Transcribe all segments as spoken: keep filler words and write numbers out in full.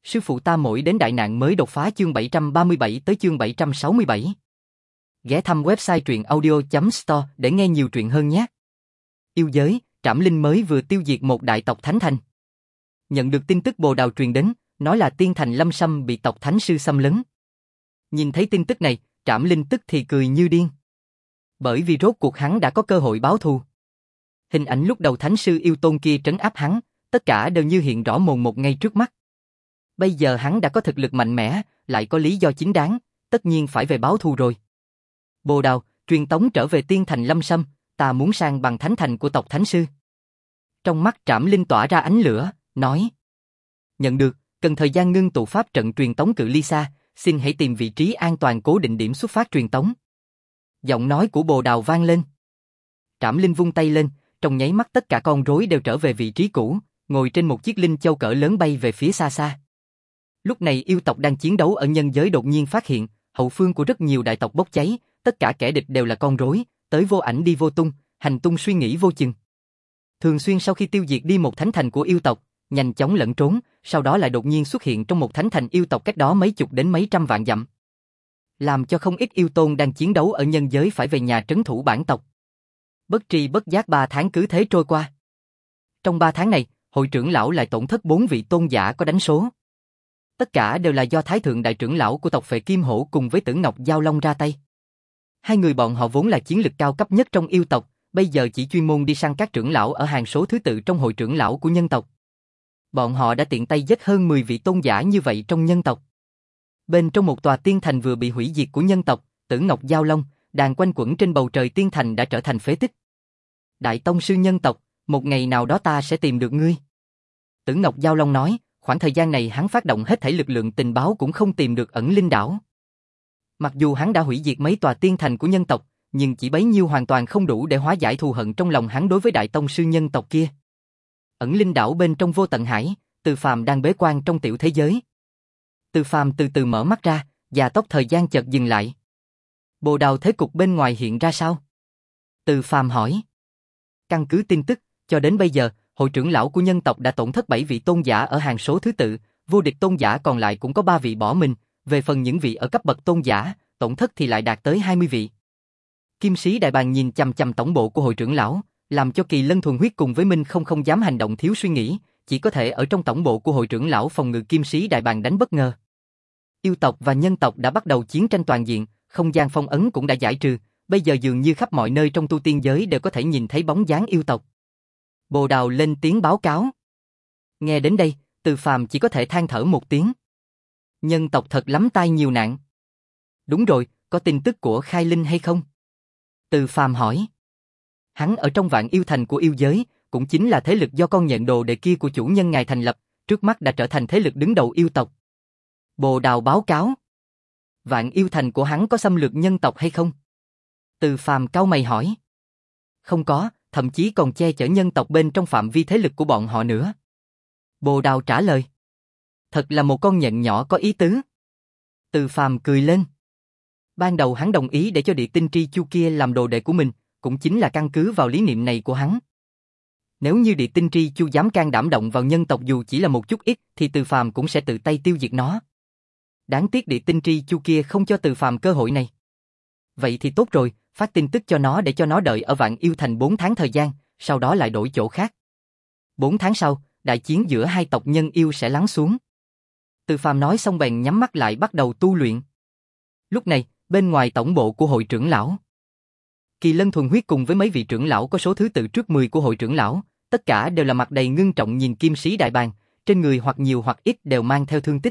Sư phụ ta mỗi đến đại nạn mới đột phá chương bảy trăm ba mươi bảy tới chương bảy trăm sáu mươi bảy. Ghé thăm website truyện audio chấm store để nghe nhiều truyện hơn nhé. Yêu giới, Trảm Linh mới vừa tiêu diệt một đại tộc Thánh Thành. Nhận được tin tức Bồ Đào truyền đến, nói là Tiên Thành Lâm Sâm bị tộc Thánh Sư xâm lấn. Nhìn thấy tin tức này, Trảm Linh tức thì cười như điên. Bởi vì rốt cuộc hắn đã có cơ hội báo thù. Hình ảnh lúc đầu Thánh Sư Yêu Tôn kia trấn áp hắn, tất cả đều như hiện rõ mồn một ngay trước mắt. Bây giờ hắn đã có thực lực mạnh mẽ, lại có lý do chính đáng, tất nhiên phải về báo thù rồi. Bồ Đào, truyền tống trở về Tiên Thành Lâm Sâm, ta muốn sang bằng Thánh Thành của tộc Thánh Sư. Trong mắt Trảm Linh tỏa ra ánh lửa, nói. Nhận được, cần thời gian ngưng tụ pháp trận truyền tống cự ly xa, xin hãy tìm vị trí an toàn cố định điểm xuất phát truyền tống. Giọng nói của Bồ Đào vang lên. Trảm Linh vung tay lên, trong nháy mắt tất cả con rối đều trở về vị trí cũ, ngồi trên một chiếc linh châu cỡ lớn bay về phía xa xa. Lúc này yêu tộc đang chiến đấu ở nhân giới đột nhiên phát hiện, hậu phương của rất nhiều đại tộc bốc cháy, tất cả kẻ địch đều là con rối, tới vô ảnh đi vô tung, hành tung suy nghĩ vô chừng. Thường xuyên sau khi tiêu diệt đi một thánh thành của yêu tộc, nhanh chóng lẫn trốn, sau đó lại đột nhiên xuất hiện trong một thánh thành yêu tộc cách đó mấy chục đến mấy trăm vạn dặm. Làm cho không ít yêu tôn đang chiến đấu ở nhân giới phải về nhà trấn thủ bản tộc. Bất tri bất giác ba tháng cứ thế trôi qua. Trong ba tháng này, hội trưởng lão lại tổn thất bốn vị tôn giả có đánh số. Tất cả đều là do Thái Thượng Đại trưởng lão của tộc Phệ Kim Hổ cùng với Tử Ngọc Giao Long ra tay. Hai người bọn họ vốn là chiến lực cao cấp nhất trong yêu tộc, bây giờ chỉ chuyên môn đi săn các trưởng lão ở hàng số thứ tự trong hội trưởng lão của nhân tộc. Bọn họ đã tiện tay giết hơn mười vị tôn giả như vậy trong nhân tộc. Bên trong một tòa tiên thành vừa bị hủy diệt của nhân tộc, Tử Ngọc Giao Long, đàn quanh quẩn trên bầu trời tiên thành đã trở thành phế tích. Đại tông sư nhân tộc, một ngày nào đó ta sẽ tìm được ngươi. Tử Ngọc Giao Long nói, khoảng thời gian này hắn phát động hết thảy lực lượng tình báo cũng không tìm được ẩn linh đảo. Mặc dù hắn đã hủy diệt mấy tòa tiên thành của nhân tộc, nhưng chỉ bấy nhiêu hoàn toàn không đủ để hóa giải thù hận trong lòng hắn đối với đại tông sư nhân tộc kia. Ẩn linh đảo bên trong vô tận hải, Từ Phàm đang bế quan trong tiểu thế giới. Từ Phàm từ từ mở mắt ra, và tốc thời gian chợt dừng lại. Bồ Đào thế cục bên ngoài hiện ra sao? Từ Phàm hỏi. Căn cứ tin tức, cho đến bây giờ, hội trưởng lão của nhân tộc đã tổn thất bảy vị tôn giả ở hàng số thứ tự, vô địch tôn giả còn lại cũng có ba vị bỏ mình, về phần những vị ở cấp bậc tôn giả, tổn thất thì lại đạt tới hai mươi vị. Kim Sĩ Đại Bàng nhìn chằm chằm tổng bộ của hội trưởng lão, làm cho Kỳ Lân thuần huyết cùng với Minh không không dám hành động thiếu suy nghĩ, chỉ có thể ở trong tổng bộ của hội trưởng lão phòng ngự Kim Sĩ Đại Bàng đánh bất ngờ. Yêu tộc và nhân tộc đã bắt đầu chiến tranh toàn diện, không gian phong ấn cũng đã giải trừ, bây giờ dường như khắp mọi nơi trong tu tiên giới đều có thể nhìn thấy bóng dáng yêu tộc. Bồ Đào lên tiếng báo cáo. Nghe đến đây, Từ Phàm chỉ có thể than thở một tiếng. Nhân tộc thật lắm tai nhiều nạn. Đúng rồi, có tin tức của Khai Linh hay không? Từ Phàm hỏi. Hắn ở trong Vạn Yêu Thành của yêu giới, cũng chính là thế lực do con nhện đồ đệ kia của chủ nhân ngài thành lập, trước mắt đã trở thành thế lực đứng đầu yêu tộc. Bồ Đào báo cáo. Vạn Yêu Thành của hắn có xâm lược nhân tộc hay không? Từ Phàm cau mày hỏi. Không có, thậm chí còn che chở nhân tộc bên trong phạm vi thế lực của bọn họ nữa. Bồ Đào trả lời. Thật là một con nhện nhỏ có ý tứ. Từ Phàm cười lên. Ban đầu hắn đồng ý để cho Địa Tinh Tri Chu kia làm đồ đệ của mình, cũng chính là căn cứ vào lý niệm này của hắn. Nếu như Địa Tinh Tri Chu dám can đảm động vào nhân tộc dù chỉ là một chút ít, thì Từ Phàm cũng sẽ tự tay tiêu diệt nó. Đáng tiếc Địa Tinh Tri Chu kia không cho Từ Phàm cơ hội này. Vậy thì tốt rồi, phát tin tức cho nó để cho nó đợi ở Vạn Yêu Thành bốn tháng thời gian, sau đó lại đổi chỗ khác. bốn tháng sau, đại chiến giữa hai tộc nhân yêu sẽ lắng xuống. Từ Phàm nói xong bèn nhắm mắt lại bắt đầu tu luyện. Lúc này, bên ngoài tổng bộ của hội trưởng lão, Kỳ Lân thuần huyết cùng với mấy vị trưởng lão có số thứ tự trước mười của hội trưởng lão, tất cả đều là mặt đầy ngưng trọng nhìn Kim Sĩ Đại Bàng, trên người hoặc nhiều hoặc ít đều mang theo thương tích.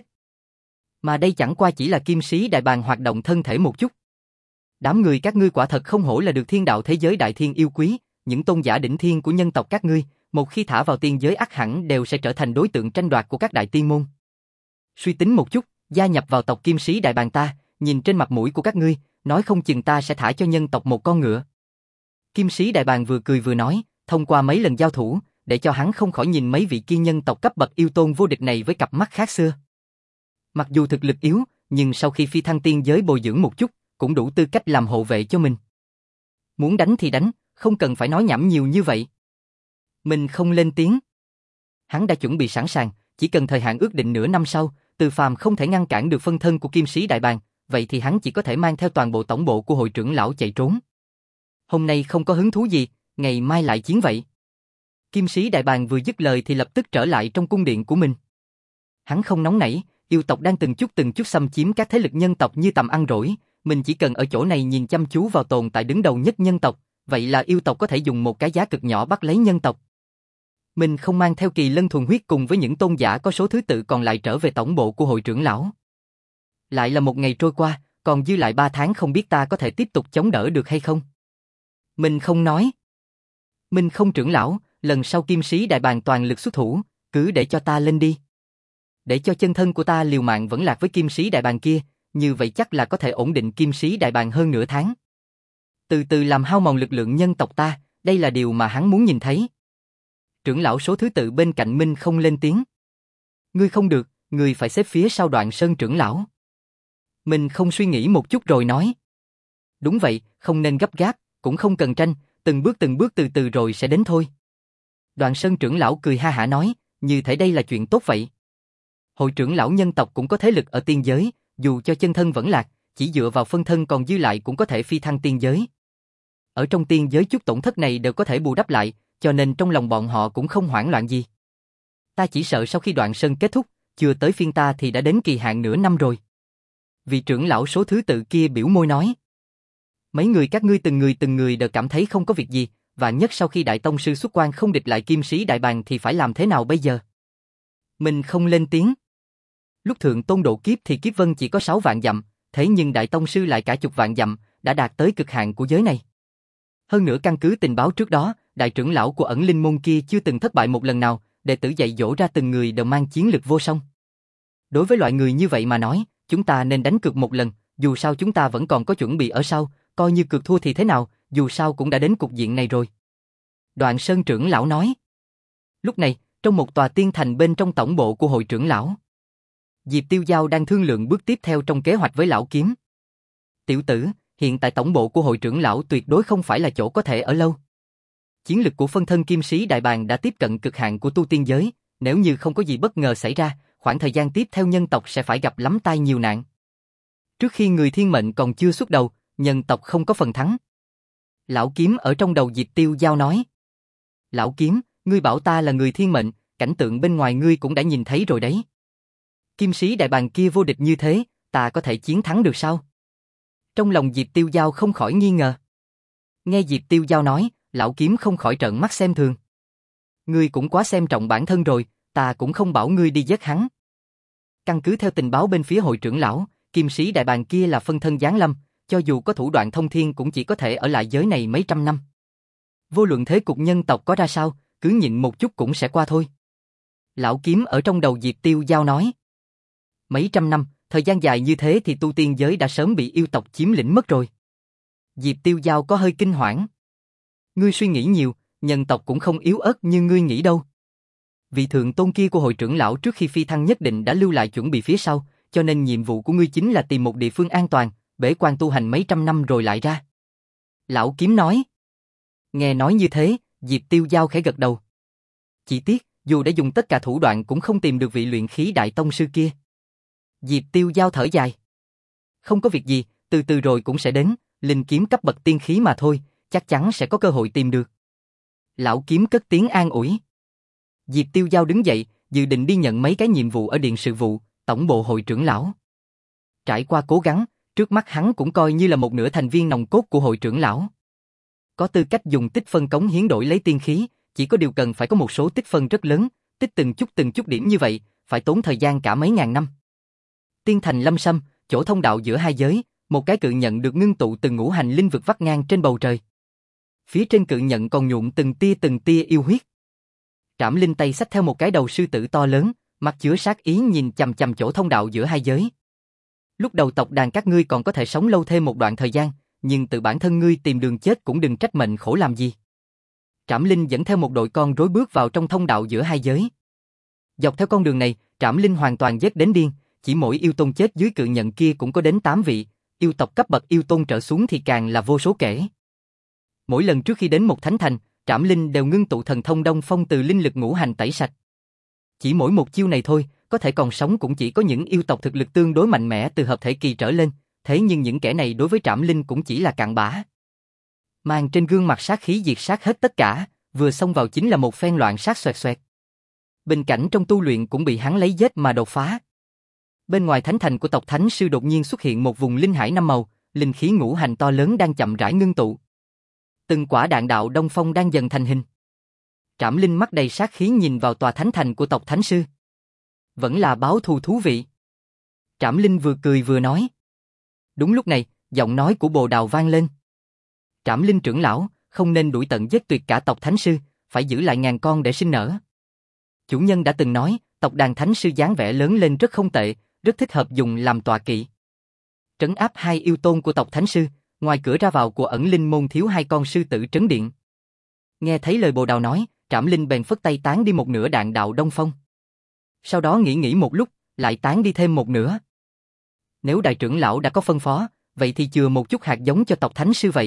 Mà đây chẳng qua chỉ là Kim Sĩ Đại Bàng hoạt động thân thể một chút. Đám người các ngươi quả thật không hổ là được thiên đạo thế giới đại thiên yêu quý, những tôn giả đỉnh thiên của nhân tộc các ngươi, một khi thả vào tiên giới ắt hẳn đều sẽ trở thành đối tượng tranh đoạt của các đại tiên môn. Suy tính một chút, gia nhập vào tộc Kim Sĩ Đại Bàng ta, nhìn trên mặt mũi của các ngươi, nói không chừng ta sẽ thả cho nhân tộc một con ngựa. Kim Sĩ Đại Bàng vừa cười vừa nói, thông qua mấy lần giao thủ, để cho hắn không khỏi nhìn mấy vị kiên nhân tộc cấp bậc yêu tôn vô địch này với cặp mắt khác xưa. Mặc dù thực lực yếu, nhưng sau khi phi thăng tiên giới bồi dưỡng một chút, cũng đủ tư cách làm hộ vệ cho mình. Muốn đánh thì đánh, không cần phải nói nhảm nhiều như vậy. Mình không lên tiếng. Hắn đã chuẩn bị sẵn sàng, chỉ cần thời hạn ước định nửa năm sau, Từ Phàm không thể ngăn cản được phân thân của Kim Sĩ Đại Bàng, vậy thì hắn chỉ có thể mang theo toàn bộ tổng bộ của hội trưởng lão chạy trốn. Hôm nay không có hứng thú gì, ngày mai lại chiến vậy. Kim Sĩ Đại Bàng vừa dứt lời thì lập tức trở lại trong cung điện của mình. Hắn không nóng nảy, yêu tộc đang từng chút từng chút xâm chiếm các thế lực nhân tộc như tầm ăn rỗi, mình chỉ cần ở chỗ này nhìn chăm chú vào tồn tại đứng đầu nhất nhân tộc, vậy là yêu tộc có thể dùng một cái giá cực nhỏ bắt lấy nhân tộc. Mình không mang theo kỳ lân thuần huyết cùng với những tôn giả có số thứ tự còn lại trở về tổng bộ của hội trưởng lão. Lại là một ngày trôi qua, còn dư lại ba tháng không biết ta có thể tiếp tục chống đỡ được hay không. Mình không nói. Mình không trưởng lão, lần sau Kim Sĩ Đại Bàng toàn lực xuất thủ, cứ để cho ta lên đi. Để cho chân thân của ta liều mạng vẫn lạc với Kim Sĩ Đại Bàng kia, như vậy chắc là có thể ổn định Kim Sĩ Đại Bàng hơn nửa tháng. Từ từ làm hao mòn lực lượng nhân tộc ta, đây là điều mà hắn muốn nhìn thấy. Trưởng lão số thứ tự bên cạnh Minh không lên tiếng. Ngươi không được, ngươi phải xếp phía sau Đoạn Sơn trưởng lão. Mình không suy nghĩ một chút rồi nói. Đúng vậy, không nên gấp gáp, cũng không cần tranh, từng bước từng bước từ từ rồi sẽ đến thôi. Đoạn Sơn trưởng lão cười ha hả nói, như thể đây là chuyện tốt vậy. Hội trưởng lão nhân tộc cũng có thế lực ở tiên giới, dù cho chân thân vẫn lạc, chỉ dựa vào phân thân còn dư lại cũng có thể phi thăng tiên giới. Ở trong tiên giới chút tổn thất này đều có thể bù đắp lại, cho nên trong lòng bọn họ cũng không hoảng loạn gì. Ta chỉ sợ sau khi Đoạn Sơn kết thúc, chưa tới phiên ta thì đã đến kỳ hạn nửa năm rồi. Vị trưởng lão số thứ tự kia biểu môi nói. Mấy người các ngươi từng người từng người đều cảm thấy không có việc gì, và nhất sau khi Đại Tông Sư xuất quan không địch lại Kim Sĩ Đại Bàng thì phải làm thế nào bây giờ? Mình không lên tiếng. Lúc thượng tôn độ kiếp thì kiếp vân chỉ có sáu vạn dặm, thế nhưng Đại Tông Sư lại cả chục vạn dặm, đã đạt tới cực hạn của giới này. Hơn nữa căn cứ tình báo trước đó, đại trưởng lão của ẩn linh môn kia chưa từng thất bại một lần nào, đệ tử dạy dỗ ra từng người đều mang chiến lực vô song. Đối với loại người như vậy mà nói, chúng ta nên đánh cược một lần, dù sao chúng ta vẫn còn có chuẩn bị ở sau, coi như cược thua thì thế nào, dù sao cũng đã đến cục diện này rồi. Đoạn Sơn trưởng lão nói. Lúc này, trong một tòa tiên thành bên trong tổng bộ của hội trưởng lão, Diệp Tiêu Giao đang thương lượng bước tiếp theo trong kế hoạch với lão kiếm. Tiểu tử, hiện tại tổng bộ của hội trưởng lão tuyệt đối không phải là chỗ có thể ở lâu. Chiến lực của phân thân Kim Sĩ Đại Bàng đã tiếp cận cực hạn của tu tiên giới, nếu như không có gì bất ngờ xảy ra, khoảng thời gian tiếp theo nhân tộc sẽ phải gặp lắm tai nhiều nạn. Trước khi người thiên mệnh còn chưa xuất đầu, nhân tộc không có phần thắng. Lão kiếm ở trong đầu Diệp Tiêu Giao nói. Lão kiếm, ngươi bảo ta là người thiên mệnh, cảnh tượng bên ngoài ngươi cũng đã nhìn thấy rồi đấy. Kim Sĩ Đại Bàng kia vô địch như thế, ta có thể chiến thắng được sao? Trong lòng Diệp Tiêu Giao không khỏi nghi ngờ. Nghe Diệp Tiêu Giao nói, lão kiếm không khỏi trợn mắt xem thường. Ngươi cũng quá xem trọng bản thân rồi, ta cũng không bảo ngươi đi giết hắn. Căn cứ theo tình báo bên phía hội trưởng lão, Kim Sĩ Đại Bàng kia là phân thân giáng lâm, cho dù có thủ đoạn thông thiên cũng chỉ có thể ở lại giới này mấy trăm năm. Vô luận thế cục nhân tộc có ra sao, cứ nhịn một chút cũng sẽ qua thôi. Lão kiếm ở trong đầu Diệp Tiêu Giao nói. Mấy trăm năm, thời gian dài như thế thì tu tiên giới đã sớm bị yêu tộc chiếm lĩnh mất rồi. Diệp Tiêu Giao có hơi kinh hoảng. Ngươi suy nghĩ nhiều, nhân tộc cũng không yếu ớt như ngươi nghĩ đâu. Vị thượng tôn kia của hội trưởng lão trước khi phi thăng nhất định đã lưu lại chuẩn bị phía sau, cho nên nhiệm vụ của ngươi chính là tìm một địa phương an toàn, bế quan tu hành mấy trăm năm rồi lại ra. Lão kiếm nói. Nghe nói như thế, Diệp Tiêu Giao khẽ gật đầu. Chỉ tiếc, dù đã dùng tất cả thủ đoạn cũng không tìm được vị luyện khí đại tông sư kia. Diệp Tiêu Giao thở dài. Không có việc gì, từ từ rồi cũng sẽ đến, linh kiếm cấp bậc tiên khí mà thôi, chắc chắn sẽ có cơ hội tìm được. Lão kiếm cất tiếng an ủi. Diệp Tiêu Giao đứng dậy, dự định đi nhận mấy cái nhiệm vụ ở điện sự vụ, tổng bộ hội trưởng lão. Trải qua cố gắng, trước mắt hắn cũng coi như là một nửa thành viên nòng cốt của hội trưởng lão. Có tư cách dùng tích phân cống hiến đổi lấy tiên khí, chỉ có điều cần phải có một số tích phân rất lớn, tích từng chút từng chút điểm như vậy, phải tốn thời gian cả mấy ngàn năm. Tiên thành Lâm Sâm, chỗ thông đạo giữa hai giới, một cái cự nhận được ngưng tụ từ ngũ hành linh vực vắt ngang trên bầu trời. Phía trên cự nhận còn nhuộm từng tia từng tia yêu huyết. Trảm Linh tay xách theo một cái đầu sư tử to lớn, mặt chứa sát ý nhìn chằm chằm chỗ thông đạo giữa hai giới. Lúc đầu tộc đàn các ngươi còn có thể sống lâu thêm một đoạn thời gian, nhưng tự bản thân ngươi tìm đường chết cũng đừng trách mệnh khổ làm gì. Trảm Linh dẫn theo một đội con rối bước vào trong thông đạo giữa hai giới. Dọc theo con đường này, Trảm Linh hoàn toàn giết đến điên, chỉ mỗi yêu tôn chết dưới cự nhận kia cũng có đến tám vị, yêu tộc cấp bậc yêu tôn trở xuống thì càng là vô số kể. Mỗi lần trước khi đến một thánh thành, Trảm Linh đều ngưng tụ thần thông Đông Phong từ linh lực ngũ hành tẩy sạch. Chỉ mỗi một chiêu này thôi, có có thể còn sống cũng chỉ có những yêu tộc thực lực tương đối mạnh mẽ từ hợp thể kỳ trở lên, thế nhưng những kẻ này đối với Trảm Linh cũng chỉ là cặn bã. Mang trên gương mặt sát khí diệt sát hết tất cả, vừa xông vào chính là một phen loạn sát xoẹt xoẹt. Bình cảnh trong tu luyện cũng bị hắn lấy giết mà đột phá. Bên ngoài thánh thành của tộc Thánh Sư đột nhiên xuất hiện một vùng linh hải năm màu, linh khí ngũ hành to lớn đang chậm rãi ngưng tụ. Từng quả đạn đạo đông phong đang dần thành hình. Trảm Linh mắt đầy sát khí nhìn vào tòa thánh thành của tộc Thánh Sư. Vẫn là báo thù thú vị. Trảm Linh vừa cười vừa nói. Đúng lúc này, giọng nói của Bồ Đào vang lên. Trảm Linh trưởng lão, không nên đuổi tận giết tuyệt cả tộc Thánh Sư, phải giữ lại ngàn con để sinh nở. Chủ nhân đã từng nói, tộc đàn Thánh Sư dáng vẻ lớn lên rất không tệ, rất thích hợp dùng làm tọa kỵ. Trấn áp hai yêu tôn của tộc Thánh Sư, ngoài cửa ra vào của ẩn linh môn thiếu hai con sư tử trấn điện. Nghe thấy lời Bồ Đào nói, Trảm Linh bèn phất tay tán đi một nửa đạn đạo đông phong. Sau đó nghĩ nghĩ một lúc, lại tán đi thêm một nửa. Nếu đại trưởng lão đã có phân phó, vậy thì chừa một chút hạt giống cho tộc Thánh Sư vậy.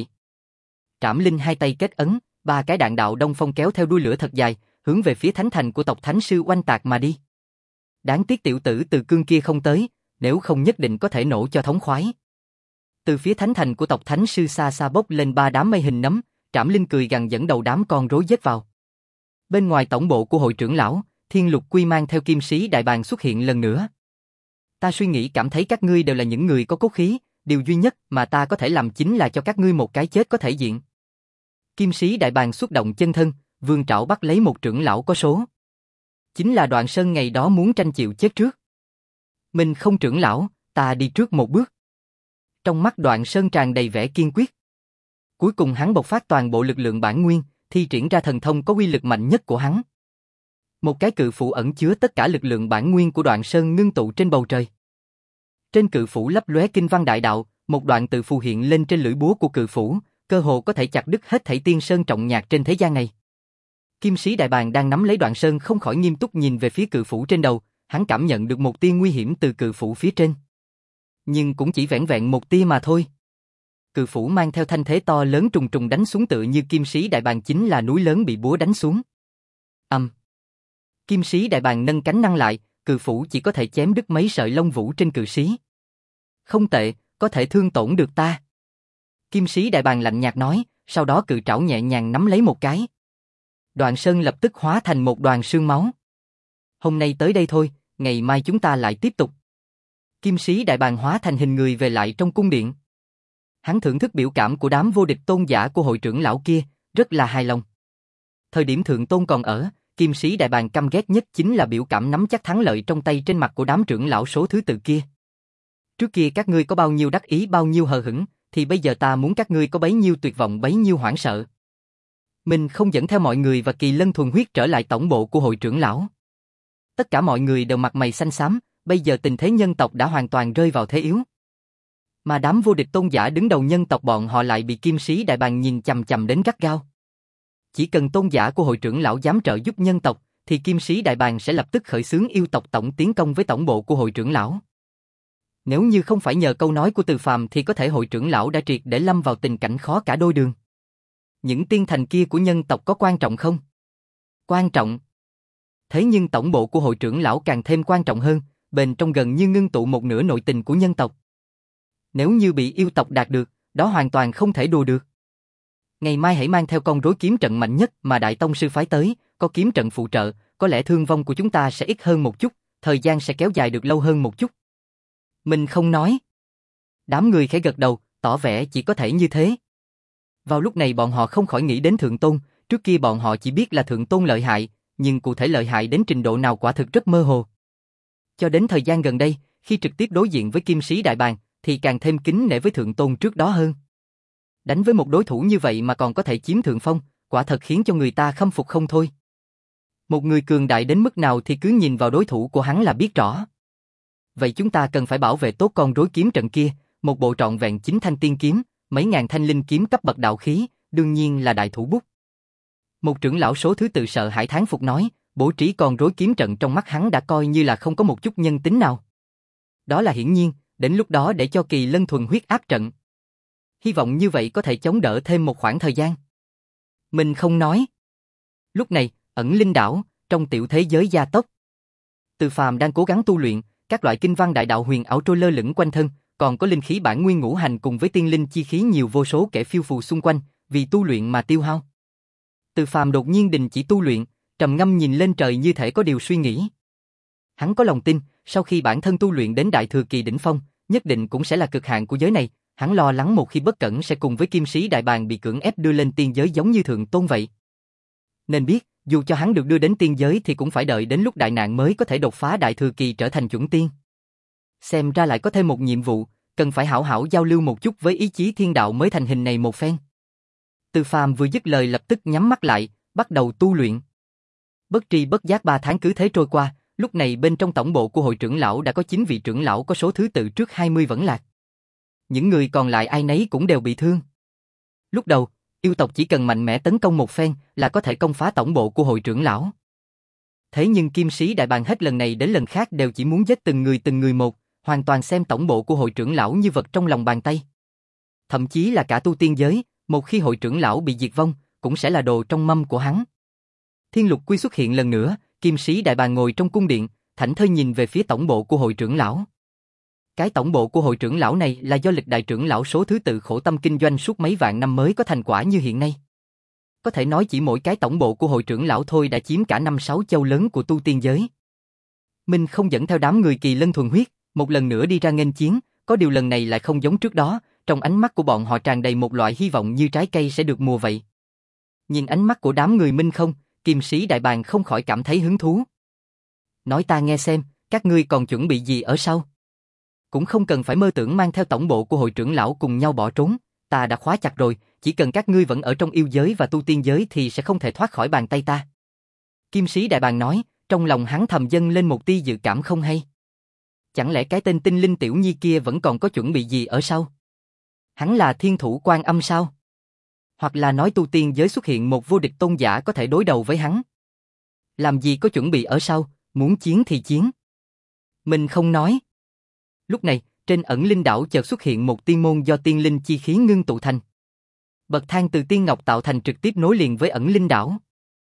Trảm Linh hai tay kết ấn, ba cái đạn đạo đông phong kéo theo đuôi lửa thật dài, hướng về phía thánh thành của tộc Thánh Sư oanh tạc mà đi. Đáng tiếc tiểu tử từ cương kia không tới, nếu không nhất định có thể nổ cho thống khoái. Từ phía thánh thành của tộc Thánh Sư xa xa bốc lên ba đám mây hình nấm, Trảm Linh cười gằn dẫn đầu đám con rối giết vào. Bên ngoài tổng bộ của hội trưởng lão, Thiên Lục Quy mang theo kim sĩ đại bàng xuất hiện lần nữa. Ta suy nghĩ cảm thấy các ngươi đều là những người có cốt khí, điều duy nhất mà ta có thể làm chính là cho các ngươi một cái chết có thể diện. Kim sĩ đại bàng xuất động chân thân, vươn trảo bắt lấy một trưởng lão có số. Chính là Đoạn Sơn ngày đó muốn tranh chịu chết trước. Mình không trưởng lão, ta đi trước một bước. Trong mắt Đoạn Sơn tràn đầy vẻ kiên quyết. Cuối cùng hắn bộc phát toàn bộ lực lượng bản nguyên, thi triển ra thần thông có uy lực mạnh nhất của hắn. Một cái cự phủ ẩn chứa tất cả lực lượng bản nguyên của Đoạn Sơn ngưng tụ trên bầu trời. Trên cự phủ lấp lóe kinh văn đại đạo, một đoạn tự phù hiện lên trên lưỡi búa của cự phủ, cơ hồ có thể chặt đứt hết thảy tiên sơn trọng nhạc trên thế gian này. Kim sĩ đại bàng đang nắm lấy Đoạn Sơn không khỏi nghiêm túc nhìn về phía cự phủ trên đầu, hắn cảm nhận được một tia nguy hiểm từ cự phủ phía trên. Nhưng cũng chỉ vẻn vẹn một tia mà thôi. Cự phủ mang theo thanh thế to lớn trùng trùng đánh xuống tựa như kim sĩ đại bàng chính là núi lớn bị búa đánh xuống. Âm. Um. Kim sĩ đại bàng nâng cánh nâng lại, cự phủ chỉ có thể chém đứt mấy sợi lông vũ trên cự sĩ. Không tệ, có thể thương tổn được ta. Kim sĩ đại bàng lạnh nhạt nói, sau đó cự trảo nhẹ nhàng nắm lấy một cái. Đoạn Sơn lập tức hóa thành một đoàn sương máu. Hôm nay tới đây thôi, ngày mai chúng ta lại tiếp tục. Kim sĩ đại bàng hóa thành hình người về lại trong cung điện. Hắn thưởng thức biểu cảm của đám vô địch tôn giả của hội trưởng lão kia, rất là hài lòng. Thời điểm thượng tôn còn ở, kim sĩ đại bàng căm ghét nhất chính là biểu cảm nắm chắc thắng lợi trong tay trên mặt của đám trưởng lão số thứ tự kia. Trước kia các ngươi có bao nhiêu đắc ý bao nhiêu hờ hững, thì bây giờ ta muốn các ngươi có bấy nhiêu tuyệt vọng bấy nhiêu hoảng sợ. Mình không dẫn theo mọi người và Kỳ Lân thuần huyết trở lại tổng bộ của hội trưởng lão. Tất cả mọi người đều mặt mày xanh xám, bây giờ tình thế nhân tộc đã hoàn toàn rơi vào thế yếu. Mà đám vô địch tôn giả đứng đầu nhân tộc bọn họ lại bị kim sĩ đại bàng nhìn chằm chằm đến gắt gao. Chỉ cần tôn giả của hội trưởng lão dám trợ giúp nhân tộc, thì kim sĩ đại bàng sẽ lập tức khởi xướng yêu tộc tổng tiến công với tổng bộ của hội trưởng lão. Nếu như không phải nhờ câu nói của Từ Phàm thì có thể hội trưởng lão đã triệt để lâm vào tình cảnh khó cả đôi đường. Những tiên thành kia của nhân tộc có quan trọng không? Quan trọng. Thế nhưng tổng bộ của hội trưởng lão càng thêm quan trọng hơn, bên trong gần như ngưng tụ một nửa nội tình của nhân tộc. Nếu như bị yêu tộc đạt được, đó hoàn toàn không thể đùa được. Ngày mai hãy mang theo con rối kiếm trận mạnh nhất mà Đại Tông Sư phái tới, có kiếm trận phụ trợ, có lẽ thương vong của chúng ta sẽ ít hơn một chút, thời gian sẽ kéo dài được lâu hơn một chút. Mình không nói. Đám người khẽ gật đầu, tỏ vẻ chỉ có thể như thế. Vào lúc này bọn họ không khỏi nghĩ đến Thượng Tôn, trước kia bọn họ chỉ biết là Thượng Tôn lợi hại, nhưng cụ thể lợi hại đến trình độ nào quả thực rất mơ hồ. Cho đến thời gian gần đây, khi trực tiếp đối diện với kim sĩ đại bàng, thì càng thêm kính nể với Thượng Tôn trước đó hơn. Đánh với một đối thủ như vậy mà còn có thể chiếm thượng phong, quả thật khiến cho người ta khâm phục không thôi. Một người cường đại đến mức nào thì cứ nhìn vào đối thủ của hắn là biết rõ. Vậy chúng ta cần phải bảo vệ tốt con rối kiếm trận kia, một bộ trọn vẹn chín thanh tiên kiếm, mấy ngàn thanh linh kiếm cấp bậc đạo khí, đương nhiên là đại thủ bút. Một trưởng lão số thứ tự sợ hãi thán phục nói, bố trí con rối kiếm trận trong mắt hắn đã coi như là không có một chút nhân tính nào. Đó là hiển nhiên, đến lúc đó để cho Kỳ Lân thuần huyết áp trận. Hy vọng như vậy có thể chống đỡ thêm một khoảng thời gian. Mình không nói. Lúc này, ẩn linh đảo, trong tiểu thế giới gia tốc. Từ Phàm đang cố gắng tu luyện, các loại kinh văn đại đạo huyền ảo trôi lơ lửng quanh thân, còn có linh khí bản nguyên ngũ hành cùng với tiên linh chi khí nhiều vô số kẻ phiêu phù xung quanh, vì tu luyện mà tiêu hao. Từ Phàm đột nhiên đình chỉ tu luyện, trầm ngâm nhìn lên trời như thể có điều suy nghĩ. Hắn có lòng tin, sau khi bản thân tu luyện đến đại thừa kỳ đỉnh phong, nhất định cũng sẽ là cực hạn của giới này. Hắn lo lắng một khi bất cẩn sẽ cùng với kim sĩ đại bàng bị cưỡng ép đưa lên tiên giới giống như thượng tôn vậy. Nên biết, dù cho hắn được đưa đến tiên giới thì cũng phải đợi đến lúc đại nạn mới có thể đột phá đại thừa kỳ trở thành chuẩn tiên. Xem ra lại có thêm một nhiệm vụ, cần phải hảo hảo giao lưu một chút với ý chí thiên đạo mới thành hình này một phen. Từ Phàm vừa dứt lời lập tức nhắm mắt lại, bắt đầu tu luyện. Bất tri bất giác ba tháng cứ thế trôi qua, lúc này bên trong tổng bộ của hội trưởng lão đã có chín vị trưởng lão có số thứ tự trước hai mươi vẫn lạc. Những người còn lại ai nấy cũng đều bị thương. Lúc đầu, yêu tộc chỉ cần mạnh mẽ tấn công một phen là có thể công phá tổng bộ của hội trưởng lão. Thế nhưng kim sĩ đại bàng hết lần này đến lần khác đều chỉ muốn giết từng người từng người một, hoàn toàn xem tổng bộ của hội trưởng lão như vật trong lòng bàn tay. Thậm chí là cả tu tiên giới, một khi hội trưởng lão bị diệt vong, cũng sẽ là đồ trong mâm của hắn. Thiên Lục Quy xuất hiện lần nữa, kim sĩ đại bàng ngồi trong cung điện, thảnh thơi nhìn về phía tổng bộ của hội trưởng lão. Cái tổng bộ của hội trưởng lão này là do lịch đại trưởng lão số thứ tự khổ tâm kinh doanh suốt mấy vạn năm mới có thành quả như hiện nay. Có thể nói chỉ mỗi cái tổng bộ của hội trưởng lão thôi đã chiếm cả năm sáu châu lớn của tu tiên giới. Minh không dẫn theo đám người kỳ lân thuần huyết, một lần nữa đi ra nghênh chiến, có điều lần này lại không giống trước đó, trong ánh mắt của bọn họ tràn đầy một loại hy vọng như trái cây sẽ được mùa vậy. Nhìn ánh mắt của đám người Minh không, kim sĩ đại bàng không khỏi cảm thấy hứng thú. Nói ta nghe xem, các ngươi còn chuẩn bị gì ở sau? Cũng không cần phải mơ tưởng mang theo tổng bộ của hội trưởng lão cùng nhau bỏ trốn, ta đã khóa chặt rồi, chỉ cần các ngươi vẫn ở trong yêu giới và tu tiên giới thì sẽ không thể thoát khỏi bàn tay ta. Kim sĩ đại bàng nói, trong lòng hắn thầm dâng lên một tia dự cảm không hay. Chẳng lẽ cái tên tinh linh tiểu nhi kia vẫn còn có chuẩn bị gì ở sau? Hắn là thiên thủ Quan Âm sao? Hoặc là nói tu tiên giới xuất hiện một vô địch tôn giả có thể đối đầu với hắn? Làm gì có chuẩn bị ở sau, muốn chiến thì chiến. Mình không nói. Lúc này, trên ẩn linh đảo chợt xuất hiện một tiên môn do tiên linh chi khí ngưng tụ thành. Bậc thang từ tiên ngọc tạo thành trực tiếp nối liền với ẩn linh đảo.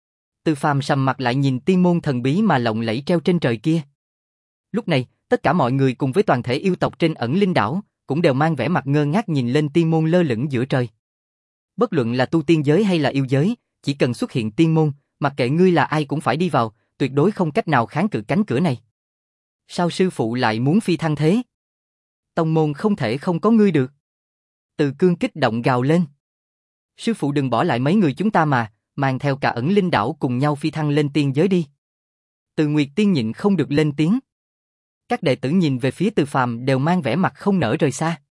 Từ Phàm sầm mặt lại nhìn tiên môn thần bí mà lộng lẫy treo trên trời kia. Lúc này, tất cả mọi người cùng với toàn thể yêu tộc trên ẩn linh đảo cũng đều mang vẻ mặt ngơ ngác nhìn lên tiên môn lơ lửng giữa trời. Bất luận là tu tiên giới hay là yêu giới, chỉ cần xuất hiện tiên môn, mặc kệ ngươi là ai cũng phải đi vào, tuyệt đối không cách nào kháng cự cánh cửa này. Sao sư phụ lại muốn phi thăng thế? Tông môn không thể không có ngươi được. Từ Cương kích động gào lên. Sư phụ đừng bỏ lại mấy người chúng ta mà, mang theo cả ẩn linh đảo cùng nhau phi thăng lên tiên giới đi. Từ Nguyệt Tiên nhịn không được lên tiếng. Các đệ tử nhìn về phía Từ Phàm đều mang vẻ mặt không nỡ rời xa.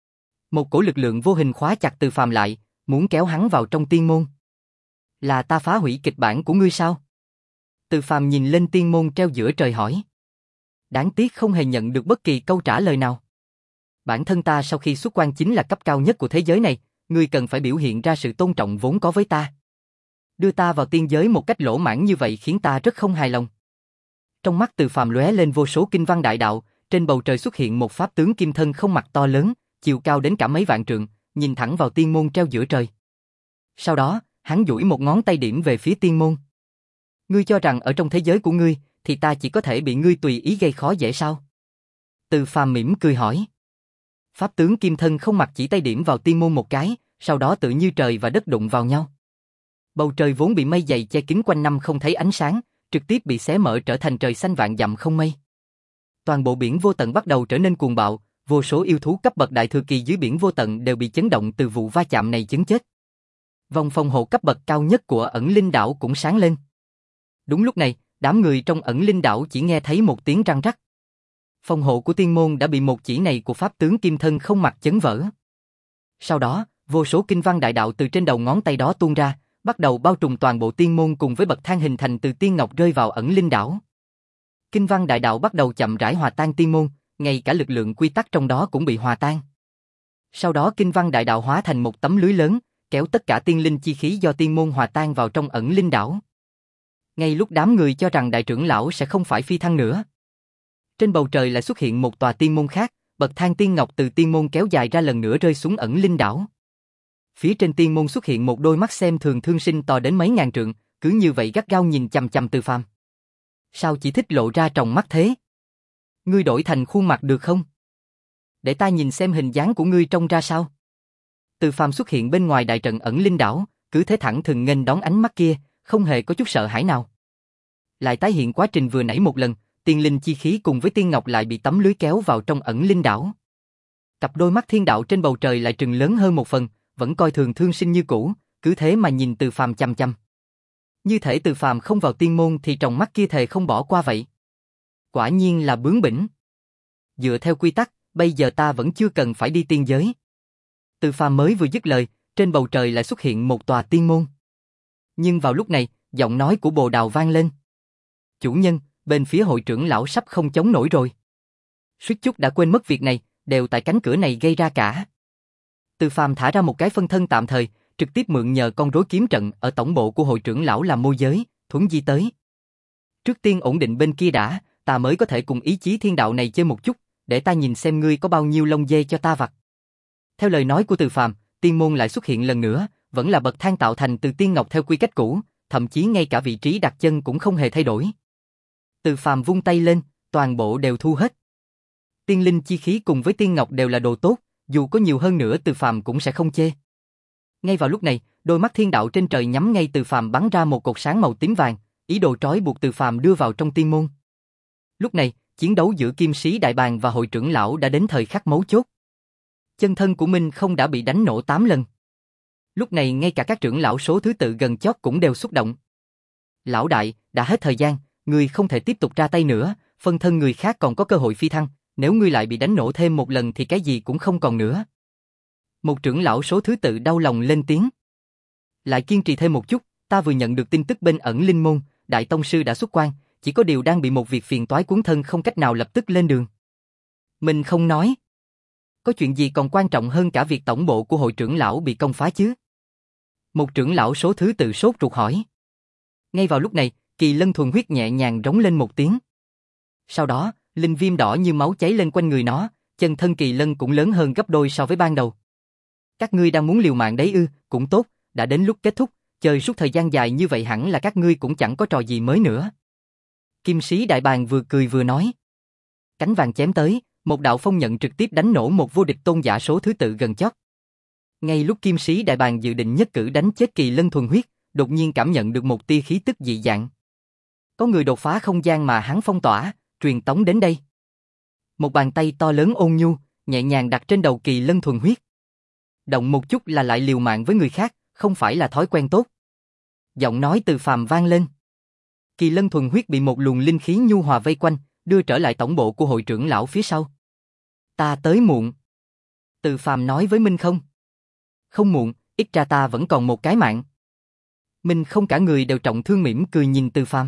Một cổ lực lượng vô hình khóa chặt Từ Phàm lại, muốn kéo hắn vào trong tiên môn. Là ta phá hủy kịch bản của ngươi sao? Từ Phàm nhìn lên tiên môn treo giữa trời hỏi. Đáng tiếc không hề nhận được bất kỳ câu trả lời nào. Bản thân ta sau khi xuất quan chính là cấp cao nhất của thế giới này, ngươi cần phải biểu hiện ra sự tôn trọng vốn có với ta. Đưa ta vào tiên giới một cách lỗ mãng như vậy khiến ta rất không hài lòng. Trong mắt Từ Phàm lóe lên vô số kinh văn đại đạo, trên bầu trời xuất hiện một pháp tướng kim thân không mặt to lớn, chiều cao đến cả mấy vạn trượng, nhìn thẳng vào tiên môn treo giữa trời. Sau đó, hắn duỗi một ngón tay điểm về phía tiên môn. Ngươi cho rằng ở trong thế giới của ngươi, thì ta chỉ có thể bị ngươi tùy ý gây khó dễ sao? Từ Phàm mỉm cười hỏi. Pháp tướng kim thân không mặt chỉ tay điểm vào tiên môn một cái, sau đó tự như trời và đất đụng vào nhau. Bầu trời vốn bị mây dày che kín quanh năm không thấy ánh sáng, trực tiếp bị xé mở trở thành trời xanh vạn dặm không mây. Toàn bộ biển vô tận bắt đầu trở nên cuồng bạo, vô số yêu thú cấp bậc đại thừa kỳ dưới biển vô tận đều bị chấn động từ vụ va chạm này chấn chết. Vòng phòng hộ cấp bậc cao nhất của ẩn linh đảo cũng sáng lên. Đúng lúc này, đám người trong ẩn linh đảo chỉ nghe thấy một tiếng răng rắc. Phòng hộ của tiên môn đã bị một chỉ này của pháp tướng kim thân không mặt chấn vỡ. Sau đó, vô số kinh văn đại đạo từ trên đầu ngón tay đó tuôn ra, bắt đầu bao trùm toàn bộ tiên môn cùng với bậc thang hình thành từ tiên ngọc rơi vào ẩn linh đảo. Kinh văn đại đạo bắt đầu chậm rãi hòa tan tiên môn, ngay cả lực lượng quy tắc trong đó cũng bị hòa tan. Sau đó kinh văn đại đạo hóa thành một tấm lưới lớn, kéo tất cả tiên linh chi khí do tiên môn hòa tan vào trong ẩn linh đảo. Ngay lúc đám người cho rằng đại trưởng lão sẽ không phải phi thăng nữa, trên bầu trời lại xuất hiện một tòa tiên môn khác, bậc thang tiên ngọc từ tiên môn kéo dài ra lần nữa rơi xuống ẩn linh đảo. Phía trên tiên môn xuất hiện một đôi mắt xem thường thương sinh to đến mấy ngàn trượng, cứ như vậy gắt gao nhìn chằm chằm Từ Phàm. Sao chỉ thích lộ ra tròng mắt thế? Ngươi đổi thành khuôn mặt được không? Để ta nhìn xem hình dáng của ngươi trông ra sao. Từ Phàm xuất hiện bên ngoài đại trận ẩn linh đảo, cứ thế thẳng thừng nghênh đón ánh mắt kia, không hề có chút sợ hãi nào. Lại tái hiện quá trình vừa nãy một lần, tiên linh chi khí cùng với tiên ngọc lại bị tấm lưới kéo vào trong ẩn linh đảo. Cặp đôi mắt thiên đạo trên bầu trời lại trừng lớn hơn một phần, vẫn coi thường thương sinh như cũ, cứ thế mà nhìn Từ Phàm chăm chăm. Như thể Từ Phàm không vào tiên môn thì tròng mắt kia thề không bỏ qua vậy. Quả nhiên là bướng bỉnh. Dựa theo quy tắc, bây giờ ta vẫn chưa cần phải đi tiên giới. Từ Phàm mới vừa dứt lời, trên bầu trời lại xuất hiện một tòa tiên môn. Nhưng vào lúc này, giọng nói của Bồ Đào vang lên. Chủ nhân, bên phía hội trưởng lão sắp không chống nổi rồi. Suýt chút đã quên mất việc này, đều tại cánh cửa này gây ra cả. Từ Phàm thả ra một cái phân thân tạm thời, trực tiếp mượn nhờ con rối kiếm trận ở tổng bộ của hội trưởng lão làm môi giới, thuấn di tới. Trước tiên ổn định bên kia đã, ta mới có thể cùng ý chí thiên đạo này chơi một chút, để ta nhìn xem ngươi có bao nhiêu lông dê cho ta vặt. Theo lời nói của Từ Phàm, tiên môn lại xuất hiện lần nữa, vẫn là bậc thang tạo thành từ tiên ngọc theo quy cách cũ, thậm chí ngay cả vị trí đặt chân cũng không hề thay đổi. Từ Phàm vung tay lên, toàn bộ đều thu hết. Tiên linh chi khí cùng với tiên ngọc đều là đồ tốt, dù có nhiều hơn nữa Từ Phàm cũng sẽ không chê. Ngay vào lúc này, đôi mắt thiên đạo trên trời nhắm ngay Từ Phàm bắn ra một cột sáng màu tím vàng, ý đồ trói buộc Từ Phàm đưa vào trong tiên môn. Lúc này, chiến đấu giữa Kim Sĩ Đại Bàng và hội trưởng lão đã đến thời khắc mấu chốt. Chân thân của Minh không đã bị đánh nổ tám lần. Lúc này ngay cả các trưởng lão số thứ tự gần chót cũng đều xúc động. Lão đại, đã hết thời gian, ngươi không thể tiếp tục ra tay nữa, phân thân người khác còn có cơ hội phi thăng, nếu ngươi lại bị đánh nổ thêm một lần thì cái gì cũng không còn nữa. Một trưởng lão số thứ tự đau lòng lên tiếng. Lại kiên trì thêm một chút, ta vừa nhận được tin tức bên ẩn linh môn, đại tông sư đã xuất quan, chỉ có điều đang bị một việc phiền toái cuốn thân không cách nào lập tức lên đường. Mình không nói. Có chuyện gì còn quan trọng hơn cả việc tổng bộ của hội trưởng lão bị công phá chứ? Một trưởng lão số thứ tự sốt ruột hỏi. Ngay vào lúc này, Kỳ Lân thuần huyết nhẹ nhàng rống lên một tiếng. Sau đó, linh viêm đỏ như máu cháy lên quanh người nó, chân thân Kỳ Lân cũng lớn hơn gấp đôi so với ban đầu. Các ngươi đang muốn liều mạng đấy ư, cũng tốt, đã đến lúc kết thúc, chơi suốt thời gian dài như vậy hẳn là các ngươi cũng chẳng có trò gì mới nữa. Kim Sĩ Đại Bàng vừa cười vừa nói. Cánh vàng chém tới, một đạo phong nhận trực tiếp đánh nổ một vô địch tôn giả số thứ tự gần chót. Ngay lúc Kim Sĩ Đại Bàng dự định nhất cử đánh chết Kỳ Lân thuần huyết, đột nhiên cảm nhận được một tia khí tức dị dạng. Có người đột phá không gian mà hắn phong tỏa, truyền tống đến đây. Một bàn tay to lớn ôn nhu, nhẹ nhàng đặt trên đầu Kỳ Lân thuần huyết. Động một chút là lại liều mạng với người khác, không phải là thói quen tốt. Giọng nói Từ Phàm vang lên. Kỳ Lân thuần huyết bị một luồng linh khí nhu hòa vây quanh, đưa trở lại tổng bộ của hội trưởng lão phía sau. Ta tới muộn. Từ Phàm nói với Minh Không. Không muộn, ít ra ta vẫn còn một cái mạng. Minh Không cả người đều trọng thương mỉm cười nhìn Từ Phàm.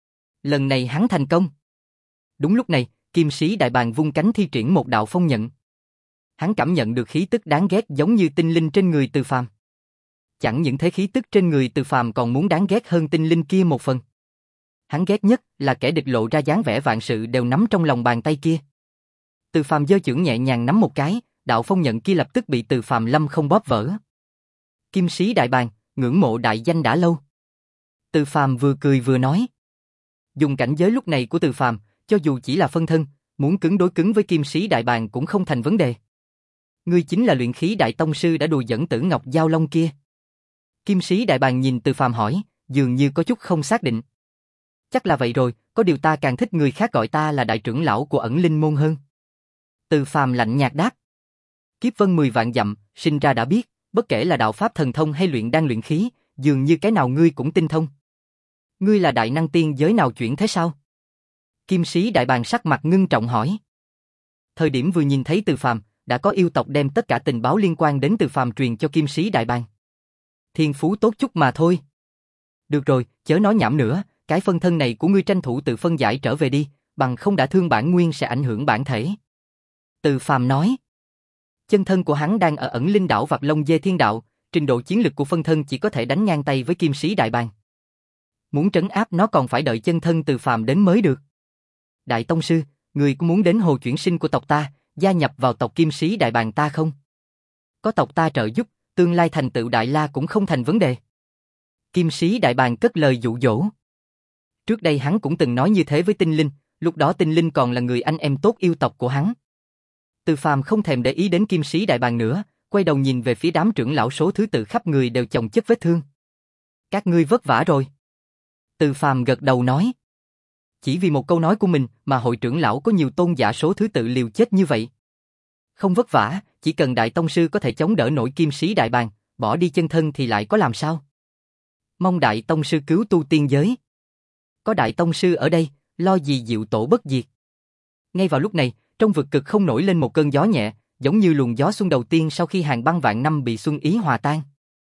Lần này hắn thành công. Đúng lúc này, Kim Sĩ Đại Bàng vung cánh thi triển một đạo phong nhận. Hắn cảm nhận được khí tức đáng ghét giống như tinh linh trên người Từ Phàm. Chẳng những thế khí tức trên người Từ Phàm còn muốn đáng ghét hơn tinh linh kia một phần. Hắn ghét nhất là kẻ địch lộ ra dáng vẻ vạn sự đều nắm trong lòng bàn tay kia. Từ Phàm giơ chưởng nhẹ nhàng nắm một cái, đạo phong nhận kia lập tức bị Từ Phàm lâm không bóp vỡ. Kim Sĩ Đại Bàng, ngưỡng mộ đại danh đã lâu. Từ Phàm vừa cười vừa nói. Dùng cảnh giới lúc này của Từ Phàm, cho dù chỉ là phân thân, muốn cứng đối cứng với Kim Sĩ Đại Bàng cũng không thành vấn đề. Ngươi chính là luyện khí đại tông sư đã đùa dẫn Tử Ngọc Giao Long kia. Kim Sĩ Đại Bàng nhìn Từ Phàm hỏi, dường như có chút không xác định. Chắc là vậy rồi, có điều ta càng thích người khác gọi ta là đại trưởng lão của ẩn linh môn hơn. Từ Phàm lạnh nhạt đáp. Kiếp vân mười vạn dặm, sinh ra đã biết, bất kể là đạo pháp thần thông hay luyện đan luyện khí, dường như cái nào ngươi cũng tinh thông. Ngươi là đại năng tiên giới nào chuyển thế sao? Kim Sĩ Đại Bàng sắc mặt ngưng trọng hỏi. Thời điểm vừa nhìn thấy Từ Phàm, đã có yêu tộc đem tất cả tình báo liên quan đến Từ Phàm truyền cho Kim Sĩ Đại Bàng. Thiên phú tốt chút mà thôi. Được rồi, chớ nói nhảm nữa, cái phân thân này của ngươi tranh thủ tự phân giải trở về đi, bằng không đã thương bản nguyên sẽ ảnh hưởng bản thể. Từ Phàm nói. Chân thân của hắn đang ở ẩn linh đảo Vạc Long Dê Thiên Đạo, trình độ chiến lực của phân thân chỉ có thể đánh ngang tay với Kim Sĩ Đại Bàng. Muốn trấn áp nó còn phải đợi chân thân Từ Phàm đến mới được. Đại tông sư, người có muốn đến hồ chuyển sinh của tộc ta, gia nhập vào tộc Kim Sĩ Đại Bàng ta không? Có tộc ta trợ giúp, tương lai thành tựu Đại La cũng không thành vấn đề. Kim Sĩ Đại Bàng cất lời dụ dỗ. Trước đây hắn cũng từng nói như thế với Tinh Linh, lúc đó Tinh Linh còn là người anh em tốt yêu tộc của hắn. Từ Phàm không thèm để ý đến Kim Sĩ Đại Bàng nữa, quay đầu nhìn về phía đám trưởng lão số thứ tự khắp người đều chồng chất vết thương. Các ngươi vất vả rồi. Từ Phàm gật đầu nói. Chỉ vì một câu nói của mình mà hội trưởng lão có nhiều tôn giả số thứ tự liều chết như vậy. Không vất vả, chỉ cần đại tông sư có thể chống đỡ nổi Kim Sĩ Đại Bàng, bỏ đi chân thân thì lại có làm sao? Mong đại tông sư cứu tu tiên giới. Có đại tông sư ở đây, lo gì diệu tổ bất diệt. Ngay vào lúc này, trong vực cực không nổi lên một cơn gió nhẹ, giống như luồng gió xuân đầu tiên sau khi hàng băng vạn năm bị xuân ý hòa tan.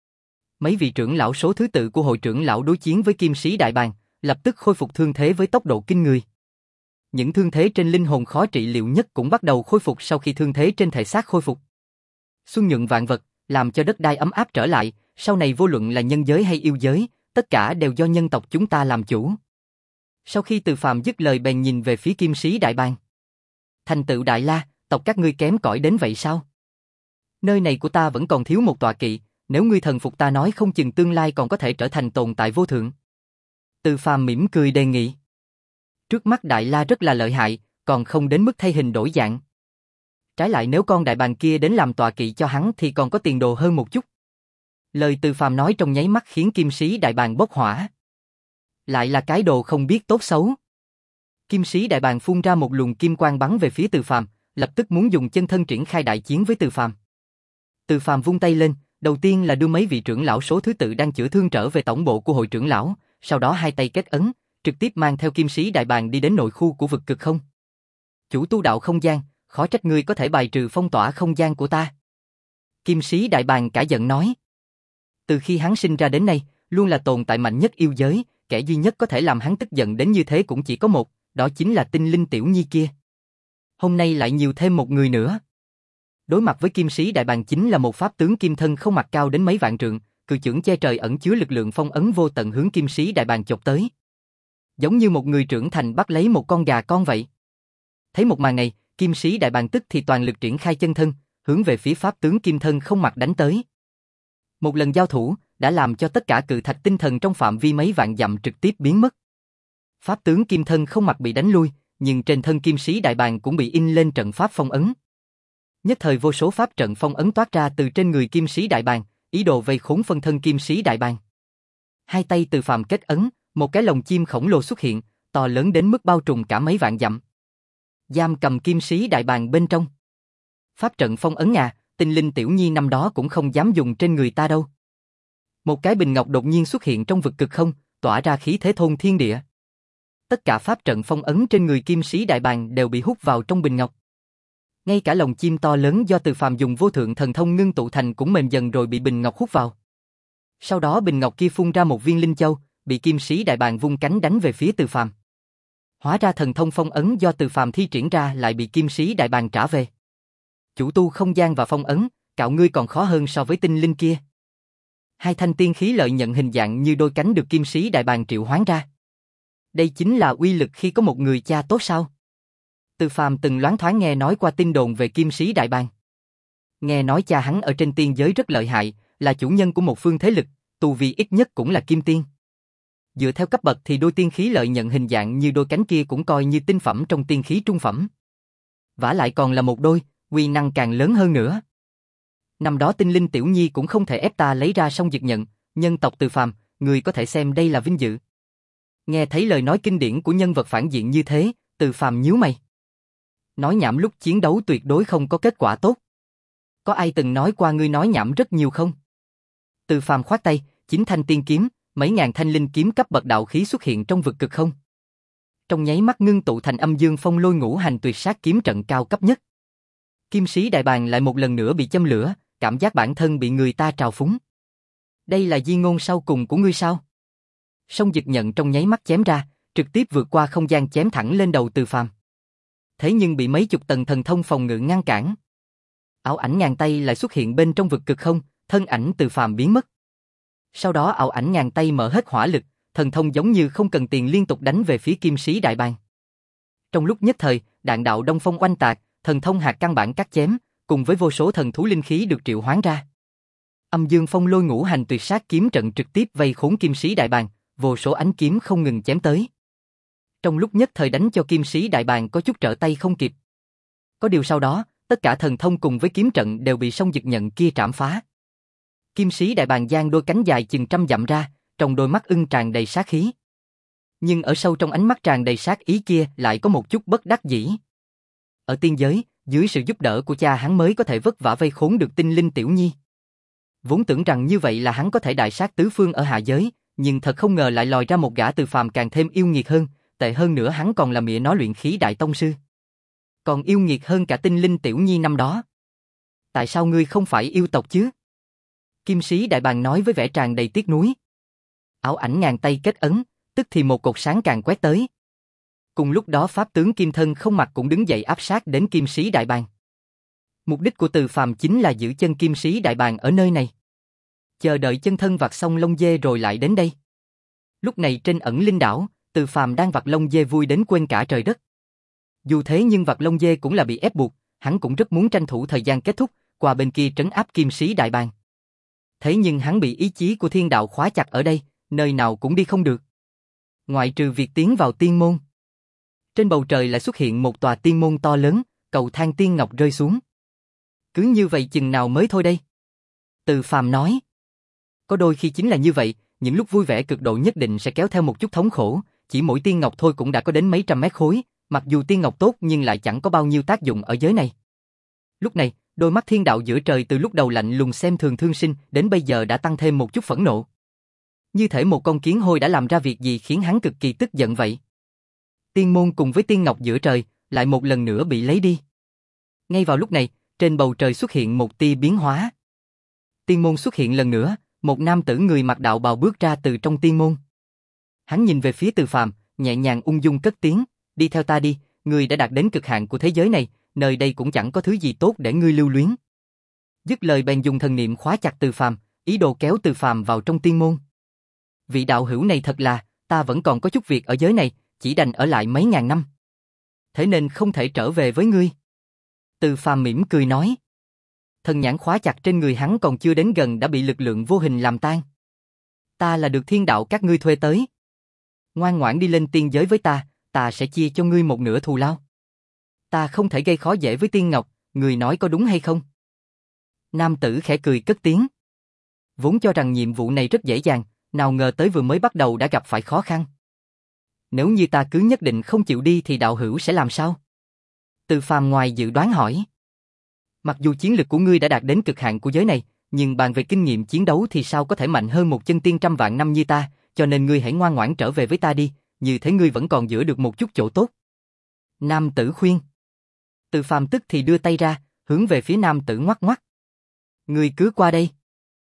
Mấy vị trưởng lão số thứ tự của hội trưởng lão đối chiến với Kim Sĩ Đại Bàng, lập tức khôi phục thương thế với tốc độ kinh người. Những thương thế trên linh hồn khó trị liệu nhất cũng bắt đầu khôi phục sau khi thương thế trên thể xác khôi phục. Xuân nhuận vạn vật, làm cho đất đai ấm áp trở lại, sau này vô luận là nhân giới hay yêu giới, tất cả đều do nhân tộc chúng ta làm chủ. Sau khi Từ Phàm dứt lời bèn nhìn về phía Kim Sĩ Đại Bàng. Thành tựu Đại La, tộc các ngươi kém cỏi đến vậy sao? Nơi này của ta vẫn còn thiếu một tọa kỵ, nếu ngươi thần phục ta nói không chừng tương lai còn có thể trở thành tồn tại vô thượng. Từ Phàm mỉm cười đề nghị. Trước mắt Đại La rất là lợi hại, còn không đến mức thay hình đổi dạng. Trái lại nếu con đại bàng kia đến làm tọa kỵ cho hắn thì còn có tiền đồ hơn một chút. Lời Từ Phàm nói trong nháy mắt khiến Kim Sĩ Đại Bàng bốc hỏa. Lại là cái đồ không biết tốt xấu. Kim Sĩ Đại Bàng phun ra một luồng kim quang bắn về phía Từ Phàm, lập tức muốn dùng chân thân triển khai đại chiến với Từ Phàm. Từ Phàm vung tay lên, đầu tiên là đưa mấy vị trưởng lão số thứ tự đang chữa thương trở về tổng bộ của hội trưởng lão, sau đó hai tay kết ấn, trực tiếp mang theo Kim Sĩ Đại Bàng đi đến nội khu của vực cực không. Chủ tu đạo không gian, khó trách ngươi có thể bài trừ phong tỏa không gian của ta. Kim Sĩ Đại Bàng cả giận nói. Từ khi hắn sinh ra đến nay, luôn là tồn tại mạnh nhất yêu giới, kẻ duy nhất có thể làm hắn tức giận đến như thế cũng chỉ có một, đó chính là Tinh Linh tiểu nhi kia. Hôm nay lại nhiều thêm một người nữa. Đối mặt với Kim Sĩ Đại Bàng chính là một pháp tướng kim thân không mặt cao đến mấy vạn trượng, cự chưởng che trời ẩn chứa lực lượng phong ấn vô tận hướng Kim Sĩ Đại Bàng chộp tới. Giống như một người trưởng thành bắt lấy một con gà con vậy. Thấy một màn này, Kim Sĩ Đại Bàng tức thì toàn lực triển khai chân thân, hướng về phía pháp tướng kim thân không mặt đánh tới. Một lần giao thủ, đã làm cho tất cả cự thạch tinh thần trong phạm vi mấy vạn dặm trực tiếp biến mất. Pháp tướng kim thân không mặt bị đánh lui, nhưng trên thân Kim Sĩ Đại Bàng cũng bị in lên trận pháp phong ấn. Nhất thời vô số pháp trận phong ấn toát ra từ trên người Kim Sĩ Đại Bàng, ý đồ vây khốn phân thân Kim Sĩ Đại Bàng. Hai tay Từ Phàm kết ấn, một cái lồng chim khổng lồ xuất hiện, to lớn đến mức bao trùm cả mấy vạn dặm. Giam cầm Kim Sĩ Đại Bàng bên trong. Pháp trận phong ấn à, Tinh Linh tiểu nhi năm đó cũng không dám dùng trên người ta đâu. Một cái bình ngọc đột nhiên xuất hiện trong vực cực không, tỏa ra khí thế thôn thiên địa. Tất cả pháp trận phong ấn trên người Kim Sĩ Đại Bàng đều bị hút vào trong bình ngọc. Ngay cả lồng chim to lớn do Từ Phàm dùng vô thượng thần thông ngưng tụ thành cũng mềm dần rồi bị bình ngọc hút vào. Sau đó bình ngọc kia phun ra một viên linh châu, bị Kim Sĩ Đại Bàng vung cánh đánh về phía Từ Phàm. Hóa ra thần thông phong ấn do Từ Phàm thi triển ra lại bị Kim Sĩ Đại Bàng trả về. Chủ tu không gian và phong ấn, cạo ngươi còn khó hơn so với tinh linh kia. Hai thanh tiên khí lợi nhận hình dạng như đôi cánh được Kim Sĩ Đại Bàng triệu hoán ra. Đây chính là uy lực khi có một người cha tốt sao? Từ Phàm từng loáng thoáng nghe nói qua tin đồn về Kim Sĩ Đại Bàng. Nghe nói cha hắn ở trên tiên giới rất lợi hại, là chủ nhân của một phương thế lực, tu vi ít nhất cũng là kim tiên. Dựa theo cấp bậc thì đôi tiên khí lợi nhận hình dạng như đôi cánh kia cũng coi như tinh phẩm trong tiên khí trung phẩm. Vả lại còn là một đôi, uy năng càng lớn hơn nữa. Năm đó Tinh Linh tiểu nhi cũng không thể ép ta lấy ra song dực nhận, nhân tộc Từ Phàm, người có thể xem đây là vinh dự. Nghe thấy lời nói kinh điển của nhân vật phản diện như thế, Từ Phàm nhíu mày. Nói nhảm lúc chiến đấu tuyệt đối không có kết quả tốt. Có ai từng nói qua ngươi nói nhảm rất nhiều không? Từ Phàm khoát tay, chín thanh tiên kiếm, mấy ngàn thanh linh kiếm cấp bậc đạo khí xuất hiện trong vực cực không. Trong nháy mắt ngưng tụ thành Âm Dương Phong Lôi Ngũ Hành Tuyệt Sát kiếm trận cao cấp nhất. Kim Sĩ Đại Bàng lại một lần nữa bị châm lửa, cảm giác bản thân bị người ta trào phúng. Đây là di ngôn sau cùng của ngươi sao? Song dực nhận trong nháy mắt chém ra, trực tiếp vượt qua không gian chém thẳng lên đầu Từ Phàm. Thế nhưng bị mấy chục tầng thần thông phòng ngự ngăn cản. Ảo ảnh ngàn tay lại xuất hiện bên trong vực cực không, thân ảnh Từ Phàm biến mất. Sau đó ảo ảnh ngàn tay mở hết hỏa lực, thần thông giống như không cần tiền liên tục đánh về phía Kim Sĩ Đại Bàng. Trong lúc nhất thời, đạn đạo đông phong oanh tạc, thần thông hạt căn bản cắt chém, cùng với vô số thần thú linh khí được triệu hoán ra. Âm Dương Phong Lôi Ngũ Hành Tuyệt Sát kiếm trận trực tiếp vây khốn Kim Sĩ Đại Bàng, vô số ánh kiếm không ngừng chém tới. Trong lúc nhất thời đánh cho kim sĩ đại bàng có chút trở tay không kịp. Có điều sau đó, tất cả thần thông cùng với kiếm trận đều bị song dực nhận kia trảm phá. Kim sĩ đại bàng giang đôi cánh dài chừng trăm dặm ra, trong đôi mắt ưng tràn đầy sát khí. Nhưng ở sâu trong ánh mắt tràn đầy sát ý kia lại có một chút bất đắc dĩ. Ở tiên giới, dưới sự giúp đỡ của cha hắn mới có thể vất vả vây khốn được tinh linh Tiểu Nhi. Vốn tưởng rằng như vậy là hắn có thể đại sát tứ phương ở hạ giới, nhưng thật không ngờ lại lòi ra một gã Từ Phàm càng thêm yêu nghiệt hơn, tệ hơn nữa hắn còn là mỉa nói luyện khí đại tông sư. Còn yêu nghiệt hơn cả tinh linh Tiểu Nhi năm đó. Tại sao ngươi không phải yêu tộc chứ? Kim sĩ đại bàng nói với vẻ tràn đầy tiếc nuối. Ảo ảnh ngàn tay kết ấn, tức thì một cột sáng càng quét tới. Cùng lúc đó pháp tướng Kim Thân Không Mặc cũng đứng dậy áp sát đến kim sĩ đại bàng. Mục đích của Từ Phàm chính là giữ chân kim sĩ đại bàng ở nơi này. Chờ đợi chân thân vặt xong lông dê rồi lại đến đây. Lúc này trên ẩn linh đảo, Từ Phàm đang vặt lông dê vui đến quên cả trời đất. Dù thế nhưng vặt lông dê cũng là bị ép buộc, hắn cũng rất muốn tranh thủ thời gian kết thúc, qua bên kia trấn áp kim sĩ đại bàng. Thế nhưng hắn bị ý chí của thiên đạo khóa chặt ở đây, nơi nào cũng đi không được. Ngoại trừ việc tiến vào tiên môn. Trên bầu trời lại xuất hiện một tòa tiên môn to lớn, cầu thang tiên ngọc rơi xuống. Cứ như vậy chừng nào mới thôi đây? Từ Phàm nói. Có đôi khi chính là như vậy, những lúc vui vẻ cực độ nhất định sẽ kéo theo một chút thống khổ, chỉ mỗi tiên ngọc thôi cũng đã có đến mấy trăm mét khối, mặc dù tiên ngọc tốt nhưng lại chẳng có bao nhiêu tác dụng ở giới này. Lúc này, đôi mắt thiên đạo giữa trời từ lúc đầu lạnh lùng xem thường thương sinh đến bây giờ đã tăng thêm một chút phẫn nộ. Như thể một con kiến hôi đã làm ra việc gì khiến hắn cực kỳ tức giận vậy. Tiên môn cùng với tiên ngọc giữa trời lại một lần nữa bị lấy đi. Ngay vào lúc này, trên bầu trời xuất hiện một tia biến hóa. Tiên môn xuất hiện lần nữa, một nam tử người mặc đạo bào bước ra từ trong tiên môn. Hắn nhìn về phía Từ Phàm, nhẹ nhàng ung dung cất tiếng, đi theo ta đi, ngươi đã đạt đến cực hạn của thế giới này, nơi đây cũng chẳng có thứ gì tốt để ngươi lưu luyến. Dứt lời bèn dùng thần niệm khóa chặt Từ Phàm, ý đồ kéo Từ Phàm vào trong tiên môn. Vị đạo hữu này thật là, ta vẫn còn có chút việc ở giới này, chỉ đành ở lại mấy ngàn năm. Thế nên không thể trở về với ngươi. Từ Phàm mỉm cười nói. Thần nhãn khóa chặt trên người hắn còn chưa đến gần đã bị lực lượng vô hình làm tan. Ta là được thiên đạo các ngươi thuê tới. Ngoan ngoãn đi lên tiên giới với ta, ta sẽ chia cho ngươi một nửa thù lao. Ta không thể gây khó dễ với tiên ngọc, ngươi nói có đúng hay không? Nam tử khẽ cười cất tiếng. Vốn cho rằng nhiệm vụ này rất dễ dàng, nào ngờ tới vừa mới bắt đầu đã gặp phải khó khăn. Nếu như ta cứ nhất định không chịu đi thì đạo hữu sẽ làm sao? Từ Phàm ngoài dự đoán hỏi. Mặc dù chiến lực của ngươi đã đạt đến cực hạn của giới này, nhưng bàn về kinh nghiệm chiến đấu thì sao có thể mạnh hơn một chân tiên trăm vạn năm như ta, cho nên ngươi hãy ngoan ngoãn trở về với ta đi, như thế ngươi vẫn còn giữ được một chút chỗ tốt. Nam tử khuyên. Từ Phàm tức thì đưa tay ra, hướng về phía nam tử ngoắc ngoắc. Ngươi cứ qua đây.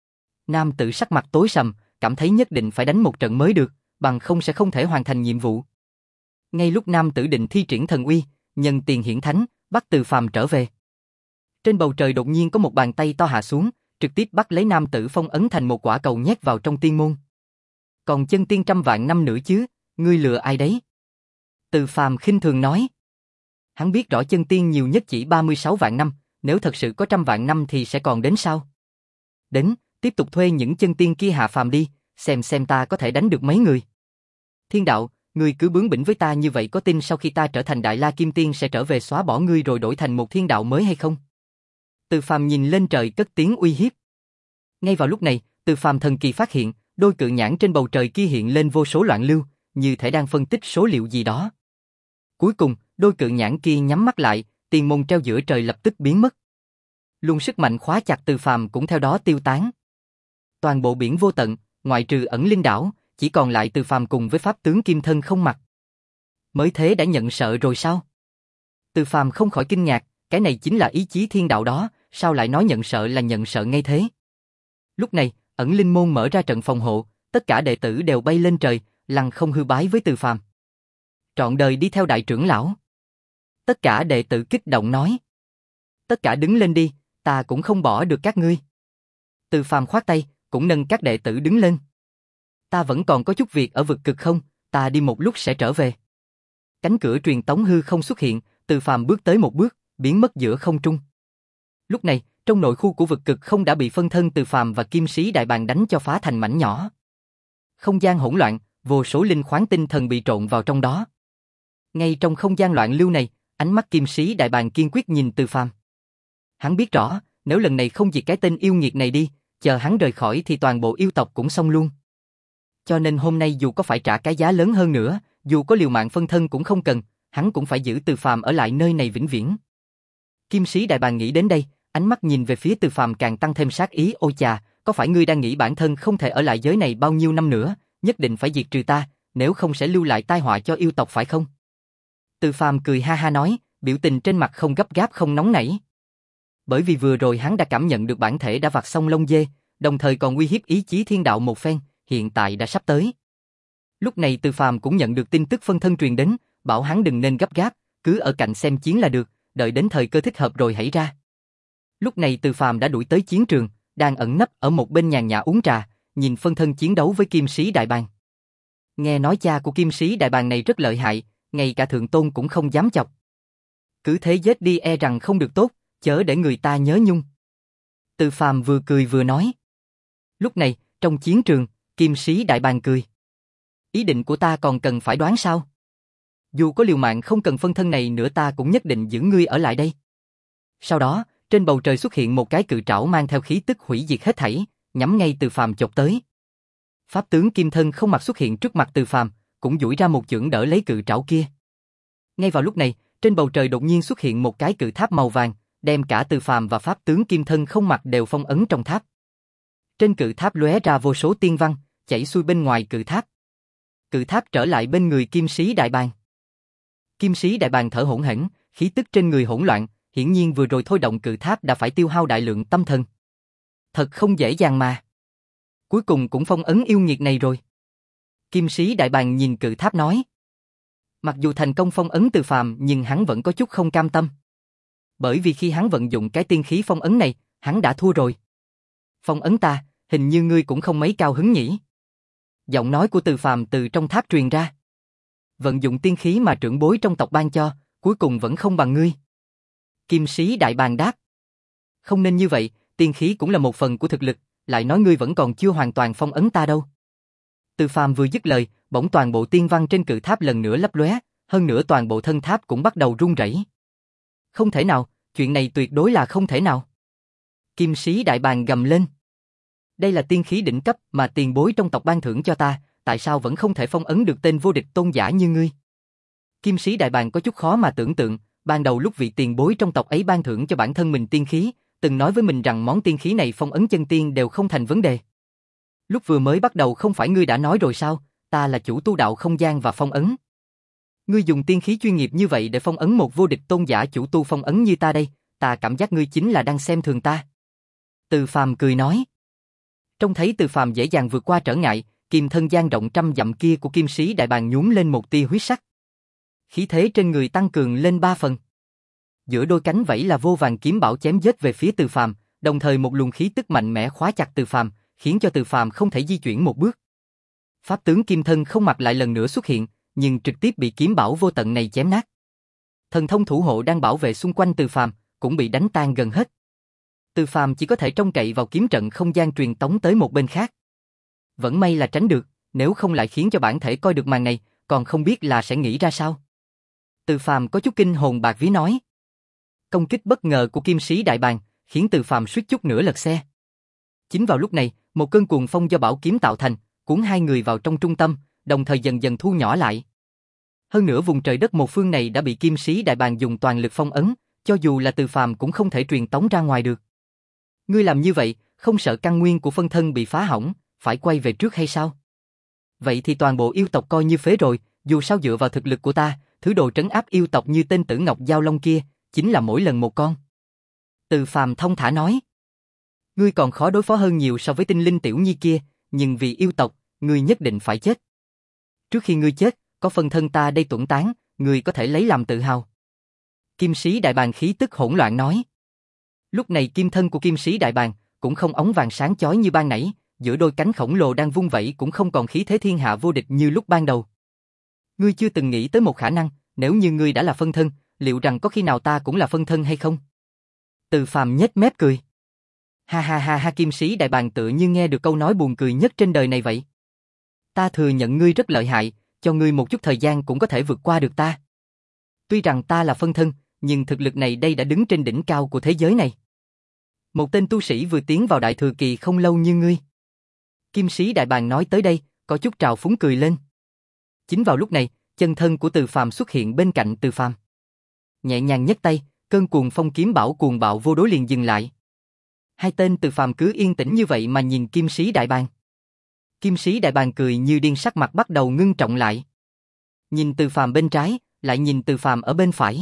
Nam tử sắc mặt tối sầm, cảm thấy nhất định phải đánh một trận mới được, bằng không sẽ không thể hoàn thành nhiệm vụ. Ngay lúc nam tử định thi triển thần uy, nhân tiền hiển thánh, bắt Từ Phàm trở về. Trên bầu trời đột nhiên có một bàn tay to hạ xuống, trực tiếp bắt lấy nam tử phong ấn thành một quả cầu nhét vào trong tiên môn. Còn chân tiên trăm vạn năm nữa chứ, ngươi lừa ai đấy? Từ Phàm khinh thường nói. Hắn biết rõ chân tiên nhiều nhất chỉ ba mươi sáu vạn năm, nếu thật sự có trăm vạn năm thì sẽ còn đến sao? Đến, tiếp tục thuê những chân tiên kia hạ phàm đi, xem xem ta có thể đánh được mấy người. Thiên đạo, ngươi cứ bướng bỉnh với ta như vậy có tin sau khi ta trở thành Đại La Kim Tiên sẽ trở về xóa bỏ ngươi rồi đổi thành một thiên đạo mới hay không? Từ Phàm nhìn lên trời cất tiếng uy hiếp. Ngay vào lúc này, Từ Phàm thần kỳ phát hiện, đôi cự nhãn trên bầu trời kia hiện lên vô số loạn lưu, như thể đang phân tích số liệu gì đó. Cuối cùng, đôi cự nhãn kia nhắm mắt lại, tiền môn treo giữa trời lập tức biến mất. Luồng sức mạnh khóa chặt Từ Phàm cũng theo đó tiêu tán. Toàn bộ biển vô tận, ngoại trừ ẩn linh đảo, chỉ còn lại Từ Phàm cùng với pháp tướng Kim Thân Không Mặc. Mới thế đã nhận sợ rồi sao? Từ Phàm không khỏi kinh ngạc, cái này chính là ý chí thiên đạo đó, sao lại nói nhận sợ là nhận sợ ngay thế? Lúc này, ẩn linh môn mở ra trận phòng hộ, tất cả đệ tử đều bay lên trời, lăng không hư bái với Từ Phàm. Trọn đời đi theo đại trưởng lão. Tất cả đệ tử kích động nói. Tất cả đứng lên đi, ta cũng không bỏ được các ngươi. Từ Phàm khoát tay, cũng nâng các đệ tử đứng lên. Ta vẫn còn có chút việc ở vực cực không, ta đi một lúc sẽ trở về. Cánh cửa truyền tống hư không xuất hiện, Từ Phàm bước tới một bước, biến mất giữa không trung. Lúc này, trong nội khu của vực cực không đã bị phân thân Từ Phàm và kim sĩ đại bàng đánh cho phá thành mảnh nhỏ. Không gian hỗn loạn, vô số linh khoáng tinh thần bị trộn vào trong đó. Ngay trong không gian loạn lưu này, ánh mắt kim sĩ đại bàng kiên quyết nhìn Từ Phàm. Hắn biết rõ, nếu lần này không diệt cái tên yêu nghiệt này đi, chờ hắn rời khỏi thì toàn bộ yêu tộc cũng xong luôn. Cho nên hôm nay dù có phải trả cái giá lớn hơn nữa, dù có liều mạng phân thân cũng không cần, hắn cũng phải giữ Từ Phàm ở lại nơi này vĩnh viễn. Kim sĩ đại bàng nghĩ đến đây, ánh mắt nhìn về phía Từ Phàm càng tăng thêm sát ý. Ôi chà, có phải ngươi đang nghĩ bản thân không thể ở lại giới này bao nhiêu năm nữa, nhất định phải diệt trừ ta, nếu không sẽ lưu lại tai họa cho yêu tộc phải không? Từ Phàm cười ha ha nói, biểu tình trên mặt không gấp gáp không nóng nảy. Bởi vì vừa rồi hắn đã cảm nhận được bản thể đã vặt xong lông dê, đồng thời còn uy hiếp ý chí thiên đạo một phen, hiện tại đã sắp tới. Lúc này Từ Phàm cũng nhận được tin tức phân thân truyền đến, bảo hắn đừng nên gấp gáp, cứ ở cạnh xem chiến là được, đợi đến thời cơ thích hợp rồi hãy ra. Lúc này Từ Phàm đã đuổi tới chiến trường, đang ẩn nấp ở một bên nhàn nhã uống trà, nhìn phân thân chiến đấu với kim sĩ đại bàng. Nghe nói cha của kim sĩ đại bàng này rất lợi hại, ngay cả thượng tôn cũng không dám chọc. Cứ thế giết đi e rằng không được tốt, chớ để người ta nhớ nhung. Từ Phàm vừa cười vừa nói. Lúc này, trong chiến trường, kim sĩ đại bàng cười. Ý định của ta còn cần phải đoán sao? Dù có liều mạng không cần phân thân này nữa ta cũng nhất định giữ ngươi ở lại đây. Sau đó, trên bầu trời xuất hiện một cái cự trảo mang theo khí tức hủy diệt hết thảy, nhắm ngay Từ Phàm chộp tới. Pháp tướng kim thân không mặt xuất hiện trước mặt Từ Phàm, cũng duỗi ra một chưởng đỡ lấy cự trảo kia. Ngay vào lúc này, trên bầu trời đột nhiên xuất hiện một cái cự tháp màu vàng, đem cả Từ Phàm và pháp tướng kim thân không mặt đều phong ấn trong tháp. Trên cự tháp lóe ra vô số tiên văn, chảy xuôi bên ngoài cự tháp. Cự tháp trở lại bên người kim sĩ đại bàng. Kim sĩ đại bàng thở hổn hển, khí tức trên người hỗn loạn, hiển nhiên vừa rồi thôi động cự tháp đã phải tiêu hao đại lượng tâm thần. Thật không dễ dàng mà. Cuối cùng cũng phong ấn yêu nghiệt này rồi. Kim sĩ đại bàng nhìn cự tháp nói. Mặc dù thành công phong ấn Từ Phàm nhưng hắn vẫn có chút không cam tâm. Bởi vì khi hắn vận dụng cái tiên khí phong ấn này, hắn đã thua rồi. Phong ấn ta, hình như ngươi cũng không mấy cao hứng nhỉ? Giọng nói của Từ Phàm từ trong tháp truyền ra. Vận dụng tiên khí mà trưởng bối trong tộc ban cho, cuối cùng vẫn không bằng ngươi. Kim sĩ đại bàng đáp. Không nên như vậy, tiên khí cũng là một phần của thực lực, lại nói ngươi vẫn còn chưa hoàn toàn phong ấn ta đâu. Từ Phàm vừa dứt lời, bỗng toàn bộ tiên văn trên cự tháp lần nữa lấp lóe, hơn nữa toàn bộ thân tháp cũng bắt đầu rung rẩy. Không thể nào, chuyện này tuyệt đối là không thể nào. Kim sĩ đại bàng gầm lên. Đây là tiên khí đỉnh cấp mà tiền bối trong tộc ban thưởng cho ta, tại sao vẫn không thể phong ấn được tên vô địch tôn giả như ngươi? Kim sĩ đại bàng có chút khó mà tưởng tượng, ban đầu lúc vị tiền bối trong tộc ấy ban thưởng cho bản thân mình tiên khí, từng nói với mình rằng món tiên khí này phong ấn chân tiên đều không thành vấn đề. Lúc vừa mới bắt đầu không phải ngươi đã nói rồi sao, ta là chủ tu đạo không gian và phong ấn. Ngươi dùng tiên khí chuyên nghiệp như vậy để phong ấn một vô địch tôn giả chủ tu phong ấn như ta đây, ta cảm giác ngươi chính là đang xem thường ta. Từ Phàm cười nói. Trông thấy Từ Phàm dễ dàng vượt qua trở ngại, kim thân dang rộng trăm dặm kia của kim sĩ đại bàng nhúm lên một tia huyết sắc. Khí thế trên người tăng cường lên ba phần. Giữa đôi cánh vẫy là vô vàng kiếm bảo chém giết về phía Từ Phàm, đồng thời một luồng khí tức mạnh mẽ khóa chặt Từ Phàm, khiến cho Từ Phàm không thể di chuyển một bước. Pháp tướng kim thân không mặt lại lần nữa xuất hiện, nhưng trực tiếp bị kiếm bảo vô tận này chém nát. Thần thông thủ hộ đang bảo vệ xung quanh Từ Phàm cũng bị đánh tan gần hết. Từ Phàm chỉ có thể trông cậy vào kiếm trận không gian truyền tống tới một bên khác. Vẫn may là tránh được, nếu không lại khiến cho bản thể coi được màn này, còn không biết là sẽ nghĩ ra sao. Từ Phàm có chút kinh hồn bạc vía nói. Công kích bất ngờ của kim sĩ đại bàng khiến Từ Phàm suýt chút nữa lật xe. Chính vào lúc này, một cơn cuồng phong do bảo kiếm tạo thành, cuốn hai người vào trong trung tâm, đồng thời dần dần thu nhỏ lại. Hơn nữa vùng trời đất một phương này đã bị kim sĩ đại bàng dùng toàn lực phong ấn, cho dù là Từ Phàm cũng không thể truyền tống ra ngoài được. Ngươi làm như vậy, không sợ căn nguyên của phân thân bị phá hỏng, phải quay về trước hay sao? Vậy thì toàn bộ yêu tộc coi như phế rồi, dù sao dựa vào thực lực của ta, thứ đồ trấn áp yêu tộc như tên Tử Ngọc Giao Long kia, chính là mỗi lần một con. Từ Phàm thông thả nói. Ngươi còn khó đối phó hơn nhiều so với tinh linh tiểu nhi kia, nhưng vì yêu tộc, ngươi nhất định phải chết. Trước khi ngươi chết, có phân thân ta đây tuẫn tán, ngươi có thể lấy làm tự hào. Kim sĩ đại bàng khí tức hỗn loạn nói. Lúc này kim thân của kim sĩ đại bàng cũng không óng vàng sáng chói như ban nãy, giữa đôi cánh khổng lồ đang vung vẩy cũng không còn khí thế thiên hạ vô địch như lúc ban đầu. Ngươi chưa từng nghĩ tới một khả năng, nếu như ngươi đã là phân thân, liệu rằng có khi nào ta cũng là phân thân hay không? Từ Phàm nhếch mép cười. Ha ha ha ha, kim sĩ đại bàng tựa như nghe được câu nói buồn cười nhất trên đời này vậy. Ta thừa nhận ngươi rất lợi hại, cho ngươi một chút thời gian cũng có thể vượt qua được ta. Tuy rằng ta là phân thân, nhưng thực lực này đây đã đứng trên đỉnh cao của thế giới này. Một tên tu sĩ vừa tiến vào đại thừa kỳ không lâu như ngươi. Kim sĩ đại bàng nói tới đây, có chút trào phúng cười lên. Chính vào lúc này, chân thân của Từ Phàm xuất hiện bên cạnh Từ Phàm. Nhẹ nhàng nhấc tay, cơn cuồng phong kiếm bảo cuồng bạo vô đối liền dừng lại. Hai tên Từ Phàm cứ yên tĩnh như vậy mà nhìn Kim sĩ đại bàng. Kim sĩ đại bàng cười như điên, sắc mặt bắt đầu ngưng trọng lại. Nhìn Từ Phàm bên trái, lại nhìn Từ Phàm ở bên phải.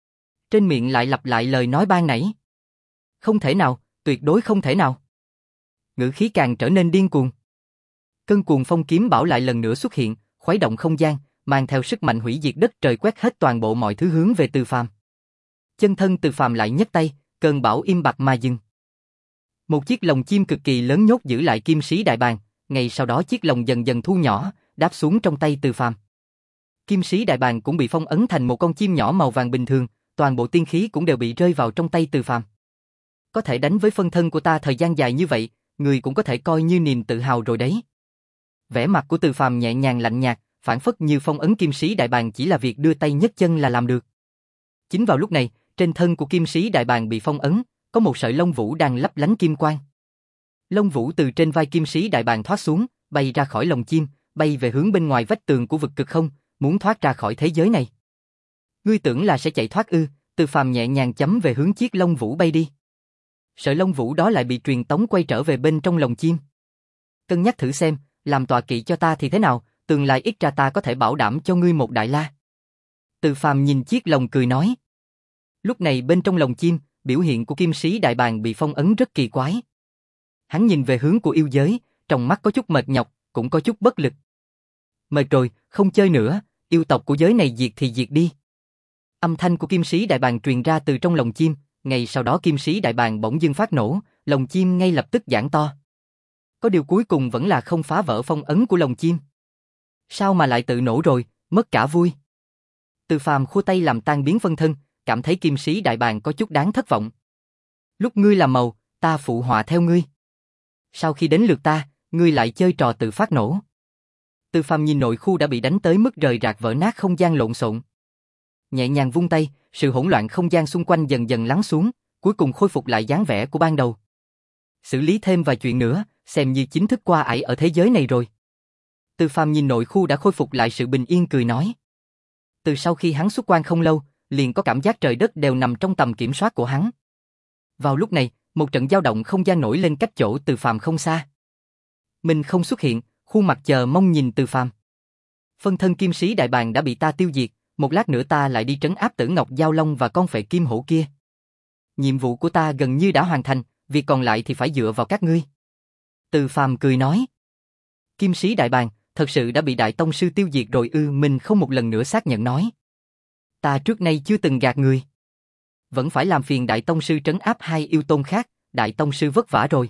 Trên miệng lại lặp lại lời nói ban nãy. Không thể nào, tuyệt đối không thể nào. Ngữ khí càng trở nên điên cuồng. Cơn cuồng phong kiếm bảo lại lần nữa xuất hiện, khuấy động không gian, mang theo sức mạnh hủy diệt đất trời, quét hết toàn bộ mọi thứ hướng về Từ Phàm. Chân thân Từ Phàm lại nhấc tay, cơn bão im bặt mà dừng. Một chiếc lồng chim cực kỳ lớn nhốt giữ lại Kim sĩ đại bàng, ngay sau đó chiếc lồng dần dần thu nhỏ, đáp xuống trong tay Từ Phàm. Kim sĩ đại bàng cũng bị phong ấn thành một con chim nhỏ màu vàng bình thường, toàn bộ tiên khí cũng đều bị rơi vào trong tay Từ Phàm. Có thể đánh với phân thân của ta thời gian dài như vậy, người cũng có thể coi như niềm tự hào rồi đấy. Vẻ mặt của Từ Phàm nhẹ nhàng lạnh nhạt, phản phất như phong ấn Kim sĩ đại bàng chỉ là việc đưa tay nhấc chân là làm được. Chính vào lúc này, trên thân của Kim sĩ đại bàng bị phong ấn, có một sợi lông vũ đang lấp lánh kim quang. Lông vũ từ trên vai Kim sĩ đại bàng thoát xuống, bay ra khỏi lồng chim, bay về hướng bên ngoài vách tường của vực cực không, muốn thoát ra khỏi thế giới này. Ngươi tưởng là sẽ chạy thoát ư? Từ Phàm nhẹ nhàng chấm về hướng chiếc lông vũ bay đi. Sợi lông vũ đó lại bị truyền tống quay trở về bên trong lồng chim. Cân nhắc thử xem, làm tọa kỵ cho ta thì thế nào, tương lai ít ra ta có thể bảo đảm cho ngươi một đại la. Từ Phàm nhìn chiếc lồng cười nói. Lúc này bên trong lồng chim, biểu hiện của Kim sĩ đại bàng bị phong ấn rất kỳ quái. Hắn nhìn về hướng của yêu giới, trong mắt có chút mệt nhọc, cũng có chút bất lực. Mệt rồi, không chơi nữa, yêu tộc của giới này diệt thì diệt đi. Âm thanh của Kim sĩ đại bàng truyền ra từ trong lồng chim, ngay sau đó Kim sĩ đại bàng bỗng dưng phát nổ, lồng chim ngay lập tức giãn to. Có điều cuối cùng vẫn là không phá vỡ phong ấn của lồng chim. Sao mà lại tự nổ rồi, mất cả vui. Từ Phàm khua tay làm tan biến phân thân, cảm thấy Kim sĩ đại bàng có chút đáng thất vọng. Lúc ngươi làm màu, ta phụ họa theo ngươi. Sau khi đến lượt ta, ngươi lại chơi trò tự phát nổ. Từ Phàm nhìn nội khu đã bị đánh tới mức rời rạc vỡ nát không gian lộn xộn. Nhẹ nhàng vung tay, sự hỗn loạn không gian xung quanh dần dần lắng xuống, cuối cùng khôi phục lại dáng vẻ của ban đầu. Xử lý thêm vài chuyện nữa, xem như chính thức qua ải ở thế giới này rồi. Từ Phàm nhìn nội khu đã khôi phục lại sự bình yên cười nói. Từ sau khi hắn xuất quan không lâu, liền có cảm giác trời đất đều nằm trong tầm kiểm soát của hắn. Vào lúc này, một trận dao động không gian nổi lên cách chỗ Từ Phàm không xa. Mình không xuất hiện, khuôn mặt chờ mong nhìn Từ Phàm. Phân thân Kim sĩ đại bàng đã bị ta tiêu diệt, một lát nữa ta lại đi trấn áp Tử Ngọc Giao Long và con phệ kim hổ kia. Nhiệm vụ của ta gần như đã hoàn thành, việc còn lại thì phải dựa vào các ngươi. Từ Phàm cười nói. Kim sĩ đại bàng, thật sự đã bị đại tông sư tiêu diệt rồi ư? Mình không một lần nữa xác nhận nói. Ta trước nay chưa từng gạt người. Vẫn phải làm phiền đại tông sư trấn áp hai yêu tôn khác, đại tông sư vất vả rồi.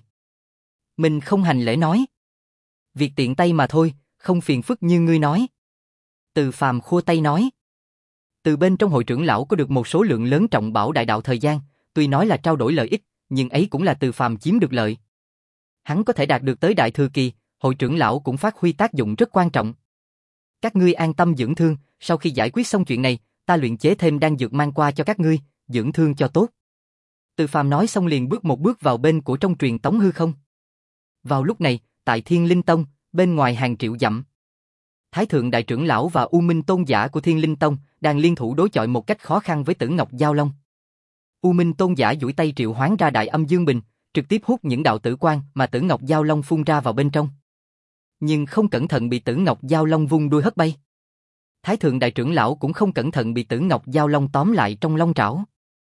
Mình không hành lễ nói. Việc tiện tay mà thôi, không phiền phức như ngươi nói. Từ Phàm khua tay nói. Từ bên trong hội trưởng lão có được một số lượng lớn trọng bảo đại đạo thời gian, tuy nói là trao đổi lợi ích, nhưng ấy cũng là Từ Phàm chiếm được lợi. Hắn có thể đạt được tới đại thừa kỳ, hội trưởng lão cũng phát huy tác dụng rất quan trọng. Các ngươi an tâm dưỡng thương, sau khi giải quyết xong chuyện này, ta luyện chế thêm đan dược mang qua cho các ngươi, dưỡng thương cho tốt. Từ Phàm nói xong liền bước một bước vào bên của trong truyền tống hư không. Vào lúc này, tại Thiên Linh Tông, bên ngoài hàng triệu dặm, Thái thượng đại trưởng lão và U Minh tôn giả của Thiên Linh Tông đang liên thủ đối chọi một cách khó khăn với Tử Ngọc Giao Long. U Minh tôn giả duỗi tay triệu hoán ra đại âm dương bình, trực tiếp hút những đạo tử quang mà Tử Ngọc Giao Long phun ra vào bên trong. Nhưng không cẩn thận bị Tử Ngọc Giao Long vung đuôi hất bay. Thái thượng đại trưởng lão cũng không cẩn thận bị Tử Ngọc Giao Long tóm lại trong long trảo.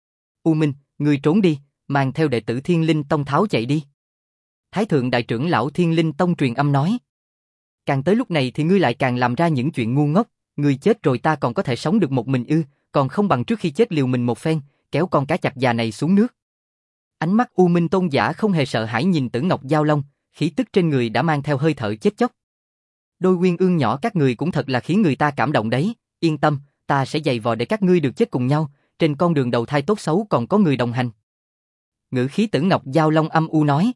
U Minh, ngươi trốn đi, mang theo đệ tử Thiên Linh Tông tháo chạy đi. Thái thượng đại trưởng lão Thiên Linh Tông truyền âm nói. Càng tới lúc này thì ngươi lại càng làm ra những chuyện ngu ngốc, ngươi chết rồi ta còn có thể sống được một mình ư, còn không bằng trước khi chết liều mình một phen, kéo con cá chạch già này xuống nước. Ánh mắt U Minh tôn giả không hề sợ hãi nhìn Tử Ngọc Giao Long, khí tức trên người đã mang theo hơi thở chết chóc. Đôi uyên ương nhỏ các người cũng thật là khiến người ta cảm động đấy, yên tâm, ta sẽ giày vò để các ngươi được chết cùng nhau, trên con đường đầu thai tốt xấu còn có người đồng hành. Ngữ khí Tử Ngọc Giao Long âm u nói.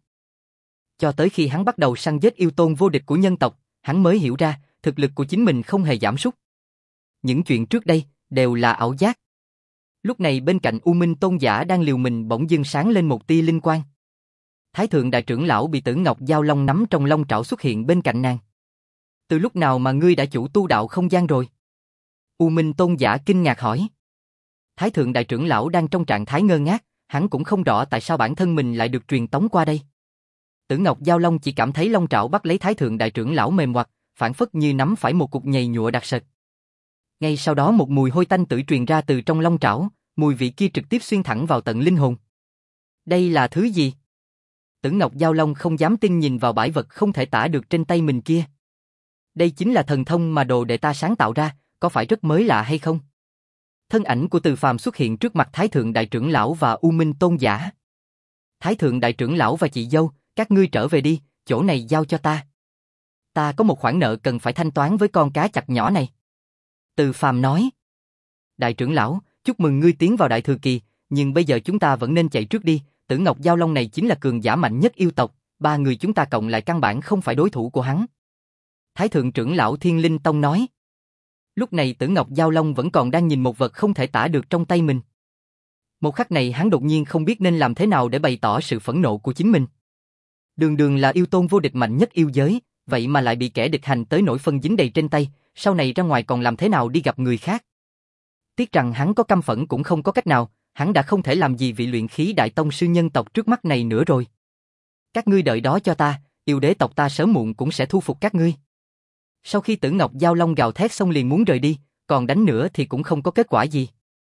Cho tới khi hắn bắt đầu săn giết yêu tôn vô địch của nhân tộc, hắn mới hiểu ra, thực lực của chính mình không hề giảm sút. Những chuyện trước đây, đều là ảo giác. Lúc này bên cạnh U Minh Tôn giả đang liều mình bỗng dưng sáng lên một tia linh quang. Thái thượng đại trưởng lão bị Tử Ngọc Giao Long nắm trong long trảo xuất hiện bên cạnh nàng. Từ lúc nào mà ngươi đã chủ tu đạo không gian rồi? U Minh Tôn giả kinh ngạc hỏi. Thái thượng đại trưởng lão đang trong trạng thái ngơ ngác, hắn cũng không rõ tại sao bản thân mình lại được truyền tống qua đây. Tử Ngọc Giao Long chỉ cảm thấy long trảo bắt lấy Thái thượng đại trưởng lão mềm oặt, phản phất như nắm phải một cục nhầy nhụa đặc sệt. Ngay sau đó một mùi hôi tanh tử truyền ra từ trong long trảo, mùi vị kia trực tiếp xuyên thẳng vào tận linh hồn. Đây là thứ gì? Tử Ngọc Giao Long không dám tin nhìn vào bãi vật không thể tả được trên tay mình kia. Đây chính là thần thông mà đồ đệ ta sáng tạo ra, có phải rất mới lạ hay không? Thân ảnh của Từ Phàm xuất hiện trước mặt Thái thượng đại trưởng lão và U Minh Tôn giả. Thái thượng đại trưởng lão và chị dâu, các ngươi trở về đi, chỗ này giao cho ta. Ta có một khoản nợ cần phải thanh toán với con cá chạch nhỏ này. Từ Phàm nói. Đại trưởng lão, chúc mừng ngươi tiến vào đại thừa kỳ, nhưng bây giờ chúng ta vẫn nên chạy trước đi. Tử Ngọc Giao Long này chính là cường giả mạnh nhất yêu tộc, ba người chúng ta cộng lại căn bản không phải đối thủ của hắn. Thái thượng trưởng lão Thiên Linh Tông nói. Lúc này Tử Ngọc Giao Long vẫn còn đang nhìn một vật không thể tả được trong tay mình. Một khắc này hắn đột nhiên không biết nên làm thế nào để bày tỏ sự phẫn nộ của chính mình. Đường đường là yêu tôn vô địch mạnh nhất yêu giới, vậy mà lại bị kẻ địch hành tới nỗi phân dính đầy trên tay, sau này ra ngoài còn làm thế nào đi gặp người khác. Tiếc rằng hắn có căm phẫn cũng không có cách nào, hắn đã không thể làm gì vị luyện khí đại tông sư nhân tộc trước mắt này nữa rồi. Các ngươi đợi đó cho ta, yêu đế tộc ta sớm muộn cũng sẽ thu phục các ngươi. Sau khi Tử Ngọc Giao Long gào thét xong liền muốn rời đi, còn đánh nữa thì cũng không có kết quả gì.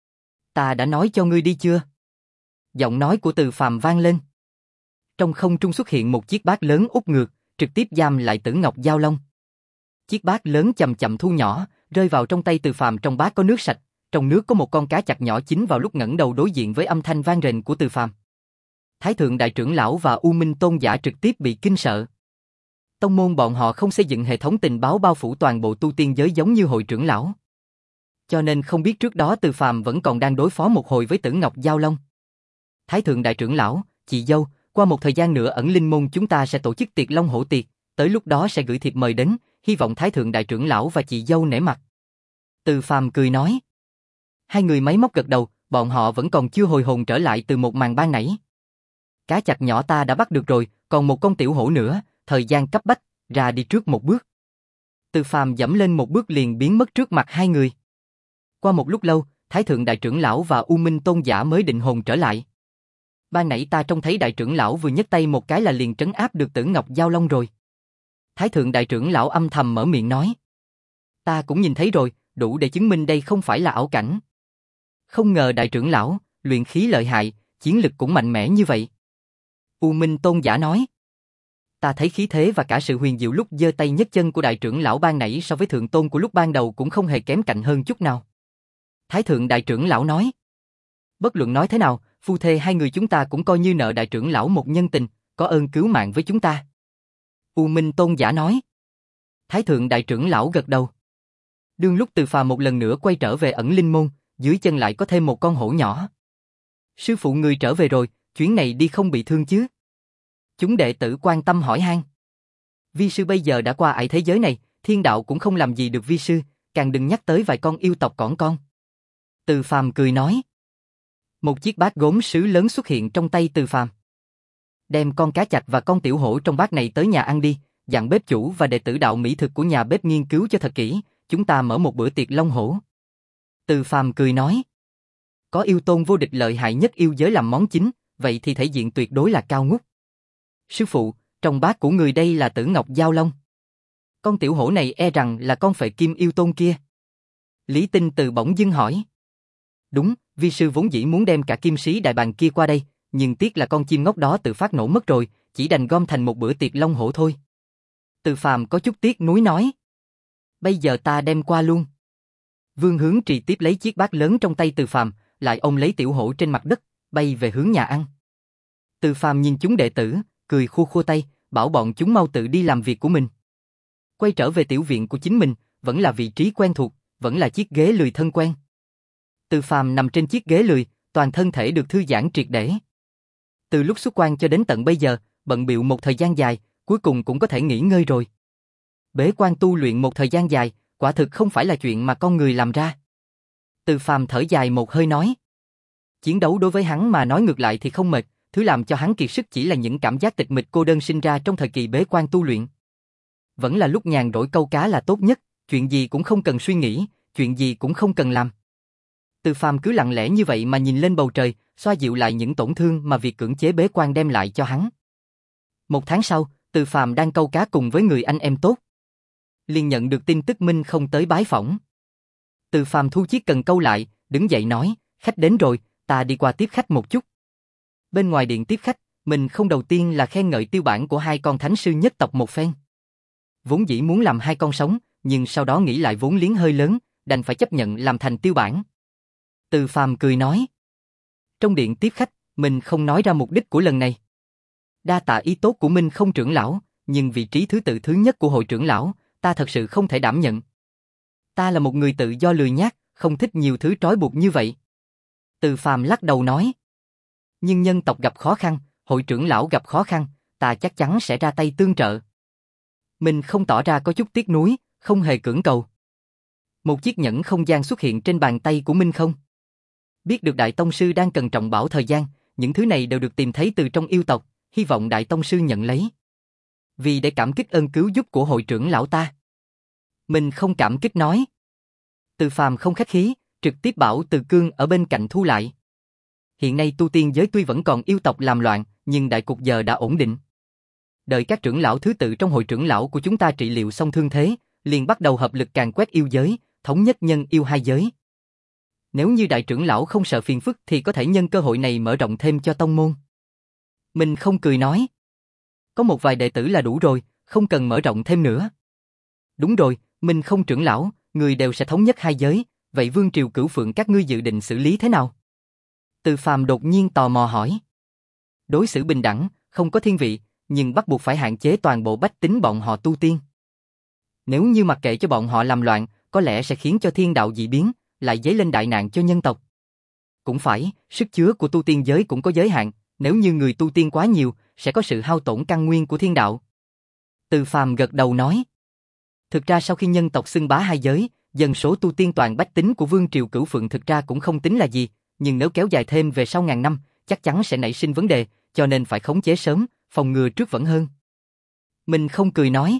Ta đã nói cho ngươi đi chưa? Giọng nói của Từ Phàm vang lên. Trong không trung xuất hiện một chiếc bát lớn úp ngược, trực tiếp giam lại Tử Ngọc Giao Long. Chiếc bát lớn chậm chậm thu nhỏ, rơi vào trong tay Từ Phàm. Trong bát có nước sạch, trong nước có một con cá chạch nhỏ chính vào lúc ngẩng đầu đối diện với âm thanh vang rền của Từ Phàm. Thái thượng đại trưởng lão và U Minh Tôn giả trực tiếp bị kinh sợ. Tông môn bọn họ không xây dựng hệ thống tình báo bao phủ toàn bộ tu tiên giới giống như hội trưởng lão, cho nên không biết trước đó Từ Phàm vẫn còn đang đối phó một hồi với Tử Ngọc Giao Long. Thái thượng đại trưởng lão, chị dâu, qua một thời gian nữa ẩn linh môn chúng ta sẽ tổ chức tiệc Long Hổ tiệc, tới lúc đó sẽ gửi thiệp mời đến, hy vọng Thái thượng đại trưởng lão và chị dâu nể mặt. Từ Phàm cười nói. Hai người máy móc gật đầu, bọn họ vẫn còn chưa hồi hồn trở lại từ một màn ban nãy. Cá chạch nhỏ ta đã bắt được rồi, còn một con tiểu hổ nữa, thời gian cấp bách, ra đi trước một bước. Từ Phàm dẫm lên một bước liền biến mất trước mặt hai người. Qua một lúc lâu, Thái thượng đại trưởng lão và U Minh Tôn giả mới định hồn trở lại. Ban nãy ta trông thấy đại trưởng lão vừa nhấc tay một cái là liền trấn áp được Tử Ngọc Giao Long rồi. Thái thượng đại trưởng lão âm thầm mở miệng nói. Ta cũng nhìn thấy rồi, đủ để chứng minh đây không phải là ảo cảnh. Không ngờ đại trưởng lão, luyện khí lợi hại, chiến lực cũng mạnh mẽ như vậy. U Minh Tôn giả nói. Ta thấy khí thế và cả sự huyền diệu lúc giơ tay nhấc chân của đại trưởng lão ban nãy so với thượng tôn của lúc ban đầu cũng không hề kém cạnh hơn chút nào. Thái thượng đại trưởng lão nói. Bất luận nói thế nào, phu thê hai người chúng ta cũng coi như nợ đại trưởng lão một nhân tình, có ơn cứu mạng với chúng ta. U Minh Tôn giả nói. Thái thượng đại trưởng lão gật đầu. Đương lúc Từ Phàm một lần nữa quay trở về ẩn linh môn, dưới chân lại có thêm một con hổ nhỏ. Sư phụ người trở về rồi, chuyến này đi không bị thương chứ? Chúng đệ tử quan tâm hỏi han. Vi sư bây giờ đã qua ải thế giới này, thiên đạo cũng không làm gì được vi sư, càng đừng nhắc tới vài con yêu tộc cỏn con. Từ Phàm cười nói. Một chiếc bát gốm sứ lớn xuất hiện trong tay Từ Phàm. Đem con cá chạch và con tiểu hổ trong bát này tới nhà ăn đi, dặn bếp chủ và đệ tử đạo mỹ thực của nhà bếp nghiên cứu cho thật kỹ, chúng ta mở một bữa tiệc long hổ. Từ Phàm cười nói. Có yêu tôn vô địch lợi hại nhất yêu giới làm món chính, vậy thì thể diện tuyệt đối là cao ngút. Sư phụ, trong bát của người đây là Tử Ngọc Giao Long. Con tiểu hổ này e rằng là con phệ kim yêu tôn kia. Lý Tinh Từ bỗng dưng hỏi. Đúng, vi sư vốn dĩ muốn đem cả kim sĩ đại bàng kia qua đây, nhưng tiếc là con chim ngốc đó tự phát nổ mất rồi, chỉ đành gom thành một bữa tiệc long hổ thôi. Từ Phàm có chút tiếc nuối nói. Bây giờ ta đem qua luôn. Vương Hướng Trì tiếp lấy chiếc bát lớn trong tay Từ Phàm, lại ôm lấy tiểu hổ trên mặt đất, bay về hướng nhà ăn. Từ Phàm nhìn chúng đệ tử, cười khua khua tay, bảo bọn chúng mau tự đi làm việc của mình. Quay trở về tiểu viện của chính mình, vẫn là vị trí quen thuộc, vẫn là chiếc ghế lười thân quen. Từ Phàm nằm trên chiếc ghế lười, toàn thân thể được thư giãn triệt để. Từ lúc xuất quan cho đến tận bây giờ, bận bịu một thời gian dài, cuối cùng cũng có thể nghỉ ngơi rồi. Bế quan tu luyện một thời gian dài, quả thực không phải là chuyện mà con người làm ra. Từ Phàm thở dài một hơi nói. Chiến đấu đối với hắn mà nói ngược lại thì không mệt, thứ làm cho hắn kiệt sức chỉ là những cảm giác tịch mịch cô đơn sinh ra trong thời kỳ bế quan tu luyện. Vẫn là lúc nhàn rỗi câu cá là tốt nhất, chuyện gì cũng không cần suy nghĩ, chuyện gì cũng không cần làm. Từ Phàm cứ lặng lẽ như vậy mà nhìn lên bầu trời, xoa dịu lại những tổn thương mà việc cưỡng chế bế quan đem lại cho hắn. Một tháng sau, Từ Phàm đang câu cá cùng với người anh em tốt. Liền nhận được tin tức Minh không tới bái phỏng. Từ Phàm thu chiếc cần câu lại, đứng dậy nói, khách đến rồi, ta đi qua tiếp khách một chút. Bên ngoài điện tiếp khách, mình không đầu tiên là khen ngợi tiêu bản của hai con thánh sư nhất tộc một phen. Vốn dĩ muốn làm hai con sống, nhưng sau đó nghĩ lại vốn liếng hơi lớn, đành phải chấp nhận làm thành tiêu bản. Từ Phàm cười nói. Trong điện tiếp khách, mình không nói ra mục đích của lần này. Đa tạ ý tốt của Minh không trưởng lão, nhưng vị trí thứ tự thứ nhất của hội trưởng lão, ta thật sự không thể đảm nhận. Ta là một người tự do lười nhác, không thích nhiều thứ trói buộc như vậy. Từ Phàm lắc đầu nói. Nhưng nhân tộc gặp khó khăn, hội trưởng lão gặp khó khăn, ta chắc chắn sẽ ra tay tương trợ. Mình không tỏ ra có chút tiếc nuối, không hề cưỡng cầu. Một chiếc nhẫn không gian xuất hiện trên bàn tay của Minh không. Biết được Đại Tông Sư đang cần trọng bảo thời gian, những thứ này đều được tìm thấy từ trong yêu tộc, hy vọng Đại Tông Sư nhận lấy. Vì để cảm kích ơn cứu giúp của hội trưởng lão ta. Mình không cảm kích nói. Từ Phàm không khách khí, trực tiếp bảo Từ Cương ở bên cạnh thu lại. Hiện nay tu tiên giới tuy vẫn còn yêu tộc làm loạn, nhưng đại cục giờ đã ổn định. Đợi các trưởng lão thứ tự trong hội trưởng lão của chúng ta trị liệu xong thương thế, liền bắt đầu hợp lực càn quét yêu giới, thống nhất nhân yêu hai giới. Nếu như đại trưởng lão không sợ phiền phức thì có thể nhân cơ hội này mở rộng thêm cho tông môn. Mình không cười nói. Có một vài đệ tử là đủ rồi, không cần mở rộng thêm nữa. Đúng rồi, mình không trưởng lão, người đều sẽ thống nhất hai giới, vậy Vương Triều Cửu Phượng các ngươi dự định xử lý thế nào? Từ Phàm đột nhiên tò mò hỏi. Đối xử bình đẳng, không có thiên vị, nhưng bắt buộc phải hạn chế toàn bộ bách tính bọn họ tu tiên. Nếu như mặc kệ cho bọn họ làm loạn, có lẽ sẽ khiến cho thiên đạo dị biến, lại dấy lên đại nạn cho nhân tộc. Cũng phải, sức chứa của tu tiên giới cũng có giới hạn, nếu như người tu tiên quá nhiều, sẽ có sự hao tổn căn nguyên của thiên đạo. Từ Phàm gật đầu nói. Thực ra sau khi nhân tộc xưng bá hai giới, dân số tu tiên toàn bách tính của Vương Triều Cửu Phượng thực ra cũng không tính là gì, nhưng nếu kéo dài thêm về sau ngàn năm, chắc chắn sẽ nảy sinh vấn đề, cho nên phải khống chế sớm, phòng ngừa trước vẫn hơn. Mình không cười nói.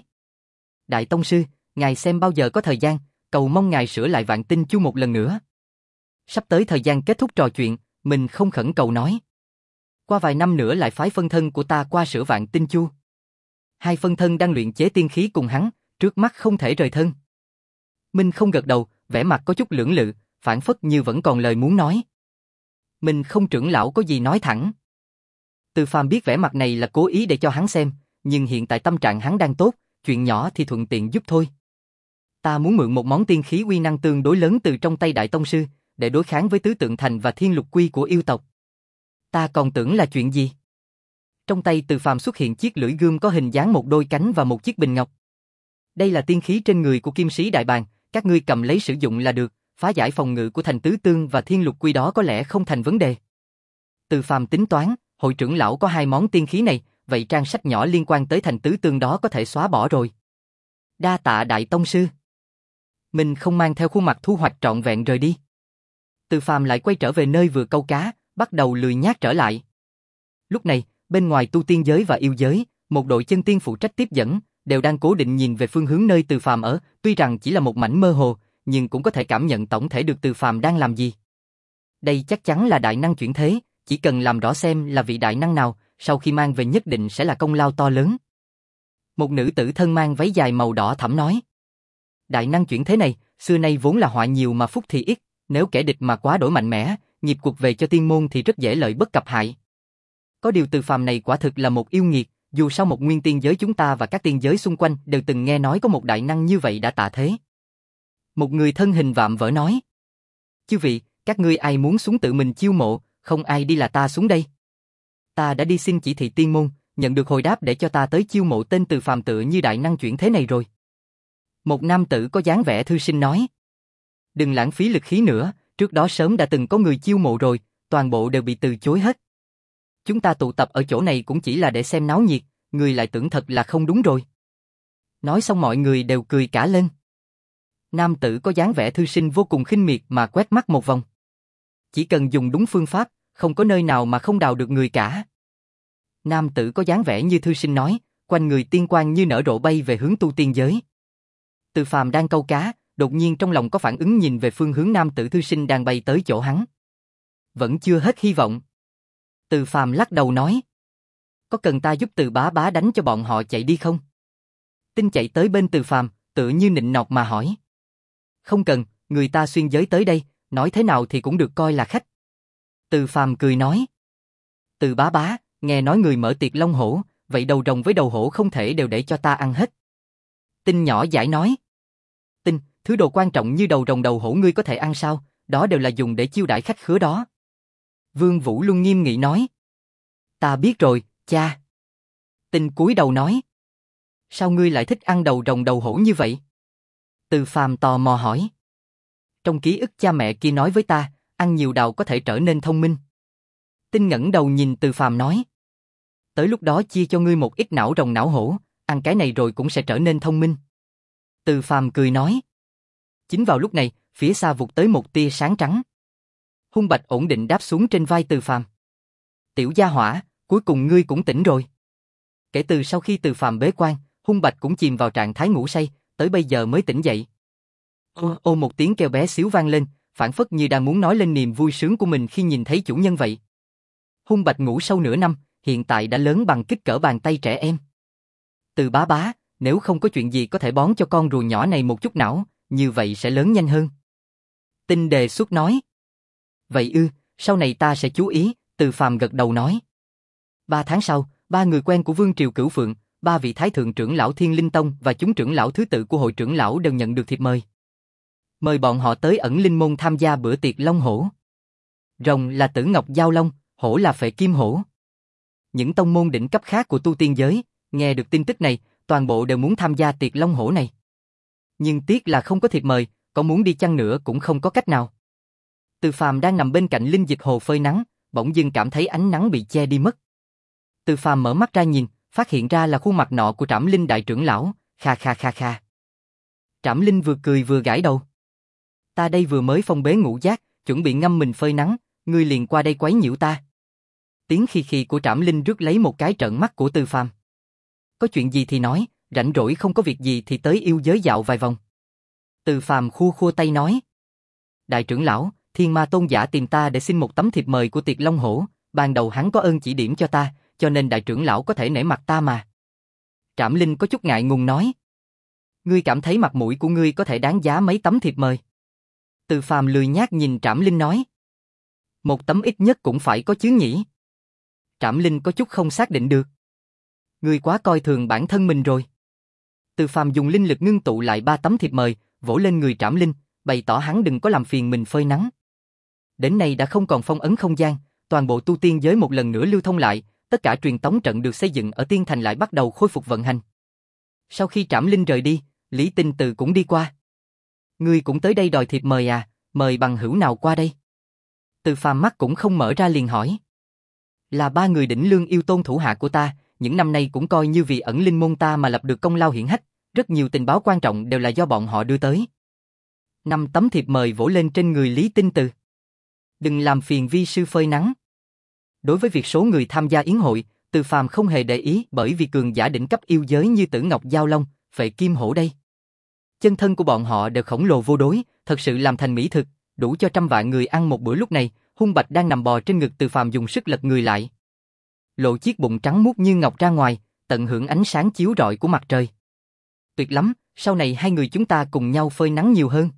Đại Tông Sư, ngài xem bao giờ có thời gian, cầu mong ngài sửa lại Vạn Tinh Chu một lần nữa. Sắp tới thời gian kết thúc trò chuyện, mình không khẩn cầu nói. Qua vài năm nữa lại phái phân thân của ta qua sửa Vạn Tinh Chu. Hai phân thân đang luyện chế tiên khí cùng hắn, trước mắt không thể rời thân. Minh không gật đầu, vẻ mặt có chút lưỡng lự, phản phất như vẫn còn lời muốn nói. Mình không trưởng lão có gì nói thẳng. Từ Phàm biết vẻ mặt này là cố ý để cho hắn xem, nhưng hiện tại tâm trạng hắn đang tốt, chuyện nhỏ thì thuận tiện giúp thôi. Ta muốn mượn một món tiên khí uy năng tương đối lớn từ trong tay Đại Tông Sư, để đối kháng với Tứ Tượng Thành và Thiên Lục Quy của yêu tộc. Ta còn tưởng là chuyện gì? Trong tay Từ Phàm xuất hiện chiếc lưỡi gươm có hình dáng một đôi cánh và một chiếc bình ngọc. Đây là tiên khí trên người của Kim Sĩ Đại Bàng, các ngươi cầm lấy sử dụng là được, phá giải phòng ngự của thành Tứ Tương và Thiên Lục Quy đó có lẽ không thành vấn đề. Từ Phàm tính toán, hội trưởng lão có hai món tiên khí này, vậy trang sách nhỏ liên quan tới thành Tứ Tương đó có thể xóa bỏ rồi. Đa tạ Đại Tông Sư. Mình không mang theo khuôn mặt thu hoạch trọn vẹn rời đi. Từ Phàm lại quay trở về nơi vừa câu cá, bắt đầu lười nhác trở lại. Lúc này, bên ngoài tu tiên giới và yêu giới, một đội chân tiên phụ trách tiếp dẫn, đều đang cố định nhìn về phương hướng nơi Từ Phàm ở, tuy rằng chỉ là một mảnh mơ hồ, nhưng cũng có thể cảm nhận tổng thể được Từ Phàm đang làm gì. Đây chắc chắn là đại năng chuyển thế, chỉ cần làm rõ xem là vị đại năng nào, sau khi mang về nhất định sẽ là công lao to lớn. Một nữ tử thân mang váy dài màu đỏ thẫm nói. Đại năng chuyển thế này, xưa nay vốn là họa nhiều mà phúc thì ít, nếu kẻ địch mà quá đổi mạnh mẽ, nghiệp cuộc về cho tiên môn thì rất dễ lợi bất cập hại. Có điều Từ Phàm này quả thực là một yêu nghiệt, dù sao một nguyên tiên giới chúng ta và các tiên giới xung quanh đều từng nghe nói có một đại năng như vậy đã tạ thế. Một người thân hình vạm vỡ nói. Chư vị, các ngươi ai muốn xuống tự mình chiêu mộ, không ai đi là ta xuống đây. Ta đã đi xin chỉ thị tiên môn, nhận được hồi đáp để cho ta tới chiêu mộ tên Từ Phàm tựa như đại năng chuyển thế này rồi. Một nam tử có dáng vẻ thư sinh nói. Đừng lãng phí lực khí nữa, trước đó sớm đã từng có người chiêu mộ rồi, toàn bộ đều bị từ chối hết. Chúng ta tụ tập ở chỗ này cũng chỉ là để xem náo nhiệt, người lại tưởng thật là không đúng rồi. Nói xong mọi người đều cười cả lên. Nam tử có dáng vẻ thư sinh vô cùng khinh miệt mà quét mắt một vòng. Chỉ cần dùng đúng phương pháp, không có nơi nào mà không đào được người cả. Nam tử có dáng vẻ như thư sinh nói, quanh người tiên quang như nở rộ bay về hướng tu tiên giới. Từ Phàm đang câu cá, đột nhiên trong lòng có phản ứng nhìn về phương hướng nam tử thư sinh đang bay tới chỗ hắn. Vẫn chưa hết hy vọng. Từ Phàm lắc đầu nói, có cần ta giúp Từ bá bá đánh cho bọn họ chạy đi không? Tinh chạy tới bên Từ Phàm, tựa như nịnh nọt mà hỏi. Không cần, người ta xuyên giới tới đây, nói thế nào thì cũng được coi là khách. Từ Phàm cười nói. Từ bá bá, nghe nói người mở tiệc long hổ, vậy đầu rồng với đầu hổ không thể đều để cho ta ăn hết. Tinh nhỏ giải nói. Tinh, thứ đồ quan trọng như đầu rồng đầu hổ ngươi có thể ăn sao, đó đều là dùng để chiêu đãi khách khứa đó. Vương Vũ Luân nghiêm nghị nói. Ta biết rồi, cha. Tinh cúi đầu nói. Sao ngươi lại thích ăn đầu rồng đầu hổ như vậy? Từ Phàm tò mò hỏi. Trong ký ức cha mẹ kia nói với ta, ăn nhiều đào có thể trở nên thông minh. Tinh ngẩng đầu nhìn Từ Phàm nói. Tới lúc đó chia cho ngươi một ít não rồng não hổ, ăn cái này rồi cũng sẽ trở nên thông minh. Từ Phàm cười nói. Chính vào lúc này, phía xa vụt tới một tia sáng trắng. Hung Bạch ổn định đáp xuống trên vai Từ Phàm. Tiểu gia hỏa, cuối cùng ngươi cũng tỉnh rồi. Kể từ sau khi Từ Phàm bế quan, Hung Bạch cũng chìm vào trạng thái ngủ say, tới bây giờ mới tỉnh dậy. Ô, ô một tiếng kêu bé xíu vang lên, phảng phất như đang muốn nói lên niềm vui sướng của mình khi nhìn thấy chủ nhân vậy. Hung Bạch ngủ sâu nửa năm, hiện tại đã lớn bằng kích cỡ bàn tay trẻ em. Từ bá bá, nếu không có chuyện gì có thể bón cho con rùa nhỏ này một chút não, như vậy sẽ lớn nhanh hơn. Tinh đề xuất nói. Vậy ư, sau này ta sẽ chú ý, Từ Phàm gật đầu nói. Ba tháng sau, ba người quen của Vương Triều Cửu Phượng, ba vị thái thượng trưởng lão Thiên Linh Tông và chúng trưởng lão thứ tự của hội trưởng lão đều nhận được thiệp mời. Mời bọn họ tới ẩn linh môn tham gia bữa tiệc long hổ. Rồng là Tử Ngọc Giao Long, hổ là Phệ Kim Hổ. Những tông môn đỉnh cấp khác của tu tiên giới, nghe được tin tức này, toàn bộ đều muốn tham gia tiệc long hổ này. Nhưng tiếc là không có thiệp mời, có muốn đi chăng nữa cũng không có cách nào. Từ Phàm đang nằm bên cạnh linh dịch hồ phơi nắng, bỗng dưng cảm thấy ánh nắng bị che đi mất. Từ Phàm mở mắt ra nhìn, phát hiện ra là khuôn mặt nọ của Trảm Linh đại trưởng lão, kha kha kha kha. Trảm Linh vừa cười vừa gãi đầu. Ta đây vừa mới phong bế ngũ giác, chuẩn bị ngâm mình phơi nắng, ngươi liền qua đây quấy nhiễu ta. Tiếng khi khi của Trảm Linh rước lấy một cái trợn mắt của Từ Phàm. Có chuyện gì thì nói, rảnh rỗi không có việc gì thì tới yêu giới dạo vài vòng. Từ Phàm khua khua tay nói. Đại trưởng lão, Thiên Ma Tôn giả tìm ta để xin một tấm thiệp mời của tiệc long hổ, ban đầu hắn có ơn chỉ điểm cho ta, cho nên đại trưởng lão có thể nể mặt ta mà. Trảm Linh có chút ngại ngùng nói. Ngươi cảm thấy mặt mũi của ngươi có thể đáng giá mấy tấm thiệp mời? Từ Phàm lười nhác nhìn Trảm Linh nói. Một tấm ít nhất cũng phải có chứ nhỉ? Trảm Linh có chút không xác định được. Ngươi quá coi thường bản thân mình rồi. Từ Phàm dùng linh lực ngưng tụ lại ba tấm thiệp mời, vỗ lên người Trảm Linh, bày tỏ hắn đừng có làm phiền mình phơi nắng. Đến nay đã không còn phong ấn không gian, toàn bộ tu tiên giới một lần nữa lưu thông lại, tất cả truyền tống trận được xây dựng ở Tiên Thành lại bắt đầu khôi phục vận hành. Sau khi Trảm Linh rời đi, Lý Tinh Từ cũng đi qua. Ngươi cũng tới đây đòi thiệp mời à, mời bằng hữu nào qua đây? Từ Phàm mắt cũng không mở ra liền hỏi. Là ba người đỉnh lương yêu tôn thủ hạ của ta, những năm nay cũng coi như vì ẩn linh môn ta mà lập được công lao hiển hách, rất nhiều tình báo quan trọng đều là do bọn họ đưa tới. Năm tấm thiệp mời vỗ lên trên người Lý Tinh Từ. Đừng làm phiền vi sư phơi nắng. Đối với việc số người tham gia yến hội, Từ Phàm không hề để ý bởi vì cường giả đỉnh cấp yêu giới như Tử Ngọc Giao Long, Phệ Kim Hổ đây. Chân thân của bọn họ đều khổng lồ vô đối, thật sự làm thành mỹ thực, đủ cho trăm vạn người ăn một bữa. Lúc này, Hung Bạch đang nằm bò trên ngực Từ Phàm dùng sức lật người lại. Lộ chiếc bụng trắng muốt như ngọc ra ngoài, tận hưởng ánh sáng chiếu rọi của mặt trời. Tuyệt lắm, sau này hai người chúng ta cùng nhau phơi nắng nhiều hơn.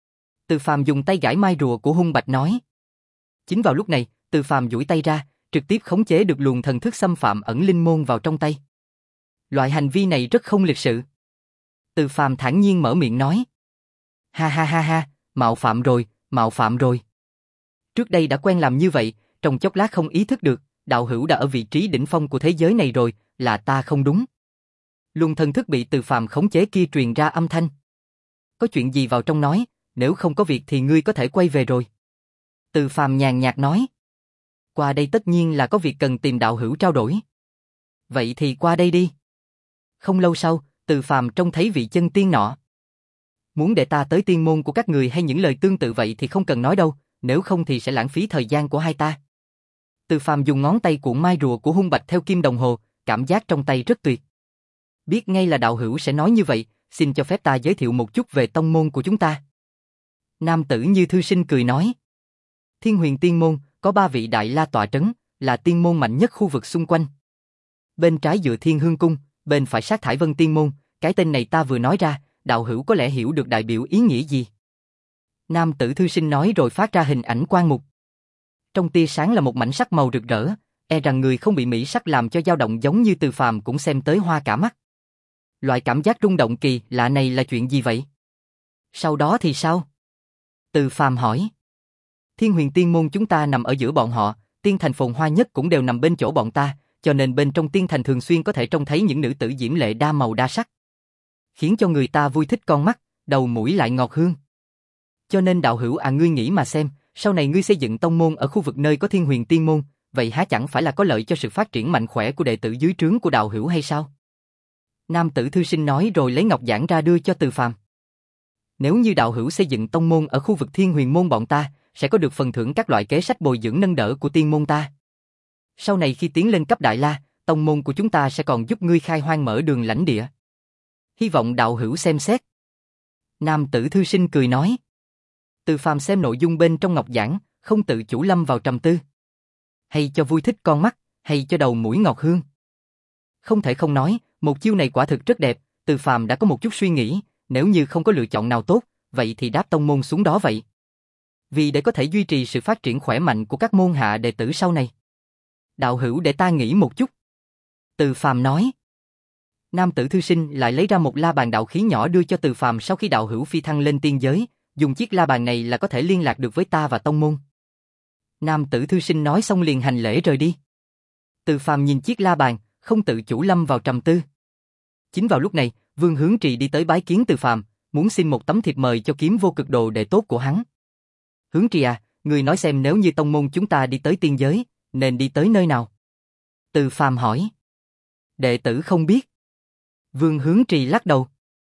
Từ Phàm dùng tay gãi mai rùa của Hung Bạch nói. Chính vào lúc này, Từ Phàm duỗi tay ra, trực tiếp khống chế được luồng thần thức xâm phạm ẩn linh môn vào trong tay. Loại hành vi này rất không lịch sự. Từ Phàm thản nhiên mở miệng nói. Ha ha ha ha, mạo phạm rồi, mạo phạm rồi. Trước đây đã quen làm như vậy, trong chốc lát không ý thức được, đạo hữu đã ở vị trí đỉnh phong của thế giới này rồi, là ta không đúng. Luồng thần thức bị Từ Phàm khống chế kia truyền ra âm thanh. Có chuyện gì vào trong nói, nếu không có việc thì ngươi có thể quay về rồi. Từ Phàm nhàn nhạt nói. Qua đây tất nhiên là có việc cần tìm đạo hữu trao đổi. Vậy thì qua đây đi. Không lâu sau, Từ Phàm trông thấy vị chân tiên nọ. Muốn để ta tới tiên môn của các người hay những lời tương tự vậy thì không cần nói đâu, nếu không thì sẽ lãng phí thời gian của hai ta. Từ Phàm dùng ngón tay cuộn mai rùa của hung bạch theo kim đồng hồ, cảm giác trong tay rất tuyệt. Biết ngay là đạo hữu sẽ nói như vậy, xin cho phép ta giới thiệu một chút về tông môn của chúng ta. Nam tử Như Thư Sinh cười nói. Thiên Huyền Tiên Môn, có ba vị đại la tọa trấn, là tiên môn mạnh nhất khu vực xung quanh. Bên trái dựa Thiên Hương Cung, bên phải sát Thải Vân Tiên Môn, cái tên này ta vừa nói ra, đạo hữu có lẽ hiểu được đại biểu ý nghĩa gì. Nam tử Thư Sinh nói rồi phát ra hình ảnh quang mục. Trong tia sáng là một mảnh sắc màu rực rỡ, e rằng người không bị mỹ sắc làm cho dao động giống như Từ Phàm cũng xem tới hoa cả mắt. Loại cảm giác rung động kỳ lạ này là chuyện gì vậy? Sau đó thì sao? Từ Phàm hỏi. Thiên Huyền Tiên Môn chúng ta nằm ở giữa bọn họ, tiên thành phồn hoa nhất cũng đều nằm bên chỗ bọn ta, cho nên bên trong tiên thành thường xuyên có thể trông thấy những nữ tử diễm lệ đa màu đa sắc, khiến cho người ta vui thích con mắt, đầu mũi lại ngọt hương. Cho nên đạo hữu à, ngươi nghĩ mà xem, sau này ngươi xây dựng tông môn ở khu vực nơi có Thiên Huyền Tiên Môn, vậy há chẳng phải là có lợi cho sự phát triển mạnh khỏe của đệ tử dưới trướng của đạo hữu hay sao? Nam tử Thư Sinh nói rồi lấy ngọc giản ra đưa cho Từ Phàm. Nếu như đạo hữu xây dựng tông môn ở khu vực Thiên Huyền Môn bọn ta, sẽ có được phần thưởng các loại kế sách bồi dưỡng nâng đỡ của tiên môn ta. Sau này khi tiến lên cấp đại la, tông môn của chúng ta sẽ còn giúp ngươi khai hoang mở đường lãnh địa. Hy vọng đạo hữu xem xét. Nam tử Thư Sinh cười nói. Từ Phàm xem nội dung bên trong ngọc giản, không tự chủ lâm vào trầm tư. Hay cho vui thích con mắt, hay cho đầu mũi ngọt hương. Không thể không nói, một chiêu này quả thực rất đẹp. Từ Phàm đã có một chút suy nghĩ, nếu như không có lựa chọn nào tốt, vậy thì đáp tông môn xuống đó vậy. Vì để có thể duy trì sự phát triển khỏe mạnh của các môn hạ đệ tử sau này. Đạo hữu để ta nghĩ một chút. Từ Phàm nói. Nam tử Thư Sinh lại lấy ra một la bàn đạo khí nhỏ đưa cho Từ Phàm sau khi đạo hữu phi thăng lên tiên giới, dùng chiếc la bàn này là có thể liên lạc được với ta và tông môn. Nam tử Thư Sinh nói xong liền hành lễ rời đi. Từ Phàm nhìn chiếc la bàn, không tự chủ lâm vào trầm tư. Chính vào lúc này, Vương Hướng Trì đi tới bái kiến Từ Phàm, muốn xin một tấm thiệp mời cho Kiếm Vô Cực đồ đệ tốt của hắn. Hướng Trì à, người nói xem nếu như tông môn chúng ta đi tới tiên giới, nên đi tới nơi nào? Từ Phàm hỏi. Đệ tử không biết. Vương Hướng Trì lắc đầu.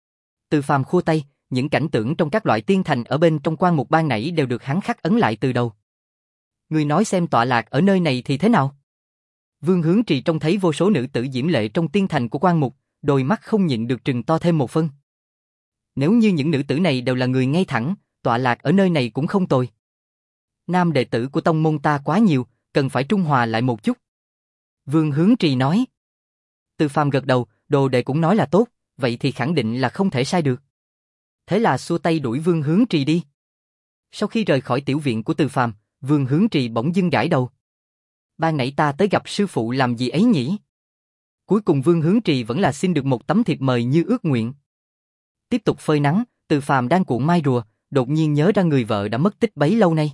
Từ Phàm khua tay, những cảnh tượng trong các loại tiên thành ở bên trong quan mục ban nãy đều được hắn khắc ấn lại từ đầu. Người nói xem tọa lạc ở nơi này thì thế nào? Vương Hướng Trì trông thấy vô số nữ tử diễm lệ trong tiên thành của quan mục, đôi mắt không nhịn được trừng to thêm một phân. Nếu như những nữ tử này đều là người ngay thẳng, tọa lạc ở nơi này cũng không tồi. Nam đệ tử của tông môn ta quá nhiều, cần phải trung hòa lại một chút. Vương Hướng Trì nói. Từ Phàm gật đầu, đồ đệ cũng nói là tốt, vậy thì khẳng định là không thể sai được. Thế là xua tay đuổi Vương Hướng Trì đi. Sau khi rời khỏi tiểu viện của Từ Phàm, Vương Hướng Trì bỗng dưng gãi đầu. Ban nãy ta tới gặp sư phụ làm gì ấy nhỉ? Cuối cùng Vương Hướng Trì vẫn là xin được một tấm thiệp mời như ước nguyện. Tiếp tục phơi nắng, Từ Phàm đang cuộn mai rùa, đột nhiên nhớ ra người vợ đã mất tích bấy lâu nay.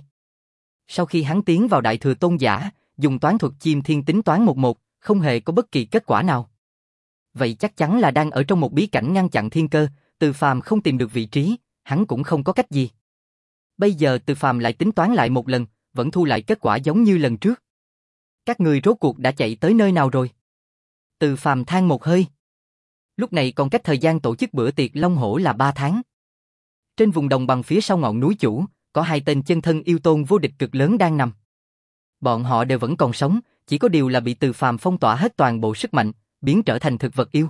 Sau khi hắn tiến vào Đại Thừa Tôn Giả, dùng toán thuật chim thiên tính toán một một, không hề có bất kỳ kết quả nào. Vậy chắc chắn là đang ở trong một bí cảnh ngăn chặn thiên cơ, Từ Phàm không tìm được vị trí, hắn cũng không có cách gì. Bây giờ Từ Phàm lại tính toán lại một lần, vẫn thu lại kết quả giống như lần trước. Các người rốt cuộc đã chạy tới nơi nào rồi? Từ Phàm than một hơi. Lúc này còn cách thời gian tổ chức bữa tiệc Long Hổ là ba tháng. Trên vùng đồng bằng phía sau ngọn núi Chủ, có hai tên chân thân yêu tôn vô địch cực lớn đang nằm. Bọn họ đều vẫn còn sống, chỉ có điều là bị Từ Phàm phong tỏa hết toàn bộ sức mạnh, biến trở thành thực vật yêu.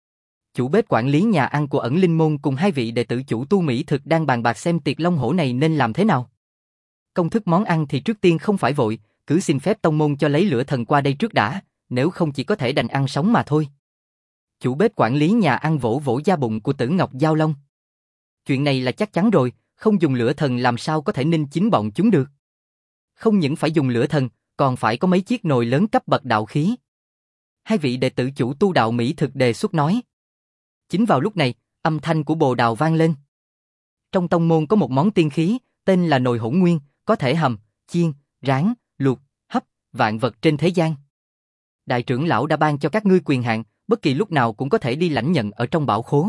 Chủ bếp quản lý nhà ăn của Ẩn Linh Môn cùng hai vị đệ tử chủ tu mỹ thực đang bàn bạc xem tiệc Long Hổ này nên làm thế nào. Công thức món ăn thì trước tiên không phải vội, cứ xin phép tông môn cho lấy lửa thần qua đây trước đã, nếu không chỉ có thể đành ăn sống mà thôi. Chủ bếp quản lý nhà ăn vỗ vỗ da bụng của Tử Ngọc Giao Long. Chuyện này là chắc chắn rồi, không dùng lửa thần làm sao có thể ninh chín bọn chúng được. Không những phải dùng lửa thần, còn phải có mấy chiếc nồi lớn cấp bậc đạo khí. Hai vị đệ tử chủ tu đạo mỹ thực đề xuất nói. Chính vào lúc này, âm thanh của bồ đào vang lên. Trong tông môn có một món tiên khí, tên là nồi hỗn nguyên, có thể hầm, chiên, rán, luộc, hấp, vạn vật trên thế gian. Đại trưởng lão đã ban cho các ngươi quyền hạn, bất kỳ lúc nào cũng có thể đi lãnh nhận ở trong bảo khố.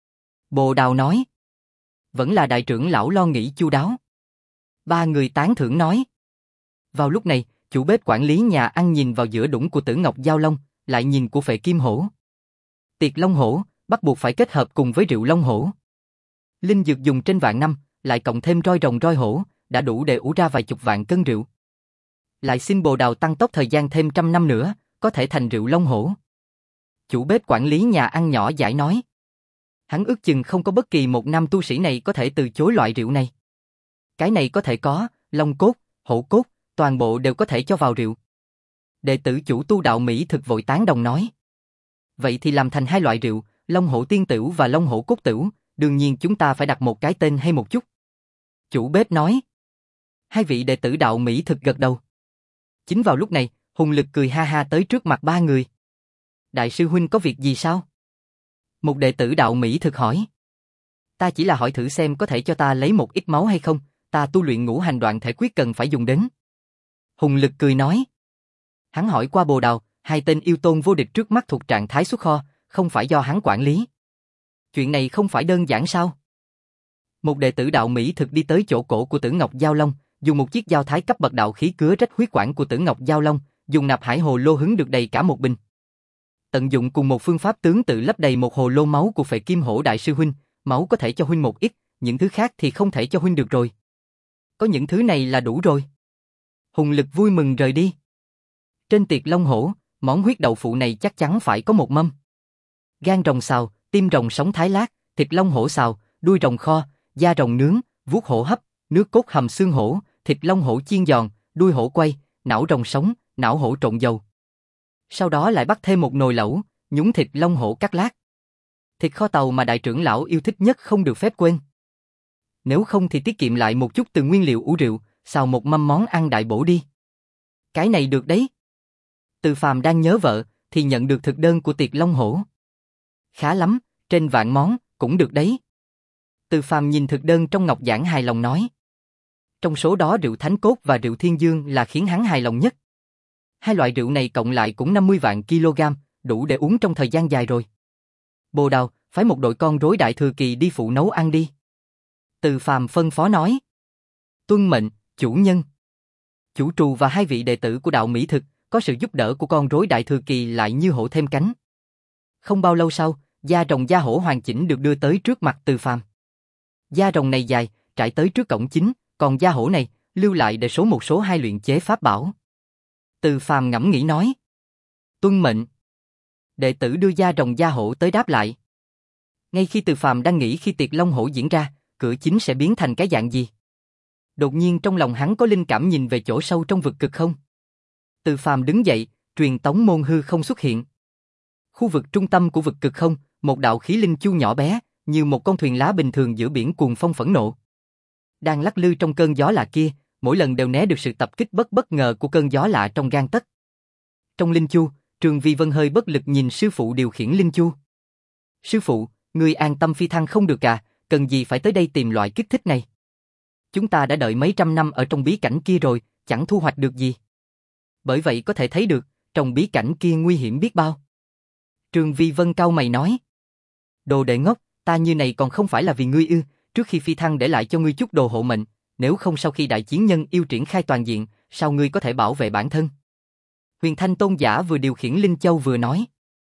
Bồ đào nói. Vẫn là đại trưởng lão lo nghĩ chu đáo. Ba người tán thưởng nói. Vào lúc này, chủ bếp quản lý nhà ăn nhìn vào giữa đũng của Tử Ngọc Giao Long, lại nhìn của Phệ Kim Hổ. Tiệc Long Hổ, bắt buộc phải kết hợp cùng với rượu Long Hổ. Linh dược dùng trên vạn năm, lại cộng thêm roi rồng roi hổ, đã đủ để ủ ra vài chục vạn cân rượu. Lại xin bồ đào tăng tốc thời gian thêm trăm năm nữa, có thể thành rượu long hổ. Chủ bếp quản lý nhà ăn nhỏ giải nói. Hắn ước chừng không có bất kỳ một nam tu sĩ này có thể từ chối loại rượu này. Cái này có thể có, long cốt, hổ cốt, toàn bộ đều có thể cho vào rượu. Đệ tử chủ tu đạo Mỹ thực vội tán đồng nói. Vậy thì làm thành hai loại rượu, long hổ tiên tửu và long hổ cốt tửu, đương nhiên chúng ta phải đặt một cái tên hay một chút. Chủ bếp nói. Hai vị đệ tử đạo Mỹ thực gật đầu. Chính vào lúc này, Hùng Lực cười ha ha tới trước mặt ba người. Đại sư huynh có việc gì sao? Một đệ tử đạo Mỹ thực hỏi. Ta chỉ là hỏi thử xem có thể cho ta lấy một ít máu hay không, ta tu luyện ngũ hành đoạn thể quyết cần phải dùng đến. Hùng Lực cười nói. Hắn hỏi qua bồ đào, hai tên yêu tôn vô địch trước mắt thuộc trạng thái xuất kho, không phải do hắn quản lý. Chuyện này không phải đơn giản sao? Một đệ tử đạo Mỹ thực đi tới chỗ cổ của Tử Ngọc Giao Long, dùng một chiếc dao thái cấp bậc đạo khí cứa rách huyết quản của Tử Ngọc Giao Long, dùng nạp hải hồ lô hứng được đầy cả một bình. Tận dụng cùng một phương pháp tướng tự lấp đầy một hồ lô máu của Phệ Kim Hổ đại sư huynh, máu có thể cho huynh một ít, những thứ khác thì không thể cho huynh được rồi. Có những thứ này là đủ rồi. Hùng Lực vui mừng rời đi. Trên tiệc long hổ, món huyết đậu phụ này chắc chắn phải có một mâm. Gan rồng xào, tim rồng sống thái lát, thịt long hổ xào, đuôi rồng kho, da rồng nướng, vuốt hổ hấp, nước cốt hầm xương hổ, thịt long hổ chiên giòn, đuôi hổ quay, não rồng sống, não hổ trộn dầu. Sau đó lại bắt thêm một nồi lẩu, nhúng thịt long hổ cắt lát. Thịt kho tàu mà đại trưởng lão yêu thích nhất không được phép quên. Nếu không thì tiết kiệm lại một chút từ nguyên liệu ủ rượu, xào một mâm món ăn đại bổ đi. Cái này được đấy. Từ Phàm đang nhớ vợ, thì nhận được thực đơn của tiệc long hổ. Khá lắm, trên vạn món, cũng được đấy. Từ Phàm nhìn thực đơn trong ngọc giản hài lòng nói. Trong số đó rượu Thánh Cốt và rượu Thiên Dương là khiến hắn hài lòng nhất. Hai loại rượu này cộng lại cũng năm mươi vạn kg, đủ để uống trong thời gian dài rồi. Bồ đào, phái một đội con rối đại thừa kỳ đi phụ nấu ăn đi. Từ Phàm phân phó nói. Tuân mệnh, chủ nhân. Chủ trù và hai vị đệ tử của đạo Mỹ thực, có sự giúp đỡ của con rối đại thừa kỳ lại như hổ thêm cánh. Không bao lâu sau, da rồng da hổ hoàn chỉnh được đưa tới trước mặt Từ Phàm. Da rồng này dài, trải tới trước cổng chính, còn da hổ này, lưu lại để số một số hai luyện chế pháp bảo. Từ Phàm ngẫm nghĩ nói. Tuân mệnh. Đệ tử đưa da rồng da hổ tới đáp lại. Ngay khi Từ Phàm đang nghĩ khi tiệc long hổ diễn ra, cửa chính sẽ biến thành cái dạng gì. Đột nhiên trong lòng hắn có linh cảm nhìn về chỗ sâu trong vực cực không. Từ Phàm đứng dậy, truyền tống môn hư không xuất hiện. Khu vực trung tâm của vực cực không, một đạo khí linh chu nhỏ bé, như một con thuyền lá bình thường giữa biển cuồng phong phẫn nộ. Đang lắc lư trong cơn gió lạ kia, mỗi lần đều né được sự tập kích bất bất ngờ của cơn gió lạ trong gang tấc. Trong linh chu, Trường Vi Vân hơi bất lực nhìn sư phụ điều khiển linh chu. Sư phụ, ngươi an tâm phi thăng không được à, cần gì phải tới đây tìm loại kích thích này. Chúng ta đã đợi mấy trăm năm ở trong bí cảnh kia rồi, chẳng thu hoạch được gì. Bởi vậy có thể thấy được, trong bí cảnh kia nguy hiểm biết bao. Trường Vi Vân cau mày nói. Đồ đệ ngốc, ta như này còn không phải là vì ngươi ư, trước khi phi thăng để lại cho ngươi chút đồ hộ mệnh, nếu không sau khi đại chiến nhân yêu triển khai toàn diện, sao ngươi có thể bảo vệ bản thân? Huyền Thanh Tôn giả vừa điều khiển Linh Châu vừa nói.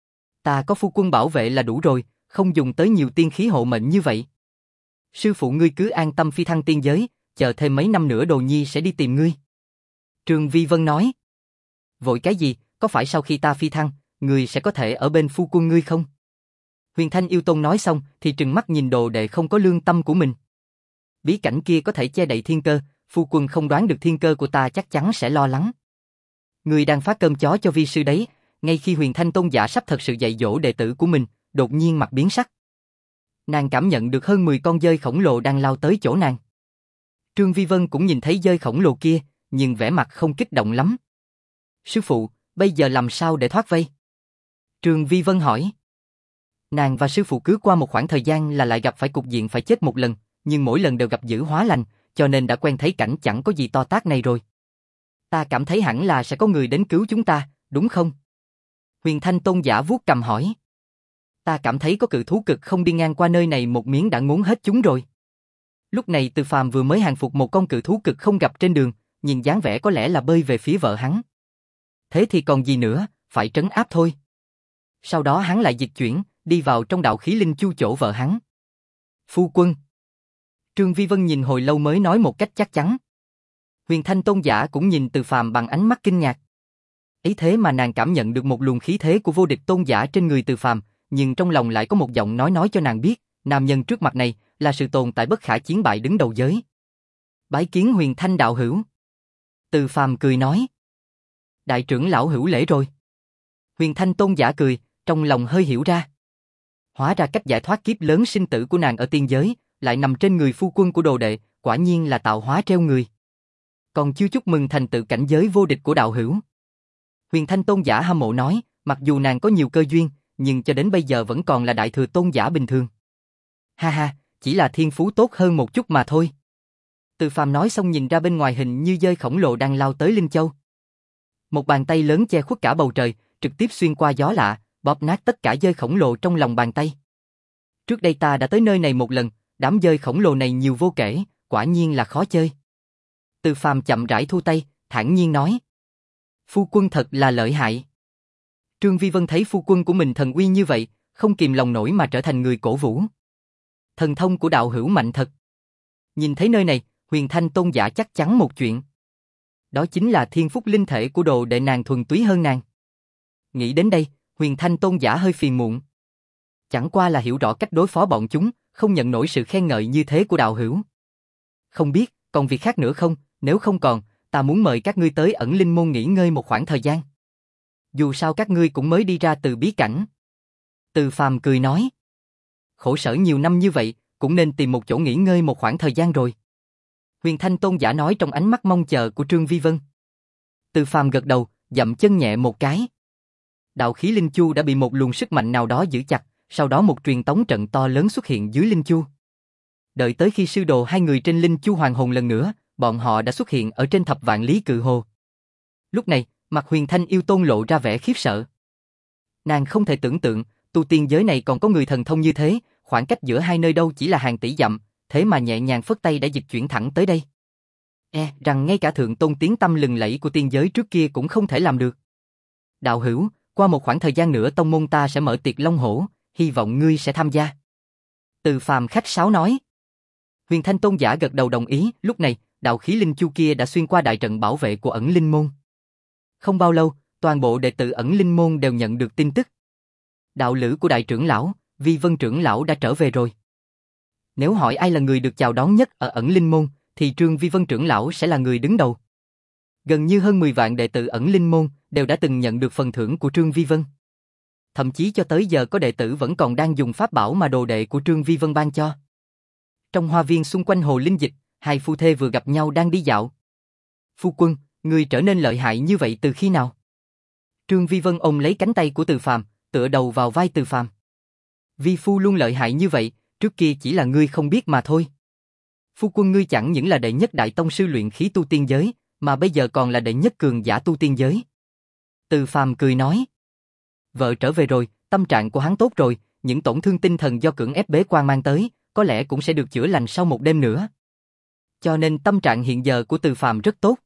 Ta có phu quân bảo vệ là đủ rồi, không dùng tới nhiều tiên khí hộ mệnh như vậy. Sư phụ ngươi cứ an tâm phi thăng tiên giới, chờ thêm mấy năm nữa Đồ Nhi sẽ đi tìm ngươi. Trường Vi Vân nói. Vội cái gì, có phải sau khi ta phi thăng, ngươi sẽ có thể ở bên phu quân ngươi không? Huyền Thanh Yêu Tôn nói xong thì trừng mắt nhìn đồ đệ không có lương tâm của mình. Bí cảnh kia có thể che đậy thiên cơ, phu quân không đoán được thiên cơ của ta chắc chắn sẽ lo lắng. Ngươi đang phát cơm chó cho vi sư đấy. Ngay khi Huyền Thanh Tôn giả sắp thật sự dạy dỗ đệ tử của mình, đột nhiên mặt biến sắc. Nàng cảm nhận được hơn mười con dơi khổng lồ đang lao tới chỗ nàng. Trương Vi Vân cũng nhìn thấy dơi khổng lồ kia, nhưng vẻ mặt không kích động lắm. Sư phụ, bây giờ làm sao để thoát vây? Trương Vi Vân hỏi. Nàng và sư phụ cứ qua một khoảng thời gian là lại gặp phải cục diện phải chết một lần, nhưng mỗi lần đều gặp dữ hóa lành, cho nên đã quen thấy cảnh chẳng có gì to tát này rồi. Ta cảm thấy hẳn là sẽ có người đến cứu chúng ta, đúng không? Huyền Thanh Tôn giả vuốt cằm hỏi. Ta cảm thấy có cự thú cực không đi ngang qua nơi này một miếng đã ngốn hết chúng rồi. Lúc này Từ Phàm vừa mới hàng phục một con cự thú cực không gặp trên đường, nhìn dáng vẻ có lẽ là bơi về phía vợ hắn. Thế thì còn gì nữa, phải trấn áp thôi. Sau đó hắn lại dịch chuyển, đi vào trong đạo khí linh chu chỗ vợ hắn. Phu quân. Trương Vi Vân nhìn hồi lâu mới nói một cách chắc chắn. Huyền Thanh Tôn giả cũng nhìn Từ Phàm bằng ánh mắt kinh ngạc. Ấy thế mà nàng cảm nhận được một luồng khí thế của vô địch tôn giả trên người Từ Phàm, nhưng trong lòng lại có một giọng nói nói cho nàng biết, nam nhân trước mặt này là sự tồn tại bất khả chiến bại đứng đầu giới. Bái kiến Huyền Thanh đạo hữu. Từ Phàm cười nói. Đại trưởng lão hữu lễ rồi. Huyền Thanh Tôn giả cười, trong lòng hơi hiểu ra. Hóa ra cách giải thoát kiếp lớn sinh tử của nàng ở tiên giới, lại nằm trên người phu quân của đồ đệ, quả nhiên là tạo hóa treo người. Còn chưa chúc mừng thành tựu cảnh giới vô địch của đạo hữu. Huyền Thanh Tôn giả hâm mộ nói, mặc dù nàng có nhiều cơ duyên, nhưng cho đến bây giờ vẫn còn là đại thừa tôn giả bình thường. Ha ha, chỉ là thiên phú tốt hơn một chút mà thôi. Từ Phàm nói xong nhìn ra bên ngoài hình như dơi khổng lồ đang lao tới Linh Châu. Một bàn tay lớn che khuất cả bầu trời, trực tiếp xuyên qua gió lạ, bóp nát tất cả dơi khổng lồ trong lòng bàn tay. Trước đây ta đã tới nơi này một lần, đám dơi khổng lồ này nhiều vô kể, quả nhiên là khó chơi. Từ Phàm chậm rãi thu tay, thản nhiên nói. Phu quân thật là lợi hại. Trương Vi Vân thấy phu quân của mình thần uy như vậy, không kìm lòng nổi mà trở thành người cổ vũ. Thần thông của đạo hữu mạnh thật. Nhìn thấy nơi này, Huyền Thanh Tôn giả chắc chắn một chuyện. Đó chính là thiên phúc linh thể của đồ đệ nàng thuần túy hơn nàng. Nghĩ đến đây, Huyền Thanh Tôn giả hơi phiền muộn. Chẳng qua là hiểu rõ cách đối phó bọn chúng, không nhận nổi sự khen ngợi như thế của đạo hữu. Không biết, còn việc khác nữa không, nếu không còn, ta muốn mời các ngươi tới ẩn linh môn nghỉ ngơi một khoảng thời gian. Dù sao các ngươi cũng mới đi ra từ bí cảnh. Từ Phàm cười nói. Khổ sở nhiều năm như vậy, cũng nên tìm một chỗ nghỉ ngơi một khoảng thời gian rồi. Huyền Thanh Tôn giả nói trong ánh mắt mong chờ của Trương Vi Vân. Từ Phàm gật đầu, dậm chân nhẹ một cái. Đạo khí Linh Chu đã bị một luồng sức mạnh nào đó giữ chặt, sau đó một truyền tống trận to lớn xuất hiện dưới Linh Chu. Đợi tới khi sư đồ hai người trên Linh Chu hoàn hồn lần nữa, bọn họ đã xuất hiện ở trên thập vạn lý cự hồ. Lúc này, mặt Huyền Thanh yêu tôn lộ ra vẻ khiếp sợ. Nàng không thể tưởng tượng, tu tiên giới này còn có người thần thông như thế, khoảng cách giữa hai nơi đâu chỉ là hàng tỷ dặm, thế mà nhẹ nhàng phất tay đã dịch chuyển thẳng tới đây. E rằng ngay cả thượng tôn tiếng tăm lừng lẫy của tiên giới trước kia cũng không thể làm được. Đạo hữu, qua một khoảng thời gian nữa tông môn ta sẽ mở tiệc Long Hổ, hy vọng ngươi sẽ tham gia. Từ Phàm khách sáo nói. Huyền Thanh Tôn giả gật đầu đồng ý, lúc này, đạo khí Linh Chu kia đã xuyên qua đại trận bảo vệ của ẩn linh môn. Không bao lâu, toàn bộ đệ tử ẩn linh môn đều nhận được tin tức. Đạo lữ của đại trưởng lão, Vi Vân trưởng lão đã trở về rồi. Nếu hỏi ai là người được chào đón nhất ở ẩn linh môn, thì Trương Vi Vân trưởng lão sẽ là người đứng đầu. Gần như hơn mười vạn đệ tử ẩn linh môn đều đã từng nhận được phần thưởng của Trương Vi Vân. Thậm chí cho tới giờ có đệ tử vẫn còn đang dùng pháp bảo mà đồ đệ của Trương Vi Vân ban cho. Trong hoa viên xung quanh hồ linh dịch, hai phu thê vừa gặp nhau đang đi dạo. Phu quân, ngươi trở nên lợi hại như vậy từ khi nào? Trương Vi Vân ôm lấy cánh tay của Từ Phàm, tựa đầu vào vai Từ Phàm. Vi phu luôn lợi hại như vậy, trước kia chỉ là ngươi không biết mà thôi. Phu quân ngươi chẳng những là đệ nhất đại tông sư luyện khí tu tiên giới, mà bây giờ còn là đệ nhất cường giả tu tiên giới. Từ Phàm cười nói. Vợ trở về rồi, tâm trạng của hắn tốt rồi, những tổn thương tinh thần do cưỡng ép bế quan mang tới, có lẽ cũng sẽ được chữa lành sau một đêm nữa. Cho nên tâm trạng hiện giờ của Từ Phàm rất tốt.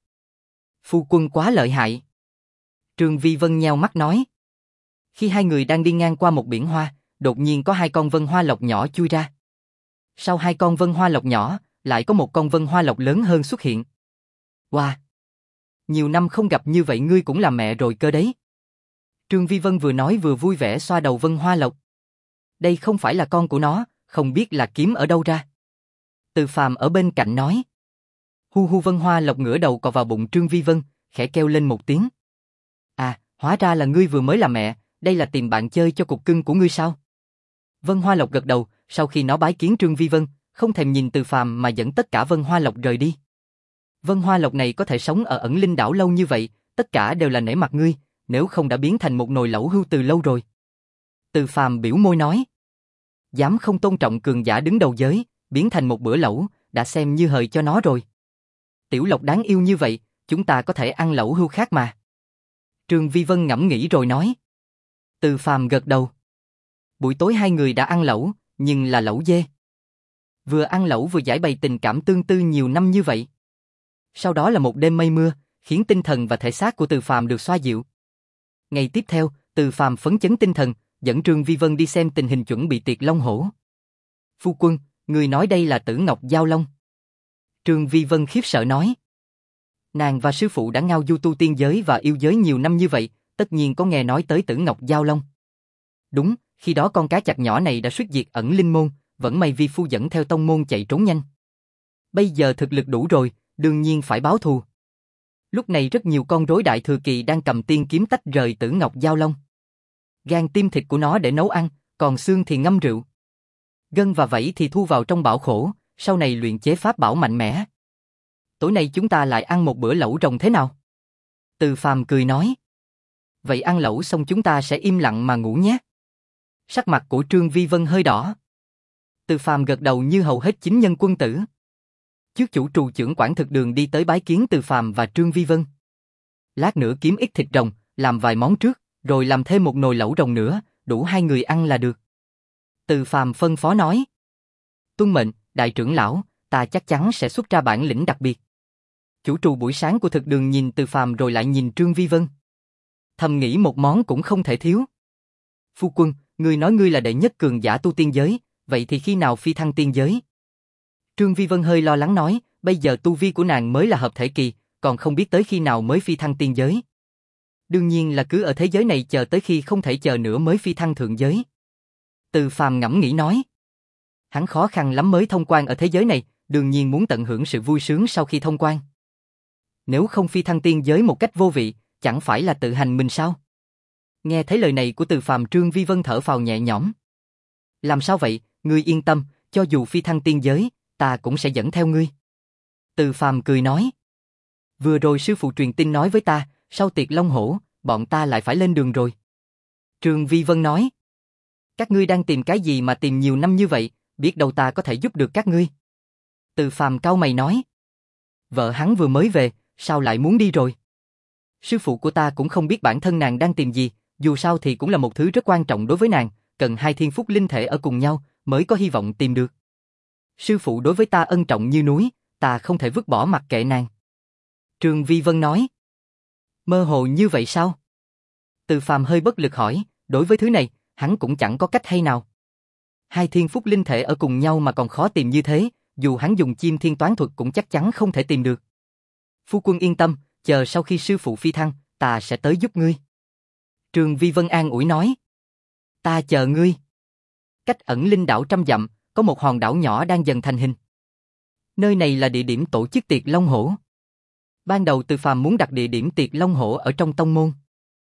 Phu quân quá lợi hại. Trương Vi Vân nheo mắt nói. Khi hai người đang đi ngang qua một biển hoa, đột nhiên có hai con vân hoa lộc nhỏ chui ra. Sau hai con vân hoa lộc nhỏ, lại có một con vân hoa lộc lớn hơn xuất hiện. Wow! Nhiều năm không gặp như vậy ngươi cũng là mẹ rồi cơ đấy. Trương Vi Vân vừa nói vừa vui vẻ xoa đầu vân hoa lộc. Đây không phải là con của nó, không biết là kiếm ở đâu ra. Từ Phàm ở bên cạnh nói. Hu hu vân hoa lộc ngửa đầu cọ vào bụng Trương Vi Vân, khẽ kêu lên một tiếng. À, hóa ra là ngươi vừa mới là mẹ, đây là tìm bạn chơi cho cục cưng của ngươi sao? Vân hoa lộc gật đầu, sau khi nó bái kiến Trương Vi Vân, không thèm nhìn Từ Phàm mà dẫn tất cả vân hoa lộc rời đi. Vân hoa lộc này có thể sống ở ẩn linh đảo lâu như vậy, tất cả đều là nể mặt ngươi, nếu không đã biến thành một nồi lẩu hưu từ lâu rồi. Từ Phàm biểu môi nói. Dám không tôn trọng cường giả đứng đầu giới, biến thành một bữa lẩu, đã xem như hời cho nó rồi. Tiểu lộc đáng yêu như vậy, chúng ta có thể ăn lẩu hưu khác mà. Trương Vi Vân ngẫm nghĩ rồi nói. Từ Phàm gật đầu. Buổi tối hai người đã ăn lẩu, nhưng là lẩu dê. Vừa ăn lẩu vừa giải bày tình cảm tương tư nhiều năm như vậy. Sau đó là một đêm mây mưa, khiến tinh thần và thể xác của Từ Phàm được xoa dịu. Ngày tiếp theo, Từ Phàm phấn chấn tinh thần, dẫn Trương Vi Vân đi xem tình hình chuẩn bị tiệc Long Hổ. Phu quân, người nói đây là Tử Ngọc Giao Long. Trương Vi Vân khiếp sợ nói. Nàng và sư phụ đã ngao du tu tiên giới và yêu giới nhiều năm như vậy, tất nhiên có nghe nói tới Tử Ngọc Giao Long. Đúng, khi đó con cá chạch nhỏ này đã suýt diệt ẩn linh môn, vẫn may vi phu dẫn theo tông môn chạy trốn nhanh. Bây giờ thực lực đủ rồi, đương nhiên phải báo thù. Lúc này rất nhiều con rối đại thừa kỳ đang cầm tiên kiếm tách rời Tử Ngọc Giao Long. Gan tim thịt của nó để nấu ăn, còn xương thì ngâm rượu. Gân và vảy thì thu vào trong bảo khổ, sau này luyện chế pháp bảo mạnh mẽ. Tối nay chúng ta lại ăn một bữa lẩu rồng thế nào? Từ Phàm cười nói. Vậy ăn lẩu xong chúng ta sẽ im lặng mà ngủ nhé. Sắc mặt của Trương Vi Vân hơi đỏ. Từ Phàm gật đầu như hầu hết chính nhân quân tử. Trước chủ trù trưởng quản thực đường đi tới bái kiến Từ Phàm và Trương Vi Vân. Lát nữa kiếm ít thịt rồng, làm vài món trước, rồi làm thêm một nồi lẩu rồng nữa, đủ hai người ăn là được. Từ Phàm phân phó nói. Tuân mệnh, đại trưởng lão, ta chắc chắn sẽ xuất ra bản lĩnh đặc biệt. Chủ trù buổi sáng của thực đường nhìn Từ Phàm rồi lại nhìn Trương Vi Vân. Thầm nghĩ một món cũng không thể thiếu. Phu quân, ngươi nói ngươi là đệ nhất cường giả tu tiên giới, vậy thì khi nào phi thăng tiên giới? Trương Vi Vân hơi lo lắng nói, bây giờ tu vi của nàng mới là hợp thể kỳ, còn không biết tới khi nào mới phi thăng tiên giới. Đương nhiên là cứ ở thế giới này chờ tới khi không thể chờ nữa mới phi thăng thượng giới. Từ Phàm ngẫm nghĩ nói. Hắn khó khăn lắm mới thông quan ở thế giới này, đương nhiên muốn tận hưởng sự vui sướng sau khi thông quan. Nếu không phi thăng tiên giới một cách vô vị, chẳng phải là tự hành mình sao? Nghe thấy lời này của Từ Phàm, Trương Vi Vân thở phào nhẹ nhõm. Làm sao vậy, ngươi yên tâm, cho dù phi thăng tiên giới, ta cũng sẽ dẫn theo ngươi. Từ Phàm cười nói. Vừa rồi sư phụ truyền tin nói với ta, sau tiệc Long Hổ, bọn ta lại phải lên đường rồi. Trương Vi Vân nói. Các ngươi đang tìm cái gì mà tìm nhiều năm như vậy, biết đâu ta có thể giúp được các ngươi. Từ Phàm cau mày nói. Vợ hắn vừa mới về, sao lại muốn đi rồi? Sư phụ của ta cũng không biết bản thân nàng đang tìm gì, dù sao thì cũng là một thứ rất quan trọng đối với nàng, cần hai thiên phúc linh thể ở cùng nhau, mới có hy vọng tìm được. Sư phụ đối với ta ân trọng như núi, ta không thể vứt bỏ mặc kệ nàng. Trương Vi Vân nói. Mơ hồ như vậy sao? Từ Phàm hơi bất lực hỏi, đối với thứ này, hắn cũng chẳng có cách hay nào. Hai thiên phúc linh thể ở cùng nhau mà còn khó tìm như thế, dù hắn dùng chim thiên toán thuật cũng chắc chắn không thể tìm được. Phu quân yên tâm, chờ sau khi sư phụ phi thăng, ta sẽ tới giúp ngươi. Trương Vi Vân an ủi nói. Ta chờ ngươi. Cách ẩn linh đảo trăm dặm, có một hòn đảo nhỏ đang dần thành hình. Nơi này là địa điểm tổ chức tiệc Long Hổ. Ban đầu Từ Phàm muốn đặt địa điểm tiệc Long Hổ ở trong tông môn.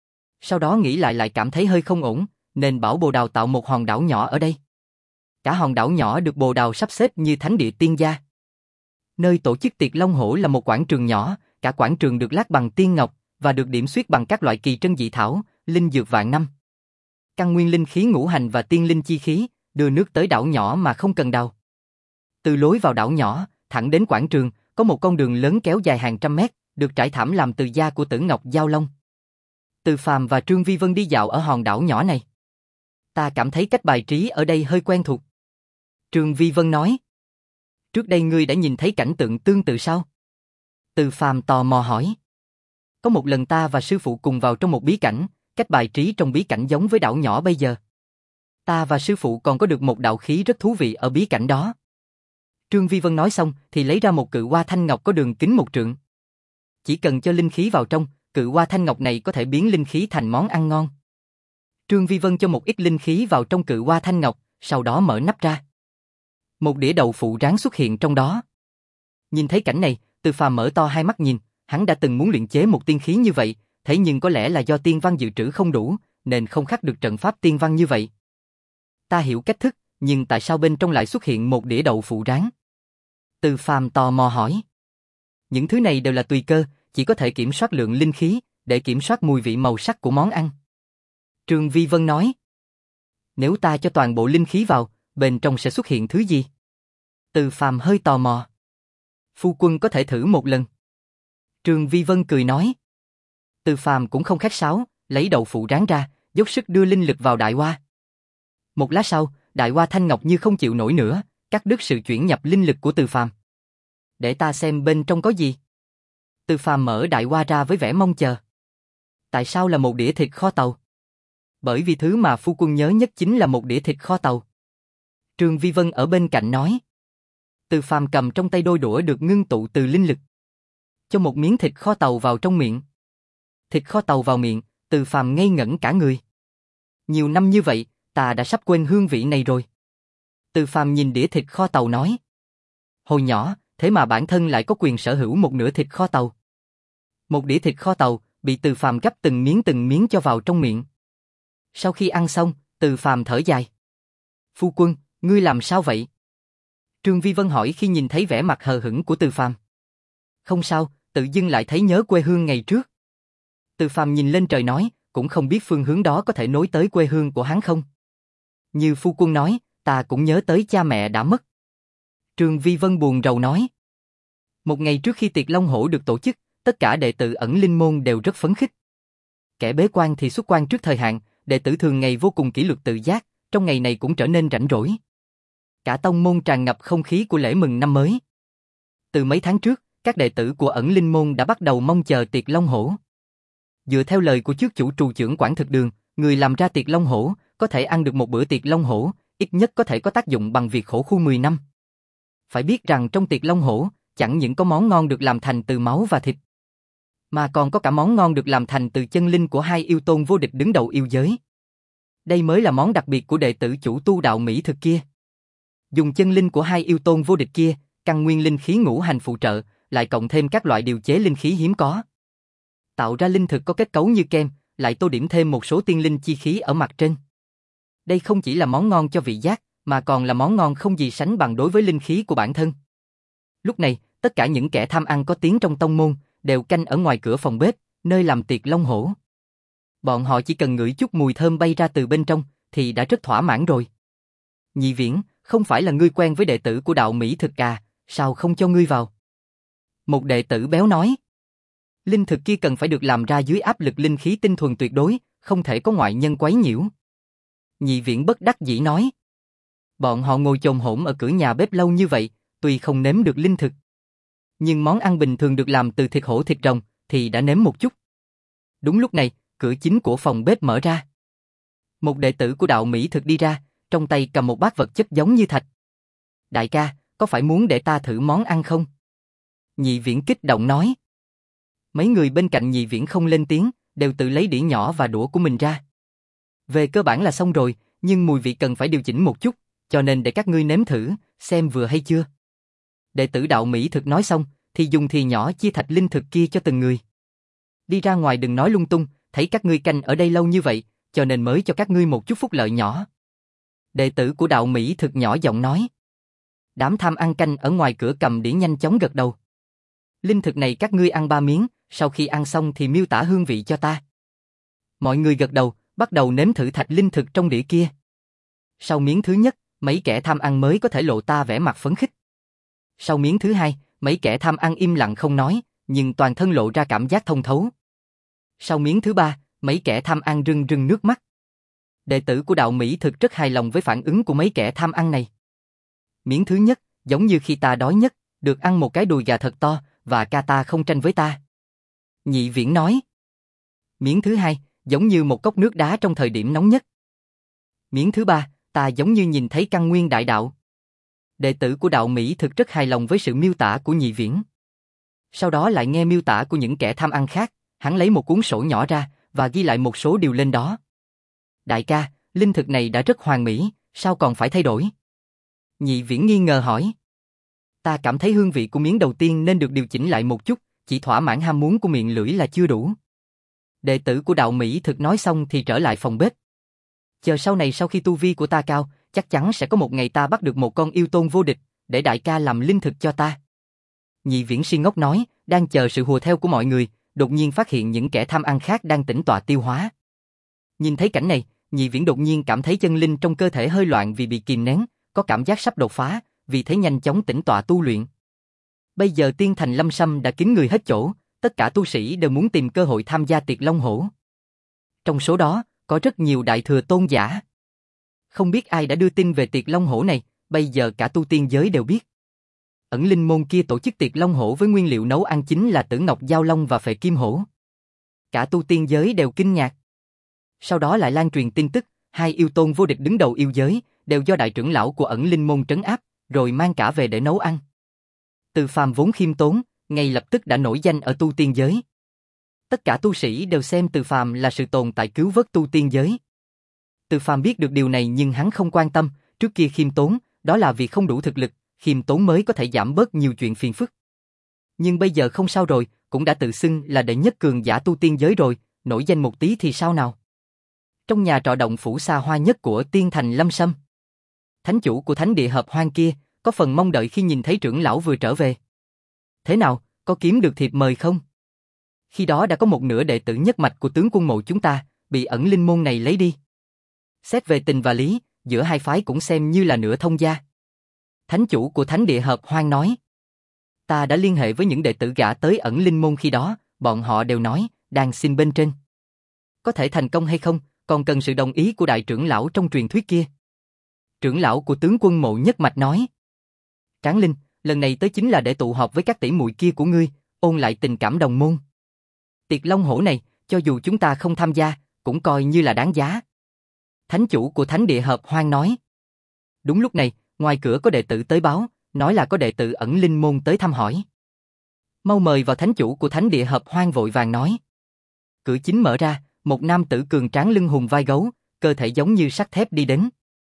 Sau đó nghĩ lại lại cảm thấy hơi không ổn, nên bảo Bồ Đào tạo một hòn đảo nhỏ ở đây. Cả hòn đảo nhỏ được Bồ Đào sắp xếp như thánh địa tiên gia. Nơi tổ chức tiệc Long Hổ là một quảng trường nhỏ, cả quảng trường được lát bằng tiên ngọc và được điểm xuyết bằng các loại kỳ trân dị thảo, linh dược vạn năm. Căn nguyên linh khí ngũ hành và tiên linh chi khí, đưa nước tới đảo nhỏ mà không cần đào. Từ lối vào đảo nhỏ, thẳng đến quảng trường, có một con đường lớn kéo dài hàng trăm mét, được trải thảm làm từ da của Tử Ngọc Giao Long. Từ Phàm và Trương Vi Vân đi dạo ở hòn đảo nhỏ này. Ta cảm thấy cách bài trí ở đây hơi quen thuộc. Trương Vi Vân nói. Trước đây ngươi đã nhìn thấy cảnh tượng tương tự sao? Từ Phàm tò mò hỏi. Có một lần ta và sư phụ cùng vào trong một bí cảnh, cách bài trí trong bí cảnh giống với đảo nhỏ bây giờ. Ta và sư phụ còn có được một đạo khí rất thú vị ở bí cảnh đó. Trương Vi Vân nói xong thì lấy ra một cự hoa thanh ngọc có đường kính một trượng. Chỉ cần cho linh khí vào trong, cự hoa thanh ngọc này có thể biến linh khí thành món ăn ngon. Trương Vi Vân cho một ít linh khí vào trong cự hoa thanh ngọc, sau đó mở nắp ra. Một đĩa đậu phụ rán xuất hiện trong đó. Nhìn thấy cảnh này, Từ Phàm mở to hai mắt nhìn, hắn đã từng muốn luyện chế một tiên khí như vậy, thế nhưng có lẽ là do tiên văn dự trữ không đủ, nên không khắc được trận pháp tiên văn như vậy. Ta hiểu cách thức, nhưng tại sao bên trong lại xuất hiện một đĩa đậu phụ rán? Từ Phàm tò mò hỏi. Những thứ này đều là tùy cơ, chỉ có thể kiểm soát lượng linh khí, để kiểm soát mùi vị màu sắc của món ăn. Trương Vi Vân nói. Nếu ta cho toàn bộ linh khí vào, bên trong sẽ xuất hiện thứ gì? Từ Phàm hơi tò mò. Phu quân có thể thử một lần. Trương Vi Vân cười nói. Từ Phàm cũng không khách sáo, lấy đậu phụ rán ra, dốc sức đưa linh lực vào đại hoa. Một lát sau, đại hoa thanh ngọc như không chịu nổi nữa, cắt đứt sự chuyển nhập linh lực của Từ Phàm. Để ta xem bên trong có gì. Từ Phàm mở đại hoa ra với vẻ mong chờ. Tại sao là một đĩa thịt kho tàu? Bởi vì thứ mà phu quân nhớ nhất chính là một đĩa thịt kho tàu. Trương Vi Vân ở bên cạnh nói. Từ Phàm cầm trong tay đôi đũa được ngưng tụ từ linh lực. Cho một miếng thịt kho tàu vào trong miệng. Thịt kho tàu vào miệng, Từ Phàm ngây ngẩn cả người. Nhiều năm như vậy, ta đã sắp quên hương vị này rồi. Từ Phàm nhìn đĩa thịt kho tàu nói. Hồi nhỏ, thế mà bản thân lại có quyền sở hữu một nửa thịt kho tàu. Một đĩa thịt kho tàu, bị Từ Phàm gắp từng miếng từng miếng cho vào trong miệng. Sau khi ăn xong, Từ Phàm thở dài. Phu quân, ngươi làm sao vậy? Trương Vi Vân hỏi khi nhìn thấy vẻ mặt hờ hững của Từ Phàm. Không sao, tự dưng lại thấy nhớ quê hương ngày trước. Từ Phàm nhìn lên trời nói, cũng không biết phương hướng đó có thể nối tới quê hương của hắn không. Như phu quân nói, ta cũng nhớ tới cha mẹ đã mất. Trương Vi Vân buồn rầu nói. Một ngày trước khi tiệc Long Hổ được tổ chức, tất cả đệ tử ẩn linh môn đều rất phấn khích. Kẻ bế quan thì xuất quan trước thời hạn, đệ tử thường ngày vô cùng kỷ luật tự giác, trong ngày này cũng trở nên rảnh rỗi. Cả tông môn tràn ngập không khí của lễ mừng năm mới. Từ mấy tháng trước, các đệ tử của ẩn linh môn đã bắt đầu mong chờ tiệc Long Hổ. Dựa theo lời của trước chủ trù trưởng quản thực đường, người làm ra tiệc Long Hổ, có thể ăn được một bữa tiệc Long Hổ, ít nhất có thể có tác dụng bằng việc khổ khu mười năm. Phải biết rằng trong tiệc Long Hổ, chẳng những có món ngon được làm thành từ máu và thịt, mà còn có cả món ngon được làm thành từ chân linh của hai yêu tôn vô địch đứng đầu yêu giới. Đây mới là món đặc biệt của đệ tử chủ tu đạo Mỹ thực kia. Dùng chân linh của hai yêu tôn vô địch kia, căn nguyên linh khí ngũ hành phụ trợ, lại cộng thêm các loại điều chế linh khí hiếm có. Tạo ra linh thực có kết cấu như kem, lại tô điểm thêm một số tiên linh chi khí ở mặt trên. Đây không chỉ là món ngon cho vị giác, mà còn là món ngon không gì sánh bằng đối với linh khí của bản thân. Lúc này, tất cả những kẻ tham ăn có tiếng trong tông môn, đều canh ở ngoài cửa phòng bếp, nơi làm tiệc Long Hổ. Bọn họ chỉ cần ngửi chút mùi thơm bay ra từ bên trong, thì đã rất thỏa mãn rồi. Nhị Viễn, không phải là ngươi quen với đệ tử của đạo Mỹ thực à, sao không cho ngươi vào? Một đệ tử béo nói. Linh thực kia cần phải được làm ra dưới áp lực linh khí tinh thuần tuyệt đối, không thể có ngoại nhân quấy nhiễu. Nhị Viễn bất đắc dĩ nói. Bọn họ ngồi chồm hổm ở cửa nhà bếp lâu như vậy, tuy không nếm được linh thực, nhưng món ăn bình thường được làm từ thịt hổ thịt rồng, thì đã nếm một chút. Đúng lúc này, cửa chính của phòng bếp mở ra. Một đệ tử của đạo Mỹ thực đi ra, trong tay cầm một bát vật chất giống như thạch. Đại ca, có phải muốn để ta thử món ăn không? Nhị Viễn kích động nói. Mấy người bên cạnh Nhị Viễn không lên tiếng, đều tự lấy đĩa nhỏ và đũa của mình ra. Về cơ bản là xong rồi, nhưng mùi vị cần phải điều chỉnh một chút, cho nên để các ngươi nếm thử, xem vừa hay chưa. Đệ tử đạo Mỹ thực nói xong, thì dùng thìa nhỏ chia thạch linh thực kia cho từng người. Đi ra ngoài đừng nói lung tung, thấy các ngươi canh ở đây lâu như vậy, cho nên mới cho các ngươi một chút phúc lợi nhỏ. Đệ tử của đạo Mỹ thực nhỏ giọng nói. Đám tham ăn canh ở ngoài cửa cầm đĩa nhanh chóng gật đầu. Linh thực này các ngươi ăn ba miếng, sau khi ăn xong thì miêu tả hương vị cho ta. Mọi người gật đầu, bắt đầu nếm thử thạch linh thực trong đĩa kia. Sau miếng thứ nhất, mấy kẻ tham ăn mới có thể lộ ta vẻ mặt phấn khích. Sau miếng thứ hai, mấy kẻ tham ăn im lặng không nói, nhưng toàn thân lộ ra cảm giác thông thấu. Sau miếng thứ ba, mấy kẻ tham ăn rưng rưng nước mắt. Đệ tử của đạo Mỹ thực rất hài lòng với phản ứng của mấy kẻ tham ăn này. Miếng thứ nhất, giống như khi ta đói nhất, được ăn một cái đùi gà thật to, và ca ta không tranh với ta. Nhị Viễn nói. Miếng thứ hai, giống như một cốc nước đá trong thời điểm nóng nhất. Miếng thứ ba, ta giống như nhìn thấy căn nguyên đại đạo. Đệ tử của đạo Mỹ thực rất hài lòng với sự miêu tả của Nhị Viễn. Sau đó lại nghe miêu tả của những kẻ tham ăn khác, hắn lấy một cuốn sổ nhỏ ra, và ghi lại một số điều lên đó. Đại ca, linh thực này đã rất hoàn mỹ, sao còn phải thay đổi? Nhị Viễn nghi ngờ hỏi. Ta cảm thấy hương vị của miếng đầu tiên nên được điều chỉnh lại một chút, chỉ thỏa mãn ham muốn của miệng lưỡi là chưa đủ. Đệ tử của đạo Mỹ thực nói xong thì trở lại phòng bếp. Chờ sau này sau khi tu vi của ta cao, chắc chắn sẽ có một ngày ta bắt được một con yêu tôn vô địch, để đại ca làm linh thực cho ta. Nhị Viễn si ngốc nói, đang chờ sự hùa theo của mọi người, đột nhiên phát hiện những kẻ tham ăn khác đang tĩnh tọa tiêu hóa. Nhìn thấy cảnh này, Nhị Viễn đột nhiên cảm thấy chân linh trong cơ thể hơi loạn vì bị kìm nén, có cảm giác sắp đột phá, vì thế nhanh chóng tĩnh tọa tu luyện. Bây giờ tiên thành Lâm Sâm đã kín người hết chỗ, tất cả tu sĩ đều muốn tìm cơ hội tham gia tiệc Long Hổ. Trong số đó, có rất nhiều đại thừa tôn giả. Không biết ai đã đưa tin về tiệc Long Hổ này, bây giờ cả tu tiên giới đều biết. Ẩn linh môn kia tổ chức tiệc Long Hổ với nguyên liệu nấu ăn chính là Tử Ngọc Giao Long và Phệ Kim Hổ. Cả tu tiên giới đều kinh ngạc. Sau đó lại lan truyền tin tức, hai yêu tôn vô địch đứng đầu yêu giới, đều do đại trưởng lão của ẩn linh môn trấn áp, rồi mang cả về để nấu ăn. Từ Phàm vốn khiêm tốn, ngay lập tức đã nổi danh ở tu tiên giới. Tất cả tu sĩ đều xem Từ Phàm là sự tồn tại cứu vớt tu tiên giới. Từ Phàm biết được điều này nhưng hắn không quan tâm, trước kia khiêm tốn, đó là vì không đủ thực lực, khiêm tốn mới có thể giảm bớt nhiều chuyện phiền phức. Nhưng bây giờ không sao rồi, cũng đã tự xưng là đệ nhất cường giả tu tiên giới rồi, nổi danh một tí thì sao nào? Trong nhà trọ động phủ xa hoa nhất của Tiên Thành Lâm Sâm, thánh chủ của thánh địa Hợp Hoang kia, có phần mong đợi khi nhìn thấy trưởng lão vừa trở về. Thế nào, có kiếm được thiệp mời không? Khi đó đã có một nửa đệ tử nhất mạch của tướng quân mộ chúng ta, bị ẩn linh môn này lấy đi. Xét về tình và lý, giữa hai phái cũng xem như là nửa thông gia. Thánh chủ của thánh địa Hợp Hoang nói. Ta đã liên hệ với những đệ tử gã tới ẩn linh môn khi đó, bọn họ đều nói, đang xin bên trên. Có thể thành công hay không, còn cần sự đồng ý của đại trưởng lão trong truyền thuyết kia. Trưởng lão của tướng quân mộ nhất mạch nói. Tráng Linh, lần này tới chính là để tụ họp với các tỷ muội kia của ngươi, ôn lại tình cảm đồng môn. Tiệc Long Hổ này, cho dù chúng ta không tham gia, cũng coi như là đáng giá. Thánh chủ của thánh địa Hợp Hoang nói. Đúng lúc này, ngoài cửa có đệ tử tới báo, nói là có đệ tử ẩn linh môn tới thăm hỏi. Mau mời vào. Thánh chủ của thánh địa Hợp Hoang vội vàng nói. Cửa chính mở ra, một nam tử cường tráng lưng hùng vai gấu, cơ thể giống như sắt thép đi đến.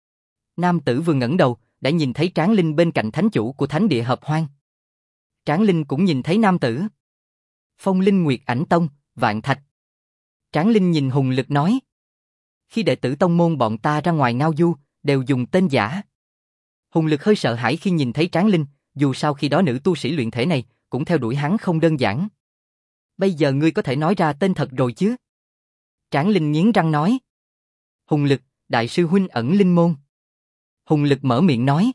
Nam tử vừa ngẩng đầu, đã nhìn thấy Tráng Linh bên cạnh thánh chủ của thánh địa Hợp Hoang. Tráng Linh cũng nhìn thấy nam tử. Phong Linh Nguyệt Ảnh Tông, Vạn Thạch. Tráng Linh nhìn Hùng Lực nói. Khi đệ tử tông môn bọn ta ra ngoài ngao du, đều dùng tên giả. Hùng Lực hơi sợ hãi khi nhìn thấy Tráng Linh, dù sao khi đó nữ tu sĩ luyện thể này, cũng theo đuổi hắn không đơn giản. Bây giờ ngươi có thể nói ra tên thật rồi chứ? Tráng Linh nghiến răng nói. Hùng Lực, đại sư huynh ẩn linh môn. Hùng Lực mở miệng nói.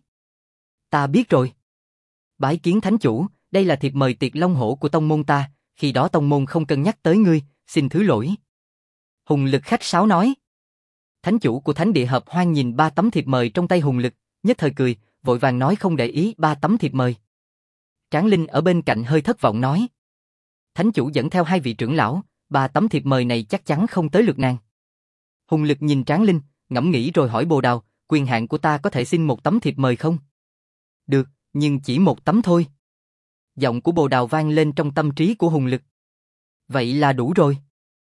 Ta biết rồi. Bái kiến thánh chủ, đây là thiệp mời tiệc long hổ của tông môn ta, khi đó tông môn không cân nhắc tới ngươi, xin thứ lỗi. Hùng Lực khách sáo nói. Thánh chủ của thánh địa Hợp Hoang nhìn ba tấm thiệp mời trong tay Hùng Lực, nhất thời cười, vội vàng nói không để ý ba tấm thiệp mời. Tráng Linh ở bên cạnh hơi thất vọng nói. Thánh chủ dẫn theo hai vị trưởng lão, ba tấm thiệp mời này chắc chắn không tới lượt nàng. Hùng Lực nhìn Tráng Linh, ngẫm nghĩ rồi hỏi Bồ Đào, quyền hạn của ta có thể xin một tấm thiệp mời không? Được, nhưng chỉ một tấm thôi. Giọng của Bồ Đào vang lên trong tâm trí của Hùng Lực. Vậy là đủ rồi.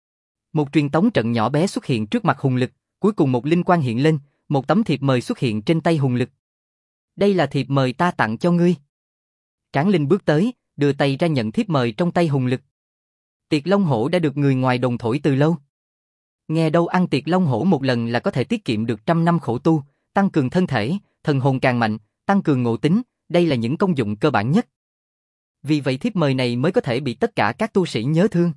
Một truyền tống trận nhỏ bé xuất hiện trước mặt Hùng Lực, cuối cùng một linh quang hiện lên, một tấm thiệp mời xuất hiện trên tay Hùng Lực. Đây là thiệp mời ta tặng cho ngươi. Tráng Linh bước tới, đưa tay ra nhận thiệp mời trong tay Hùng Lực. Tiệc Long Hổ đã được người ngoài đồn thổi từ lâu. Nghe đâu ăn tiệc Long Hổ một lần là có thể tiết kiệm được trăm năm khổ tu, tăng cường thân thể, thần hồn càng mạnh, tăng cường ngộ tính, đây là những công dụng cơ bản nhất. Vì vậy thiếp mời này mới có thể bị tất cả các tu sĩ nhớ thương.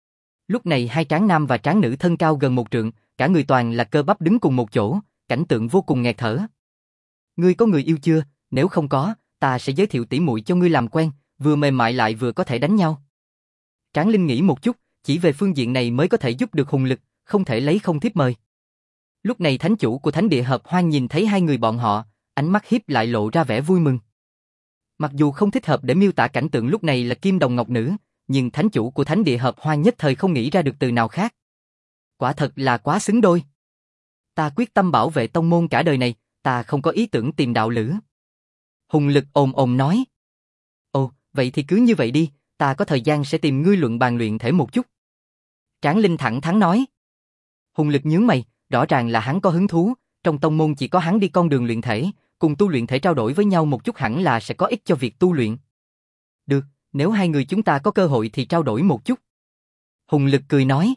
Lúc này hai tráng nam và tráng nữ thân cao gần một trượng, cả người toàn là cơ bắp đứng cùng một chỗ, cảnh tượng vô cùng nghẹt thở. Ngươi có người yêu chưa? Nếu không có, ta sẽ giới thiệu tỷ muội cho ngươi làm quen, vừa mềm mại lại vừa có thể đánh nhau. Tráng Linh nghĩ một chút, chỉ về phương diện này mới có thể giúp được Hùng Lực, không thể lấy không thiếp mời. Lúc này thánh chủ của thánh địa Hợp Hoang nhìn thấy hai người bọn họ, ánh mắt hiếp lại lộ ra vẻ vui mừng. Mặc dù không thích hợp để miêu tả cảnh tượng lúc này là kim đồng ngọc nữ, nhưng thánh chủ của thánh địa Hợp Hoang nhất thời không nghĩ ra được từ nào khác. Quả thật là quá xứng đôi. Ta quyết tâm bảo vệ tông môn cả đời này, ta không có ý tưởng tìm đạo lữ. Hùng Lực ồm ồm nói. Ồ, vậy thì cứ như vậy đi, ta có thời gian sẽ tìm ngươi luận bàn luyện thể một chút. Tráng Linh thẳng thắn nói. Hùng Lực nhướng mày, rõ ràng là hắn có hứng thú, trong tông môn chỉ có hắn đi con đường luyện thể, cùng tu luyện thể trao đổi với nhau một chút hẳn là sẽ có ích cho việc tu luyện. Được, nếu hai người chúng ta có cơ hội thì trao đổi một chút. Hùng Lực cười nói.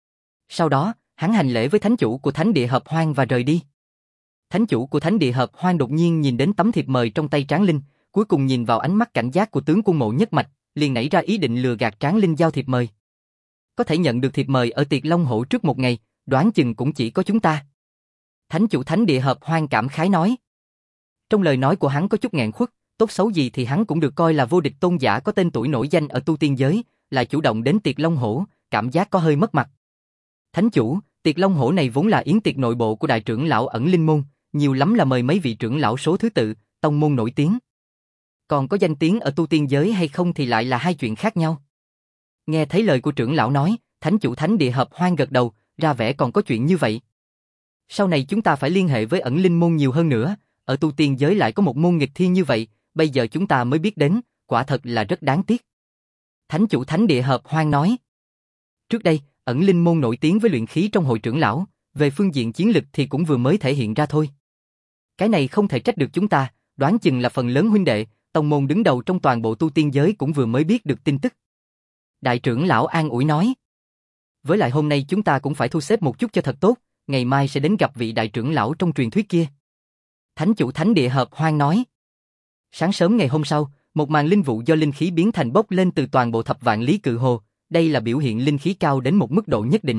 Sau đó, hắn hành lễ với thánh chủ của thánh địa Hợp Hoang và rời đi. Thánh chủ của thánh địa Hợp Hoang đột nhiên nhìn đến tấm thiệp mời trong tay Tráng Linh, cuối cùng nhìn vào ánh mắt cảnh giác của tướng quân mộ nhất mạch, liền nảy ra ý định lừa gạt Tráng Linh giao thiệp mời. Có thể nhận được thiệp mời ở tiệc Long Hổ trước một ngày, đoán chừng cũng chỉ có chúng ta. Thánh chủ thánh địa Hợp Hoang cảm khái nói. Trong lời nói của hắn có chút nghẹn khuất, tốt xấu gì thì hắn cũng được coi là vô địch tôn giả có tên tuổi nổi danh ở tu tiên giới, lại chủ động đến tiệc Long Hổ, cảm giác có hơi mất mặt. Thánh chủ, tiệc Long Hổ này vốn là yến tiệc nội bộ của đại trưởng lão ẩn linh môn, nhiều lắm là mời mấy vị trưởng lão số thứ tự, tông môn nổi tiếng. Còn có danh tiếng ở tu tiên giới hay không thì lại là hai chuyện khác nhau. Nghe thấy lời của trưởng lão nói, thánh chủ thánh địa Hợp Hoang gật đầu, ra vẻ còn có chuyện như vậy. Sau này chúng ta phải liên hệ với ẩn linh môn nhiều hơn nữa, ở tu tiên giới lại có một môn nghịch thiên như vậy, bây giờ chúng ta mới biết đến, quả thật là rất đáng tiếc. Thánh chủ thánh địa Hợp Hoang nói. Trước đây, ẩn linh môn nổi tiếng với luyện khí trong hội trưởng lão, về phương diện chiến lực thì cũng vừa mới thể hiện ra thôi. Cái này không thể trách được chúng ta, đoán chừng là phần lớn huynh đệ, tông môn đứng đầu trong toàn bộ tu tiên giới cũng vừa mới biết được tin tức. Đại trưởng lão an ủi nói. Với lại hôm nay chúng ta cũng phải thu xếp một chút cho thật tốt, ngày mai sẽ đến gặp vị đại trưởng lão trong truyền thuyết kia. Thánh chủ thánh địa Hợp Hoang nói. Sáng sớm ngày hôm sau, một màn linh vụ do linh khí biến thành bốc lên từ toàn bộ thập vạn lý cự hồ, đây là biểu hiện linh khí cao đến một mức độ nhất định.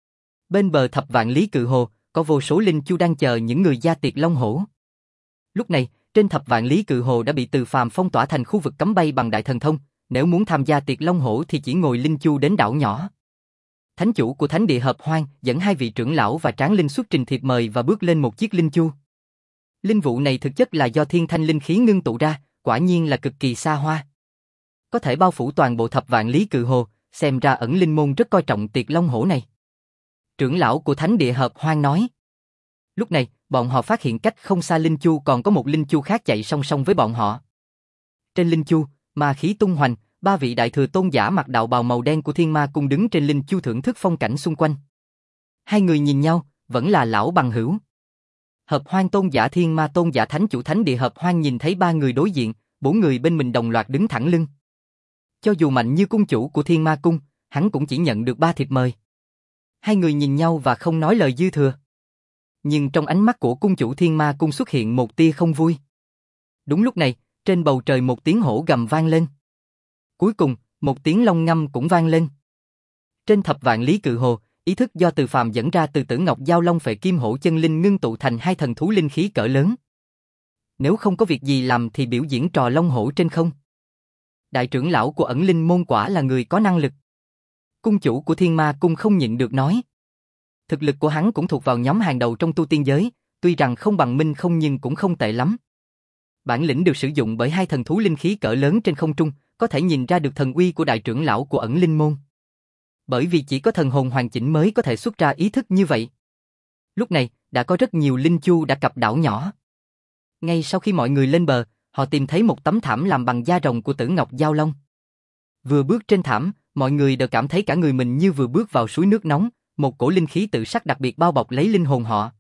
Bên bờ thập vạn lý cự hồ, có vô số linh chu đang chờ những người gia tiệt long hổ. Lúc này, trên thập vạn lý cự hồ đã bị Từ Phàm phong tỏa thành khu vực cấm bay bằng đại thần thông, nếu muốn tham gia tiệc long hổ thì chỉ ngồi linh chu đến đảo nhỏ. Thánh chủ của thánh địa Hợp Hoang dẫn hai vị trưởng lão và tráng linh xuất trình thiệp mời và bước lên một chiếc linh chu. Linh vụ này thực chất là do thiên thanh linh khí ngưng tụ ra, quả nhiên là cực kỳ xa hoa. Có thể bao phủ toàn bộ thập vạn lý cự hồ, xem ra ẩn linh môn rất coi trọng tiệc long hổ này. Trưởng lão của thánh địa Hợp Hoang nói. Lúc này, bọn họ phát hiện cách không xa linh chu còn có một linh chu khác chạy song song với bọn họ. Trên linh chu, ma khí tung hoành, ba vị đại thừa tôn giả mặc đạo bào màu đen của Thiên Ma Cung đứng trên linh chu thưởng thức phong cảnh xung quanh. Hai người nhìn nhau, vẫn là lão bằng hữu. Hợp Hoang tôn giả Thiên Ma tôn giả thánh chủ thánh địa Hợp Hoang nhìn thấy ba người đối diện, bốn người bên mình đồng loạt đứng thẳng lưng. Cho dù mạnh như cung chủ của Thiên Ma Cung, hắn cũng chỉ nhận được ba thiệp mời. Hai người nhìn nhau và không nói lời dư thừa. Nhưng trong ánh mắt của cung chủ Thiên Ma Cung xuất hiện một tia không vui. Đúng lúc này, trên bầu trời một tiếng hổ gầm vang lên. Cuối cùng, một tiếng long ngâm cũng vang lên. Trên thập vạn lý cự hồ, ý thức do Từ Phàm dẫn ra từ Tử Ngọc Giao Long Phệ Kim Hổ chân linh ngưng tụ thành hai thần thú linh khí cỡ lớn. Nếu không có việc gì làm thì biểu diễn trò long hổ trên không. Đại trưởng lão của ẩn linh môn quả là người có năng lực. Cung chủ của Thiên Ma Cung không nhịn được nói. Thực lực của hắn cũng thuộc vào nhóm hàng đầu trong tu tiên giới, tuy rằng không bằng Minh Không nhưng cũng không tệ lắm. Bản lĩnh được sử dụng bởi hai thần thú linh khí cỡ lớn trên không trung, có thể nhìn ra được thần uy của đại trưởng lão của ẩn linh môn. Bởi vì chỉ có thần hồn hoàn chỉnh mới có thể xuất ra ý thức như vậy. Lúc này, đã có rất nhiều linh chu đã cập đảo nhỏ. Ngay sau khi mọi người lên bờ, họ tìm thấy một tấm thảm làm bằng da rồng của Tử Ngọc Giao Long. Vừa bước trên thảm, mọi người đều cảm thấy cả người mình như vừa bước vào suối nước nóng, một cổ linh khí tự sắc đặc biệt bao bọc lấy linh hồn họ.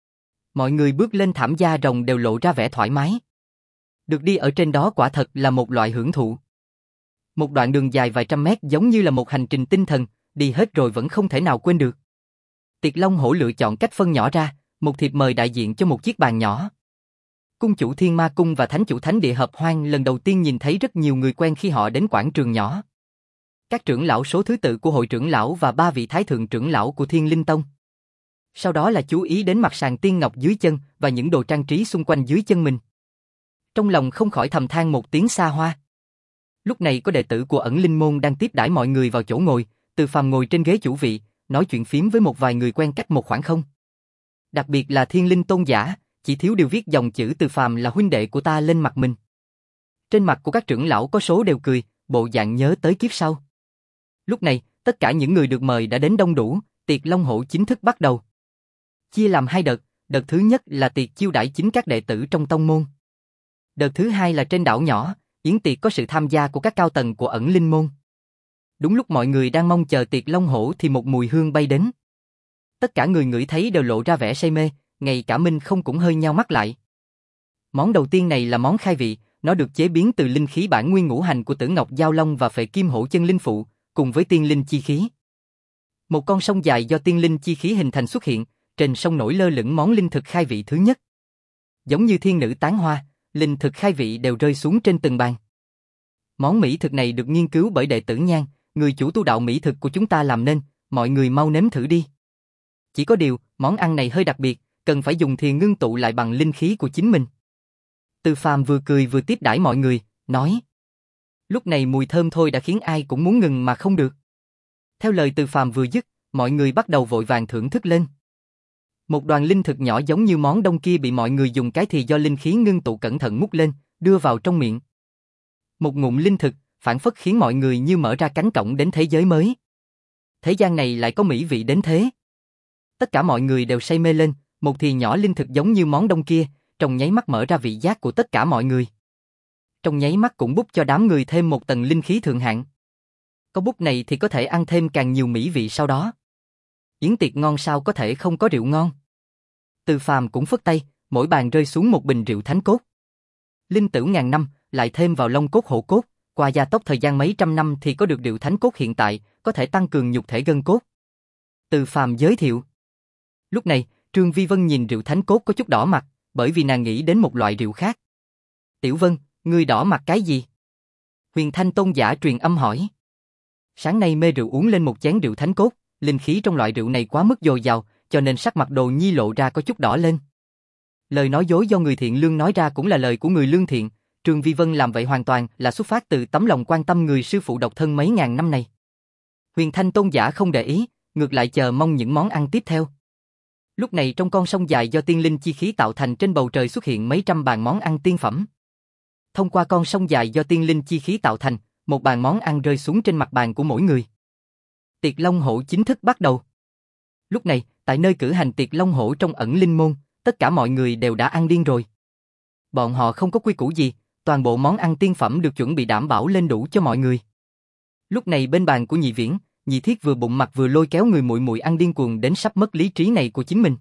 Mọi người bước lên thảm da rồng đều lộ ra vẻ thoải mái. Được đi ở trên đó quả thật là một loại hưởng thụ. Một đoạn đường dài vài trăm mét giống như là một hành trình tinh thần, đi hết rồi vẫn không thể nào quên được. Tiệc Long Hổ lựa chọn cách phân nhỏ ra, một thiệp mời đại diện cho một chiếc bàn nhỏ. Cung chủ Thiên Ma Cung và thánh chủ thánh địa Hợp Hoang lần đầu tiên nhìn thấy rất nhiều người quen khi họ đến quảng trường nhỏ. Các trưởng lão số thứ tự của hội trưởng lão và ba vị thái thượng trưởng lão của Thiên Linh Tông. Sau đó là chú ý đến mặt sàn tiên ngọc dưới chân và những đồ trang trí xung quanh dưới chân mình. Trong lòng không khỏi thầm than một tiếng xa hoa. Lúc này có đệ tử của ẩn linh môn đang tiếp đãi mọi người vào chỗ ngồi, Từ Phàm ngồi trên ghế chủ vị, nói chuyện phím với một vài người quen cách một khoảng không. Đặc biệt là Thiên Linh tôn giả, chỉ thiếu điều viết dòng chữ Từ Phàm là huynh đệ của ta lên mặt mình. Trên mặt của các trưởng lão có số đều cười, bộ dạng nhớ tới kiếp sau. Lúc này, tất cả những người được mời đã đến đông đủ, tiệc Long Hổ chính thức bắt đầu. Chia làm hai đợt, đợt thứ nhất là tiệc chiêu đãi chính các đệ tử trong tông môn. Đợt thứ hai là trên đảo nhỏ, yến tiệc có sự tham gia của các cao tầng của ẩn linh môn. Đúng lúc mọi người đang mong chờ tiệc Long Hổ thì một mùi hương bay đến. Tất cả người ngửi thấy đều lộ ra vẻ say mê, ngay cả Minh Không cũng hơi nheo mắt lại. Món đầu tiên này là món khai vị, nó được chế biến từ linh khí bản nguyên ngũ hành của Tử Ngọc Giao Long và Phệ Kim Hổ chân linh phụ, cùng với tiên linh chi khí. Một con sông dài do tiên linh chi khí hình thành xuất hiện, trên sông nổi lơ lửng món linh thực khai vị thứ nhất. Giống như thiên nữ tán hoa, linh thực khai vị đều rơi xuống trên từng bàn. Món mỹ thực này được nghiên cứu bởi đệ tử Nhan, người chủ tu đạo mỹ thực của chúng ta làm nên, mọi người mau nếm thử đi. Chỉ có điều, món ăn này hơi đặc biệt, cần phải dùng thiền ngưng tụ lại bằng linh khí của chính mình. Từ Phàm vừa cười vừa tiếp đãi mọi người, nói. Lúc này mùi thơm thôi đã khiến ai cũng muốn ngừng mà không được. Theo lời Từ Phàm vừa dứt, mọi người bắt đầu vội vàng thưởng thức lên. Một đoàn linh thực nhỏ giống như món đông kia bị mọi người dùng cái thìa do linh khí ngưng tụ cẩn thận múc lên, đưa vào trong miệng. Một ngụm linh thực, phản phất khiến mọi người như mở ra cánh cổng đến thế giới mới. Thế gian này lại có mỹ vị đến thế. Tất cả mọi người đều say mê lên, một thìa nhỏ linh thực giống như món đông kia, trong nháy mắt mở ra vị giác của tất cả mọi người. Trong nháy mắt cũng bút cho đám người thêm một tầng linh khí thượng hạng. Có bút này thì có thể ăn thêm càng nhiều mỹ vị sau đó. Yến tiệc ngon sao có thể không có rượu ngon. Từ Phàm cũng phất tay, mỗi bàn rơi xuống một bình rượu thánh cốt. Linh tửu ngàn năm, lại thêm vào long cốt hổ cốt, qua gia tốc thời gian mấy trăm năm thì có được rượu thánh cốt hiện tại, có thể tăng cường nhục thể gân cốt. Từ Phàm giới thiệu. Lúc này, Trương Vi Vân nhìn rượu thánh cốt có chút đỏ mặt, bởi vì nàng nghĩ đến một loại rượu khác. Tiểu Vân, ngươi đỏ mặt cái gì? Huyền Thanh Tôn giả truyền âm hỏi. Sáng nay mê rượu uống lên một chén rượu thánh cốt, linh khí trong loại rượu này quá mức dồi dào, cho nên sắc mặt Đồ Nhi lộ ra có chút đỏ lên. Lời nói dối do người thiện lương nói ra cũng là lời của người lương thiện, Trương Vi Vân làm vậy hoàn toàn là xuất phát từ tấm lòng quan tâm người sư phụ độc thân mấy ngàn năm này. Huyền Thanh Tôn giả không để ý, ngược lại chờ mong những món ăn tiếp theo. Lúc này trong con sông dài do tiên linh chi khí tạo thành trên bầu trời xuất hiện mấy trăm bàn món ăn tiên phẩm. Thông qua con sông dài do tiên linh chi khí tạo thành, một bàn món ăn rơi xuống trên mặt bàn của mỗi người. Tiệc Long Hổ chính thức bắt đầu. Lúc này, tại nơi cử hành tiệc Long Hổ trong ẩn linh môn, tất cả mọi người đều đã ăn điên rồi. Bọn họ không có quy củ gì, toàn bộ món ăn tiên phẩm được chuẩn bị đảm bảo lên đủ cho mọi người. Lúc này bên bàn của Nhị Viễn, Nhị Thiết vừa bụng mặt vừa lôi kéo người muội muội ăn điên cuồng đến sắp mất lý trí này của chính mình.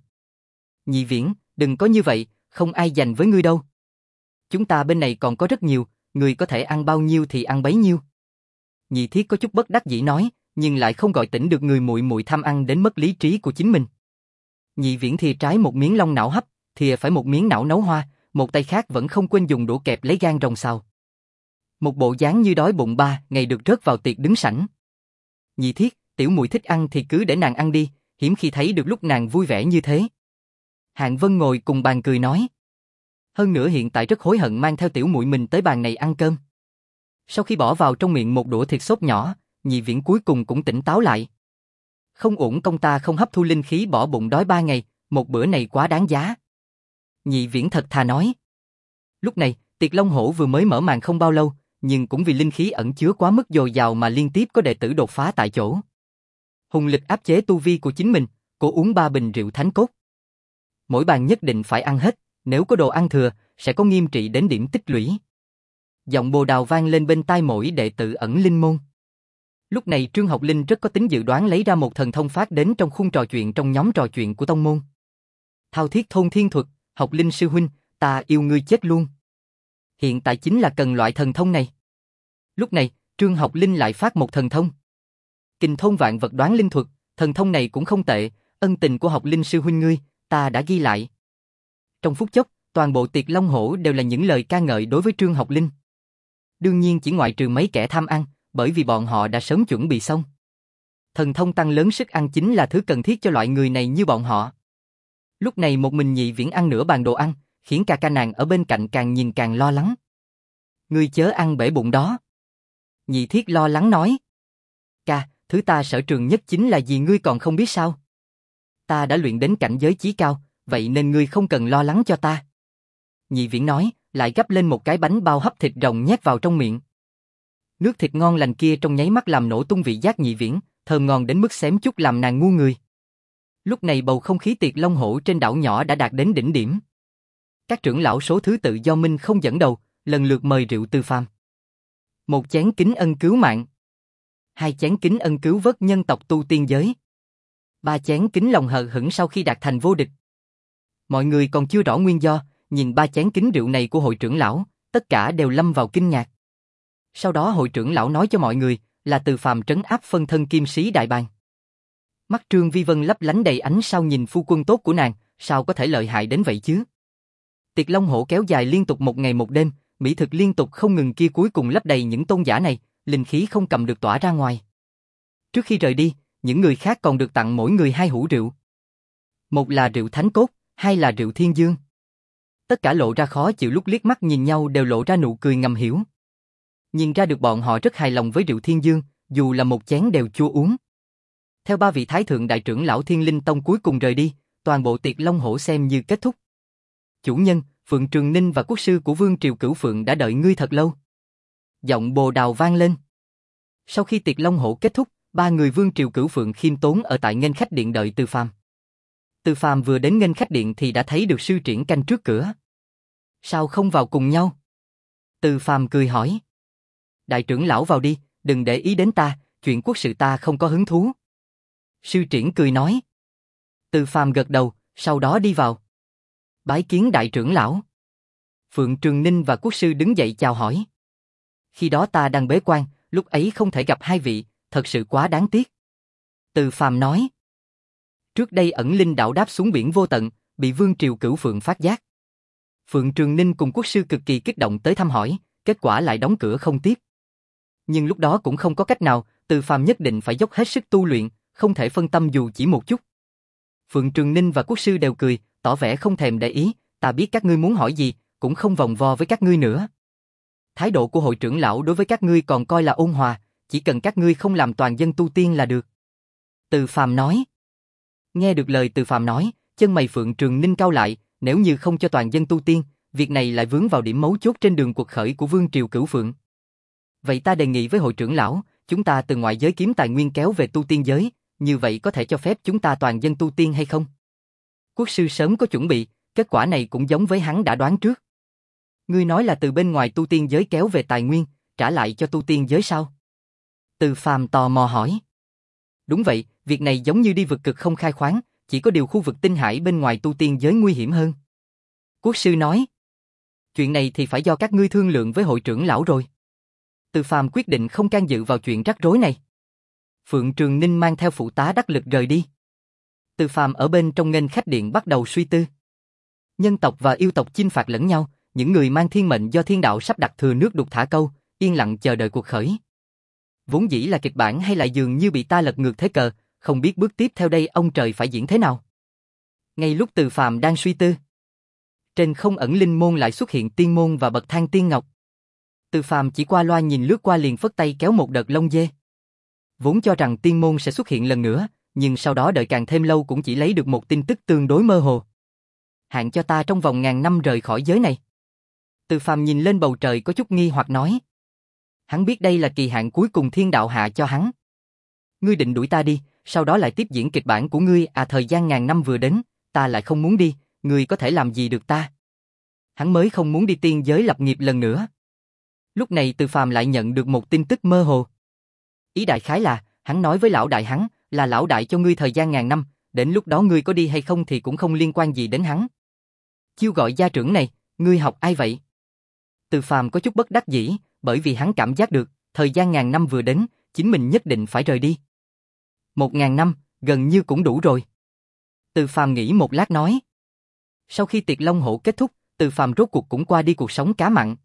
Nhị Viễn, đừng có như vậy, không ai giành với ngươi đâu. Chúng ta bên này còn có rất nhiều, người có thể ăn bao nhiêu thì ăn bấy nhiêu. Nhị Thiết có chút bất đắc dĩ nói, nhưng lại không gọi tỉnh được người muội muội tham ăn đến mất lý trí của chính mình. Nhị Viễn thìa trái một miếng long não hấp, thìa phải một miếng não nấu hoa, một tay khác vẫn không quên dùng đũa kẹp lấy gan rồng xào. Một bộ dáng như đói bụng ba ngày được rớt vào tiệc đứng sảnh. Nhị Thiết, tiểu muội thích ăn thì cứ để nàng ăn đi, hiếm khi thấy được lúc nàng vui vẻ như thế. Hạng Vân ngồi cùng bàn cười nói. Hơn nữa hiện tại rất hối hận mang theo tiểu muội mình tới bàn này ăn cơm. Sau khi bỏ vào trong miệng một đũa thịt xốp nhỏ, Nhị Viễn cuối cùng cũng tỉnh táo lại. Không uổng công ta không hấp thu linh khí bỏ bụng đói ba ngày, một bữa này quá đáng giá. Nhị Viễn thật thà nói. Lúc này, tiệc Long Hổ vừa mới mở màn không bao lâu, nhưng cũng vì linh khí ẩn chứa quá mức dồi dào mà liên tiếp có đệ tử đột phá tại chỗ. Hùng Lịch áp chế tu vi của chính mình, cô uống ba bình rượu thánh cốt. Mỗi bàn nhất định phải ăn hết, nếu có đồ ăn thừa, sẽ có nghiêm trị đến điểm tích lũy. Giọng bồ đào vang lên bên tai mỗi đệ tử ẩn linh môn. Lúc này Trương Học Linh rất có tính dự đoán lấy ra một thần thông phát đến trong khung trò chuyện trong nhóm trò chuyện của tông môn. Thao thiết thôn thiên thuật, Học Linh sư huynh, ta yêu ngươi chết luôn. Hiện tại chính là cần loại thần thông này. Lúc này, Trương Học Linh lại phát một thần thông. Kình thôn vạn vật đoán linh thuật, thần thông này cũng không tệ, ân tình của Học Linh sư huynh ngươi, ta đã ghi lại. Trong phút chốc, toàn bộ tiệc Long Hổ đều là những lời ca ngợi đối với Trương Học Linh. Đương nhiên chỉ ngoại trừ mấy kẻ tham ăn, bởi vì bọn họ đã sớm chuẩn bị xong. Thần thông tăng lớn sức ăn chính là thứ cần thiết cho loại người này như bọn họ. Lúc này một mình Nhị Viễn ăn nửa bàn đồ ăn, khiến ca ca nàng ở bên cạnh càng nhìn càng lo lắng. Ngươi chớ ăn bể bụng đó. Nhị Thiết lo lắng nói. Ca, thứ ta sở trường nhất chính là gì ngươi còn không biết sao? Ta đã luyện đến cảnh giới chí cao, vậy nên ngươi không cần lo lắng cho ta. Nhị Viễn nói, lại gắp lên một cái bánh bao hấp thịt rồng nhét vào trong miệng. Nước thịt ngon lành kia trong nháy mắt làm nổ tung vị giác Nhị Viễn, thơm ngon đến mức xém chút làm nàng ngu người. Lúc này bầu không khí tiệc Long Hổ trên đảo nhỏ đã đạt đến đỉnh điểm. Các trưởng lão số thứ tự do Minh không dẫn đầu, lần lượt mời rượu Từ Phàm. Một chén kính ân cứu mạng. Hai chén kính ân cứu vớt nhân tộc tu tiên giới. Ba chén kính lòng hờ hững sau khi đạt thành vô địch. Mọi người còn chưa rõ nguyên do, nhìn ba chén kính rượu này của hội trưởng lão, tất cả đều lâm vào kinh ngạc. Sau đó hội trưởng lão nói cho mọi người, là Từ Phàm trấn áp phân thân kim sĩ đại bàng. Mắt Trương Vi Vân lấp lánh đầy ánh sao nhìn phu quân tốt của nàng, sao có thể lợi hại đến vậy chứ? Tiệc Long Hổ kéo dài liên tục một ngày một đêm, mỹ thực liên tục không ngừng kia cuối cùng lấp đầy những tôn giả này, linh khí không cầm được tỏa ra ngoài. Trước khi rời đi, những người khác còn được tặng mỗi người hai hũ rượu. Một là rượu thánh cốt, hai là rượu thiên dương. Tất cả lộ ra khó chịu lúc liếc mắt nhìn nhau đều lộ ra nụ cười ngầm hiểu. Nhìn ra được bọn họ rất hài lòng với rượu thiên dương, dù là một chén đều chưa uống. Theo ba vị thái thượng đại trưởng lão Thiên Linh Tông cuối cùng rời đi, toàn bộ tiệc Long Hổ xem như kết thúc. Chủ nhân, Phượng Trường Ninh và quốc sư của Vương Triều Cửu Phượng đã đợi ngươi thật lâu. Giọng bồ đào vang lên. Sau khi tiệc Long Hổ kết thúc, ba người Vương Triều Cửu Phượng khiêm tốn ở tại nghênh khách điện đợi Từ Phàm. Từ Phàm vừa đến nghênh khách điện thì đã thấy được sư triển canh trước cửa. Sao không vào cùng nhau? Từ Phàm cười hỏi. Đại trưởng lão vào đi, đừng để ý đến ta, chuyện quốc sự ta không có hứng thú. Sư Triển cười nói. Từ Phàm gật đầu, sau đó đi vào. Bái kiến đại trưởng lão. Phượng Trường Ninh và quốc sư đứng dậy chào hỏi. Khi đó ta đang bế quan, lúc ấy không thể gặp hai vị, thật sự quá đáng tiếc. Từ Phàm nói. Trước đây ẩn linh đạo đáp xuống biển vô tận, bị Vương Triều Cửu Phượng phát giác. Phượng Trường Ninh cùng quốc sư cực kỳ kích động tới thăm hỏi, kết quả lại đóng cửa không tiếp. Nhưng lúc đó cũng không có cách nào, Từ Phàm nhất định phải dốc hết sức tu luyện, không thể phân tâm dù chỉ một chút. Phượng Trường Ninh và quốc sư đều cười, tỏ vẻ không thèm để ý, ta biết các ngươi muốn hỏi gì, cũng không vòng vo với các ngươi nữa. Thái độ của hội trưởng lão đối với các ngươi còn coi là ôn hòa, chỉ cần các ngươi không làm toàn dân tu tiên là được. Từ Phàm nói. Nghe được lời Từ Phàm nói, chân mày Phượng Trường Ninh cau lại, nếu như không cho toàn dân tu tiên, việc này lại vướng vào điểm mấu chốt trên đường cuộc khởi của Vương Triều Cửu Phượng. Vậy ta đề nghị với hội trưởng lão, chúng ta từ ngoại giới kiếm tài nguyên kéo về tu tiên giới, như vậy có thể cho phép chúng ta toàn dân tu tiên hay không? Quốc sư sớm có chuẩn bị, kết quả này cũng giống với hắn đã đoán trước. Ngươi nói là từ bên ngoài tu tiên giới kéo về tài nguyên, trả lại cho tu tiên giới sao? Từ Phàm tò mò hỏi. Đúng vậy, việc này giống như đi vực cực không khai khoáng, chỉ có điều khu vực tinh hải bên ngoài tu tiên giới nguy hiểm hơn. Quốc sư nói. Chuyện này thì phải do các ngươi thương lượng với hội trưởng lão rồi. Từ Phàm quyết định không can dự vào chuyện rắc rối này. Phượng Trường Ninh mang theo phụ tá đắc lực rời đi. Từ Phàm ở bên trong nghênh khách điện bắt đầu suy tư. Nhân tộc và yêu tộc chinh phạt lẫn nhau, những người mang thiên mệnh do thiên đạo sắp đặt thừa nước đục thả câu, yên lặng chờ đợi cuộc khởi. Vốn dĩ là kịch bản hay lại dường như bị ta lật ngược thế cờ, không biết bước tiếp theo đây ông trời phải diễn thế nào. Ngay lúc Từ Phàm đang suy tư, trên không ẩn linh môn lại xuất hiện tiên môn và bậc thang tiên ngọc. Từ Phàm chỉ qua loa nhìn lướt qua liền phất tay kéo một đợt lông dê. Vốn cho rằng tiên môn sẽ xuất hiện lần nữa, nhưng sau đó đợi càng thêm lâu cũng chỉ lấy được một tin tức tương đối mơ hồ. Hạn cho ta trong vòng ngàn năm rời khỏi giới này. Từ Phàm nhìn lên bầu trời có chút nghi hoặc nói. Hắn biết đây là kỳ hạn cuối cùng thiên đạo hạ cho hắn. Ngươi định đuổi ta đi, sau đó lại tiếp diễn kịch bản của ngươi, à thời gian ngàn năm vừa đến, ta lại không muốn đi, ngươi có thể làm gì được ta? Hắn mới không muốn đi tiên giới lập nghiệp lần nữa. Lúc này Từ Phàm lại nhận được một tin tức mơ hồ. Ý đại khái là, hắn nói với lão đại hắn, là lão đại cho ngươi thời gian ngàn năm, đến lúc đó ngươi có đi hay không thì cũng không liên quan gì đến hắn. Chiêu gọi gia trưởng này, ngươi học ai vậy? Từ Phàm có chút bất đắc dĩ, bởi vì hắn cảm giác được, thời gian ngàn năm vừa đến, chính mình nhất định phải rời đi. Một ngàn năm, gần như cũng đủ rồi. Từ Phàm nghĩ một lát nói. Sau khi tiệc Long Hổ kết thúc, Từ Phàm rốt cuộc cũng qua đi cuộc sống cá mặn.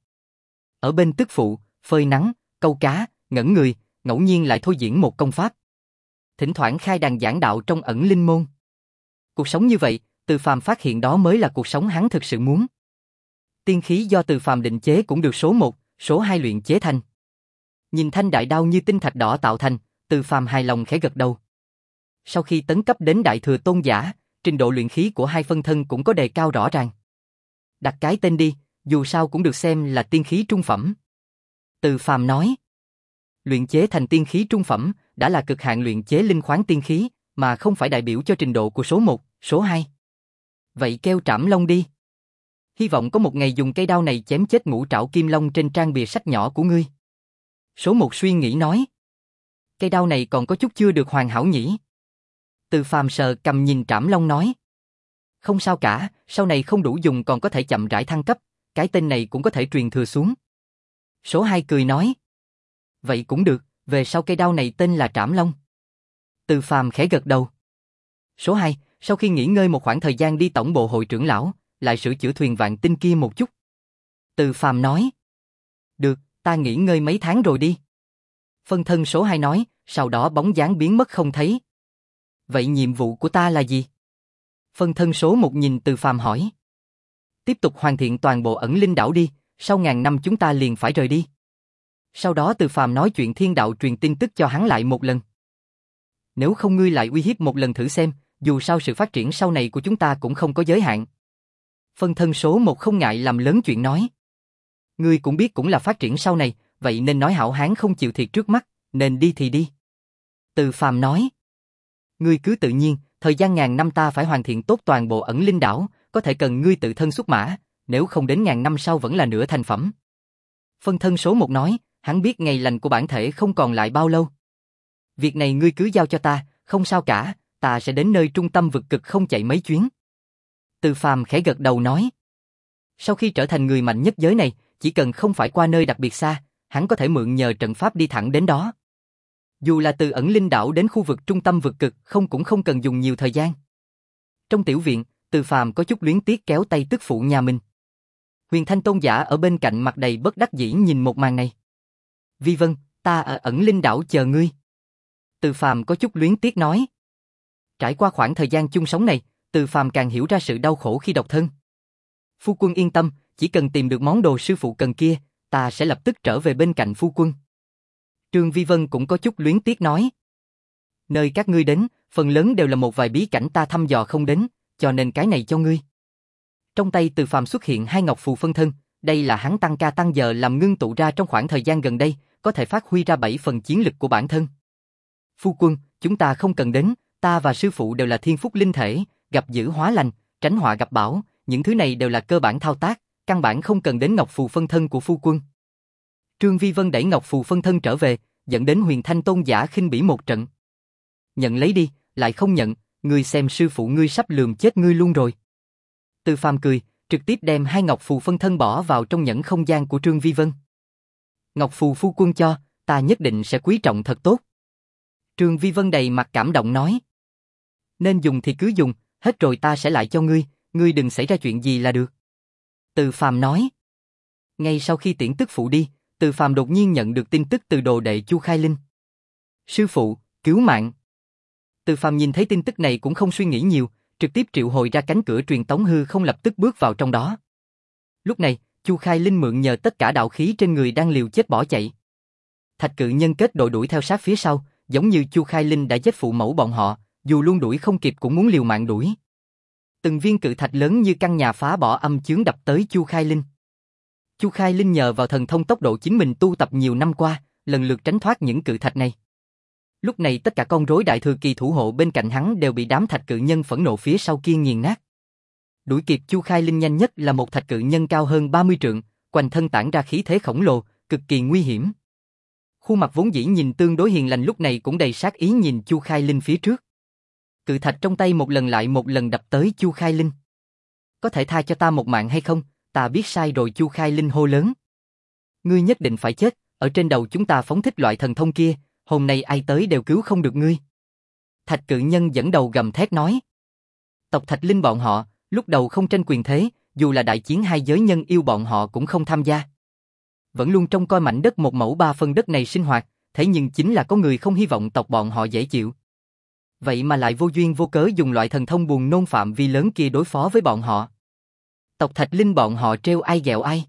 Ở bên tức phụ, phơi nắng, câu cá, ngẩn người, ngẫu nhiên lại thôi diễn một công pháp. Thỉnh thoảng khai đàn giảng đạo trong ẩn linh môn. Cuộc sống như vậy, Từ Phàm phát hiện đó mới là cuộc sống hắn thực sự muốn. Tiên khí do Từ Phàm định chế cũng được số một, số hai luyện chế thành. Nhìn thanh đại đao như tinh thạch đỏ tạo thành, Từ Phàm hài lòng khẽ gật đầu. Sau khi tấn cấp đến đại thừa tôn giả, trình độ luyện khí của hai phân thân cũng có đề cao rõ ràng. Đặt cái tên đi, dù sao cũng được xem là tiên khí trung phẩm. Từ Phàm nói. Luyện chế thành tiên khí trung phẩm đã là cực hạn luyện chế linh khoáng tiên khí, mà không phải đại biểu cho trình độ của số một, số hai. Vậy kêu Trảm Long đi. Hy vọng có một ngày dùng cây đao này chém chết ngũ trảo kim long trên trang bìa sách nhỏ của ngươi. Số một suy nghĩ nói. Cây đao này còn có chút chưa được hoàn hảo nhỉ. Từ Phàm sờ cầm nhìn Trảm Long nói. Không sao cả, sau này không đủ dùng còn có thể chậm rãi thăng cấp, cái tên này cũng có thể truyền thừa xuống. Số hai cười nói. Vậy cũng được, về sau cây đao này tên là Trảm Long. Từ Phàm khẽ gật đầu. Số hai, sau khi nghỉ ngơi một khoảng thời gian đi tổng bộ hội trưởng lão, lại sửa chữa thuyền vạn tinh kia một chút. Từ Phàm nói. Được, ta nghỉ ngơi mấy tháng rồi đi. Phân thân số hai nói, sau đó bóng dáng biến mất không thấy. Vậy nhiệm vụ của ta là gì? Phân thân số một nhìn Từ Phàm hỏi. Tiếp tục hoàn thiện toàn bộ ẩn linh đảo đi, sau ngàn năm chúng ta liền phải rời đi. Sau đó Từ Phàm nói chuyện thiên đạo truyền tin tức cho hắn lại một lần. Nếu không ngươi lại uy hiếp một lần thử xem, dù sao sự phát triển sau này của chúng ta cũng không có giới hạn. Phân thân số một không ngại làm lớn chuyện nói. Ngươi cũng biết cũng là phát triển sau này, vậy nên nói hảo hán không chịu thiệt trước mắt, nên đi thì đi. Từ Phàm nói. Ngươi cứ tự nhiên, thời gian ngàn năm ta phải hoàn thiện tốt toàn bộ ẩn linh đảo, có thể cần ngươi tự thân xuất mã, nếu không đến ngàn năm sau vẫn là nửa thành phẩm. Phân thân số một nói, hắn biết ngày lành của bản thể không còn lại bao lâu. Việc này ngươi cứ giao cho ta, không sao cả, ta sẽ đến nơi trung tâm vực cực không chạy mấy chuyến. Từ Phàm khẽ gật đầu nói. Sau khi trở thành người mạnh nhất giới này, chỉ cần không phải qua nơi đặc biệt xa, hắn có thể mượn nhờ trận pháp đi thẳng đến đó. Dù là từ ẩn linh đảo đến khu vực trung tâm vực cực, không cũng không cần dùng nhiều thời gian. Trong tiểu viện, Từ Phàm có chút luyến tiếc kéo tay tức phụ nhà mình. Huyền Thanh Tôn giả ở bên cạnh mặt đầy bất đắc dĩ nhìn một màn này. Vi Vân, ta ở ẩn linh đảo chờ ngươi. Từ Phàm có chút luyến tiếc nói. Trải qua khoảng thời gian chung sống này, Từ Phàm càng hiểu ra sự đau khổ khi độc thân. Phu quân yên tâm, chỉ cần tìm được món đồ sư phụ cần kia, ta sẽ lập tức trở về bên cạnh phu quân. Trương Vi Vân cũng có chút luyến tiếc nói. Nơi các ngươi đến, phần lớn đều là một vài bí cảnh ta thăm dò không đến, cho nên cái này cho ngươi. Trong tay Từ Phàm xuất hiện hai ngọc phù phân thân, đây là hắn tăng ca tăng giờ làm ngưng tụ ra trong khoảng thời gian gần đây, có thể phát huy ra bảy phần chiến lực của bản thân. Phu quân, chúng ta không cần đến, ta và sư phụ đều là thiên phúc linh thể, gặp dữ hóa lành, tránh họa gặp bảo, những thứ này đều là cơ bản thao tác, căn bản không cần đến ngọc phù phân thân của phu quân. Trương Vi Vân đẩy ngọc phù phân thân trở về, dẫn đến Huyền Thanh Tôn giả khinh bỉ một trận. Nhận lấy đi, lại không nhận, ngươi xem sư phụ ngươi sắp lườm chết ngươi luôn rồi. Từ Phàm cười, trực tiếp đem hai ngọc phù phân thân bỏ vào trong nhẫn không gian của Trương Vi Vân. Ngọc phù phu quân cho, ta nhất định sẽ quý trọng thật tốt. Trương Vi Vân đầy mặt cảm động nói. Nên dùng thì cứ dùng, hết rồi ta sẽ lại cho ngươi, ngươi đừng xảy ra chuyện gì là được. Từ Phàm nói. Ngay sau khi tiễn tức phụ đi, Từ Phàm đột nhiên nhận được tin tức từ đồ đệ Chu Khai Linh. Sư phụ, cứu mạng. Từ Phàm nhìn thấy tin tức này cũng không suy nghĩ nhiều, trực tiếp triệu hồi ra cánh cửa truyền tống hư không lập tức bước vào trong đó. Lúc này, Chu Khai Linh mượn nhờ tất cả đạo khí trên người đang liều chết bỏ chạy. Thạch cự nhân kết đội đuổi theo sát phía sau, giống như Chu Khai Linh đã giết phụ mẫu bọn họ, dù luôn đuổi không kịp cũng muốn liều mạng đuổi. Từng viên cự thạch lớn như căn nhà phá bỏ âm chướng đập tới Chu Khai Linh. Chu Khai Linh nhờ vào thần thông tốc độ chính mình tu tập nhiều năm qua, lần lượt tránh thoát những cự thạch này. Lúc này tất cả con rối đại thừa kỳ thủ hộ bên cạnh hắn đều bị đám thạch cự nhân phẫn nộ phía sau kia nghiền nát. Đuổi kịp Chu Khai Linh nhanh nhất là một thạch cự nhân cao hơn ba mươi trượng, quanh thân tản ra khí thế khổng lồ, cực kỳ nguy hiểm. Khuôn mặt vốn dĩ nhìn tương đối hiền lành lúc này cũng đầy sát ý nhìn Chu Khai Linh phía trước. Cự thạch trong tay một lần lại một lần đập tới Chu Khai Linh. Có thể tha cho ta một mạng hay không? Ta biết sai rồi. Chu Khai Linh hô lớn. Ngươi nhất định phải chết, ở trên đầu chúng ta phóng thích loại thần thông kia, hôm nay ai tới đều cứu không được ngươi. Thạch cự nhân dẫn đầu gầm thét nói. Tộc Thạch Linh bọn họ, lúc đầu không tranh quyền thế, dù là đại chiến hai giới nhân yêu bọn họ cũng không tham gia. Vẫn luôn trông coi mảnh đất một mẫu ba phân đất này sinh hoạt, thế nhưng chính là có người không hy vọng tộc bọn họ dễ chịu. Vậy mà lại vô duyên vô cớ dùng loại thần thông buồn nôn phạm vi lớn kia đối phó với bọn họ. Tộc Thạch Linh bọn họ trêu ai ghẹo ai.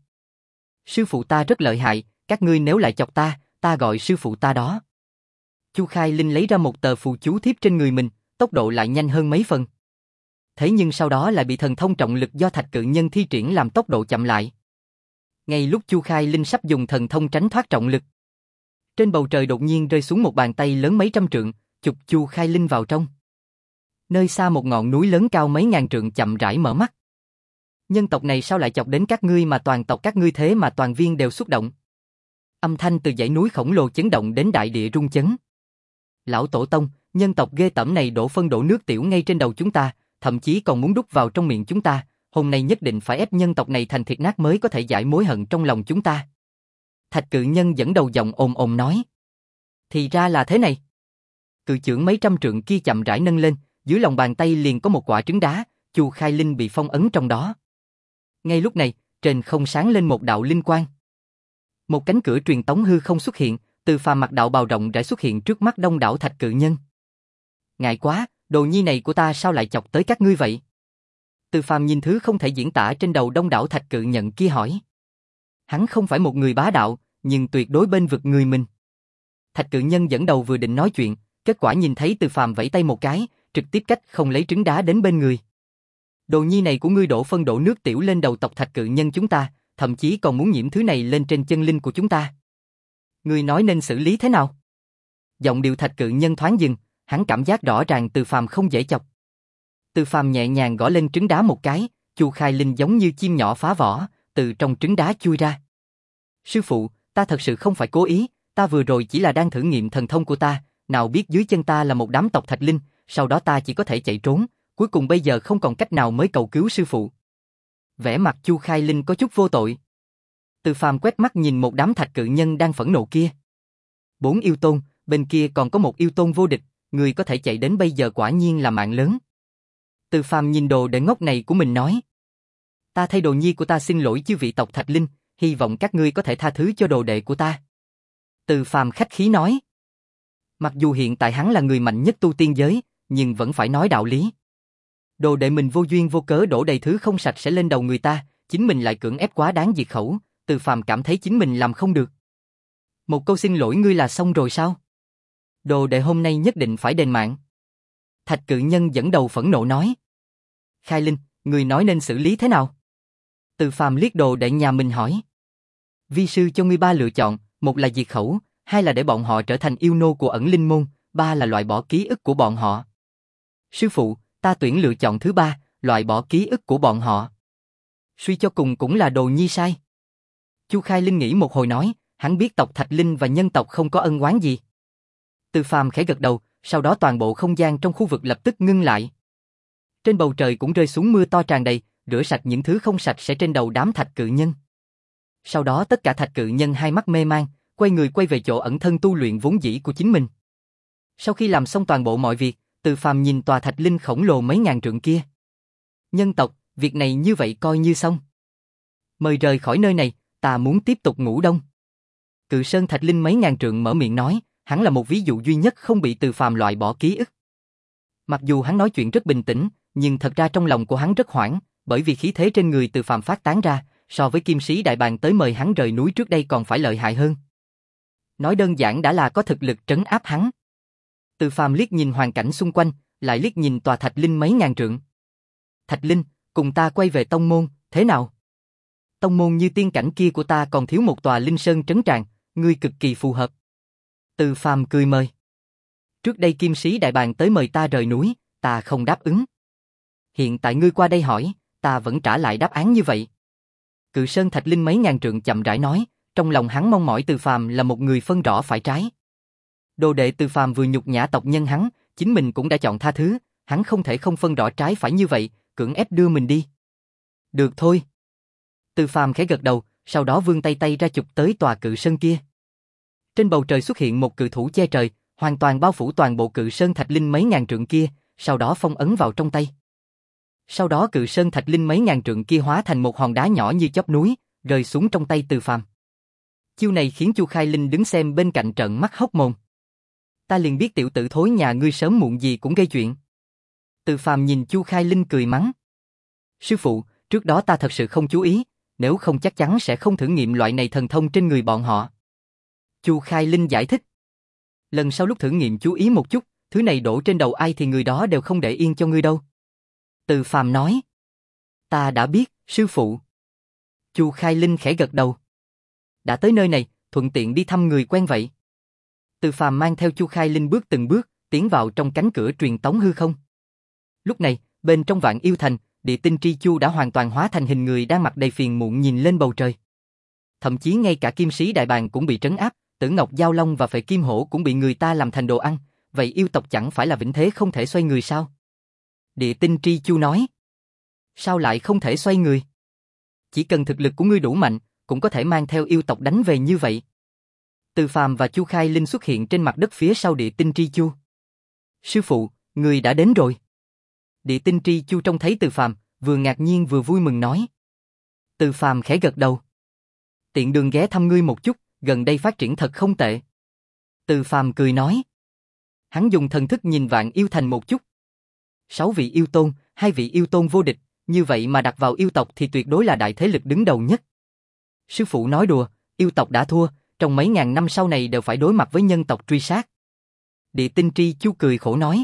Sư phụ ta rất lợi hại, các ngươi nếu lại chọc ta, ta gọi sư phụ ta đó. Chu Khai Linh lấy ra một tờ phù chú thiếp trên người mình, tốc độ lại nhanh hơn mấy phần. Thế nhưng sau đó lại bị thần thông trọng lực do thạch cự nhân thi triển làm tốc độ chậm lại. Ngay lúc Chu Khai Linh sắp dùng thần thông tránh thoát trọng lực, trên bầu trời đột nhiên rơi xuống một bàn tay lớn mấy trăm trượng, chụp Chu Khai Linh vào trong. Nơi xa một ngọn núi lớn cao mấy ngàn trượng chậm rãi mở mắt. Nhân tộc này sao lại chọc đến các ngươi mà toàn tộc các ngươi thế mà toàn viên đều xúc động. Âm thanh từ dãy núi khổng lồ chấn động đến đại địa rung chấn. Lão tổ tông, nhân tộc ghê tởm này đổ phân đổ nước tiểu ngay trên đầu chúng ta, thậm chí còn muốn đút vào trong miệng chúng ta, hôm nay nhất định phải ép nhân tộc này thành thịt nát mới có thể giải mối hận trong lòng chúng ta. Thạch cự nhân dẫn đầu giọng ồm ồm nói. Thì ra là thế này. Cự chưởng mấy trăm trượng kia chậm rãi nâng lên, dưới lòng bàn tay liền có một quả trứng đá, Chu Khai Linh bị phong ấn trong đó. Ngay lúc này, trên không sáng lên một đạo linh quang. Một cánh cửa truyền tống hư không xuất hiện, Từ Phàm mặc đạo bào rộng rãi xuất hiện trước mắt đông đảo thạch cự nhân. Ngại quá, đồ nhi này của ta sao lại chọc tới các ngươi vậy? Từ Phàm nhìn thứ không thể diễn tả trên đầu đông đảo thạch cự nhân kia hỏi. Hắn không phải một người bá đạo, nhưng tuyệt đối bên vực người mình. Thạch cự nhân dẫn đầu vừa định nói chuyện, kết quả nhìn thấy Từ Phàm vẫy tay một cái, trực tiếp cách không lấy trứng đá đến bên người. Đồ nhi này của ngươi đổ phân đổ nước tiểu lên đầu tộc thạch cự nhân chúng ta, thậm chí còn muốn nhiễm thứ này lên trên chân linh của chúng ta. Ngươi nói nên xử lý thế nào? Giọng điệu thạch cự nhân thoáng dừng, hắn cảm giác rõ ràng Từ Phàm không dễ chọc. Từ Phàm nhẹ nhàng gõ lên trứng đá một cái, Chu Khai Linh giống như chim nhỏ phá vỏ, từ trong trứng đá chui ra. Sư phụ, ta thật sự không phải cố ý, ta vừa rồi chỉ là đang thử nghiệm thần thông của ta, nào biết dưới chân ta là một đám tộc thạch linh, sau đó ta chỉ có thể chạy trốn, cuối cùng bây giờ không còn cách nào mới cầu cứu sư phụ. Vẻ mặt Chu Khai Linh có chút vô tội. Từ Phàm quét mắt nhìn một đám thạch cự nhân đang phẫn nộ kia. Bốn yêu tôn, bên kia còn có một yêu tôn vô địch, người có thể chạy đến bây giờ quả nhiên là mạng lớn. Từ Phàm nhìn đồ đệ ngốc này của mình nói. Ta thay đồ nhi của ta xin lỗi chư vị tộc thạch linh, hy vọng các ngươi có thể tha thứ cho đồ đệ của ta. Từ Phàm khách khí nói. Mặc dù hiện tại hắn là người mạnh nhất tu tiên giới, nhưng vẫn phải nói đạo lý. Đồ đệ mình vô duyên vô cớ đổ đầy thứ không sạch sẽ lên đầu người ta, chính mình lại cưỡng ép quá đáng diệt khẩu, Từ Phàm cảm thấy chính mình làm không được. Một câu xin lỗi ngươi là xong rồi sao? Đồ đệ hôm nay nhất định phải đền mạng. Thạch cự nhân dẫn đầu phẫn nộ nói. Khai Linh, ngươi nói nên xử lý thế nào? Từ Phàm liếc đồ đệ nhà mình hỏi. Vi sư cho ngươi ba lựa chọn, một là diệt khẩu, hai là để bọn họ trở thành yêu nô của ẩn linh môn, ba là loại bỏ ký ức của bọn họ. Sư phụ, ta tuyển lựa chọn thứ ba, loại bỏ ký ức của bọn họ. Suy cho cùng cũng là đồ nhi sai. Chu Khai Linh nghĩ một hồi nói, hắn biết tộc Thạch Linh và nhân tộc không có ân oán gì. Từ Phàm khẽ gật đầu, sau đó toàn bộ không gian trong khu vực lập tức ngưng lại. Trên bầu trời cũng rơi xuống mưa to tràn đầy, rửa sạch những thứ không sạch sẽ trên đầu đám thạch cự nhân. Sau đó tất cả thạch cự nhân hai mắt mê man, quay người quay về chỗ ẩn thân tu luyện vốn dĩ của chính mình. Sau khi làm xong toàn bộ mọi việc, Từ Phàm nhìn tòa thạch linh khổng lồ mấy ngàn trượng kia. Nhân tộc, việc này như vậy coi như xong. Mời rời khỏi nơi này, ta muốn tiếp tục ngủ đông. Cự sơn thạch linh mấy ngàn trượng mở miệng nói, hắn là một ví dụ duy nhất không bị Từ Phàm loại bỏ ký ức. Mặc dù hắn nói chuyện rất bình tĩnh, nhưng thật ra trong lòng của hắn rất hoảng, bởi vì khí thế trên người Từ Phàm phát tán ra, so với kim sĩ đại bàng tới mời hắn rời núi trước đây còn phải lợi hại hơn. Nói đơn giản đã là có thực lực trấn áp hắn. Từ Phàm liếc nhìn hoàn cảnh xung quanh, lại liếc nhìn tòa thạch linh mấy ngàn trượng. Thạch linh, cùng ta quay về tông môn, thế nào? Tông môn như tiên cảnh kia của ta còn thiếu một tòa linh sơn trấn tràng, ngươi cực kỳ phù hợp. Từ Phàm cười mời. Trước đây kim sĩ đại bàng tới mời ta rời núi, ta không đáp ứng. Hiện tại ngươi qua đây hỏi, ta vẫn trả lại đáp án như vậy. Cự sơn thạch linh mấy ngàn trượng chậm rãi nói, trong lòng hắn mong mỏi Từ Phàm là một người phân rõ phải trái. Đồ đệ Từ Phàm vừa nhục nhã tộc nhân hắn, chính mình cũng đã chọn tha thứ, hắn không thể không phân rõ trái phải như vậy, cưỡng ép đưa mình đi. Được thôi. Từ Phàm khẽ gật đầu, sau đó vươn tay tay ra chụp tới tòa cự sơn kia. Trên bầu trời xuất hiện một cự thủ che trời, hoàn toàn bao phủ toàn bộ cự sơn thạch linh mấy ngàn trượng kia, sau đó phong ấn vào trong tay. Sau đó cự sơn thạch linh mấy ngàn trượng kia hóa thành một hòn đá nhỏ như chóp núi, rơi xuống trong tay Từ Phàm. Chiêu này khiến Chu Khai Linh đứng xem bên cạnh trợn mắt hốc mồm. Ta liền biết tiểu tử thối nhà ngươi sớm muộn gì cũng gây chuyện. Từ Phàm nhìn Chu Khai Linh cười mắng. Sư phụ, trước đó ta thật sự không chú ý, nếu không chắc chắn sẽ không thử nghiệm loại này thần thông trên người bọn họ. Chu Khai Linh giải thích. Lần sau lúc thử nghiệm chú ý một chút, thứ này đổ trên đầu ai thì người đó đều không để yên cho ngươi đâu. Từ Phàm nói. Ta đã biết, sư phụ. Chu Khai Linh khẽ gật đầu. Đã tới nơi này, thuận tiện đi thăm người quen vậy. Từ Phàm mang theo Chu Khai Linh bước từng bước, tiến vào trong cánh cửa truyền tống hư không. Lúc này, bên trong Vạn Yêu Thành, Địa Tinh Tri Chu đã hoàn toàn hóa thành hình người đang mặt đầy phiền muộn nhìn lên bầu trời. Thậm chí ngay cả kim sĩ đại bàng cũng bị trấn áp, Tử Ngọc Giao Long và Phệ Kim Hổ cũng bị người ta làm thành đồ ăn, vậy yêu tộc chẳng phải là vĩnh thế không thể xoay người sao? Địa Tinh Tri Chu nói. Sao lại không thể xoay người? Chỉ cần thực lực của ngươi đủ mạnh, cũng có thể mang theo yêu tộc đánh về như vậy. Từ Phàm và Chu Khai Linh xuất hiện trên mặt đất phía sau Địa Tinh Tri Chu. Sư phụ, người đã đến rồi. Địa Tinh Tri Chu trông thấy Từ Phàm, vừa ngạc nhiên vừa vui mừng nói. Từ Phàm khẽ gật đầu. Tiện đường ghé thăm ngươi một chút, gần đây phát triển thật không tệ. Từ Phàm cười nói. Hắn dùng thần thức nhìn Vạn Yêu Thành một chút. Sáu vị yêu tôn, hai vị yêu tôn vô địch, như vậy mà đặt vào yêu tộc thì tuyệt đối là đại thế lực đứng đầu nhất. Sư phụ nói đùa, yêu tộc đã thua, trong mấy ngàn năm sau này đều phải đối mặt với nhân tộc truy sát. Địa Tinh Tri Chu cười khổ nói.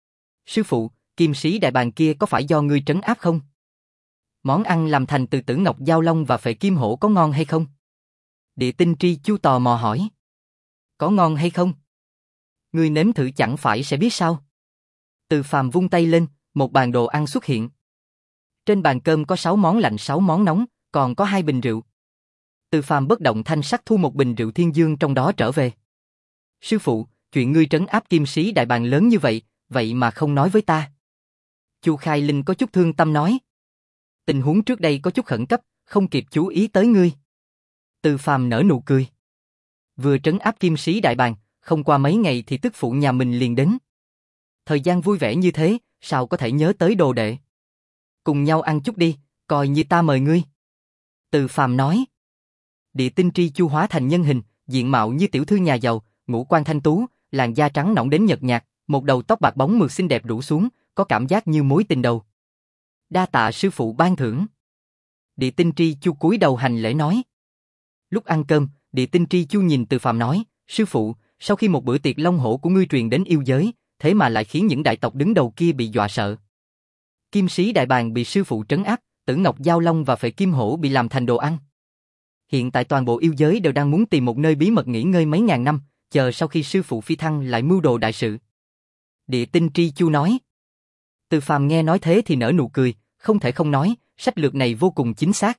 Sư phụ, kim sĩ đại bàng kia có phải do ngươi trấn áp không? Món ăn làm thành từ Tử Ngọc Giao Long và Phệ Kim Hổ có ngon hay không? Địa Tinh Tri Chu tò mò hỏi. Có ngon hay không? Ngươi nếm thử chẳng phải sẽ biết sao? Từ Phàm vung tay lên, một bàn đồ ăn xuất hiện. Trên bàn cơm có sáu món lạnh sáu món nóng, còn có hai bình rượu. Từ Phàm bất động thanh sắc thu một bình rượu Thiên Dương trong đó trở về. Sư phụ, chuyện ngươi trấn áp kim sĩ đại bàng lớn như vậy, vậy mà không nói với ta. Chu Khai Linh có chút thương tâm nói. Tình huống trước đây có chút khẩn cấp, không kịp chú ý tới ngươi. Từ Phàm nở nụ cười. Vừa trấn áp kim sĩ đại bàng, không qua mấy ngày thì tức phụ nhà mình liền đến. Thời gian vui vẻ như thế, sao có thể nhớ tới đồ đệ. Cùng nhau ăn chút đi, coi như ta mời ngươi. Từ Phàm nói. Địa tinh tri chu hóa thành nhân hình, diện mạo như tiểu thư nhà giàu, ngũ quan thanh tú, làn da trắng nõn đến nhợt nhạt, một đầu tóc bạc bóng mượt xinh đẹp rủ xuống, có cảm giác như mối tình đầu. Đa tạ sư phụ ban thưởng. Địa tinh tri chu cúi đầu hành lễ nói. Lúc ăn cơm, địa tinh tri chu nhìn Từ Phàm nói, sư phụ, sau khi một bữa tiệc long hổ của ngươi truyền đến yêu giới, thế mà lại khiến những đại tộc đứng đầu kia bị dọa sợ. Kim sĩ đại bàng bị sư phụ trấn áp, Tử Ngọc Giao Long và Phệ Kim Hổ bị làm thành đồ ăn. Hiện tại toàn bộ yêu giới đều đang muốn tìm một nơi bí mật nghỉ ngơi mấy ngàn năm, chờ sau khi sư phụ phi thăng lại mưu đồ đại sự. Địa tinh tri chu nói. Từ Phàm nghe nói thế thì nở nụ cười, không thể không nói, sách lược này vô cùng chính xác.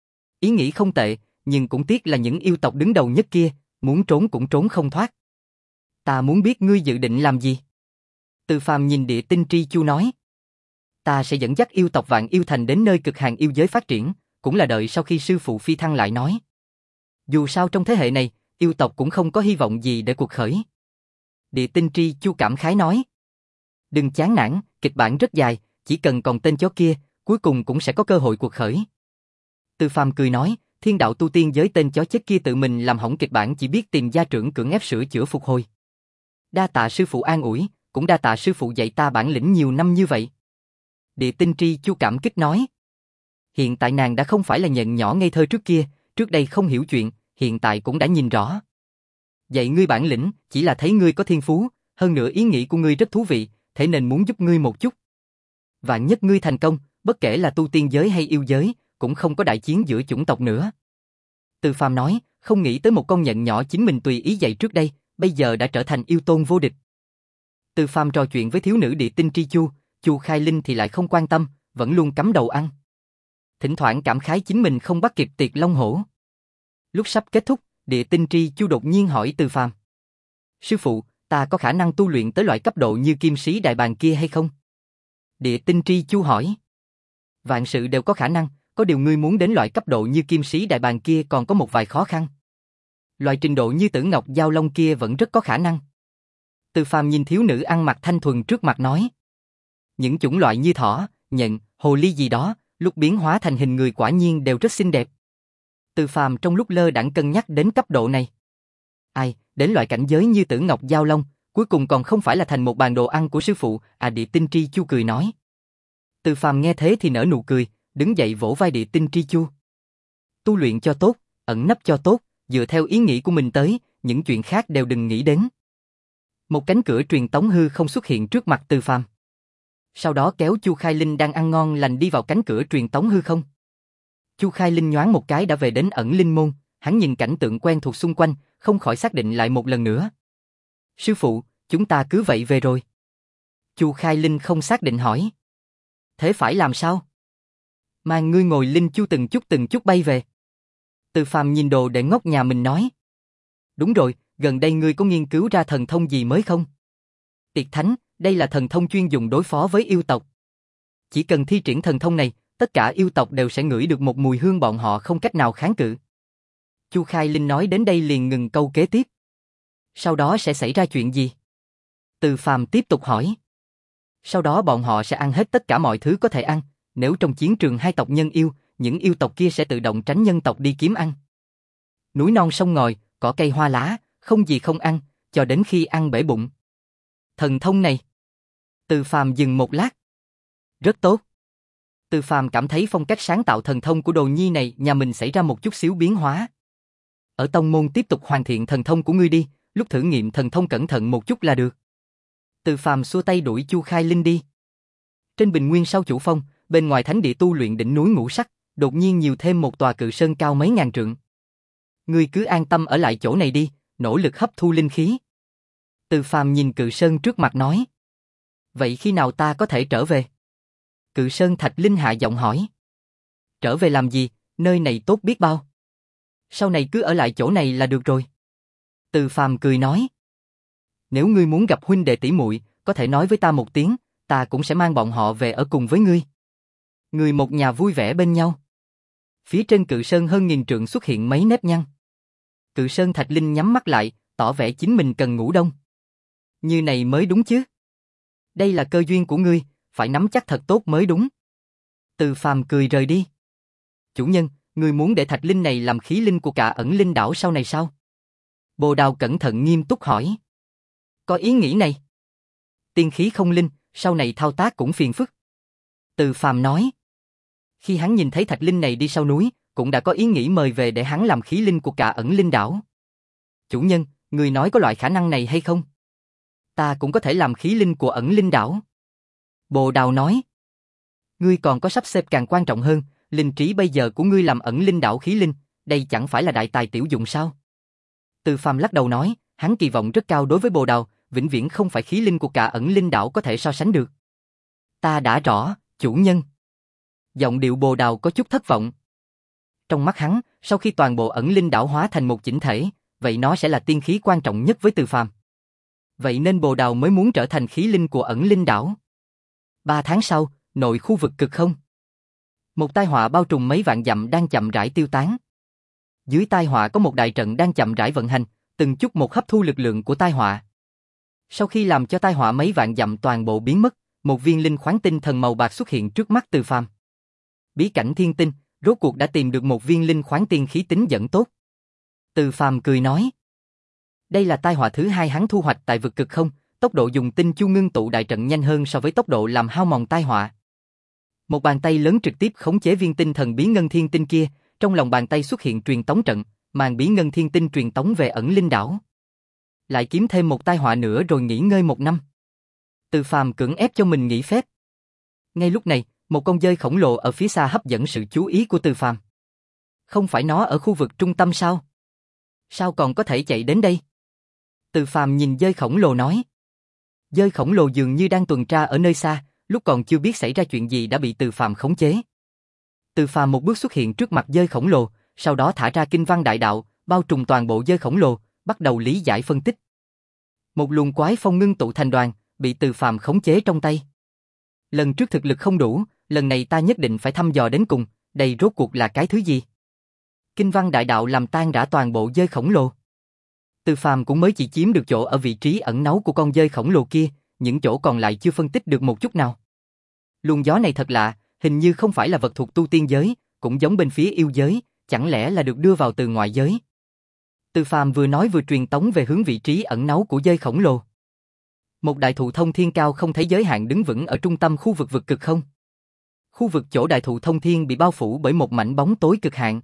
Ý nghĩ không tệ, nhưng cũng tiếc là những yêu tộc đứng đầu nhất kia, muốn trốn cũng trốn không thoát. Ta muốn biết ngươi dự định làm gì? Từ Phàm nhìn địa tinh tri chu nói. Ta sẽ dẫn dắt yêu tộc Vạn Yêu Thành đến nơi cực hạn yêu giới phát triển, cũng là đợi sau khi sư phụ phi thăng lại nói. Dù sao trong thế hệ này, yêu tộc cũng không có hy vọng gì để cuộc khởi. Địa tinh tri chu cảm khái nói. Đừng chán nản, kịch bản rất dài, chỉ cần còn tên chó kia, cuối cùng cũng sẽ có cơ hội cuộc khởi. Từ Phàm cười nói, thiên đạo tu tiên giới tên chó chết kia tự mình làm hỏng kịch bản chỉ biết tìm gia trưởng cưỡng ép sửa chữa phục hồi. Đa tạ sư phụ an ủi, cũng đa tạ sư phụ dạy ta bản lĩnh nhiều năm như vậy. Địa tinh tri chu cảm kích nói. Hiện tại nàng đã không phải là nhện nhỏ ngây thơ trước kia, trước đây không hiểu chuyện, hiện tại cũng đã nhìn rõ. Dạy ngươi bản lĩnh, chỉ là thấy ngươi có thiên phú, hơn nữa ý nghĩ của ngươi rất thú vị, thế nên muốn giúp ngươi một chút. Vạn nhất ngươi thành công, bất kể là tu tiên giới hay yêu giới, cũng không có đại chiến giữa chủng tộc nữa. Từ Phàm nói, không nghĩ tới một con nhện nhỏ chính mình tùy ý dạy trước đây, bây giờ đã trở thành yêu tôn vô địch. Từ Phàm trò chuyện với thiếu nữ địa tinh tri chu, Chu Khai Linh thì lại không quan tâm, vẫn luôn cắm đầu ăn. Thỉnh thoảng cảm khái chính mình không bắt kịp tiệc long hổ. Lúc sắp kết thúc, địa tinh tri chu đột nhiên hỏi Từ Phàm. Sư phụ, ta có khả năng tu luyện tới loại cấp độ như kim sĩ đại bàng kia hay không? Địa tinh tri chu hỏi. Vạn sự đều có khả năng, có điều ngươi muốn đến loại cấp độ như kim sĩ đại bàng kia còn có một vài khó khăn. Loại trình độ như Tử Ngọc Giao Long kia vẫn rất có khả năng. Từ Phàm nhìn thiếu nữ ăn mặc thanh thuần trước mặt nói. Những chủng loại như thỏ, nhện, hồ ly gì đó, lúc biến hóa thành hình người quả nhiên đều rất xinh đẹp. Từ Phàm trong lúc lơ đãng cân nhắc đến cấp độ này. Ai, đến loại cảnh giới như Tử Ngọc Giao Long, cuối cùng còn không phải là thành một bàn đồ ăn của sư phụ, à địa tinh tri chu cười nói. Từ Phàm nghe thế thì nở nụ cười, đứng dậy vỗ vai địa tinh tri chu. Tu luyện cho tốt, ẩn nấp cho tốt, dựa theo ý nghĩ của mình tới, những chuyện khác đều đừng nghĩ đến. Một cánh cửa truyền tống hư không xuất hiện trước mặt Từ Phàm. Sau đó kéo Chu Khai Linh đang ăn ngon lành đi vào cánh cửa truyền tống hư không. Chu Khai Linh nhoáng một cái đã về đến ẩn linh môn, hắn nhìn cảnh tượng quen thuộc xung quanh, không khỏi xác định lại một lần nữa. Sư phụ, chúng ta cứ vậy về rồi. Chu Khai Linh không xác định hỏi. Thế phải làm sao? Mang ngươi ngồi linh chu từng chút từng chút bay về. Từ Phàm nhìn đồ để ngốc nhà mình nói. Đúng rồi, gần đây ngươi có nghiên cứu ra thần thông gì mới không? Tiệt Thánh, đây là thần thông chuyên dùng đối phó với yêu tộc. Chỉ cần thi triển thần thông này, tất cả yêu tộc đều sẽ ngửi được một mùi hương bọn họ không cách nào kháng cự. Chu Khai Linh nói đến đây liền ngừng câu kế tiếp. Sau đó sẽ xảy ra chuyện gì? Từ Phàm tiếp tục hỏi. Sau đó bọn họ sẽ ăn hết tất cả mọi thứ có thể ăn, nếu trong chiến trường hai tộc nhân yêu, những yêu tộc kia sẽ tự động tránh nhân tộc đi kiếm ăn. Núi non sông ngòi, cỏ cây hoa lá, không gì không ăn, cho đến khi ăn bể bụng. Thần thông này. Từ Phàm dừng một lát. Rất tốt. Từ Phàm cảm thấy phong cách sáng tạo thần thông của đồ nhi này nhà mình xảy ra một chút xíu biến hóa. Ở tông môn tiếp tục hoàn thiện thần thông của ngươi đi, lúc thử nghiệm thần thông cẩn thận một chút là được. Từ Phàm xua tay đuổi Chu Khai Linh đi. Trên bình nguyên sau chủ phong, bên ngoài thánh địa tu luyện đỉnh núi Ngũ Sắc, đột nhiên nhiều thêm một tòa cự sơn cao mấy ngàn trượng. Ngươi cứ an tâm ở lại chỗ này đi, nỗ lực hấp thu linh khí. Từ Phàm nhìn cự sơn trước mặt nói. Vậy khi nào ta có thể trở về? Cự Sơn Thạch Linh hạ giọng hỏi. Trở về làm gì, nơi này tốt biết bao. Sau này cứ ở lại chỗ này là được rồi. Từ Phàm cười nói. Nếu ngươi muốn gặp huynh đệ tỷ muội, có thể nói với ta một tiếng, ta cũng sẽ mang bọn họ về ở cùng với ngươi. Người một nhà vui vẻ bên nhau. Phía trên Cự Sơn hơn nghìn trượng xuất hiện mấy nếp nhăn. Cự Sơn Thạch Linh nhắm mắt lại, tỏ vẻ chính mình cần ngủ đông. Như này mới đúng chứ. Đây là cơ duyên của ngươi, phải nắm chắc thật tốt mới đúng. Từ Phàm cười rời đi. Chủ nhân, ngươi muốn để Thạch Linh này làm khí linh của cả Ẩn Linh đảo sau này sao? Bồ Đào cẩn thận nghiêm túc hỏi. Có ý nghĩ này. Tiên khí không linh, sau này thao tác cũng phiền phức. Từ Phàm nói. Khi hắn nhìn thấy Thạch Linh này đi sau núi, cũng đã có ý nghĩ mời về để hắn làm khí linh của cả Ẩn Linh đảo. Chủ nhân, người nói có loại khả năng này hay không? Ta cũng có thể làm khí linh của Ẩn Linh đảo. Bồ Đào nói. Ngươi còn có sắp xếp càng quan trọng hơn, linh trí bây giờ của ngươi làm Ẩn Linh đảo khí linh, đây chẳng phải là đại tài tiểu dụng sao? Từ Phàm lắc đầu nói, hắn kỳ vọng rất cao đối với Bồ Đào, vĩnh viễn không phải khí linh của cả Ẩn Linh đảo có thể so sánh được. Ta đã rõ, chủ nhân. Giọng điệu Bồ Đào có chút thất vọng. Trong mắt hắn, sau khi toàn bộ Ẩn Linh đảo hóa thành một chỉnh thể, vậy nó sẽ là tiên khí quan trọng nhất với Từ Phàm. Vậy nên Bồ Đào mới muốn trở thành khí linh của Ẩn Linh đảo. Ba tháng sau, nội khu vực cực không. Một tai họa bao trùm mấy vạn dặm đang chậm rãi tiêu tán. Dưới tai họa có một đại trận đang chậm rãi vận hành, từng chút một hấp thu lực lượng của tai họa. Sau khi làm cho tai họa mấy vạn dặm toàn bộ biến mất, một viên linh khoáng tinh thần màu bạc xuất hiện trước mắt Từ Phàm. Bí cảnh thiên tinh, rốt cuộc đã tìm được một viên linh khoáng tiên khí tính dẫn tốt. Từ Phàm cười nói. Đây là tai họa thứ hai hắn thu hoạch tại vực cực không, tốc độ dùng tinh chu ngưng tụ đại trận nhanh hơn so với tốc độ làm hao mòn tai họa. Một bàn tay lớn trực tiếp khống chế viên tinh thần bí ngân thiên tinh kia, trong lòng bàn tay xuất hiện truyền tống trận, màn bí ngân thiên tinh truyền tống về Ẩn Linh đảo. Lại kiếm thêm một tai họa nữa rồi nghỉ ngơi một năm. Từ Phàm cưỡng ép cho mình nghỉ phép. Ngay lúc này, một con dơi khổng lồ ở phía xa hấp dẫn sự chú ý của Từ Phàm. Không phải nó ở khu vực trung tâm sao? Sao còn có thể chạy đến đây? Từ Phàm nhìn dơi khổng lồ nói. Dơi khổng lồ dường như đang tuần tra ở nơi xa, lúc còn chưa biết xảy ra chuyện gì đã bị Từ Phàm khống chế. Từ Phàm một bước xuất hiện trước mặt dơi khổng lồ, sau đó thả ra kinh văn đại đạo, bao trùm toàn bộ dơi khổng lồ, bắt đầu lý giải phân tích. Một luồng quái phong ngưng tụ thành đoàn, bị Từ Phàm khống chế trong tay. Lần trước thực lực không đủ, lần này ta nhất định phải thăm dò đến cùng, đây rốt cuộc là cái thứ gì? Kinh văn đại đạo làm tan rã toàn bộ dơi khổng lồ. Từ Phàm cũng mới chỉ chiếm được chỗ ở vị trí ẩn náu của con dơi khổng lồ kia, những chỗ còn lại chưa phân tích được một chút nào. Luồng gió này thật lạ, hình như không phải là vật thuộc tu tiên giới, cũng giống bên phía yêu giới, chẳng lẽ là được đưa vào từ ngoại giới? Từ Phàm vừa nói vừa truyền tống về hướng vị trí ẩn náu của dơi khổng lồ. Một đại thụ thông thiên cao không thấy giới hạn đứng vững ở trung tâm khu vực vực cực không. Khu vực chỗ đại thụ thông thiên bị bao phủ bởi một mảnh bóng tối cực hạn.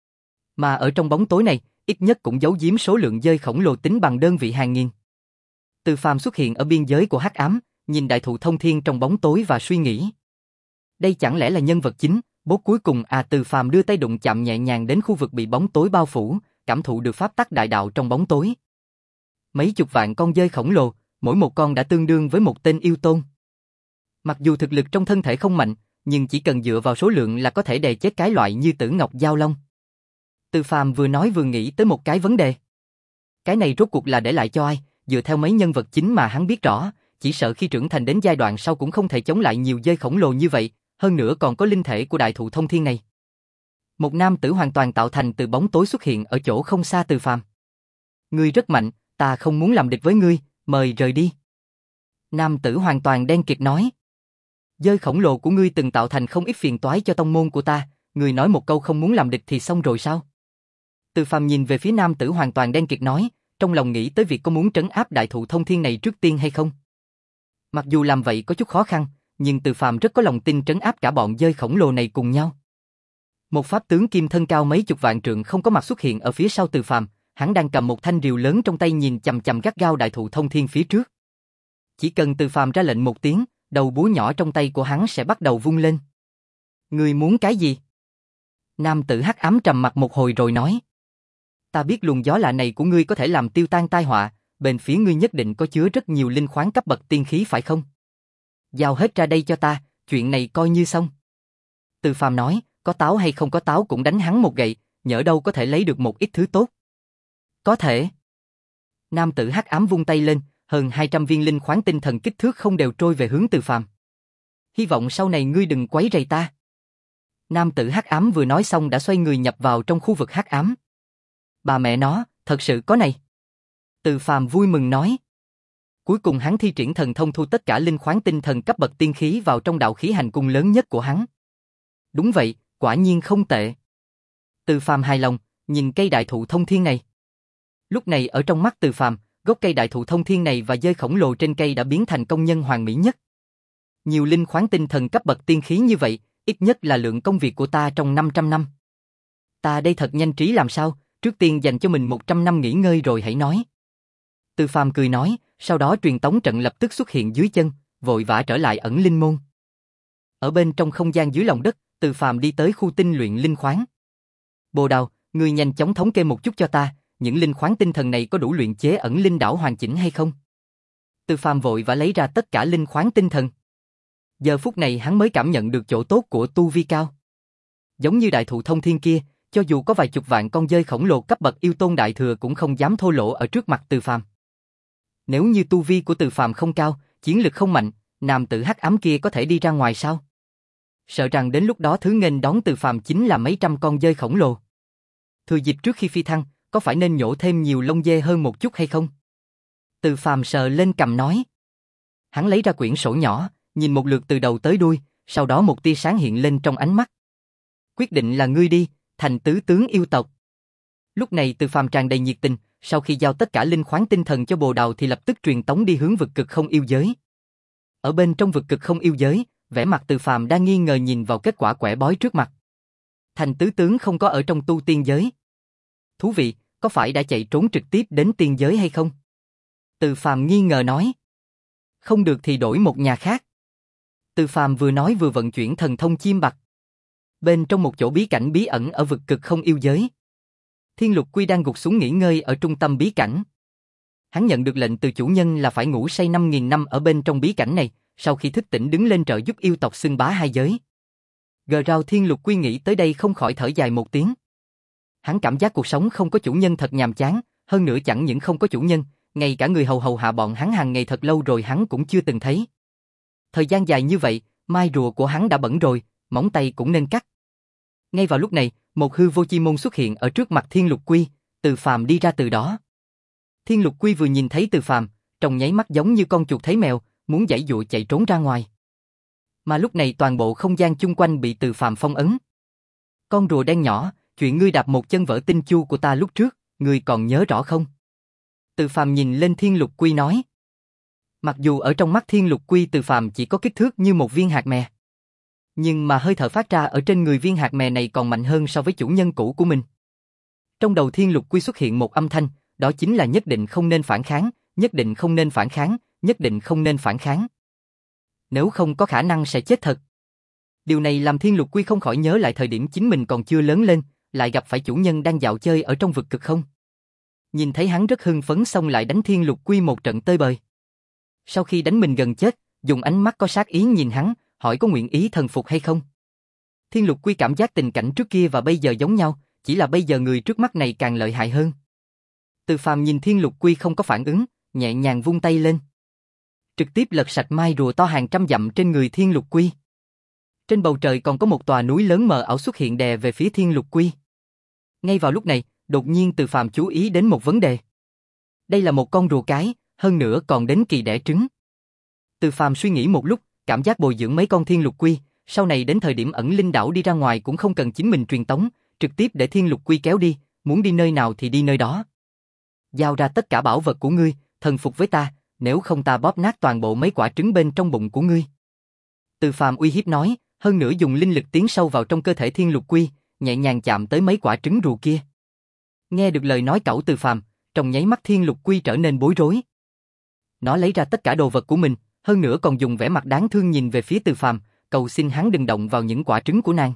Mà ở trong bóng tối này, ít nhất cũng giấu giếm số lượng dơi khổng lồ tính bằng đơn vị hàng nghìn. Từ Phàm xuất hiện ở biên giới của hắc ám, nhìn đại thụ thông thiên trong bóng tối và suy nghĩ. Đây chẳng lẽ là nhân vật chính, bốt cuối cùng à? Từ Phàm đưa tay đụng chạm nhẹ nhàng đến khu vực bị bóng tối bao phủ, cảm thụ được pháp tắc đại đạo trong bóng tối. Mấy chục vạn con dơi khổng lồ, mỗi một con đã tương đương với một tên yêu tôn. Mặc dù thực lực trong thân thể không mạnh, nhưng chỉ cần dựa vào số lượng là có thể đè chết cái loại như Tử Ngọc Giao Long. Từ Phàm vừa nói vừa nghĩ tới một cái vấn đề. Cái này rốt cuộc là để lại cho ai? Dựa theo mấy nhân vật chính mà hắn biết rõ, chỉ sợ khi trưởng thành đến giai đoạn sau cũng không thể chống lại nhiều dơi khổng lồ như vậy, hơn nữa còn có linh thể của đại thụ thông thiên này. Một nam tử hoàn toàn tạo thành từ bóng tối xuất hiện ở chỗ không xa Từ Phàm. Ngươi rất mạnh, ta không muốn làm địch với ngươi, mời rời đi. Nam tử hoàn toàn đen kịt nói. Dơi khổng lồ của ngươi từng tạo thành không ít phiền toái cho tông môn của ta, ngươi nói một câu không muốn làm địch thì xong rồi sao? Từ Phàm nhìn về phía nam tử hoàn toàn đen kịt nói, trong lòng nghĩ tới việc có muốn trấn áp đại thụ thông thiên này trước tiên hay không. Mặc dù làm vậy có chút khó khăn, nhưng Từ Phàm rất có lòng tin trấn áp cả bọn dơi khổng lồ này cùng nhau. Một pháp tướng kim thân cao mấy chục vạn trượng không có mặt xuất hiện ở phía sau Từ Phàm, hắn đang cầm một thanh rìu lớn trong tay nhìn chằm chằm gắt gao đại thụ thông thiên phía trước. Chỉ cần Từ Phàm ra lệnh một tiếng, đầu búa nhỏ trong tay của hắn sẽ bắt đầu vung lên. Ngươi muốn cái gì? Nam tử hắc ám trầm mặt một hồi rồi nói. Ta biết luồng gió lạ này của ngươi có thể làm tiêu tan tai họa, bên phía ngươi nhất định có chứa rất nhiều linh khoáng cấp bậc tiên khí phải không? Giao hết ra đây cho ta, chuyện này coi như xong. Từ Phàm nói, có táo hay không có táo cũng đánh hắn một gậy, nhỡ đâu có thể lấy được một ít thứ tốt. Có thể. Nam tử hắc ám vung tay lên, hơn hai trăm viên linh khoáng tinh thần kích thước không đều trôi về hướng Từ Phàm. Hy vọng sau này ngươi đừng quấy rầy ta. Nam tử hắc ám vừa nói xong đã xoay người nhập vào trong khu vực hắc ám. Bà mẹ nó, thật sự có này. Từ Phàm vui mừng nói. Cuối cùng hắn thi triển thần thông thu tất cả linh khoáng tinh thần cấp bậc tiên khí vào trong đạo khí hành cung lớn nhất của hắn. Đúng vậy, quả nhiên không tệ. Từ Phàm hài lòng, nhìn cây đại thụ thông thiên này. Lúc này ở trong mắt Từ Phàm, gốc cây đại thụ thông thiên này và dơi khổng lồ trên cây đã biến thành công nhân hoàn mỹ nhất. Nhiều linh khoáng tinh thần cấp bậc tiên khí như vậy, ít nhất là lượng công việc của ta trong năm trăm năm. Ta đây thật nhanh trí làm sao, trước tiên dành cho mình một trăm năm nghỉ ngơi rồi hãy nói. Từ Phàm cười nói, sau đó truyền tống trận lập tức xuất hiện dưới chân, vội vã trở lại ẩn linh môn. Ở bên trong không gian dưới lòng đất, Từ Phàm đi tới khu tinh luyện linh khoáng. Bồ Đào, ngươi nhanh chóng thống kê một chút cho ta, những linh khoáng tinh thần này có đủ luyện chế ẩn linh đảo hoàn chỉnh hay không? Từ Phàm vội vã lấy ra tất cả linh khoáng tinh thần. Giờ phút này hắn mới cảm nhận được chỗ tốt của tu vi cao. Giống như đại thụ thông thiên kia, cho dù có vài chục vạn con dơi khổng lồ cấp bậc yêu tôn đại thừa cũng không dám thô lỗ ở trước mặt Từ Phàm. Nếu như tu vi của Từ Phàm không cao, chiến lực không mạnh, nam tử hắc ám kia có thể đi ra ngoài sao? Sợ rằng đến lúc đó thứ nghênh đón Từ Phàm chính là mấy trăm con dơi khổng lồ. Thừa dịp trước khi phi thăng, có phải nên nhổ thêm nhiều lông dê hơn một chút hay không? Từ Phàm sờ lên cằm nói. Hắn lấy ra quyển sổ nhỏ, nhìn một lượt từ đầu tới đuôi, sau đó một tia sáng hiện lên trong ánh mắt. Quyết định là ngươi đi, thành tứ tướng yêu tộc. Lúc này Từ Phàm tràn đầy nhiệt tình, sau khi giao tất cả linh khoáng tinh thần cho Bồ Đào thì lập tức truyền tống đi hướng vực cực không yêu giới. Ở bên trong vực cực không yêu giới, vẻ mặt Từ Phàm đang nghi ngờ nhìn vào kết quả quẻ bói trước mặt. Thành tứ tướng không có ở trong tu tiên giới. Thú vị, có phải đã chạy trốn trực tiếp đến tiên giới hay không? Từ Phàm nghi ngờ nói. Không được thì đổi một nhà khác. Từ Phàm vừa nói vừa vận chuyển thần thông chim bạc. Bên trong một chỗ bí cảnh bí ẩn ở vực cực không yêu giới, Thiên Lục Quy đang gục xuống nghỉ ngơi ở trung tâm bí cảnh. Hắn nhận được lệnh từ chủ nhân là phải ngủ say năm nghìn năm ở bên trong bí cảnh này, sau khi thức tỉnh đứng lên trợ giúp yêu tộc xưng bá hai giới. Gờ rào Thiên Lục Quy nghĩ tới đây không khỏi thở dài một tiếng. Hắn cảm giác cuộc sống không có chủ nhân thật nhàm chán, hơn nữa chẳng những không có chủ nhân, ngay cả người hầu hầu hạ bọn hắn hàng ngày thật lâu rồi hắn cũng chưa từng thấy. Thời gian dài như vậy, mai rùa của hắn đã bẩn rồi, móng tay cũng nên cắt. Ngay vào lúc này, một hư vô chi môn xuất hiện ở trước mặt Thiên Lục Quy, Từ Phàm đi ra từ đó. Thiên Lục Quy vừa nhìn thấy Từ Phàm, trong nháy mắt giống như con chuột thấy mèo, muốn giãy giụa chạy trốn ra ngoài. Mà lúc này toàn bộ không gian chung quanh bị Từ Phàm phong ấn. Con rùa đen nhỏ, chuyện ngươi đạp một chân vỡ tinh chu của ta lúc trước, ngươi còn nhớ rõ không? Từ Phàm nhìn lên Thiên Lục Quy nói. Mặc dù ở trong mắt Thiên Lục Quy Từ Phàm chỉ có kích thước như một viên hạt mè, nhưng mà hơi thở phát ra ở trên người viên hạt mè này còn mạnh hơn so với chủ nhân cũ của mình. Trong đầu Thiên Lục Quy xuất hiện một âm thanh, đó chính là nhất định không nên phản kháng, nhất định không nên phản kháng, nhất định không nên phản kháng. Nếu không có khả năng sẽ chết thật. Điều này làm Thiên Lục Quy không khỏi nhớ lại thời điểm chính mình còn chưa lớn lên, lại gặp phải chủ nhân đang dạo chơi ở trong vực cực không. Nhìn thấy hắn rất hưng phấn xong lại đánh Thiên Lục Quy một trận tơi bời. Sau khi đánh mình gần chết, dùng ánh mắt có sát ý nhìn hắn, hỏi có nguyện ý thần phục hay không. Thiên Lục Quy cảm giác tình cảnh trước kia và bây giờ giống nhau, chỉ là bây giờ người trước mắt này càng lợi hại hơn. Từ Phàm nhìn Thiên Lục Quy không có phản ứng, nhẹ nhàng vung tay lên. Trực tiếp lật sạch mai rùa to hàng trăm dặm trên người Thiên Lục Quy. Trên bầu trời còn có một tòa núi lớn mờ ảo xuất hiện đè về phía Thiên Lục Quy. Ngay vào lúc này, đột nhiên Từ Phàm chú ý đến một vấn đề. Đây là một con rùa cái, hơn nữa còn đến kỳ đẻ trứng. Từ Phàm suy nghĩ một lúc, cảm giác bồi dưỡng mấy con Thiên Lục Quy, sau này đến thời điểm ẩn linh đảo đi ra ngoài cũng không cần chính mình truyền tống, trực tiếp để Thiên Lục Quy kéo đi, muốn đi nơi nào thì đi nơi đó. Giao ra tất cả bảo vật của ngươi, thần phục với ta, nếu không ta bóp nát toàn bộ mấy quả trứng bên trong bụng của ngươi. Từ Phàm uy hiếp nói, hơn nữa dùng linh lực tiến sâu vào trong cơ thể Thiên Lục Quy, nhẹ nhàng chạm tới mấy quả trứng rùa kia. Nghe được lời nói cẩu Từ Phàm, trong nháy mắt Thiên Lục Quy trở nên bối rối. Nó lấy ra tất cả đồ vật của mình, hơn nữa còn dùng vẻ mặt đáng thương nhìn về phía Từ Phàm, cầu xin hắn đừng động vào những quả trứng của nàng.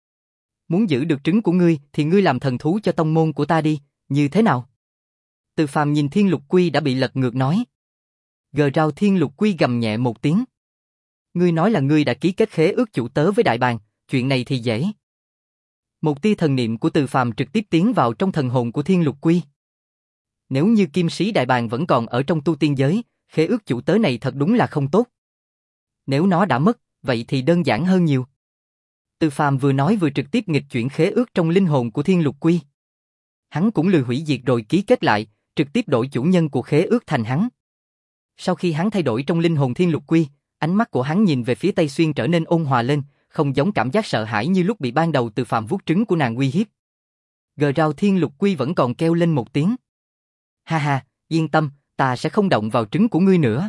Muốn giữ được trứng của ngươi thì ngươi làm thần thú cho tông môn của ta đi, như thế nào? Từ Phàm nhìn Thiên Lục Quy đã bị lật ngược nói. Gờ rào Thiên Lục Quy gầm nhẹ một tiếng. Ngươi nói là ngươi đã ký kết khế ước chủ tớ với đại bàng, chuyện này thì dễ. Một tia thần niệm của Từ Phàm trực tiếp tiến vào trong thần hồn của Thiên Lục Quy. Nếu như kim sĩ đại bàng vẫn còn ở trong tu tiên giới, khế ước chủ tớ này thật đúng là không tốt. Nếu nó đã mất, vậy thì đơn giản hơn nhiều. Từ Phàm vừa nói vừa trực tiếp nghịch chuyển khế ước trong linh hồn của Thiên Lục Quy. Hắn cũng lười hủy diệt rồi ký kết lại, trực tiếp đổi chủ nhân của khế ước thành hắn. Sau khi hắn thay đổi trong linh hồn Thiên Lục Quy, ánh mắt của hắn nhìn về phía Tây Xuyên trở nên ôn hòa lên, không giống cảm giác sợ hãi như lúc bị ban đầu Từ Phàm vuốt trứng của nàng uy hiếp. Gờ rào Thiên Lục Quy vẫn còn kêu lên một tiếng. Ha ha, yên tâm, ta sẽ không động vào trứng của ngươi nữa.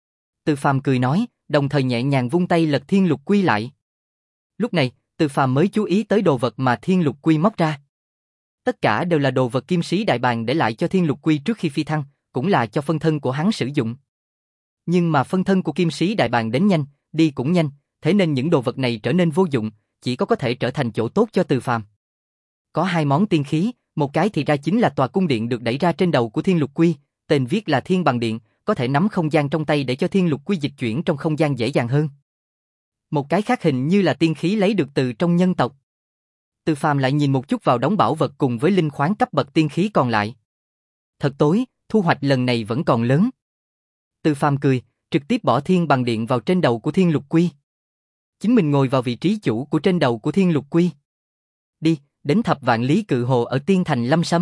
Từ Phàm cười nói, đồng thời nhẹ nhàng vung tay lật Thiên Lục Quy lại. Lúc này, Từ Phàm mới chú ý tới đồ vật mà Thiên Lục Quy móc ra. Tất cả đều là đồ vật kim sĩ đại bàng để lại cho Thiên Lục Quy trước khi phi thăng, cũng là cho phân thân của hắn sử dụng. Nhưng mà phân thân của kim sĩ đại bàng đến nhanh, đi cũng nhanh, thế nên những đồ vật này trở nên vô dụng, chỉ có có thể trở thành chỗ tốt cho Từ Phàm. Có hai món tiên khí, một cái thì ra chính là tòa cung điện được đẩy ra trên đầu của Thiên Lục Quy, tên viết là Thiên Bằng Điện, có thể nắm không gian trong tay để cho Thiên Lục Quy dịch chuyển trong không gian dễ dàng hơn. Một cái khác hình như là tiên khí lấy được từ trong nhân tộc. Từ Phàm lại nhìn một chút vào đống bảo vật cùng với linh khoáng cấp bậc tiên khí còn lại. Thật tối, thu hoạch lần này vẫn còn lớn. Từ Phàm cười, trực tiếp bỏ Thiên Bằng Điện vào trên đầu của Thiên Lục Quy. Chính mình ngồi vào vị trí chủ của trên đầu của Thiên Lục Quy. Đi, đến thập vạn lý cự hồ ở Tiên Thành Lâm Sâm.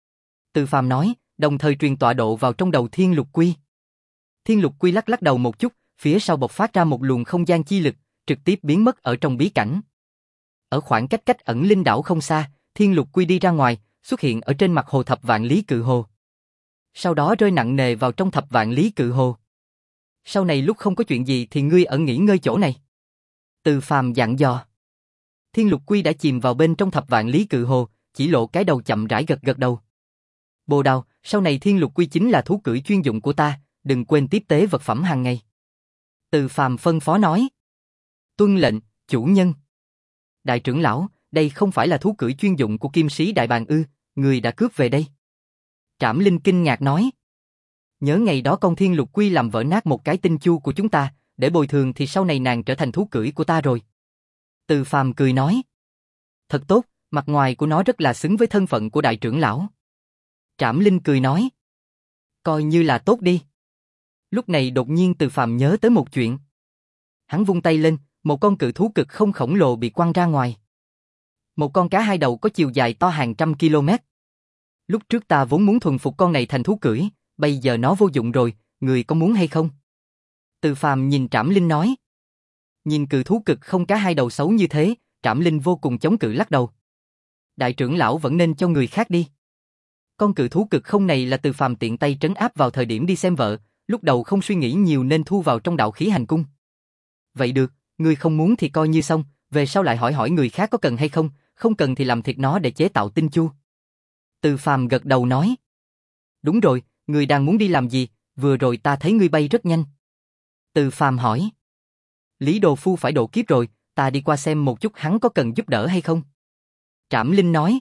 Từ Phàm nói, đồng thời truyền tọa độ vào trong đầu Thiên Lục Quy. Thiên Lục Quy lắc lắc đầu một chút, phía sau bộc phát ra một luồng không gian chi lực, trực tiếp biến mất ở trong bí cảnh. Ở khoảng cách cách ẩn linh đảo không xa, Thiên Lục Quy đi ra ngoài, xuất hiện ở trên mặt hồ thập vạn lý cự hồ. Sau đó rơi nặng nề vào trong thập vạn lý cự hồ. Sau này lúc không có chuyện gì thì ngươi ở nghỉ ngơi chỗ này. Từ Phàm dặn dò. Thiên Lục Quy đã chìm vào bên trong thập vạn lý cự hồ, chỉ lộ cái đầu chậm rãi gật gật đầu. Bồ Đào, sau này Thiên Lục Quy chính là thú cưỡi chuyên dụng của ta, đừng quên tiếp tế vật phẩm hàng ngày. Từ Phàm phân phó nói. Tuân lệnh, chủ nhân. Đại trưởng lão, đây không phải là thú cưỡi chuyên dụng của kim sĩ đại bàng ư, người đã cướp về đây. Trảm Linh kinh ngạc nói. Nhớ ngày đó con Thiên Lục Quy làm vỡ nát một cái tinh chu của chúng ta, để bồi thường thì sau này nàng trở thành thú cưỡi của ta rồi. Từ Phàm cười nói. Thật tốt, mặt ngoài của nó rất là xứng với thân phận của đại trưởng lão. Trảm Linh cười nói. Coi như là tốt đi. Lúc này đột nhiên Từ Phàm nhớ tới một chuyện. Hắn vung tay lên, một con cự thú cực không khổng lồ bị quăng ra ngoài. Một con cá hai đầu có chiều dài to hàng trăm km. Lúc trước ta vốn muốn thuần phục con này thành thú cưỡi, bây giờ nó vô dụng rồi, người có muốn hay không? Từ Phàm nhìn Trảm Linh nói. Nhìn cự thú cực không cá hai đầu xấu như thế, Trảm Linh vô cùng chống cự lắc đầu. Đại trưởng lão vẫn nên cho người khác đi. Con cự thú cực không này là Từ Phàm tiện tay trấn áp vào thời điểm đi xem vợ, lúc đầu không suy nghĩ nhiều nên thu vào trong đạo khí hành cung. Vậy được, ngươi không muốn thì coi như xong, về sau lại hỏi hỏi người khác có cần hay không, không cần thì làm thịt nó để chế tạo tinh chu. Từ Phàm gật đầu nói. Đúng rồi, ngươi đang muốn đi làm gì, vừa rồi ta thấy ngươi bay rất nhanh. Từ Phàm hỏi. Lý Đồ Phu phải độ kiếp rồi, ta đi qua xem một chút hắn có cần giúp đỡ hay không. Trảm Linh nói.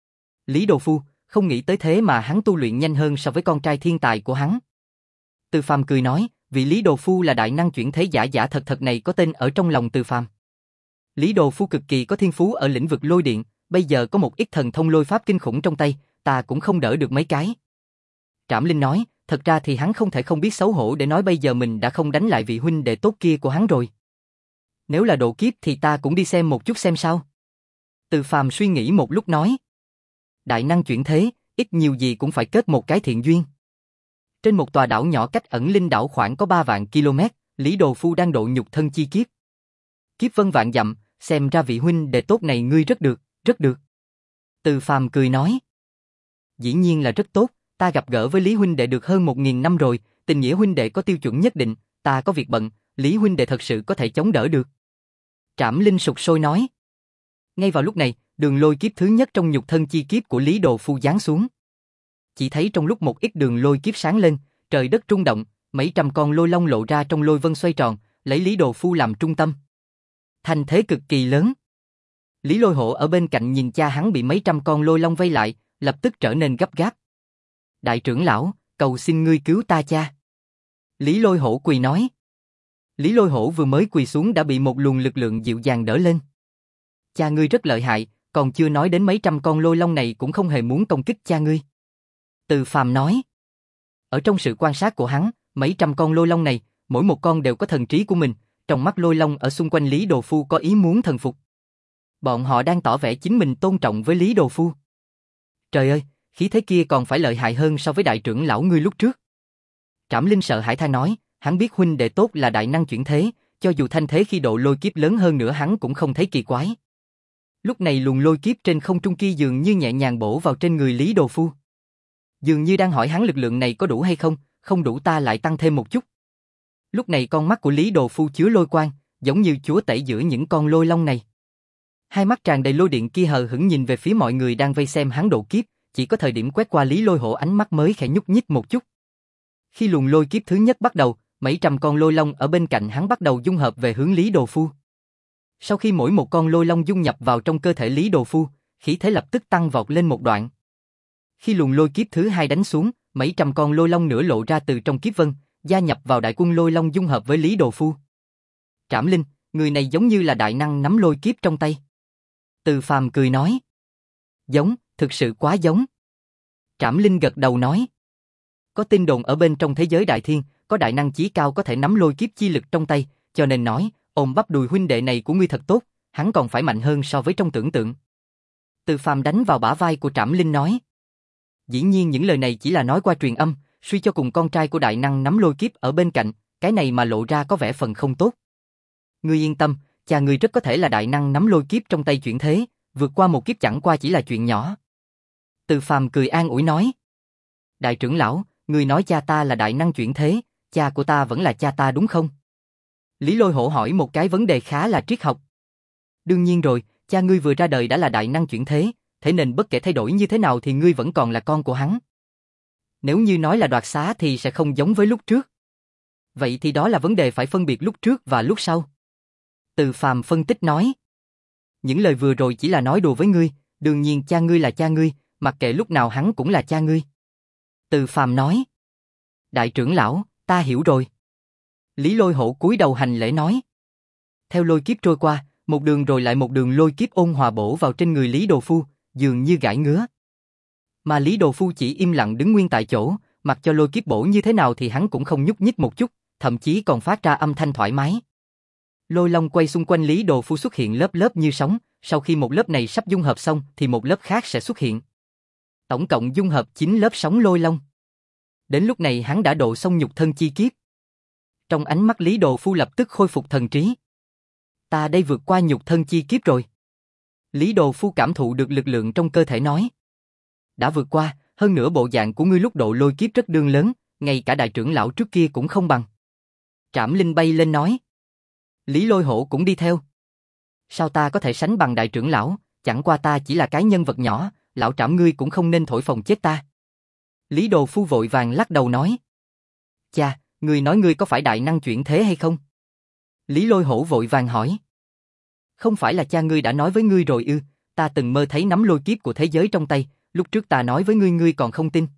Lý Đồ Phu, không nghĩ tới thế mà hắn tu luyện nhanh hơn so với con trai thiên tài của hắn. Từ Phàm cười nói, vị Lý Đồ Phu là đại năng chuyển thế giả giả thật thật này có tên ở trong lòng Từ Phàm. Lý Đồ Phu cực kỳ có thiên phú ở lĩnh vực lôi điện, bây giờ có một ít thần thông lôi pháp kinh khủng trong tay, ta cũng không đỡ được mấy cái. Trảm Linh nói, thật ra thì hắn không thể không biết xấu hổ để nói bây giờ mình đã không đánh lại vị huynh đệ tốt kia của hắn rồi. Nếu là độ kiếp thì ta cũng đi xem một chút xem sao. Từ Phàm suy nghĩ một lúc nói. Đại năng chuyển thế, ít nhiều gì cũng phải kết một cái thiện duyên. Trên một tòa đảo nhỏ cách ẩn linh đảo khoảng có ba vạn km, Lý Đồ Phu đang độ nhục thân chi kiếp. Kiếp vân vạn dặm, xem ra vị huynh đệ tốt này ngươi rất được, rất được. Từ Phàm cười nói. Dĩ nhiên là rất tốt, ta gặp gỡ với Lý huynh đệ được hơn một nghìn năm rồi, tình nghĩa huynh đệ có tiêu chuẩn nhất định, ta có việc bận, Lý huynh đệ thật sự có thể chống đỡ được. Trảm Linh sục sôi nói. Ngay vào lúc này, đường lôi kiếp thứ nhất trong nhục thân chi kiếp của Lý Đồ Phu giáng xuống. Chỉ thấy trong lúc một ít đường lôi kiếp sáng lên, trời đất rung động, mấy trăm con lôi long lộ ra trong lôi vân xoay tròn, lấy Lý Đồ Phu làm trung tâm. Thành thế cực kỳ lớn. Lý Lôi Hổ ở bên cạnh nhìn cha hắn bị mấy trăm con lôi long vây lại, lập tức trở nên gấp gáp. Đại trưởng lão, cầu xin ngươi cứu ta cha. Lý Lôi Hổ quỳ nói. Lý Lôi Hổ vừa mới quỳ xuống đã bị một luồng lực lượng dịu dàng đỡ lên. Cha ngươi rất lợi hại, còn chưa nói đến mấy trăm con lôi long này cũng không hề muốn công kích cha ngươi. Từ Phàm nói. Ở trong sự quan sát của hắn, mấy trăm con lôi long này, mỗi một con đều có thần trí của mình, trong mắt lôi long ở xung quanh Lý Đồ Phu có ý muốn thần phục. Bọn họ đang tỏ vẻ chính mình tôn trọng với Lý Đồ Phu. Trời ơi, khí thế kia còn phải lợi hại hơn so với đại trưởng lão ngươi lúc trước. Trảm Linh sợ hãi than nói, hắn biết huynh đệ tốt là đại năng chuyển thế, cho dù thanh thế khi độ lôi kiếp lớn hơn nữa hắn cũng không thấy kỳ quái. Lúc này luồng lôi kiếp trên không trung kia dường như nhẹ nhàng bổ vào trên người Lý Đồ Phu. Dường như đang hỏi hắn lực lượng này có đủ hay không, không đủ ta lại tăng thêm một chút. Lúc này con mắt của Lý Đồ Phu chứa lôi quang, giống như chúa tể giữa những con lôi long này. Hai mắt tràn đầy lôi điện kia hờ hững nhìn về phía mọi người đang vây xem hắn độ kiếp, chỉ có thời điểm quét qua Lý Lôi Hổ ánh mắt mới khẽ nhúc nhích một chút. Khi luồng lôi kiếp thứ nhất bắt đầu, mấy trăm con lôi long ở bên cạnh hắn bắt đầu dung hợp về hướng Lý Đồ Phu. Sau khi mỗi một con lôi long dung nhập vào trong cơ thể Lý Đồ Phu, khí thế lập tức tăng vọt lên một đoạn. Khi luồng lôi kiếp thứ hai đánh xuống, mấy trăm con lôi long nữa lộ ra từ trong kiếp vân, gia nhập vào đại quân lôi long dung hợp với Lý Đồ Phu. Trảm Linh, người này giống như là đại năng nắm lôi kiếp trong tay. Từ Phàm cười nói. Giống, thực sự quá giống. Trảm Linh gật đầu nói. Có tin đồn ở bên trong thế giới đại thiên, có đại năng chí cao có thể nắm lôi kiếp chi lực trong tay, cho nên nói, ôm bắp đùi huynh đệ này của ngươi thật tốt, hắn còn phải mạnh hơn so với trong tưởng tượng. Từ Phàm đánh vào bả vai của Trảm Linh nói. Dĩ nhiên những lời này chỉ là nói qua truyền âm, suy cho cùng con trai của đại năng nắm lôi kiếp ở bên cạnh, cái này mà lộ ra có vẻ phần không tốt. Ngươi yên tâm, cha ngươi rất có thể là đại năng nắm lôi kiếp trong tay chuyển thế, vượt qua một kiếp chẳng qua chỉ là chuyện nhỏ. Từ Phàm cười an ủi nói. Đại trưởng lão, ngươi nói cha ta là đại năng chuyển thế, cha của ta vẫn là cha ta đúng không? Lý Lôi Hổ hỏi một cái vấn đề khá là triết học. Đương nhiên rồi, cha ngươi vừa ra đời đã là đại năng chuyển thế, thế nên bất kể thay đổi như thế nào thì ngươi vẫn còn là con của hắn. Nếu như nói là đoạt xá thì sẽ không giống với lúc trước. Vậy thì đó là vấn đề phải phân biệt lúc trước và lúc sau. Từ Phàm phân tích nói. Những lời vừa rồi chỉ là nói đùa với ngươi, đương nhiên cha ngươi là cha ngươi, mặc kệ lúc nào hắn cũng là cha ngươi. Từ Phàm nói. Đại trưởng lão, ta hiểu rồi. Lý Lôi Hổ cúi đầu hành lễ nói. Theo lôi kiếp trôi qua, một đường rồi lại một đường lôi kiếp ôn hòa bổ vào trên người Lý Đồ Phu, dường như gãi ngứa. Mà Lý Đồ Phu chỉ im lặng đứng nguyên tại chỗ, mặc cho lôi kiếp bổ như thế nào thì hắn cũng không nhúc nhích một chút, thậm chí còn phát ra âm thanh thoải mái. Lôi long quay xung quanh Lý Đồ Phu xuất hiện lớp lớp như sóng, sau khi một lớp này sắp dung hợp xong thì một lớp khác sẽ xuất hiện. Tổng cộng dung hợp chín lớp sóng lôi long. Đến lúc này hắn đã độ xong nhục thân chi kiếp. Trong ánh mắt Lý Đồ Phu lập tức khôi phục thần trí. Ta đây vượt qua nhục thân chi kiếp rồi. Lý Đồ Phu cảm thụ được lực lượng trong cơ thể nói. Đã vượt qua, hơn nữa bộ dạng của ngươi lúc độ lôi kiếp rất đương lớn, ngay cả đại trưởng lão trước kia cũng không bằng. Trảm Linh bay lên nói. Lý Lôi Hổ cũng đi theo. Sao ta có thể sánh bằng đại trưởng lão, chẳng qua ta chỉ là cái nhân vật nhỏ, lão Trảm ngươi cũng không nên thổi phồng chết ta. Lý Đồ Phu vội vàng lắc đầu nói. Cha, ngươi nói ngươi có phải đại năng chuyển thế hay không? Lý Lôi Hổ vội vàng hỏi. Không phải là cha ngươi đã nói với ngươi rồi ư, ta từng mơ thấy nắm lôi kiếp của thế giới trong tay, lúc trước ta nói với ngươi ngươi còn không tin.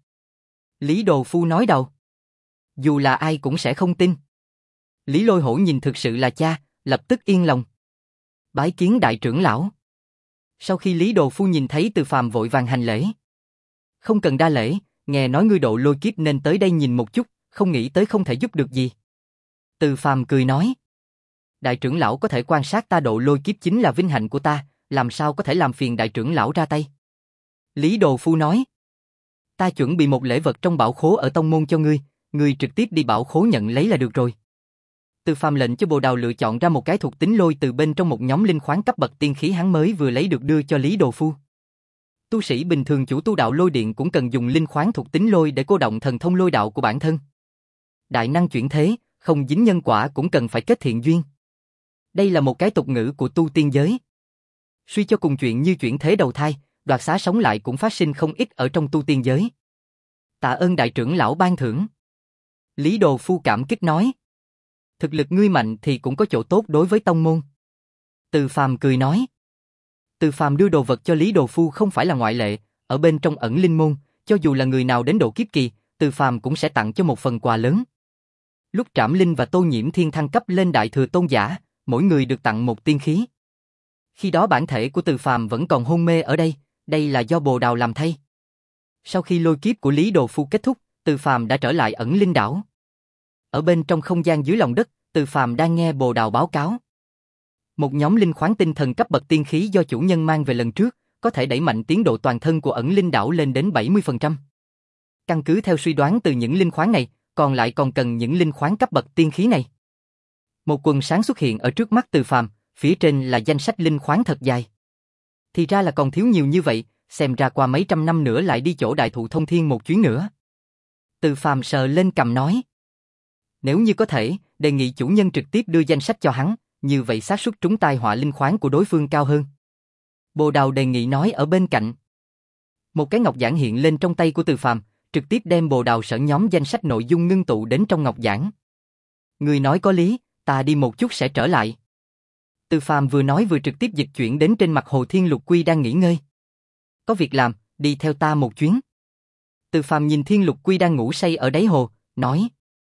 Lý Đồ Phu nói đầu. Dù là ai cũng sẽ không tin. Lý Lôi Hổ nhìn thực sự là cha, lập tức yên lòng. Bái kiến đại trưởng lão. Sau khi Lý Đồ Phu nhìn thấy Từ Phàm vội vàng hành lễ. Không cần đa lễ, nghe nói ngươi độ lôi kiếp nên tới đây nhìn một chút, không nghĩ tới không thể giúp được gì. Từ Phàm cười nói. Đại trưởng lão có thể quan sát ta độ lôi kiếp chính là vinh hạnh của ta, làm sao có thể làm phiền đại trưởng lão ra tay. Lý Đồ Phu nói. Ta chuẩn bị một lễ vật trong bảo khố ở tông môn cho ngươi, ngươi trực tiếp đi bảo khố nhận lấy là được rồi. Từ Phàm lệnh cho Bồ Đào lựa chọn ra một cái thuộc tính lôi từ bên trong một nhóm linh khoáng cấp bậc tiên khí hắn mới vừa lấy được đưa cho Lý Đồ Phu. Tu sĩ bình thường chủ tu đạo lôi điện cũng cần dùng linh khoáng thuộc tính lôi để cô động thần thông lôi đạo của bản thân. Đại năng chuyển thế, không dính nhân quả cũng cần phải kết thiện duyên. Đây là một cái tục ngữ của tu tiên giới. Suy cho cùng chuyện như chuyển thế đầu thai, đoạt xá sống lại cũng phát sinh không ít ở trong tu tiên giới. Tạ ơn đại trưởng lão ban thưởng. Lý Đồ Phu cảm kích nói. Thực lực ngươi mạnh thì cũng có chỗ tốt đối với tông môn. Từ Phàm cười nói. Từ Phàm đưa đồ vật cho Lý Đồ Phu không phải là ngoại lệ, ở bên trong ẩn linh môn, cho dù là người nào đến độ kiếp kỳ, Từ Phàm cũng sẽ tặng cho một phần quà lớn. Lúc Trảm Linh và Tô Nhiễm Thiên thăng cấp lên Đại Thừa Tôn giả, mỗi người được tặng một tiên khí. Khi đó bản thể của Từ Phàm vẫn còn hôn mê ở đây, đây là do Bồ Đào làm thay. Sau khi lôi kiếp của Lý Đồ Phu kết thúc, Từ Phàm đã trở lại ẩn linh đảo. Ở bên trong không gian dưới lòng đất, Từ Phàm đang nghe Bồ Đào báo cáo. Một nhóm linh khoáng tinh thần cấp bậc tiên khí do chủ nhân mang về lần trước, có thể đẩy mạnh tiến độ toàn thân của ẩn linh đảo lên đến bảy mươi phần trăm. Căn cứ theo suy đoán từ những linh khoáng này, còn lại còn cần những linh khoáng cấp bậc tiên khí này. Một quần sáng xuất hiện ở trước mắt Từ Phàm, phía trên là danh sách linh khoáng thật dài. Thì ra là còn thiếu nhiều như vậy, xem ra qua mấy trăm năm nữa lại đi chỗ Đại Thụ Thông Thiên một chuyến nữa. Từ Phàm sờ lên cằm nói. Nếu như có thể, đề nghị chủ nhân trực tiếp đưa danh sách cho hắn, như vậy xác suất trúng tai họa linh khoáng của đối phương cao hơn. Bồ Đào đề nghị nói ở bên cạnh. Một cái ngọc giản hiện lên trong tay của Từ Phàm, trực tiếp đem Bồ Đào sở nhóm danh sách nội dung ngưng tụ đến trong ngọc giản. Người nói có lý, ta đi một chút sẽ trở lại. Từ Phàm vừa nói vừa trực tiếp dịch chuyển đến trên mặt Hồ Thiên Lục Quy đang nghỉ ngơi. Có việc làm, đi theo ta một chuyến. Từ Phàm nhìn Thiên Lục Quy đang ngủ say ở đáy hồ, nói.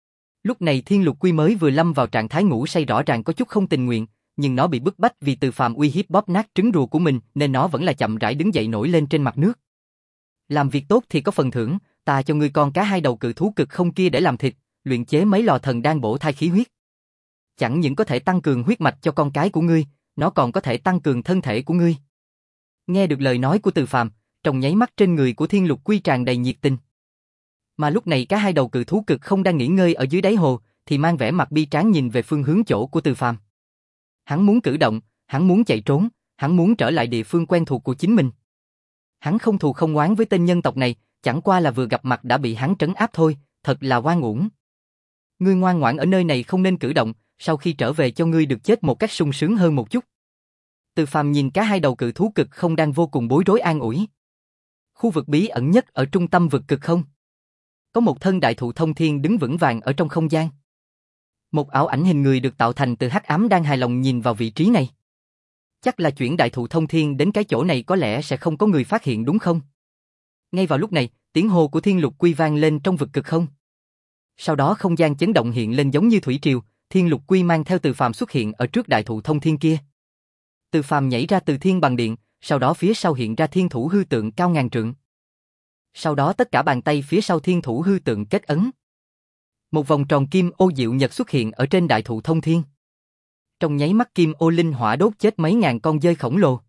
Lúc này Thiên Lục Quy mới vừa lâm vào trạng thái ngủ say rõ ràng có chút không tình nguyện, nhưng nó bị bức bách vì Từ Phàm uy hiếp bóp nát trứng rùa của mình nên nó vẫn là chậm rãi đứng dậy nổi lên trên mặt nước. Làm việc tốt thì có phần thưởng, ta cho ngươi con cá hai đầu cự thú cực không kia để làm thịt, luyện chế mấy lò thần đan bổ thai khí huyết. Chẳng những có thể tăng cường huyết mạch cho con cái của ngươi, nó còn có thể tăng cường thân thể của ngươi. Nghe được lời nói của Từ Phàm, trong nháy mắt trên người của Thiên Lục Quy tràn đầy nhiệt tình. Mà lúc này cá hai đầu cự thú cực không đang nghỉ ngơi ở dưới đáy hồ, thì mang vẻ mặt bi tráng nhìn về phương hướng chỗ của Từ Phàm. Hắn muốn cử động, hắn muốn chạy trốn, hắn muốn trở lại địa phương quen thuộc của chính mình. Hắn không thù không oán với tên nhân tộc này, chẳng qua là vừa gặp mặt đã bị hắn trấn áp thôi, thật là oan uổng. Ngươi ngoan ngoãn ở nơi này không nên cử động, sau khi trở về cho ngươi được chết một cách sung sướng hơn một chút. Từ Phàm nhìn cá hai đầu cự thú cực không đang vô cùng bối rối an ủi. Khu vực bí ẩn nhất ở trung tâm vực cực không. Có một thân đại thụ thông thiên đứng vững vàng ở trong không gian. Một ảo ảnh hình người được tạo thành từ hắc ám đang hài lòng nhìn vào vị trí này. Chắc là chuyển đại thụ thông thiên đến cái chỗ này có lẽ sẽ không có người phát hiện đúng không? Ngay vào lúc này, tiếng hô của Thiên Lục Quy vang lên trong vực cực không. Sau đó không gian chấn động hiện lên giống như thủy triều, Thiên Lục Quy mang theo Từ Phàm xuất hiện ở trước đại thụ thông thiên kia. Từ Phàm nhảy ra từ thiên bằng điện, sau đó phía sau hiện ra thiên thủ hư tượng cao ngàn trượng. Sau đó tất cả bàn tay phía sau thiên thủ hư tượng kết ấn. Một vòng tròn kim ô diệu nhật xuất hiện ở trên đại thụ thông thiên. Trong nháy mắt kim ô linh hỏa đốt chết mấy ngàn con dơi khổng lồ.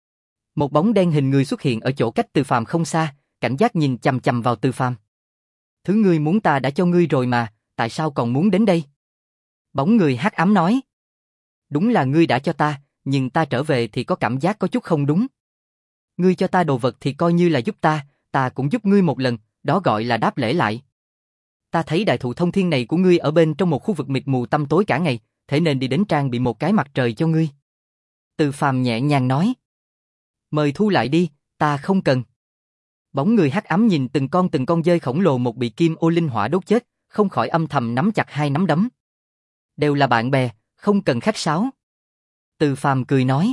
Một bóng đen hình người xuất hiện ở chỗ cách Từ Phàm không xa, cảnh giác nhìn chằm chằm vào Từ Phàm. Thứ ngươi muốn ta đã cho ngươi rồi mà, tại sao còn muốn đến đây? Bóng người hắc ám nói. Đúng là ngươi đã cho ta, nhưng ta trở về thì có cảm giác có chút không đúng. Ngươi cho ta đồ vật thì coi như là giúp ta, ta cũng giúp ngươi một lần, đó gọi là đáp lễ lại. Ta thấy đại thụ thông thiên này của ngươi ở bên trong một khu vực mịt mù tăm tối cả ngày, thế nên đi đến trang bị một cái mặt trời cho ngươi. Từ Phàm nhẹ nhàng nói. Mời thu lại đi, ta không cần. Bóng người hắc ám nhìn từng con từng con dơi khổng lồ một bị kim ô linh hỏa đốt chết, không khỏi âm thầm nắm chặt hai nắm đấm. Đều là bạn bè, không cần khách sáo. Từ Phàm cười nói.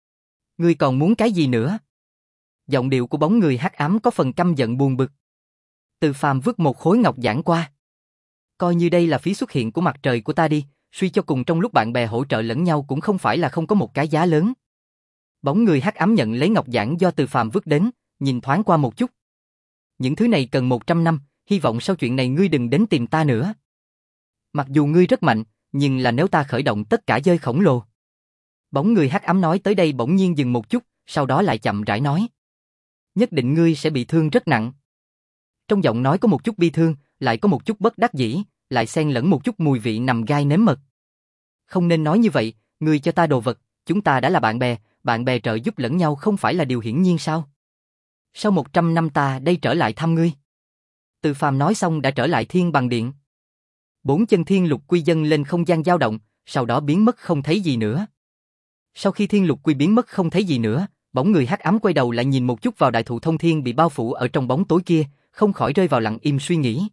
Ngươi còn muốn cái gì nữa? Giọng điệu của bóng người hắc ám có phần căm giận buồn bực. Từ Phàm vứt một khối ngọc giản qua. Coi như đây là phí xuất hiện của mặt trời của ta đi, suy cho cùng trong lúc bạn bè hỗ trợ lẫn nhau cũng không phải là không có một cái giá lớn. Bóng người hắc ám nhận lấy ngọc giản do Từ Phàm vứt đến, nhìn thoáng qua một chút. Những thứ này cần một trăm năm, hy vọng sau chuyện này ngươi đừng đến tìm ta nữa. Mặc dù ngươi rất mạnh, nhưng là nếu ta khởi động tất cả dơi khổng lồ. Bóng người hắc ám nói tới đây bỗng nhiên dừng một chút, sau đó lại chậm rãi nói. Nhất định ngươi sẽ bị thương rất nặng. Trong giọng nói có một chút bi thương, lại có một chút bất đắc dĩ, lại xen lẫn một chút mùi vị nằm gai nếm mật. Không nên nói như vậy, ngươi cho ta đồ vật, chúng ta đã là bạn bè, bạn bè trợ giúp lẫn nhau không phải là điều hiển nhiên sao? Sau một trăm năm ta đây trở lại thăm ngươi. Từ Phàm nói xong đã trở lại thiên bằng điện. Bốn chân Thiên Lục Quy dâng lên không gian dao động, sau đó biến mất không thấy gì nữa. Sau khi Thiên Lục Quy biến mất không thấy gì nữa, bóng người hắc ám quay đầu lại nhìn một chút vào đại thụ thông thiên bị bao phủ ở trong bóng tối kia, không khỏi rơi vào lặng im suy nghĩ.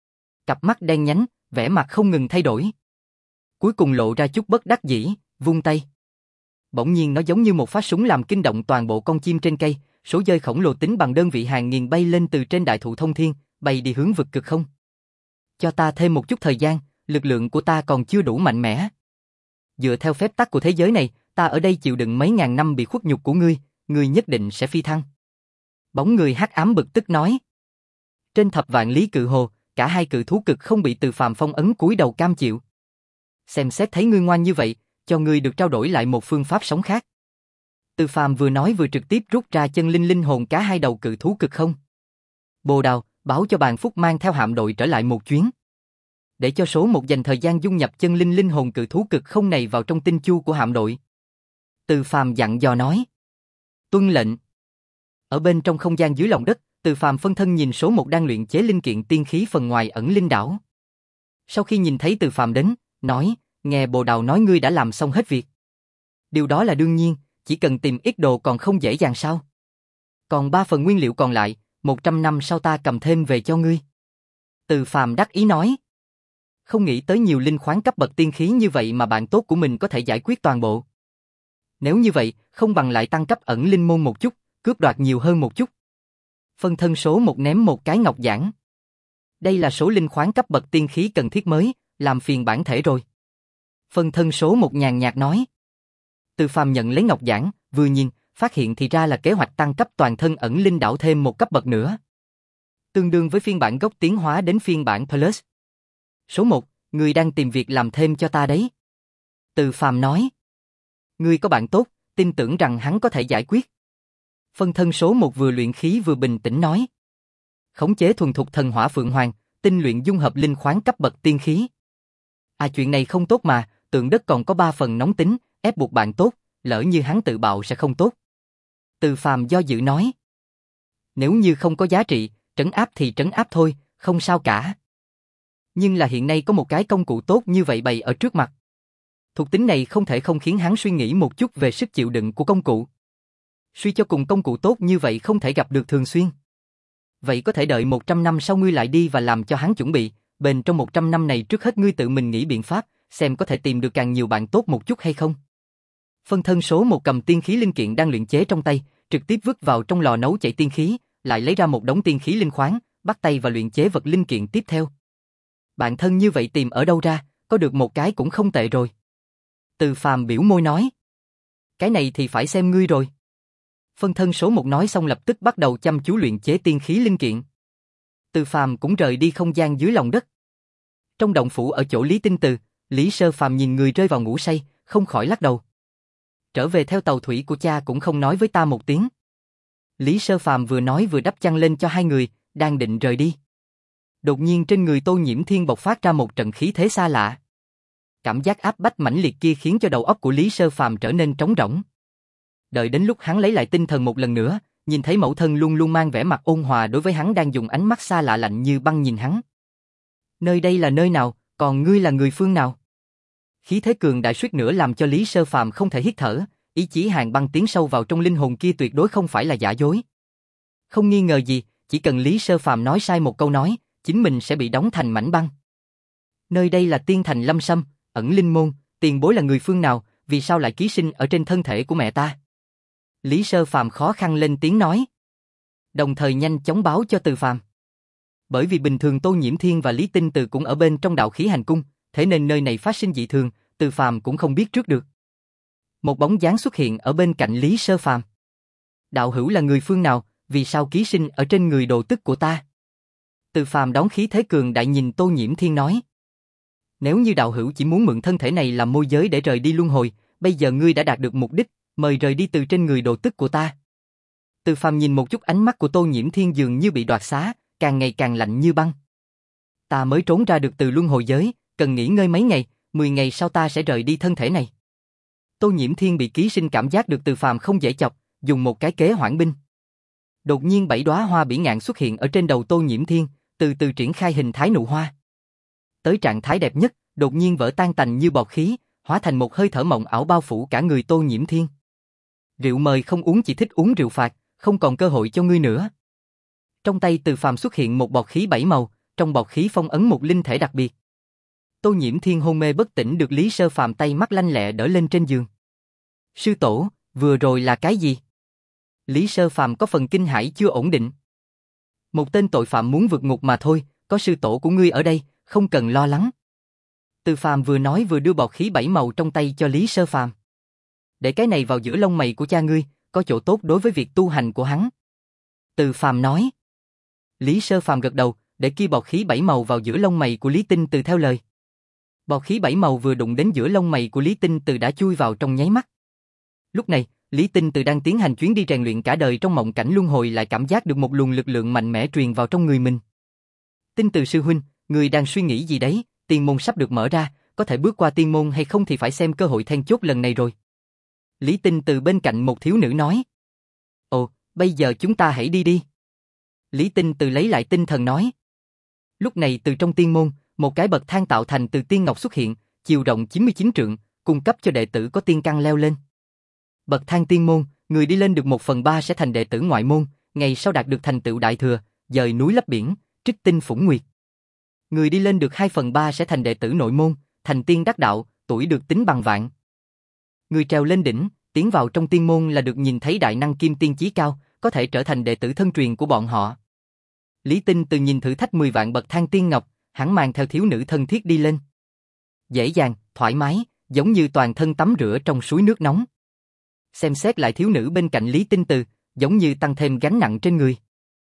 Cặp mắt đen nhánh, vẻ mặt không ngừng thay đổi. Cuối cùng lộ ra chút bất đắc dĩ, vung tay. Bỗng nhiên nó giống như một phát súng làm kinh động toàn bộ con chim trên cây, số dơi khổng lồ tính bằng đơn vị hàng nghìn bay lên từ trên đại thụ thông thiên, bay đi hướng vực cực không. Cho ta thêm một chút thời gian, lực lượng của ta còn chưa đủ mạnh mẽ. Dựa theo phép tắc của thế giới này, ta ở đây chịu đựng mấy ngàn năm bị khuất nhục của ngươi, ngươi nhất định sẽ phi thăng. Bóng người hắc ám bực tức nói. Trên thập vạn lý cự hồ, cả hai cự thú cực không bị Từ Phàm phong ấn cúi đầu cam chịu. Xem xét thấy ngươi ngoan như vậy, cho ngươi được trao đổi lại một phương pháp sống khác. Từ Phàm vừa nói vừa trực tiếp rút ra chân linh linh hồn cả hai đầu cự thú cực không. Bồ Đào, báo cho Bàn Phúc mang theo hạm đội trở lại một chuyến. Để cho số một dành thời gian dung nhập chân linh linh hồn cự thú cực không này vào trong tinh chu của hạm đội. Từ Phàm dặn dò nói. Tuân lệnh. Ở bên trong không gian dưới lòng đất, Từ Phàm phân thân nhìn số một đang luyện chế linh kiện tiên khí phần ngoài ẩn linh đảo. Sau khi nhìn thấy Từ Phàm đến, nói, nghe Bồ Đào nói ngươi đã làm xong hết việc. Điều đó là đương nhiên, chỉ cần tìm ít đồ còn không dễ dàng sao? Còn ba phần nguyên liệu còn lại, một trăm năm sau ta cầm thêm về cho ngươi. Từ Phàm đắc ý nói. Không nghĩ tới nhiều linh khoáng cấp bậc tiên khí như vậy mà bạn tốt của mình có thể giải quyết toàn bộ. Nếu như vậy, không bằng lại tăng cấp ẩn linh môn một chút, cướp đoạt nhiều hơn một chút. Phân thân số một ném một cái ngọc giản. Đây là số linh khoáng cấp bậc tiên khí cần thiết mới, làm phiền bản thể rồi. Phân thân số một nhàn nhạt nói. Từ Phàm nhận lấy ngọc giản, vừa nhìn, phát hiện thì ra là kế hoạch tăng cấp toàn thân ẩn linh đảo thêm một cấp bậc nữa. Tương đương với phiên bản gốc tiến hóa đến phiên bản Plus. Số một, ngươi đang tìm việc làm thêm cho ta đấy. Từ Phàm nói. Ngươi có bạn tốt, tin tưởng rằng hắn có thể giải quyết. Phân thân số một vừa luyện khí vừa bình tĩnh nói. Khống chế thuần thục thần hỏa phượng hoàng, tinh luyện dung hợp linh khoáng cấp bậc tiên khí. À chuyện này không tốt mà, tượng đất còn có ba phần nóng tính, ép buộc bạn tốt, lỡ như hắn tự bạo sẽ không tốt. Từ Phàm do dự nói. Nếu như không có giá trị, trấn áp thì trấn áp thôi, không sao cả. Nhưng là hiện nay có một cái công cụ tốt như vậy bày ở trước mặt. Thuộc tính này không thể không khiến hắn suy nghĩ một chút về sức chịu đựng của công cụ. Suy cho cùng công cụ tốt như vậy không thể gặp được thường xuyên. Vậy có thể đợi một trăm năm sau ngươi lại đi và làm cho hắn chuẩn bị, bên trong một trăm năm này trước hết ngươi tự mình nghĩ biện pháp, xem có thể tìm được càng nhiều bạn tốt một chút hay không. Phân thân số một cầm tiên khí linh kiện đang luyện chế trong tay, trực tiếp vứt vào trong lò nấu chảy tiên khí, lại lấy ra một đống tiên khí linh khoáng, bắt tay và luyện chế vật linh kiện tiếp theo. Bạn thân như vậy tìm ở đâu ra, có được một cái cũng không tệ rồi. Từ Phàm biểu môi nói. Cái này thì phải xem ngươi rồi. Phân thân số một nói xong lập tức bắt đầu chăm chú luyện chế tiên khí linh kiện. Từ Phàm cũng rời đi không gian dưới lòng đất. Trong động phủ ở chỗ Lý Tinh Từ, Lý Sơ Phàm nhìn người rơi vào ngủ say, không khỏi lắc đầu. Trở về theo tàu thủy của cha cũng không nói với ta một tiếng. Lý Sơ Phàm vừa nói vừa đắp chăn lên cho hai người, đang định rời đi. Đột nhiên trên người Tô Nhiễm Thiên bộc phát ra một trận khí thế xa lạ. Cảm giác áp bách mãnh liệt kia khiến cho đầu óc của Lý Sơ Phàm trở nên trống rỗng. Đợi đến lúc hắn lấy lại tinh thần một lần nữa, nhìn thấy mẫu thân luôn luôn mang vẻ mặt ôn hòa đối với hắn đang dùng ánh mắt xa lạ lạnh như băng nhìn hắn. Nơi đây là nơi nào, còn ngươi là người phương nào? Khí thế cường đại suýt nữa làm cho Lý Sơ Phàm không thể hít thở, ý chí hàn băng tiến sâu vào trong linh hồn kia tuyệt đối không phải là giả dối. Không nghi ngờ gì, chỉ cần Lý Sơ Phàm nói sai một câu nói, chính mình sẽ bị đóng thành mảnh băng. Nơi đây là Tiên Thành Lâm Sâm, ẩn linh môn, tiền bối là người phương nào, vì sao lại ký sinh ở trên thân thể của mẹ ta? Lý Sơ Phàm khó khăn lên tiếng nói. Đồng thời nhanh chóng báo cho Từ Phàm. Bởi vì bình thường Tô Nhiễm Thiên và Lý Tinh Từ cũng ở bên trong đạo khí hành cung, thế nên nơi này phát sinh dị thường, Từ Phàm cũng không biết trước được. Một bóng dáng xuất hiện ở bên cạnh Lý Sơ Phàm. Đạo hữu là người phương nào, vì sao ký sinh ở trên người đồ tức của ta? Từ Phàm đón khí thế cường đại nhìn Tô Nhiễm Thiên nói. Nếu như đạo hữu chỉ muốn mượn thân thể này làm môi giới để rời đi luân hồi, bây giờ ngươi đã đạt được mục đích, mời rời đi từ trên người đồ tức của ta. Từ Phàm nhìn một chút ánh mắt của Tô Nhiễm Thiên dường như bị đoạt xá, càng ngày càng lạnh như băng. Ta mới trốn ra được từ luân hồi giới, cần nghỉ ngơi mấy ngày, mười ngày sau ta sẽ rời đi thân thể này. Tô Nhiễm Thiên bị ký sinh cảm giác được Từ Phàm không dễ chọc, dùng một cái kế hoãn binh. Đột nhiên bảy đóa hoa bỉ ngạn xuất hiện ở trên đầu Tô Nhiễm Thiên, từ từ triển khai hình thái nụ hoa. Tới trạng thái đẹp nhất, đột nhiên vỡ tan tành như bọt khí, hóa thành một hơi thở mộng ảo bao phủ cả người Tô Nhiễm Thiên. Rượu mời không uống chỉ thích uống rượu phạt, không còn cơ hội cho ngươi nữa. Trong tay Từ Phàm xuất hiện một bọt khí bảy màu, trong bọt khí phong ấn một linh thể đặc biệt. Tô Nhiễm Thiên hôn mê bất tỉnh được Lý Sơ Phàm tay mắt lanh lẹ đỡ lên trên giường. Sư tổ, vừa rồi là cái gì? Lý Sơ Phàm có phần kinh hãi chưa ổn định. Một tên tội phạm muốn vượt ngục mà thôi, có sư tổ của ngươi ở đây, không cần lo lắng. Từ Phàm vừa nói vừa đưa bọt khí bảy màu trong tay cho Lý Sơ Phàm. Để cái này vào giữa lông mày của cha ngươi, có chỗ tốt đối với việc tu hành của hắn. Từ Phàm nói. Lý Sơ Phàm gật đầu, để kia bọt khí bảy màu vào giữa lông mày của Lý Tinh Từ theo lời. Bọt khí bảy màu vừa đụng đến giữa lông mày của Lý Tinh Từ đã chui vào trong nháy mắt. Lúc này, Lý Tinh Từ đang tiến hành chuyến đi rèn luyện cả đời trong mộng cảnh luân hồi lại cảm giác được một luồng lực lượng mạnh mẽ truyền vào trong người mình. Tinh Từ sư huynh, người đang suy nghĩ gì đấy? Tiên môn sắp được mở ra, có thể bước qua tiên môn hay không thì phải xem cơ hội then chốt lần này rồi. Lý Tinh Từ bên cạnh một thiếu nữ nói. Ồ, bây giờ chúng ta hãy đi đi. Lý Tinh Từ lấy lại tinh thần nói. Lúc này từ trong tiên môn, một cái bậc thang tạo thành từ tiên ngọc xuất hiện, chiều rộng chín mươi chín trượng, cung cấp cho đệ tử có tiên căn leo lên. Bậc thang tiên môn, người đi lên được một phần ba sẽ thành đệ tử ngoại môn, ngày sau đạt được thành tựu đại thừa, dời núi lấp biển, trích tinh phủng nguyệt. Người đi lên được hai phần ba sẽ thành đệ tử nội môn, thành tiên đắc đạo, tuổi được tính bằng vạn. Người trèo lên đỉnh, tiến vào trong tiên môn là được nhìn thấy đại năng kim tiên chí cao, có thể trở thành đệ tử thân truyền của bọn họ. Lý Tinh Từ nhìn thử thách mười vạn bậc thang tiên ngọc, hắn mang theo thiếu nữ thân thiết đi lên. Dễ dàng, thoải mái, giống như toàn thân tắm rửa trong suối nước nóng. Xem xét lại thiếu nữ bên cạnh Lý Tinh Từ, giống như tăng thêm gánh nặng trên người.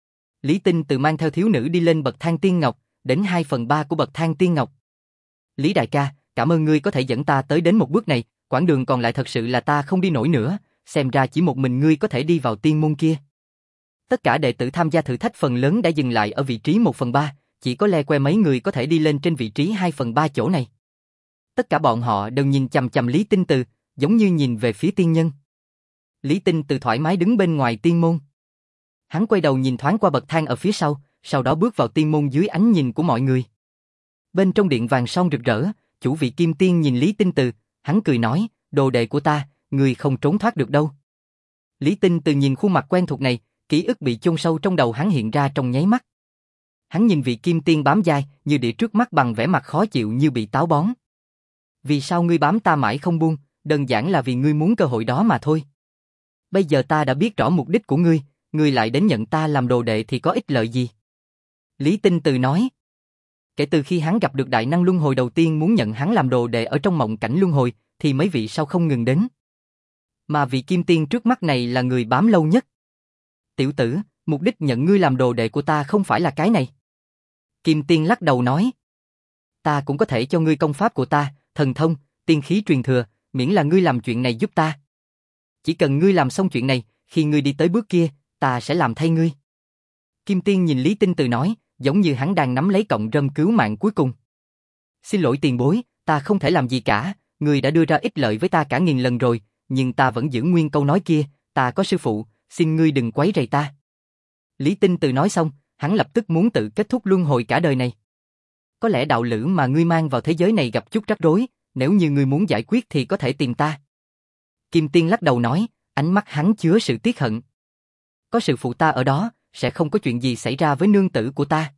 Lý Tinh Từ mang theo thiếu nữ đi lên bậc thang tiên ngọc, đến hai phần ba của bậc thang tiên ngọc. Lý đại ca, cảm ơn ngươi có thể dẫn ta tới đến một bước này, quãng đường còn lại thật sự là ta không đi nổi nữa, xem ra chỉ một mình ngươi có thể đi vào tiên môn kia. Tất cả đệ tử tham gia thử thách phần lớn đã dừng lại ở vị trí một phần ba, chỉ có le que mấy người có thể đi lên trên vị trí hai phần ba chỗ này. Tất cả bọn họ đều nhìn chằm chằm Lý Tinh Từ, giống như nhìn về phía tiên nhân. Lý Tinh Từ thoải mái đứng bên ngoài tiên môn. Hắn quay đầu nhìn thoáng qua bậc thang ở phía sau, sau đó bước vào tiên môn dưới ánh nhìn của mọi người. Bên trong điện vàng son rực rỡ, chủ vị kim tiên nhìn Lý Tinh Từ, hắn cười nói, đồ đệ của ta, người không trốn thoát được đâu. Lý Tinh Từ nhìn khuôn mặt quen thuộc này, ký ức bị chôn sâu trong đầu hắn hiện ra trong nháy mắt. Hắn nhìn vị kim tiên bám dai, như đĩa trước mắt bằng vẻ mặt khó chịu như bị táo bón. Vì sao ngươi bám ta mãi không buông, đơn giản là vì ngươi muốn cơ hội đó mà thôi. Bây giờ ta đã biết rõ mục đích của ngươi, ngươi lại đến nhận ta làm đồ đệ thì có ích lợi gì? Lý Tinh Từ nói. Kể từ khi hắn gặp được đại năng luân hồi đầu tiên muốn nhận hắn làm đồ đệ ở trong mộng cảnh luân hồi, thì mấy vị sau không ngừng đến. Mà vị kim tiên trước mắt này là người bám lâu nhất. Tiểu tử, mục đích nhận ngươi làm đồ đệ của ta không phải là cái này. Kim tiên lắc đầu nói. Ta cũng có thể cho ngươi công pháp của ta, thần thông, tiên khí truyền thừa, miễn là ngươi làm chuyện này giúp ta. Chỉ cần ngươi làm xong chuyện này, khi ngươi đi tới bước kia, ta sẽ làm thay ngươi. Kim tiên nhìn Lý Tinh Từ nói, giống như hắn đang nắm lấy cọng rơm cứu mạng cuối cùng. Xin lỗi tiền bối, ta không thể làm gì cả, ngươi đã đưa ra ích lợi với ta cả nghìn lần rồi, nhưng ta vẫn giữ nguyên câu nói kia, ta có sư phụ, xin ngươi đừng quấy rầy ta. Lý Tinh Từ nói xong, hắn lập tức muốn tự kết thúc luân hồi cả đời này. Có lẽ đạo lữ mà ngươi mang vào thế giới này gặp chút rắc rối, nếu như ngươi muốn giải quyết thì có thể tìm ta. Kim Tiên lắc đầu nói, ánh mắt hắn chứa sự tiếc hận. Có sư phụ ta ở đó, sẽ không có chuyện gì xảy ra với nương tử của ta.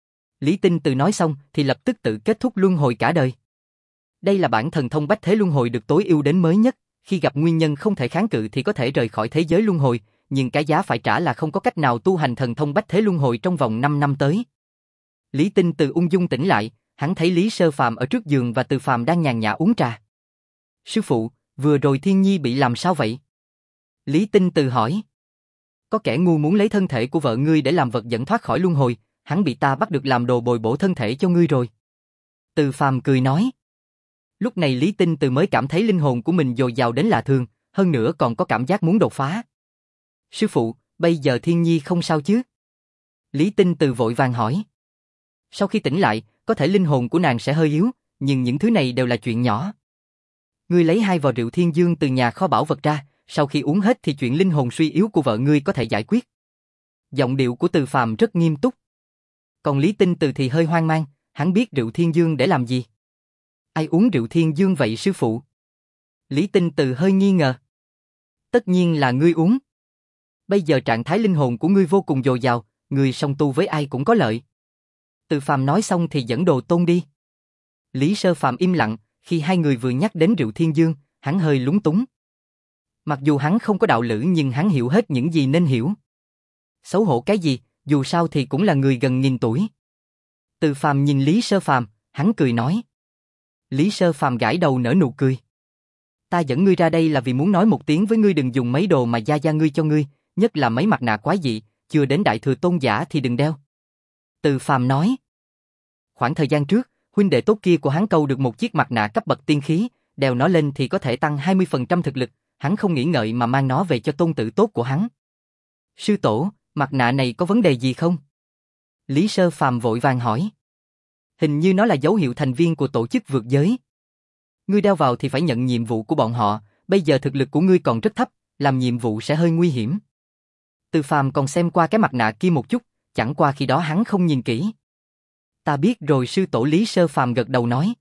Lý Tinh Từ nói xong thì lập tức tự kết thúc luân hồi cả đời. Đây là bản thần thông bách thế luân hồi được tối ưu đến mới nhất, khi gặp nguyên nhân không thể kháng cự thì có thể rời khỏi thế giới luân hồi, nhưng cái giá phải trả là không có cách nào tu hành thần thông bách thế luân hồi trong vòng năm năm tới. Lý Tinh Từ ung dung tỉnh lại, hắn thấy Lý Sơ Phàm ở trước giường và Từ Phàm đang nhàn nhã uống trà. Sư phụ, vừa rồi Thiên Nhi bị làm sao vậy? Lý Tinh Từ hỏi. Có kẻ ngu muốn lấy thân thể của vợ ngươi để làm vật dẫn thoát khỏi luân hồi, hắn bị ta bắt được làm đồ bồi bổ thân thể cho ngươi rồi. Từ Phàm cười nói. Lúc này Lý Tinh Từ mới cảm thấy linh hồn của mình dồi dào đến lạ thường, hơn nữa còn có cảm giác muốn đột phá. Sư phụ, bây giờ Thiên Nhi không sao chứ? Lý Tinh Từ vội vàng hỏi. Sau khi tỉnh lại, có thể linh hồn của nàng sẽ hơi yếu, nhưng những thứ này đều là chuyện nhỏ. Ngươi lấy hai vò rượu Thiên Dương từ nhà kho bảo vật ra, sau khi uống hết thì chuyện linh hồn suy yếu của vợ ngươi có thể giải quyết. Giọng điệu của Từ Phàm rất nghiêm túc. Còn Lý Tinh Từ thì hơi hoang mang, hắn biết rượu Thiên Dương để làm gì. Ai uống rượu Thiên Dương vậy sư phụ? Lý Tinh Từ hơi nghi ngờ. Tất nhiên là ngươi uống. Bây giờ trạng thái linh hồn của ngươi vô cùng dồi dào, ngươi song tu với ai cũng có lợi. Từ Phàm nói xong thì dẫn Đồ Tôn đi. Lý Sơ Phàm im lặng, khi hai người vừa nhắc đến rượu Thiên Dương, hắn hơi lúng túng. Mặc dù hắn không có đạo lữ nhưng hắn hiểu hết những gì nên hiểu. Xấu hổ cái gì, dù sao thì cũng là người gần nghìn tuổi. Từ Phàm nhìn Lý Sơ Phàm, hắn cười nói. Lý Sơ Phàm gãi đầu nở nụ cười. Ta dẫn ngươi ra đây là vì muốn nói một tiếng với ngươi đừng dùng mấy đồ mà gia gia ngươi cho ngươi, nhất là mấy mặt nạ quái dị, chưa đến đại thừa tôn giả thì đừng đeo. Từ Phàm nói. Khoảng thời gian trước, huynh đệ tốt kia của hắn câu được một chiếc mặt nạ cấp bậc tiên khí, đeo nó lên thì có thể tăng hai mươi phần trăm thực lực, hắn không nghĩ ngợi mà mang nó về cho tôn tử tốt của hắn. Sư tổ, mặt nạ này có vấn đề gì không? Lý Sơ Phàm vội vàng hỏi. Hình như nó là dấu hiệu thành viên của tổ chức vượt giới. Ngươi đeo vào thì phải nhận nhiệm vụ của bọn họ, bây giờ thực lực của ngươi còn rất thấp, làm nhiệm vụ sẽ hơi nguy hiểm. Từ Phàm còn xem qua cái mặt nạ kia một chút, chẳng qua khi đó hắn không nhìn kỹ. Ta biết rồi sư tổ. Lý Sơ Phàm gật đầu nói.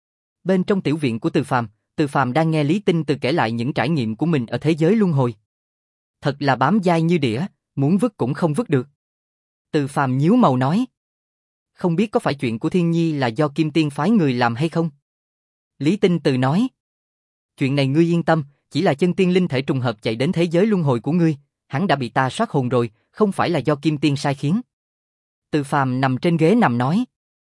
Bên trong tiểu viện của Từ Phàm, Từ Phàm đang nghe Lý Tinh Từ kể lại những trải nghiệm của mình ở thế giới luân hồi. Thật là bám dai như đĩa, muốn vứt cũng không vứt được. Từ Phàm nhíu màu nói. Không biết có phải chuyện của Thiên Nhi là do Kim Tiên phái người làm hay không? Lý Tinh Từ nói. Chuyện này ngươi yên tâm, chỉ là chân tiên linh thể trùng hợp chạy đến thế giới luân hồi của ngươi, hắn đã bị ta soát hồn rồi, không phải là do Kim Tiên sai khiến. Từ Phàm nằm trên ghế nằm nói.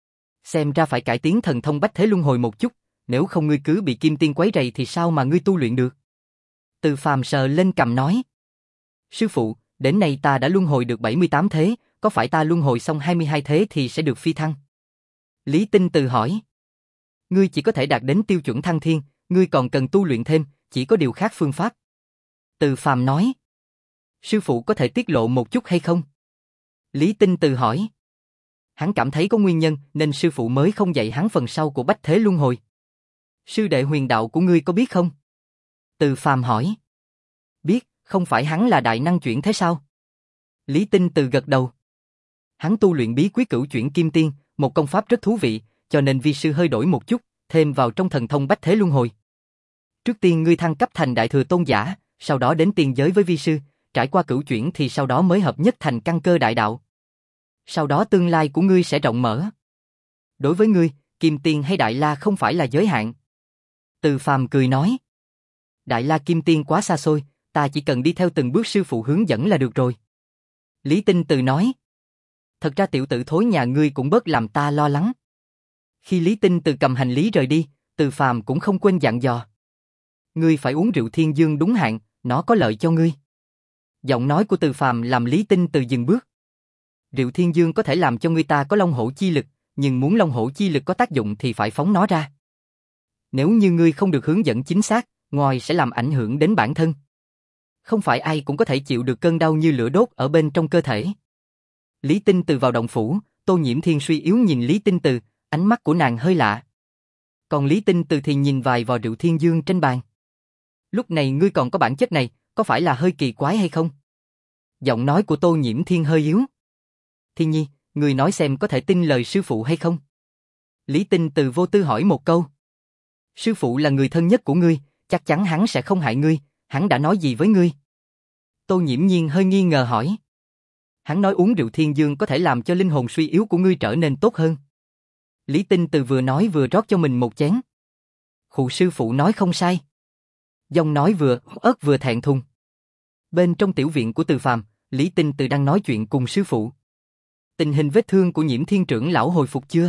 Xem ra phải cải tiến thần thông bách thế luân hồi một chút, nếu không ngươi cứ bị Kim Tiên quấy rầy thì sao mà ngươi tu luyện được? Từ Phàm sờ lên cằm nói. Sư phụ, đến nay ta đã luân hồi được bảy mươi tám thế, có phải ta luân hồi xong hai mươi hai thế thì sẽ được phi thăng? Lý Tinh Từ hỏi. Ngươi chỉ có thể đạt đến tiêu chuẩn thăng thiên, ngươi còn cần tu luyện thêm, chỉ có điều khác phương pháp. Từ Phàm nói. Sư phụ có thể tiết lộ một chút hay không? Lý Tinh Từ hỏi. Hắn cảm thấy có nguyên nhân nên sư phụ mới không dạy hắn phần sau của bách thế luân hồi. Sư đệ huyền đạo của ngươi có biết không? Từ Phàm hỏi. Biết, không phải hắn là đại năng chuyển thế sao? Lý Tinh Từ gật đầu. Hắn tu luyện bí quyết cửu chuyển kim tiên, một công pháp rất thú vị, cho nên vi sư hơi đổi một chút, thêm vào trong thần thông bách thế luân hồi. Trước tiên ngươi thăng cấp thành đại thừa tôn giả, sau đó đến tiên giới với vi sư, trải qua cửu chuyển thì sau đó mới hợp nhất thành căn cơ đại đạo. Sau đó tương lai của ngươi sẽ rộng mở. Đối với ngươi, Kim Tiên hay Đại La không phải là giới hạn. Từ Phàm cười nói. Đại La Kim Tiên quá xa xôi, ta chỉ cần đi theo từng bước sư phụ hướng dẫn là được rồi. Lý Tinh Từ nói. Thật ra tiểu tử thối nhà ngươi cũng bớt làm ta lo lắng. Khi Lý Tinh Từ cầm hành lý rời đi, Từ Phàm cũng không quên dặn dò. Ngươi phải uống rượu Thiên Dương đúng hạn, nó có lợi cho ngươi. Giọng nói của Từ Phàm làm Lý Tinh Từ dừng bước. Rượu Thiên Dương có thể làm cho người ta có long hổ chi lực, nhưng muốn long hổ chi lực có tác dụng thì phải phóng nó ra. Nếu như ngươi không được hướng dẫn chính xác, ngoài sẽ làm ảnh hưởng đến bản thân. Không phải ai cũng có thể chịu được cơn đau như lửa đốt ở bên trong cơ thể. Lý Tinh Từ vào động phủ, Tô Nhiễm Thiên suy yếu nhìn Lý Tinh Từ, ánh mắt của nàng hơi lạ. Còn Lý Tinh Từ thì nhìn vài vò rượu Thiên Dương trên bàn. Lúc này ngươi còn có bản chất này, có phải là hơi kỳ quái hay không? Giọng nói của Tô Nhiễm Thiên hơi yếu. Thiên Nhi, ngươi nói xem có thể tin lời sư phụ hay không? Lý Tinh Từ vô tư hỏi một câu. Sư phụ là người thân nhất của ngươi, chắc chắn hắn sẽ không hại ngươi, hắn đã nói gì với ngươi? Tô Nhiễm Nhiên hơi nghi ngờ hỏi. Hắn nói uống rượu Thiên Dương có thể làm cho linh hồn suy yếu của ngươi trở nên tốt hơn. Lý Tinh Từ vừa nói vừa rót cho mình một chén. Khụ sư phụ nói không sai. Giọng nói vừa ớt vừa thẹn thùng. Bên trong tiểu viện của Từ Phàm, Lý Tinh Từ đang nói chuyện cùng sư phụ. Tình hình vết thương của Nhiễm Thiên trưởng lão hồi phục chưa?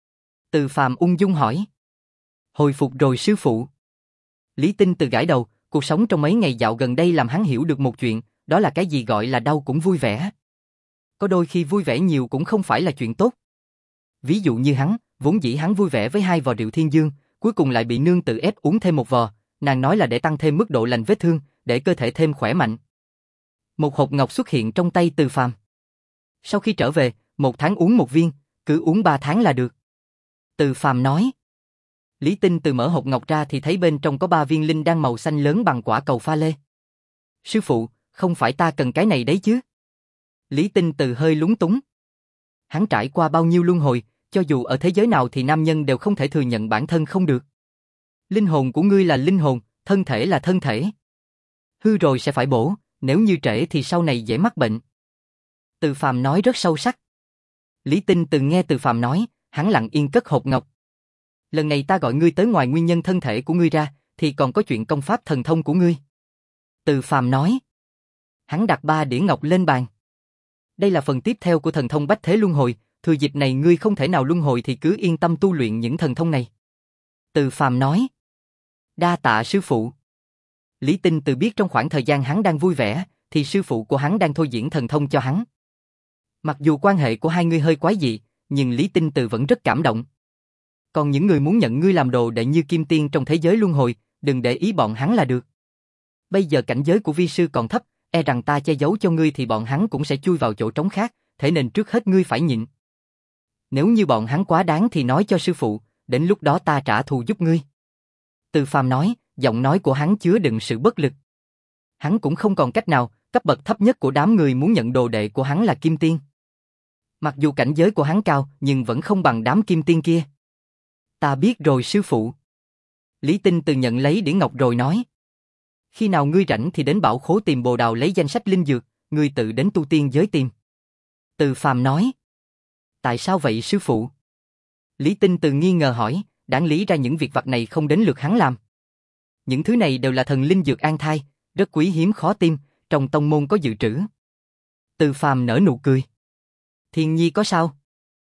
Từ Phàm ung dung hỏi. Hồi phục rồi sư phụ. Lý Tinh Từ gãi đầu, cuộc sống trong mấy ngày dạo gần đây làm hắn hiểu được một chuyện, đó là cái gì gọi là đau cũng vui vẻ. Có đôi khi vui vẻ nhiều cũng không phải là chuyện tốt. Ví dụ như hắn, vốn dĩ hắn vui vẻ với hai vò rượu Thiên Dương, cuối cùng lại bị nương tự ép uống thêm một vò, nàng nói là để tăng thêm mức độ lành vết thương, để cơ thể thêm khỏe mạnh. Một hộp ngọc xuất hiện trong tay Từ Phàm. Sau khi trở về, một tháng uống một viên, cứ uống ba tháng là được. Từ Phàm nói. Lý Tinh Từ mở hộp ngọc ra thì thấy bên trong có ba viên linh đan màu xanh lớn bằng quả cầu pha lê. Sư phụ, không phải ta cần cái này đấy chứ? Lý Tinh Từ hơi lúng túng. Hắn trải qua bao nhiêu luân hồi, cho dù ở thế giới nào thì nam nhân đều không thể thừa nhận bản thân không được. Linh hồn của ngươi là linh hồn, thân thể là thân thể. Hư rồi sẽ phải bổ, nếu như trễ thì sau này dễ mắc bệnh. Từ Phàm nói rất sâu sắc. Lý Tinh Từ nghe Từ Phàm nói, hắn lặng yên cất hộp ngọc. Lần này ta gọi ngươi tới ngoài nguyên nhân thân thể của ngươi ra, thì còn có chuyện công pháp thần thông của ngươi. Từ Phàm nói. Hắn đặt ba đĩa ngọc lên bàn. Đây là phần tiếp theo của thần thông bách thế luân hồi, thừa dịp này ngươi không thể nào luân hồi thì cứ yên tâm tu luyện những thần thông này. Từ Phàm nói. Đa tạ sư phụ. Lý Tinh Từ biết trong khoảng thời gian hắn đang vui vẻ, thì sư phụ của hắn đang thôi diễn thần thông cho hắn. Mặc dù quan hệ của hai người hơi quái dị, nhưng Lý Tinh Từ vẫn rất cảm động. Còn những người muốn nhận ngươi làm đồ đệ như kim tiên trong thế giới luân hồi, đừng để ý bọn hắn là được. Bây giờ cảnh giới của vi sư còn thấp, e rằng ta che giấu cho ngươi thì bọn hắn cũng sẽ chui vào chỗ trống khác, thế nên trước hết ngươi phải nhịn. Nếu như bọn hắn quá đáng thì nói cho sư phụ, đến lúc đó ta trả thù giúp ngươi. Từ Phàm nói, giọng nói của hắn chứa đựng sự bất lực. Hắn cũng không còn cách nào, cấp bậc thấp nhất của đám người muốn nhận đồ đệ của hắn là kim tiên. Mặc dù cảnh giới của hắn cao, nhưng vẫn không bằng đám kim tiên kia. Ta biết rồi sư phụ. Lý Tinh Từ nhận lấy đĩa ngọc rồi nói. Khi nào ngươi rảnh thì đến bảo khố tìm bồ đào lấy danh sách linh dược, ngươi tự đến tu tiên giới tìm. Từ Phàm nói. Tại sao vậy sư phụ? Lý Tinh Từ nghi ngờ hỏi, đáng lý ra những việc vặt này không đến lượt hắn làm. Những thứ này đều là thần linh dược an thai, rất quý hiếm khó tìm, trong tông môn có dự trữ. Từ Phàm nở nụ cười. Thiên Nhi có sao?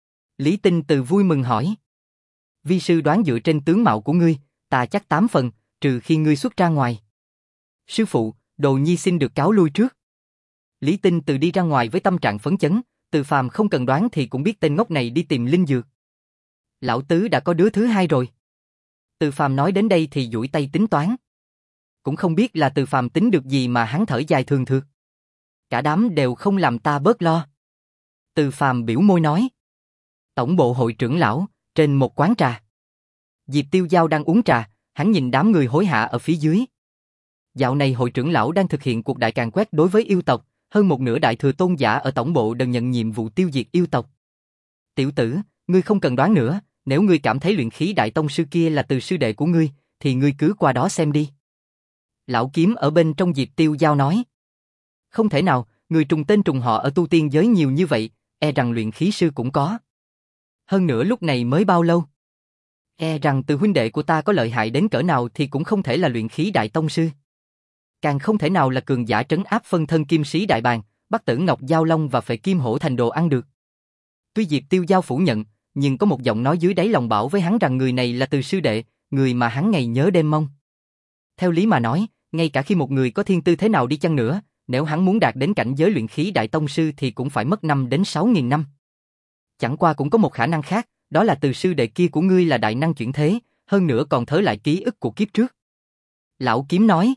Lý Tinh Từ vui mừng hỏi. Vi sư đoán dựa trên tướng mạo của ngươi, ta chắc tám phần, trừ khi ngươi xuất ra ngoài. Sư phụ, đồ nhi xin được cáo lui trước. Lý Tinh Từ đi ra ngoài với tâm trạng phấn chấn, Từ Phàm không cần đoán thì cũng biết tên ngốc này đi tìm linh dược. Lão tứ đã có đứa thứ hai rồi. Từ Phàm nói đến đây thì duỗi tay tính toán. Cũng không biết là Từ Phàm tính được gì mà hắn thở dài thường thượt. Cả đám đều không làm ta bớt lo. Từ Phàm biểu môi nói. Tổng bộ hội trưởng lão, trên một quán trà. Diệp Tiêu Giao đang uống trà, hắn nhìn đám người hối hả ở phía dưới. Dạo này hội trưởng lão đang thực hiện cuộc đại càn quét đối với yêu tộc, hơn một nửa đại thừa tôn giả ở tổng bộ đều nhận nhiệm vụ tiêu diệt yêu tộc. Tiểu tử, ngươi không cần đoán nữa, nếu ngươi cảm thấy luyện khí đại tông sư kia là từ sư đệ của ngươi, thì ngươi cứ qua đó xem đi. Lão Kiếm ở bên trong Diệp Tiêu Giao nói. Không thể nào, người trùng tên trùng họ ở tu tiên giới nhiều như vậy, e rằng luyện khí sư cũng có. Hơn nữa lúc này mới bao lâu? E rằng từ huynh đệ của ta có lợi hại đến cỡ nào thì cũng không thể là luyện khí đại tông sư. Càng không thể nào là cường giả trấn áp phân thân kim sĩ đại bàng, bắt tử ngọc giao long và phệ kim hổ thành đồ ăn được. Tuy Diệp Tiêu Giao phủ nhận, nhưng có một giọng nói dưới đáy lòng bảo với hắn rằng người này là từ sư đệ, người mà hắn ngày nhớ đêm mong. Theo lý mà nói, ngay cả khi một người có thiên tư thế nào đi chăng nữa, nếu hắn muốn đạt đến cảnh giới luyện khí đại tông sư thì cũng phải mất năm đến sáu nghìn năm. Chẳng qua cũng có một khả năng khác, đó là từ sư đệ kia của ngươi là đại năng chuyển thế, hơn nữa còn thớ lại ký ức của kiếp trước. Lão Kiếm nói.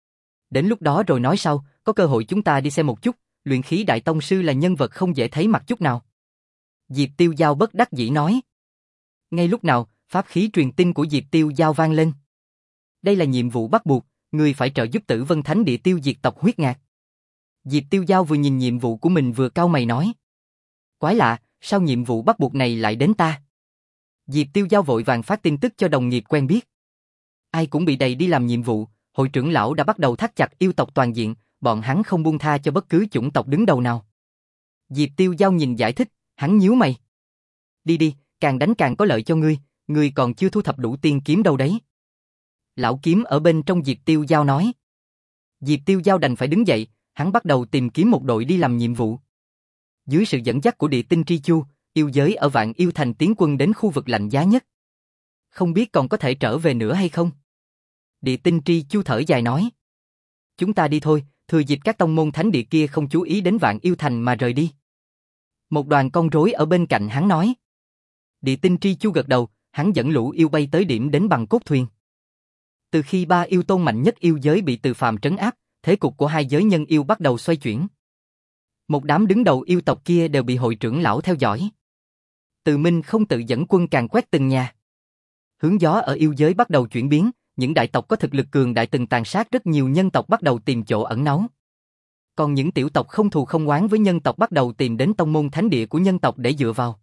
Đến lúc đó rồi nói sau, có cơ hội chúng ta đi xem một chút, luyện khí đại tông sư là nhân vật không dễ thấy mặt chút nào. Diệp Tiêu Giao bất đắc dĩ nói. Ngay lúc nào, pháp khí truyền tin của Diệp Tiêu Giao vang lên. Đây là nhiệm vụ bắt buộc, ngươi phải trợ giúp Tử Vân Thánh Địa tiêu diệt tộc Huyết Ngạc. Diệp Tiêu Giao vừa nhìn nhiệm vụ của mình vừa cau mày nói. Quái lạ, sao nhiệm vụ bắt buộc này lại đến ta? Diệp Tiêu Giao vội vàng phát tin tức cho đồng nghiệp quen biết. Ai cũng bị đầy đi làm nhiệm vụ, hội trưởng lão đã bắt đầu thắt chặt yêu tộc toàn diện, bọn hắn không buông tha cho bất cứ chủng tộc đứng đầu nào. Diệp Tiêu Giao nhìn giải thích, hắn nhíu mày. Đi đi, càng đánh càng có lợi cho ngươi, ngươi còn chưa thu thập đủ tiên kiếm đâu đấy. Lão Kiếm ở bên trong Diệp Tiêu Giao nói. Diệp Tiêu Giao đành phải đứng dậy, hắn bắt đầu tìm kiếm một đội đi làm nhiệm vụ. Dưới sự dẫn dắt của Địa Tinh Tri Chu, yêu giới ở Vạn Yêu Thành tiến quân đến khu vực lạnh giá nhất. Không biết còn có thể trở về nữa hay không? Địa Tinh Tri Chu thở dài nói. Chúng ta đi thôi, thừa dịp các tông môn thánh địa kia không chú ý đến Vạn Yêu Thành mà rời đi. Một đoàn con rối ở bên cạnh hắn nói. Địa Tinh Tri Chu gật đầu, hắn dẫn lũ yêu bay tới điểm đến bằng cốt thuyền. Từ khi ba yêu tôn mạnh nhất yêu giới bị Từ Phàm trấn áp, thế cục của hai giới nhân yêu bắt đầu xoay chuyển. Một đám đứng đầu yêu tộc kia đều bị hội trưởng lão theo dõi. Từ Minh không tự dẫn quân càn quét từng nhà. Hướng gió ở yêu giới bắt đầu chuyển biến, những đại tộc có thực lực cường đại từng tàn sát rất nhiều nhân tộc bắt đầu tìm chỗ ẩn náu. Còn những tiểu tộc không thù không oán với nhân tộc bắt đầu tìm đến tông môn thánh địa của nhân tộc để dựa vào.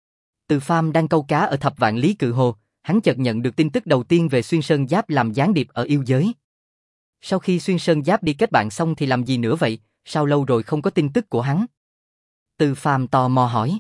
Từ Phàm đang câu cá ở Thập Vạn Lý Cự Hồ, hắn chợt nhận được tin tức đầu tiên về Xuyên Sơn Giáp làm gián điệp ở yêu giới. Sau khi Xuyên Sơn Giáp đi kết bạn xong thì làm gì nữa vậy, sao lâu rồi không có tin tức của hắn? Từ Phàm tò mò hỏi.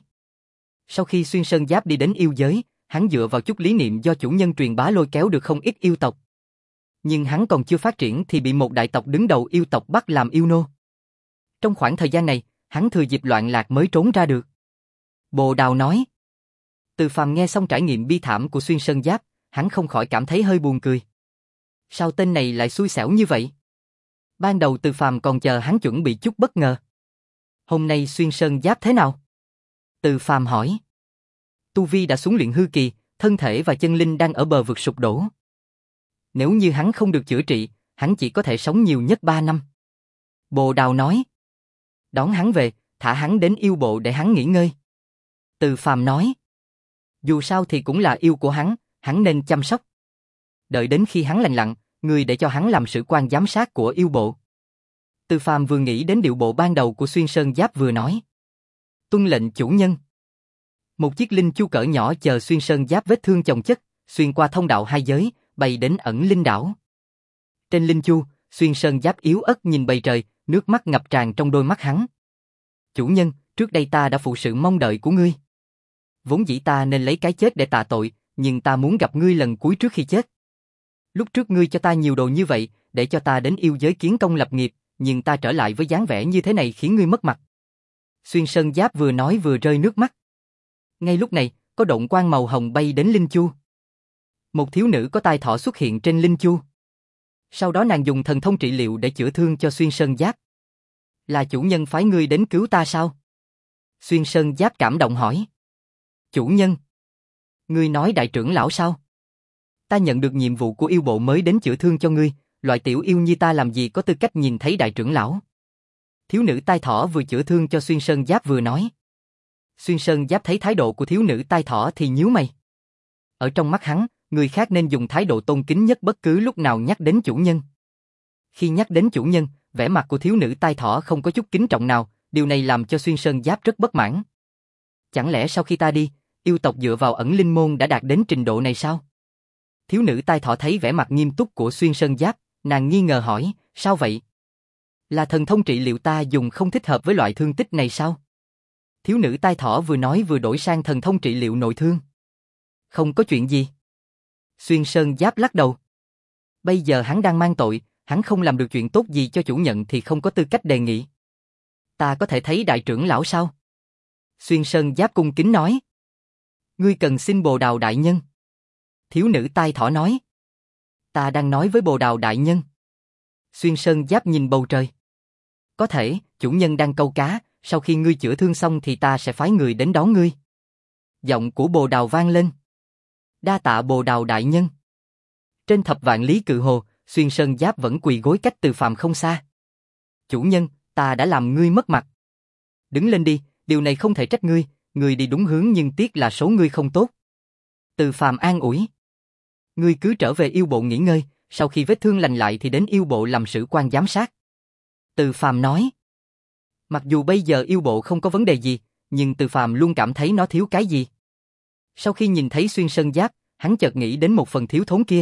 Sau khi Xuyên Sơn Giáp đi đến yêu giới, hắn dựa vào chút lý niệm do chủ nhân truyền bá lôi kéo được không ít yêu tộc. Nhưng hắn còn chưa phát triển thì bị một đại tộc đứng đầu yêu tộc bắt làm yêu nô. Trong khoảng thời gian này, hắn thừa dịp loạn lạc mới trốn ra được. Bồ Đào nói. Từ Phàm nghe xong trải nghiệm bi thảm của Xuyên Sơn Giáp, hắn không khỏi cảm thấy hơi buồn cười. Sao tên này lại xui xẻo như vậy? Ban đầu Từ Phàm còn chờ hắn chuẩn bị chút bất ngờ. Hôm nay xuyên sơn giáp thế nào? Từ Phàm hỏi. Tu vi đã xuống luyện hư kỳ, thân thể và chân linh đang ở bờ vực sụp đổ. Nếu như hắn không được chữa trị, hắn chỉ có thể sống nhiều nhất ba năm. Bồ Đào nói. Đón hắn về, thả hắn đến yêu bộ để hắn nghỉ ngơi. Từ Phàm nói. Dù sao thì cũng là yêu của hắn, hắn nên chăm sóc. Đợi đến khi hắn lành lặn, người để cho hắn làm sử quan giám sát của yêu bộ. Từ Phàm vừa nghĩ đến điệu bộ ban đầu của xuyên sơn giáp vừa nói. Tuân lệnh chủ nhân. Một chiếc linh chu cỡ nhỏ chờ xuyên sơn giáp vết thương chồng chất, xuyên qua thông đạo hai giới, bay đến ẩn linh đảo. Trên linh chu, xuyên sơn giáp yếu ớt nhìn bầu trời, nước mắt ngập tràn trong đôi mắt hắn. Chủ nhân, trước đây ta đã phụ sự mong đợi của ngươi. Vốn dĩ ta nên lấy cái chết để tạ tội, nhưng ta muốn gặp ngươi lần cuối trước khi chết. Lúc trước ngươi cho ta nhiều đồ như vậy, để cho ta đến yêu giới kiến công lập nghiệp, nhưng ta trở lại với dáng vẻ như thế này khiến ngươi mất mặt. Xuyên sơn giáp vừa nói vừa rơi nước mắt. Ngay lúc này, có độn quang màu hồng bay đến linh chu. Một thiếu nữ có tai thọ xuất hiện trên linh chu. Sau đó nàng dùng thần thông trị liệu để chữa thương cho xuyên sơn giáp. Là chủ nhân phái ngươi đến cứu ta sao? Xuyên sơn giáp cảm động hỏi. Chủ nhân? Ngươi nói đại trưởng lão sao? Ta nhận được nhiệm vụ của yêu bộ mới đến chữa thương cho ngươi, loại tiểu yêu như ta làm gì có tư cách nhìn thấy đại trưởng lão? Thiếu nữ tai thỏ vừa chữa thương cho xuyên sơn giáp vừa nói. Xuyên sơn giáp thấy thái độ của thiếu nữ tai thỏ thì nhíu mày. Ở trong mắt hắn, người khác nên dùng thái độ tôn kính nhất bất cứ lúc nào nhắc đến chủ nhân. Khi nhắc đến chủ nhân, vẻ mặt của thiếu nữ tai thỏ không có chút kính trọng nào, điều này làm cho xuyên sơn giáp rất bất mãn. Chẳng lẽ sau khi ta đi, yêu tộc dựa vào ẩn linh môn đã đạt đến trình độ này sao? Thiếu nữ tai thỏ thấy vẻ mặt nghiêm túc của xuyên sơn giáp, nàng nghi ngờ hỏi, sao vậy? Là thần thông trị liệu ta dùng không thích hợp với loại thương tích này sao? Thiếu nữ tai thỏ vừa nói vừa đổi sang thần thông trị liệu nội thương. Không có chuyện gì. Xuyên sơn giáp lắc đầu. Bây giờ hắn đang mang tội, hắn không làm được chuyện tốt gì cho chủ nhận thì không có tư cách đề nghị. Ta có thể thấy đại trưởng lão sao? Xuyên sơn giáp cung kính nói. Ngươi cần xin Bồ Đào đại nhân. Thiếu nữ tai thỏ nói. Ta đang nói với Bồ Đào đại nhân. Xuyên sơn giáp nhìn bầu trời. Có thể, chủ nhân đang câu cá, sau khi ngươi chữa thương xong thì ta sẽ phái người đến đón ngươi. Giọng của Bồ Đào vang lên. Đa tạ Bồ Đào đại nhân. Trên thập vạn lý cự hồ, xuyên sơn giáp vẫn quỳ gối cách Từ Phàm không xa. Chủ nhân, ta đã làm ngươi mất mặt. Đứng lên đi, điều này không thể trách ngươi, ngươi đi đúng hướng nhưng tiếc là số ngươi không tốt. Từ Phàm an ủi. Ngươi cứ trở về yêu bộ nghỉ ngơi, sau khi vết thương lành lại thì đến yêu bộ làm sử quan giám sát. Từ Phàm nói. Mặc dù bây giờ yêu bộ không có vấn đề gì, nhưng Từ Phàm luôn cảm thấy nó thiếu cái gì. Sau khi nhìn thấy xuyên sơn giáp, hắn chợt nghĩ đến một phần thiếu thốn kia.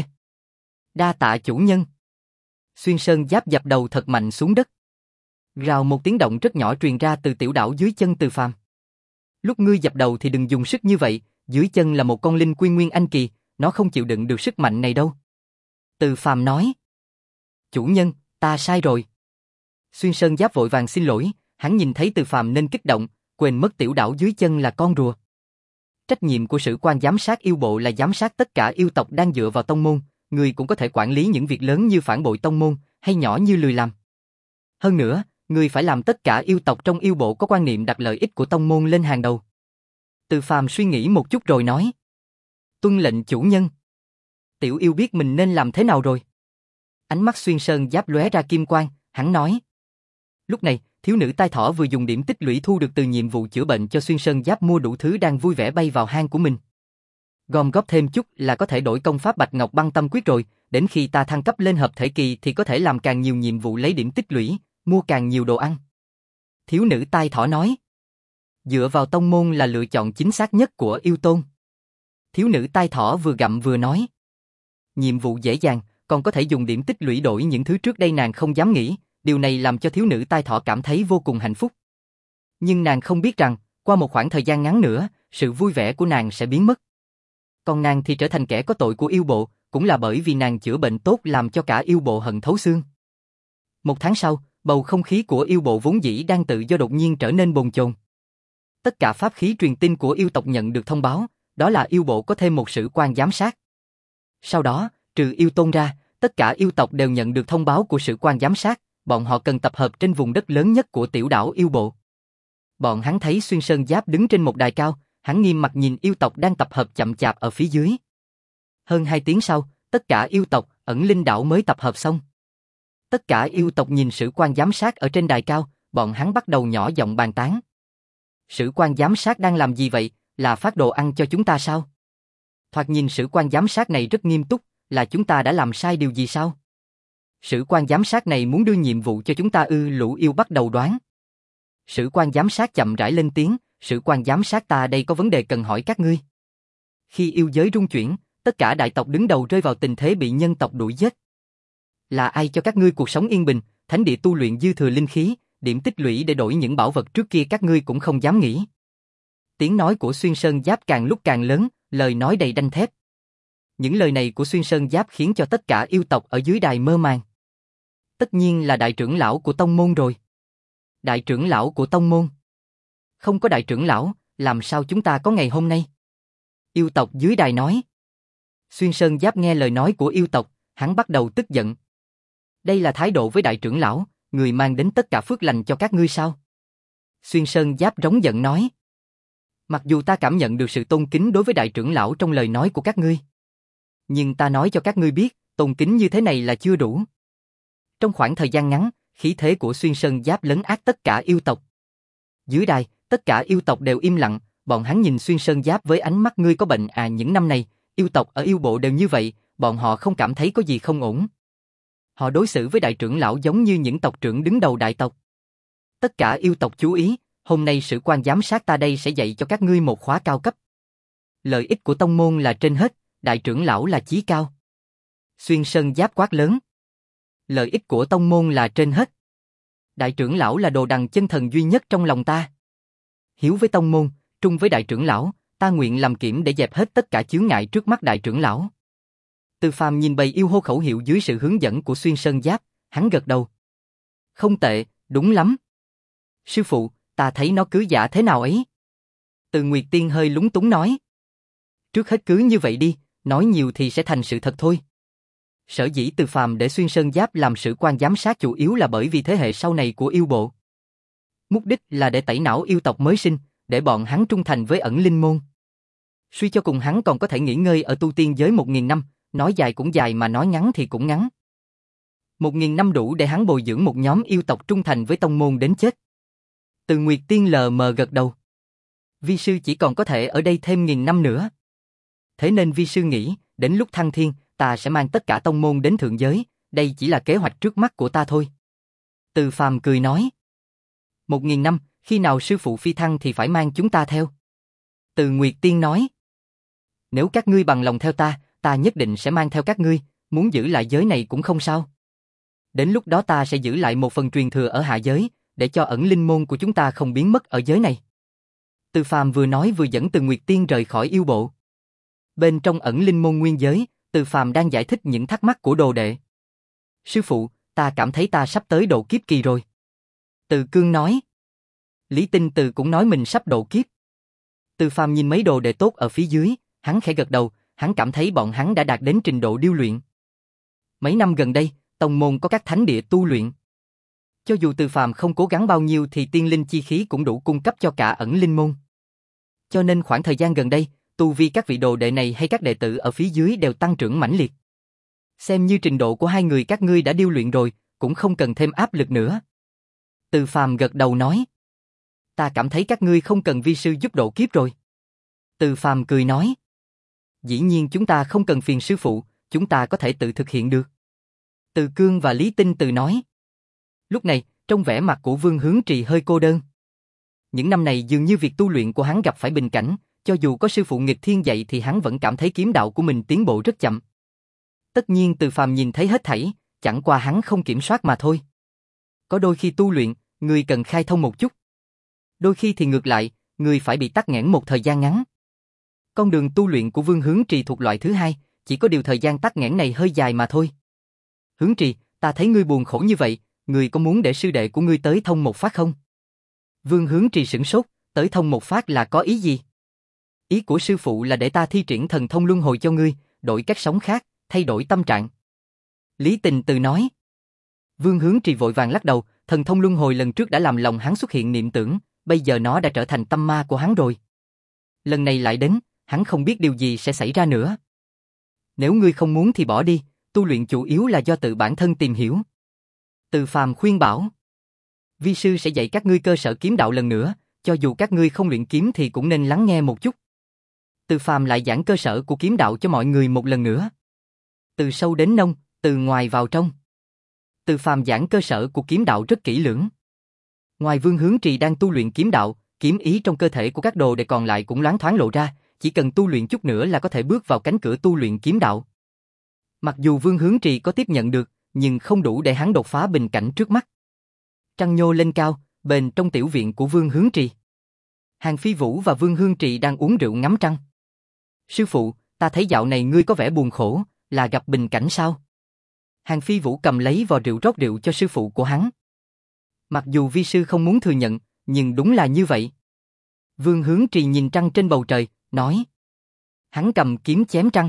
Đa tạ chủ nhân. Xuyên sơn giáp dập đầu thật mạnh xuống đất. Rào một tiếng động rất nhỏ truyền ra từ tiểu đảo dưới chân Từ Phàm. Lúc ngươi dập đầu thì đừng dùng sức như vậy, dưới chân là một con linh quy nguyên anh kỳ, nó không chịu đựng được sức mạnh này đâu. Từ Phàm nói. Chủ nhân, ta sai rồi. Xuyên sơn giáp vội vàng xin lỗi, hắn nhìn thấy Từ Phàm nên kích động, quên mất tiểu đảo dưới chân là con rùa. Trách nhiệm của sử quan giám sát yêu bộ là giám sát tất cả yêu tộc đang dựa vào tông môn, người cũng có thể quản lý những việc lớn như phản bội tông môn, hay nhỏ như lười làm. Hơn nữa, người phải làm tất cả yêu tộc trong yêu bộ có quan niệm đặt lợi ích của tông môn lên hàng đầu. Từ Phàm suy nghĩ một chút rồi nói. Tuân lệnh chủ nhân. Tiểu yêu biết mình nên làm thế nào rồi. Ánh mắt xuyên sơn giáp lóe ra kim quang, hắn nói. Lúc này, thiếu nữ tai thỏ vừa dùng điểm tích lũy thu được từ nhiệm vụ chữa bệnh cho xuyên sơn giáp mua đủ thứ đang vui vẻ bay vào hang của mình. Gom góp thêm chút là có thể đổi công pháp Bạch Ngọc Băng Tâm Quyết rồi, đến khi ta thăng cấp lên hợp thể kỳ thì có thể làm càng nhiều nhiệm vụ lấy điểm tích lũy, mua càng nhiều đồ ăn. Thiếu nữ tai thỏ nói. Dựa vào tông môn là lựa chọn chính xác nhất của yêu tôn. Thiếu nữ tai thỏ vừa gặm vừa nói. Nhiệm vụ dễ dàng, còn có thể dùng điểm tích lũy đổi những thứ trước đây nàng không dám nghĩ, điều này làm cho thiếu nữ tai thỏ cảm thấy vô cùng hạnh phúc. Nhưng nàng không biết rằng, qua một khoảng thời gian ngắn nữa, sự vui vẻ của nàng sẽ biến mất. Còn nàng thì trở thành kẻ có tội của yêu bộ, cũng là bởi vì nàng chữa bệnh tốt làm cho cả yêu bộ hận thấu xương. Một tháng sau, bầu không khí của yêu bộ vốn dĩ đang tự do đột nhiên trở nên bồn chồn. Tất cả pháp khí truyền tin của yêu tộc nhận được thông báo, đó là yêu bộ có thêm một sử quan giám sát. Sau đó, trừ yêu tôn ra, tất cả yêu tộc đều nhận được thông báo của sử quan giám sát, bọn họ cần tập hợp trên vùng đất lớn nhất của tiểu đảo yêu bộ. Bọn hắn thấy Xuyên Sơn Giáp đứng trên một đài cao, hắn nghiêm mặt nhìn yêu tộc đang tập hợp chậm chạp ở phía dưới. Hơn hai tiếng sau, tất cả yêu tộc, ẩn linh đảo mới tập hợp xong. Tất cả yêu tộc nhìn sử quan giám sát ở trên đài cao, bọn hắn bắt đầu nhỏ giọng bàn tán. Sử quan giám sát đang làm gì vậy, là phát đồ ăn cho chúng ta sao? Thoạt nhìn sử quan giám sát này rất nghiêm túc, là chúng ta đã làm sai điều gì sao? Sử quan giám sát này muốn đưa nhiệm vụ cho chúng ta ư? Lũ yêu bắt đầu đoán. Sử quan giám sát chậm rãi lên tiếng, sử quan giám sát ta đây có vấn đề cần hỏi các ngươi. Khi yêu giới rung chuyển, tất cả đại tộc đứng đầu rơi vào tình thế bị nhân tộc đuổi giết. Là ai cho các ngươi cuộc sống yên bình, thánh địa tu luyện dư thừa linh khí, điểm tích lũy để đổi những bảo vật trước kia các ngươi cũng không dám nghĩ. Tiếng nói của Xuyên Sơn Giáp càng lúc càng lớn, lời nói đầy đanh thép. Những lời này của Xuyên Sơn Giáp khiến cho tất cả yêu tộc ở dưới đài mơ màng. Tất nhiên là đại trưởng lão của tông môn rồi. Đại trưởng lão của tông môn. Không có đại trưởng lão, làm sao chúng ta có ngày hôm nay? Yêu tộc dưới đài nói. Xuyên Sơn Giáp nghe lời nói của yêu tộc, hắn bắt đầu tức giận. Đây là thái độ với đại trưởng lão, người mang đến tất cả phước lành cho các ngươi sao? Xuyên Sơn Giáp rống giận nói. Mặc dù ta cảm nhận được sự tôn kính đối với đại trưởng lão trong lời nói của các ngươi, nhưng ta nói cho các ngươi biết, tôn kính như thế này là chưa đủ. Trong khoảng thời gian ngắn, khí thế của Xuyên Sơn Giáp lấn át tất cả yêu tộc. Dưới đài, tất cả yêu tộc đều im lặng, bọn hắn nhìn Xuyên Sơn Giáp với ánh mắt ngươi có bệnh à? Những năm này, yêu tộc ở yêu bộ đều như vậy, bọn họ không cảm thấy có gì không ổn. Họ đối xử với đại trưởng lão giống như những tộc trưởng đứng đầu đại tộc. Tất cả yêu tộc chú ý, hôm nay sử quan giám sát ta đây sẽ dạy cho các ngươi một khóa cao cấp. Lợi ích của tông môn là trên hết, đại trưởng lão là chí cao. Xuyên Sơn Giáp quát lớn. Lợi ích của tông môn là trên hết. Đại trưởng lão là đồ đằng chân thần duy nhất trong lòng ta. Hiếu với tông môn, trung với đại trưởng lão, ta nguyện làm kiểm để dẹp hết tất cả chướng ngại trước mắt đại trưởng lão. Từ Phàm nhìn bầy yêu hô khẩu hiệu dưới sự hướng dẫn của Xuyên Sơn Giáp, hắn gật đầu. Không tệ, đúng lắm. Sư phụ, ta thấy nó cứ giả thế nào ấy. Từ Nguyệt Tiên hơi lúng túng nói. Trước hết cứ như vậy đi, nói nhiều thì sẽ thành sự thật thôi. Sở dĩ Từ Phàm để Xuyên Sơn Giáp làm sử quan giám sát chủ yếu là bởi vì thế hệ sau này của yêu bộ. Mục đích là để tẩy não yêu tộc mới sinh, để bọn hắn trung thành với ẩn linh môn. Suy cho cùng hắn còn có thể nghỉ ngơi ở tu tiên giới một nghìn năm, nói dài cũng dài mà nói ngắn thì cũng ngắn. Một nghìn năm đủ để hắn bồi dưỡng một nhóm yêu tộc trung thành với tông môn đến chết. Từ Nguyệt Tiên lờ mờ gật đầu. Vi sư chỉ còn có thể ở đây thêm nghìn năm nữa. Thế nên vi sư nghĩ, đến lúc thăng thiên, ta sẽ mang tất cả tông môn đến thượng giới, đây chỉ là kế hoạch trước mắt của ta thôi. Từ Phàm cười nói. Một nghìn năm, khi nào sư phụ phi thăng thì phải mang chúng ta theo. Từ Nguyệt Tiên nói. Nếu các ngươi bằng lòng theo ta, ta nhất định sẽ mang theo các ngươi, muốn giữ lại giới này cũng không sao. Đến lúc đó ta sẽ giữ lại một phần truyền thừa ở hạ giới, để cho ẩn linh môn của chúng ta không biến mất ở giới này. Từ Phàm vừa nói vừa dẫn Từ Nguyệt Tiên rời khỏi yêu bộ. Bên trong ẩn linh môn nguyên giới, Từ Phàm đang giải thích những thắc mắc của đồ đệ. Sư phụ, ta cảm thấy ta sắp tới độ kiếp kỳ rồi. Từ Cương nói. Lý Tinh Từ cũng nói mình sắp độ kiếp. Từ Phàm nhìn mấy đồ đệ tốt ở phía dưới, hắn khẽ gật đầu, hắn cảm thấy bọn hắn đã đạt đến trình độ điêu luyện. Mấy năm gần đây, tông môn có các thánh địa tu luyện. Cho dù Từ Phàm không cố gắng bao nhiêu thì tiên linh chi khí cũng đủ cung cấp cho cả ẩn linh môn. Cho nên khoảng thời gian gần đây, tu vi các vị đồ đệ này hay các đệ tử ở phía dưới đều tăng trưởng mãnh liệt. Xem như trình độ của hai người các ngươi đã điêu luyện rồi, cũng không cần thêm áp lực nữa. Từ Phàm gật đầu nói. Ta cảm thấy các ngươi không cần vi sư giúp độ kiếp rồi. Từ Phàm cười nói. Dĩ nhiên chúng ta không cần phiền sư phụ, chúng ta có thể tự thực hiện được. Từ Cương và Lý Tinh Từ nói. Lúc này, trong vẻ mặt của Vương Hướng Trì hơi cô đơn. Những năm này dường như việc tu luyện của hắn gặp phải bình cảnh, cho dù có sư phụ nghịch thiên dạy thì hắn vẫn cảm thấy kiếm đạo của mình tiến bộ rất chậm. Tất nhiên Từ Phàm nhìn thấy hết thảy, chẳng qua hắn không kiểm soát mà thôi. Có đôi khi tu luyện, người cần khai thông một chút. Đôi khi thì ngược lại, người phải bị tắc nghẽn một thời gian ngắn. Con đường tu luyện của Vương Hướng Trì thuộc loại thứ hai, chỉ có điều thời gian tắc nghẽn này hơi dài mà thôi. Hướng Trì, ta thấy ngươi buồn khổ như vậy, ngươi có muốn để sư đệ của ngươi tới thông một phát không? Vương Hướng Trì sửng sốt, tới thông một phát là có ý gì? Ý của sư phụ là để ta thi triển thần thông luân hồi cho ngươi, đổi cách sống khác, thay đổi tâm trạng. Lý Tình Từ nói. Vương Hướng Trì vội vàng lắc đầu, thần thông luân hồi lần trước đã làm lòng hắn xuất hiện niệm tưởng, bây giờ nó đã trở thành tâm ma của hắn rồi. Lần này lại đến, hắn không biết điều gì sẽ xảy ra nữa. Nếu ngươi không muốn thì bỏ đi, tu luyện chủ yếu là do tự bản thân tìm hiểu. Từ Phàm khuyên bảo. Vi sư sẽ dạy các ngươi cơ sở kiếm đạo lần nữa, cho dù các ngươi không luyện kiếm thì cũng nên lắng nghe một chút. Từ Phàm lại giảng cơ sở của kiếm đạo cho mọi người một lần nữa. Từ sâu đến nông, từ ngoài vào trong. Từ Phàm giảng cơ sở của kiếm đạo rất kỹ lưỡng. Ngoài Vương Hướng Trì đang tu luyện kiếm đạo, kiếm ý trong cơ thể của các đồ đệ còn lại cũng loáng thoáng lộ ra, chỉ cần tu luyện chút nữa là có thể bước vào cánh cửa tu luyện kiếm đạo. Mặc dù Vương Hướng Trì có tiếp nhận được, nhưng không đủ để hắn đột phá bình cảnh trước mắt. Trăng nhô lên cao, bền trong tiểu viện của Vương Hướng Trì. Hàn Phi Vũ và Vương Hướng Trì đang uống rượu ngắm trăng. Sư phụ, ta thấy dạo này ngươi có vẻ buồn khổ, là gặp bình cảnh sao? Hàn Phi Vũ cầm lấy vò rượu rót rượu cho sư phụ của hắn. Mặc dù vi sư không muốn thừa nhận, nhưng đúng là như vậy. Vương Hướng Trì nhìn trăng trên bầu trời, nói. Hắn cầm kiếm chém trăng.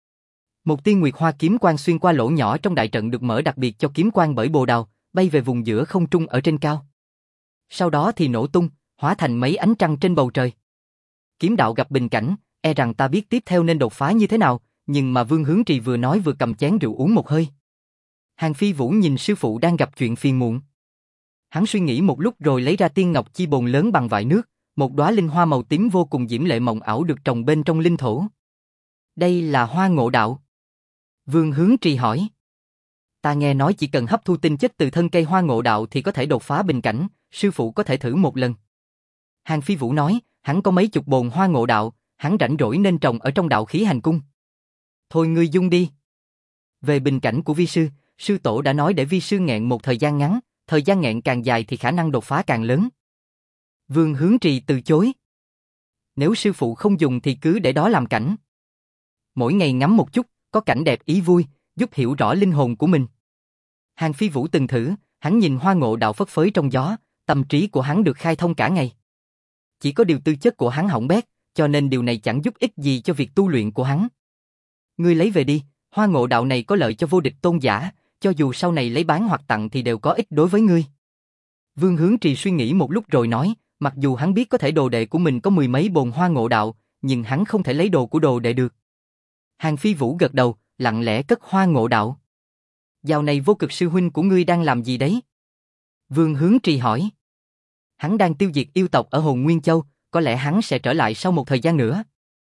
Một tia nguyệt hoa kiếm quang xuyên qua lỗ nhỏ trong đại trận được mở đặc biệt cho kiếm quang bởi bồ đào, bay về vùng giữa không trung ở trên cao. Sau đó thì nổ tung, hóa thành mấy ánh trăng trên bầu trời. Kiếm đạo gặp bình cảnh, e rằng ta biết tiếp theo nên đột phá như thế nào, nhưng mà Vương Hướng Trì vừa nói vừa cầm chén rượu uống một hơi. Hàn Phi Vũ nhìn sư phụ đang gặp chuyện phiền muộn. Hắn suy nghĩ một lúc rồi lấy ra tiên ngọc chi bồn lớn bằng vại nước, một đóa linh hoa màu tím vô cùng diễm lệ mộng ảo được trồng bên trong linh thổ. Đây là hoa ngộ đạo. Vương Hướng Trì hỏi. Ta nghe nói chỉ cần hấp thu tinh chất từ thân cây hoa ngộ đạo thì có thể đột phá bình cảnh, sư phụ có thể thử một lần. Hàn Phi Vũ nói, hắn có mấy chục bồn hoa ngộ đạo, hắn rảnh rỗi nên trồng ở trong đạo khí hành cung. Thôi ngươi dung đi. Về bình cảnh của vi sư, sư tổ đã nói để vi sư nghẹn một thời gian ngắn, thời gian nghẹn càng dài thì khả năng đột phá càng lớn. Vương Hướng Trì từ chối. Nếu sư phụ không dùng thì cứ để đó làm cảnh. Mỗi ngày ngắm một chút, có cảnh đẹp ý vui, giúp hiểu rõ linh hồn của mình. Hàn Phi Vũ từng thử, hắn nhìn hoa ngộ đạo phất phới trong gió, tâm trí của hắn được khai thông cả ngày. Chỉ có điều tư chất của hắn hỏng bét, cho nên điều này chẳng giúp ích gì cho việc tu luyện của hắn. Ngươi lấy về đi, hoa ngộ đạo này có lợi cho vô địch tôn giả, cho dù sau này lấy bán hoặc tặng thì đều có ích đối với ngươi. Vương Hướng Trì suy nghĩ một lúc rồi nói, mặc dù hắn biết có thể đồ đệ của mình có mười mấy bồn hoa ngộ đạo, nhưng hắn không thể lấy đồ của đồ đệ được. Hàn Phi Vũ gật đầu, lặng lẽ cất hoa ngộ đạo. Dạo này Vô Cực sư huynh của ngươi đang làm gì đấy? Vương Hướng Trì hỏi. Hắn đang tiêu diệt yêu tộc ở Hồn Nguyên Châu, có lẽ hắn sẽ trở lại sau một thời gian nữa.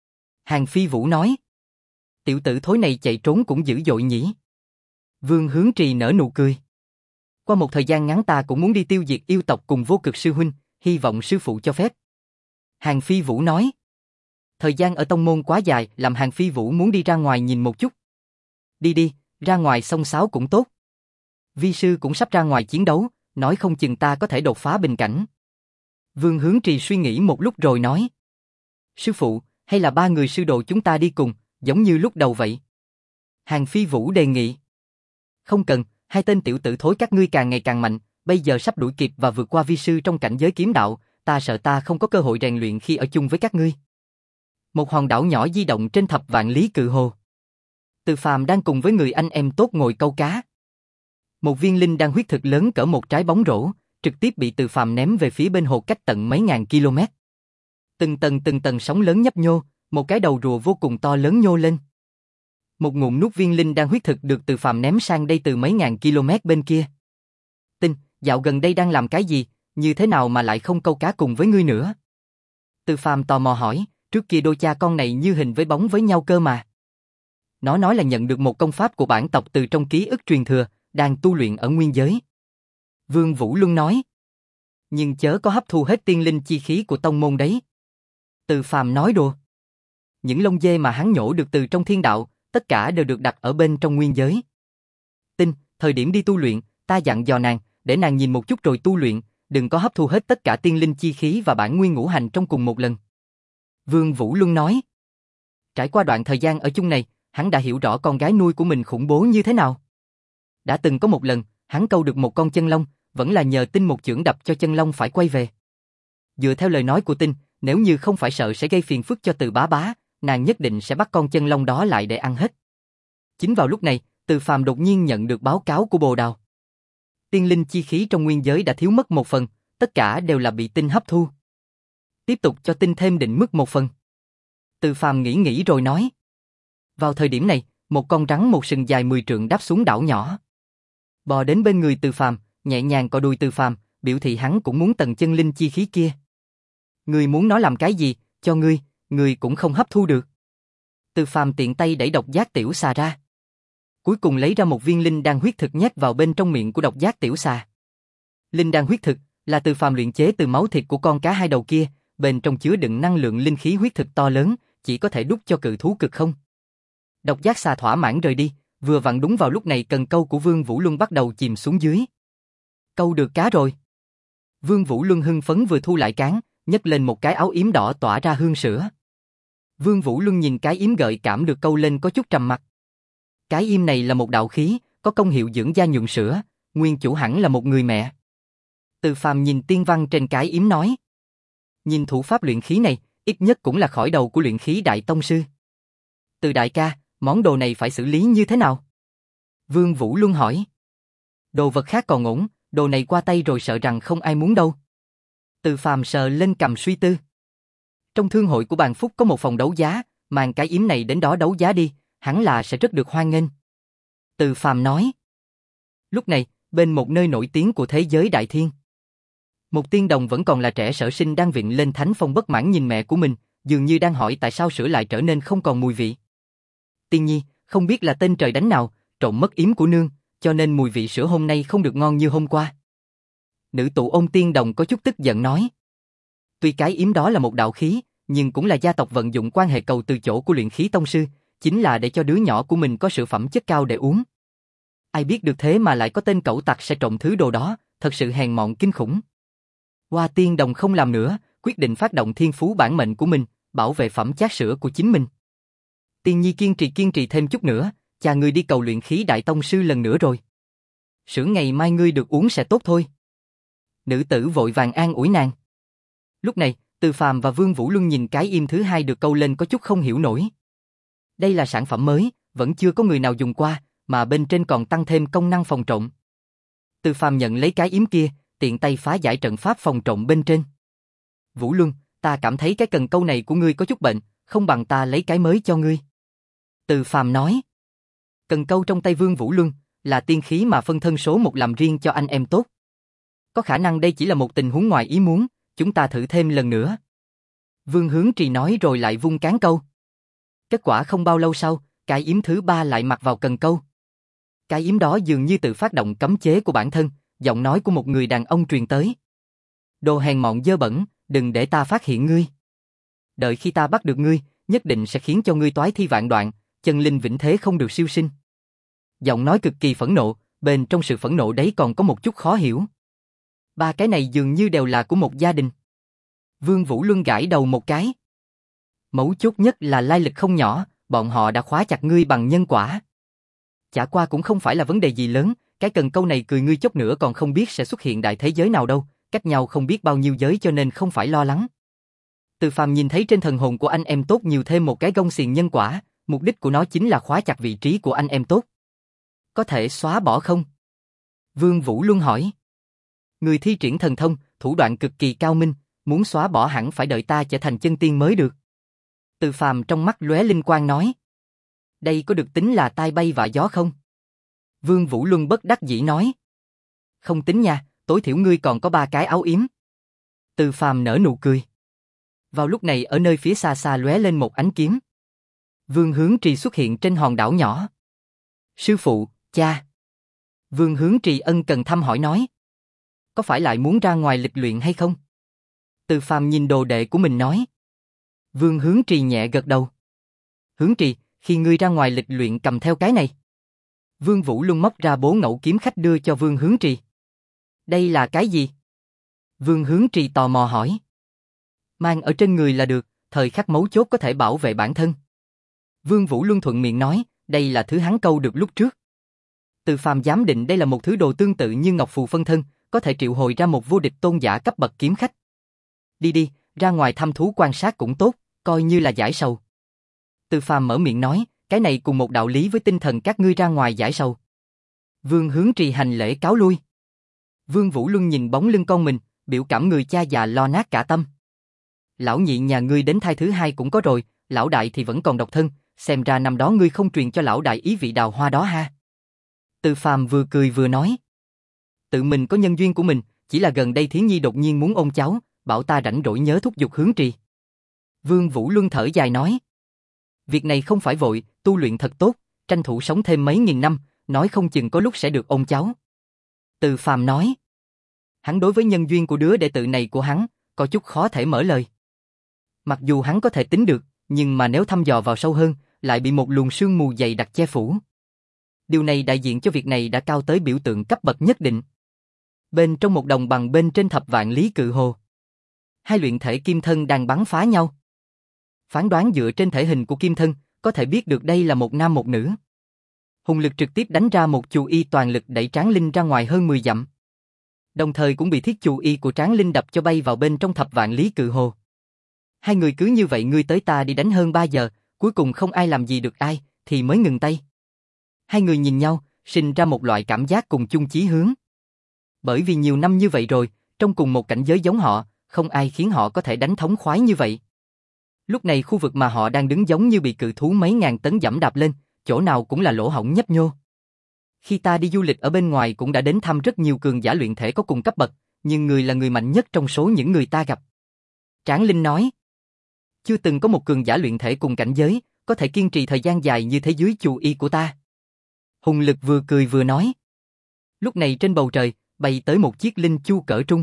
Hàn Phi Vũ nói. Tiểu tử thối này chạy trốn cũng dữ dội nhỉ? Vương Hướng Trì nở nụ cười. Qua một thời gian ngắn ta cũng muốn đi tiêu diệt yêu tộc cùng Vô Cực sư huynh, hy vọng sư phụ cho phép. Hàn Phi Vũ nói. Thời gian ở tông môn quá dài, làm Hàn Phi Vũ muốn đi ra ngoài nhìn một chút. Đi đi, ra ngoài xông xáo cũng tốt. Vi sư cũng sắp ra ngoài chiến đấu, nói không chừng ta có thể đột phá bình cảnh. Vương Hướng Trì suy nghĩ một lúc rồi nói. Sư phụ, hay là ba người sư đồ chúng ta đi cùng, giống như lúc đầu vậy? Hàn Phi Vũ đề nghị. Không cần, hai tên tiểu tử thối các ngươi càng ngày càng mạnh, bây giờ sắp đuổi kịp và vượt qua vi sư trong cảnh giới kiếm đạo, ta sợ ta không có cơ hội rèn luyện khi ở chung với các ngươi. Một hòn đảo nhỏ di động trên thập vạn lý cự hồ. Từ Phàm đang cùng với người anh em tốt ngồi câu cá. Một viên linh đan huyết thực lớn cỡ một trái bóng rổ, trực tiếp bị Từ Phàm ném về phía bên hồ cách tận mấy ngàn km. Từng tầng từng tầng sóng lớn nhấp nhô, một cái đầu rùa vô cùng to lớn nhô lên. Một ngụm nuốt viên linh đan huyết thực được Từ Phàm ném sang đây từ mấy ngàn km bên kia. Tinh, dạo gần đây đang làm cái gì, như thế nào mà lại không câu cá cùng với ngươi nữa? Từ Phàm tò mò hỏi, trước kia đôi cha con này như hình với bóng với nhau cơ mà. Nó nói là nhận được một công pháp của bản tộc từ trong ký ức truyền thừa, đang tu luyện ở nguyên giới. Vương Vũ Luân nói. Nhưng chớ có hấp thu hết tiên linh chi khí của tông môn đấy. Từ Phàm nói đùa. Những lông dê mà hắn nhổ được từ trong thiên đạo, tất cả đều được đặt ở bên trong nguyên giới. Tinh, thời điểm đi tu luyện, ta dặn dò nàng, để nàng nhìn một chút rồi tu luyện, đừng có hấp thu hết tất cả tiên linh chi khí và bản nguyên ngũ hành trong cùng một lần. Vương Vũ Luân nói. Trải qua đoạn thời gian ở chung này, hắn đã hiểu rõ con gái nuôi của mình khủng bố như thế nào. Đã từng có một lần, hắn câu được một con chân long, vẫn là nhờ Tinh một chưởng đập cho chân long phải quay về. Dựa theo lời nói của Tinh, nếu như không phải sợ sẽ gây phiền phức cho Từ bá bá, nàng nhất định sẽ bắt con chân long đó lại để ăn hết. Chính vào lúc này, Từ Phàm đột nhiên nhận được báo cáo của Bồ Đào. Tiên linh chi khí trong nguyên giới đã thiếu mất một phần, tất cả đều là bị tinh hấp thu. Tiếp tục cho tinh thêm định mức một phần. Từ Phàm nghĩ nghĩ rồi nói. Vào thời điểm này, một con rắn một sừng dài mười trượng đáp xuống đảo nhỏ. Bò đến bên người Từ Phàm, nhẹ nhàng cọ đuôi Từ Phàm, biểu thị hắn cũng muốn tầng chân linh chi khí kia. Ngươi muốn nó làm cái gì, cho ngươi, ngươi cũng không hấp thu được. Từ Phàm tiện tay đẩy độc giác tiểu xà ra. Cuối cùng lấy ra một viên linh đan huyết thực nhét vào bên trong miệng của độc giác tiểu xà. Linh đan huyết thực là Từ Phàm luyện chế từ máu thịt của con cá hai đầu kia, bên trong chứa đựng năng lượng linh khí huyết thực to lớn, chỉ có thể đút cho cự thú cực không. Độc giác xà thỏa mãn rời đi, vừa vặn đúng vào lúc này cần câu của Vương Vũ Luân bắt đầu chìm xuống dưới. Câu được cá rồi. Vương Vũ Luân hưng phấn vừa thu lại cán, nhấc lên một cái áo yếm đỏ tỏa ra hương sữa. Vương Vũ Luân nhìn cái yếm gợi cảm được câu lên có chút trầm mặc. Cái yếm này là một đạo khí, có công hiệu dưỡng da nhuận sữa, nguyên chủ hẳn là một người mẹ. Từ Phàm nhìn tiên văn trên cái yếm nói. Nhìn thủ pháp luyện khí này, ít nhất cũng là khỏi đầu của luyện khí đại tông sư. Từ đại ca, món đồ này phải xử lý như thế nào? Vương Vũ Luân hỏi. Đồ vật khác còn ổn, đồ này qua tay rồi sợ rằng không ai muốn đâu. Từ Phàm sờ lên cầm suy tư. Trong thương hội của Bàn Phúc có một phòng đấu giá, mang cái yếm này đến đó đấu giá đi, hẳn là sẽ rất được hoan nghênh. Từ Phàm nói. Lúc này, bên một nơi nổi tiếng của thế giới đại thiên, một tiên đồng vẫn còn là trẻ sở sinh đang viện lên thánh phong bất mãn nhìn mẹ của mình, dường như đang hỏi tại sao sữa lại trở nên không còn mùi vị. Tiên nhi, không biết là tên trời đánh nào, trộn mất yếm của nương, cho nên mùi vị sữa hôm nay không được ngon như hôm qua. Nữ tụ ôn tiên đồng có chút tức giận nói. Tuy cái yếm đó là một đạo khí, nhưng cũng là gia tộc vận dụng quan hệ cầu từ chỗ của luyện khí tông sư, chính là để cho đứa nhỏ của mình có sữa phẩm chất cao để uống. Ai biết được thế mà lại có tên cẩu tặc sẽ trộn thứ đồ đó, thật sự hèn mọn kinh khủng. Hoa tiên đồng không làm nữa, quyết định phát động thiên phú bản mệnh của mình, bảo vệ phẩm chất sữa của chính mình. Tiên nhi kiên trì kiên trì thêm chút nữa, cha ngươi đi cầu luyện khí đại tông sư lần nữa rồi. Sữa ngày mai ngươi được uống sẽ tốt thôi. Nữ tử vội vàng an ủi nàng. Lúc này, Từ Phàm và Vương Vũ Luân nhìn cái im thứ hai được câu lên có chút không hiểu nổi. Đây là sản phẩm mới, vẫn chưa có người nào dùng qua, mà bên trên còn tăng thêm công năng phòng trộn. Từ Phàm nhận lấy cái yếm kia, tiện tay phá giải trận pháp phòng trộn bên trên. Vũ Luân, ta cảm thấy cái cần câu này của ngươi có chút bệnh, không bằng ta lấy cái mới cho ngươi. Từ Phàm nói. Cần câu trong tay Vương Vũ Luân là tiên khí mà phân thân số một làm riêng cho anh em tốt. Có khả năng đây chỉ là một tình huống ngoài ý muốn, chúng ta thử thêm lần nữa. Vương Hướng Trì nói rồi lại vung cán câu. Kết quả không bao lâu sau, cái yếm thứ ba lại mặc vào cần câu. Cái yếm đó dường như tự phát động cấm chế của bản thân, giọng nói của một người đàn ông truyền tới. Đồ hèn mọn dơ bẩn, đừng để ta phát hiện ngươi. Đợi khi ta bắt được ngươi, nhất định sẽ khiến cho ngươi toái thi vạn đoạn, chân linh vĩnh thế không được siêu sinh. Giọng nói cực kỳ phẫn nộ, bên trong sự phẫn nộ đấy còn có một chút khó hiểu. Ba cái này dường như đều là của một gia đình. Vương Vũ Luân gãi đầu một cái. Mấu chốt nhất là lai lịch không nhỏ, bọn họ đã khóa chặt ngươi bằng nhân quả. Chả qua cũng không phải là vấn đề gì lớn, cái cần câu này cười ngươi chốc nữa còn không biết sẽ xuất hiện đại thế giới nào đâu, cách nhau không biết bao nhiêu giới cho nên không phải lo lắng. Từ Phàm nhìn thấy trên thần hồn của anh em tốt nhiều thêm một cái gông xiềng nhân quả, mục đích của nó chính là khóa chặt vị trí của anh em tốt. Có thể xóa bỏ không? Vương Vũ Luân hỏi. Người thi triển thần thông, thủ đoạn cực kỳ cao minh, muốn xóa bỏ hẳn phải đợi ta trở thành chân tiên mới được. Từ Phàm trong mắt lóe linh quang nói. Đây có được tính là tai bay vạ gió không? Vương Vũ Luân bất đắc dĩ nói. Không tính nha, tối thiểu ngươi còn có ba cái áo yếm. Từ Phàm nở nụ cười. Vào lúc này ở nơi phía xa xa lóe lên một ánh kiếm. Vương Hướng Trì xuất hiện trên hòn đảo nhỏ. Sư phụ, cha. Vương Hướng Trì ân cần thăm hỏi nói. Có phải lại muốn ra ngoài lịch luyện hay không? Từ Phàm nhìn đồ đệ của mình nói. Vương Hướng Trì nhẹ gật đầu. Hướng Trì, khi ngươi ra ngoài lịch luyện cầm theo cái này. Vương Vũ Luân móc ra bố ngẫu kiếm khách đưa cho Vương Hướng Trì. Đây là cái gì? Vương Hướng Trì tò mò hỏi. Mang ở trên người là được, thời khắc mấu chốt có thể bảo vệ bản thân. Vương Vũ Luân thuận miệng nói, đây là thứ hắn câu được lúc trước. Từ Phàm giám định đây là một thứ đồ tương tự như ngọc phù phân thân, có thể triệu hồi ra một vô địch tôn giả cấp bậc kiếm khách. Đi đi, ra ngoài thăm thú quan sát cũng tốt, coi như là giải sầu. Từ Phàm mở miệng nói, cái này cùng một đạo lý với tinh thần các ngươi ra ngoài giải sầu. Vương Hướng Trì hành lễ cáo lui. Vương Vũ Luân nhìn bóng lưng con mình, biểu cảm người cha già lo nát cả tâm. Lão nhị nhà ngươi đến thai thứ hai cũng có rồi, lão đại thì vẫn còn độc thân, xem ra năm đó ngươi không truyền cho lão đại ý vị đào hoa đó ha. Từ Phàm vừa cười vừa nói. Tự mình có nhân duyên của mình, chỉ là gần đây Thiến Nhi đột nhiên muốn ôm cháu, bảo ta rảnh rỗi nhớ thúc giục Hướng Trì. Vương Vũ Luân thở dài nói. Việc này không phải vội, tu luyện thật tốt, tranh thủ sống thêm mấy nghìn năm, nói không chừng có lúc sẽ được ôm cháu. Từ Phàm nói. Hắn đối với nhân duyên của đứa đệ tử này của hắn, có chút khó thể mở lời. Mặc dù hắn có thể tính được, nhưng mà nếu thăm dò vào sâu hơn, lại bị một luồng sương mù dày đặc che phủ. Điều này đại diện cho việc này đã cao tới biểu tượng cấp bậc nhất định. Bên trong một đồng bằng bên trên thập vạn lý cự hồ, hai luyện thể kim thân đang bắn phá nhau. Phán đoán dựa trên thể hình của kim thân, có thể biết được đây là một nam một nữ. Hùng Lực trực tiếp đánh ra một chù y toàn lực đẩy Tráng Linh ra ngoài hơn mười dặm. Đồng thời cũng bị thiết chù y của Tráng Linh đập cho bay vào bên trong thập vạn lý cự hồ. Hai người cứ như vậy ngươi tới ta đi đánh hơn ba giờ, cuối cùng không ai làm gì được ai, thì mới ngừng tay. Hai người nhìn nhau, sinh ra một loại cảm giác cùng chung chí hướng. Bởi vì nhiều năm như vậy rồi, trong cùng một cảnh giới giống họ, không ai khiến họ có thể đánh thống khoái như vậy. Lúc này khu vực mà họ đang đứng giống như bị cự thú mấy ngàn tấn giẫm đạp lên, chỗ nào cũng là lỗ hổng nhấp nhô. Khi ta đi du lịch ở bên ngoài cũng đã đến thăm rất nhiều cường giả luyện thể có cùng cấp bậc, nhưng người là người mạnh nhất trong số những người ta gặp. Tráng Linh nói. Chưa từng có một cường giả luyện thể cùng cảnh giới, có thể kiên trì thời gian dài như thế dưới chù y của ta. Hùng Lực vừa cười vừa nói. Lúc này trên bầu trời, bay tới một chiếc linh chu cỡ trung.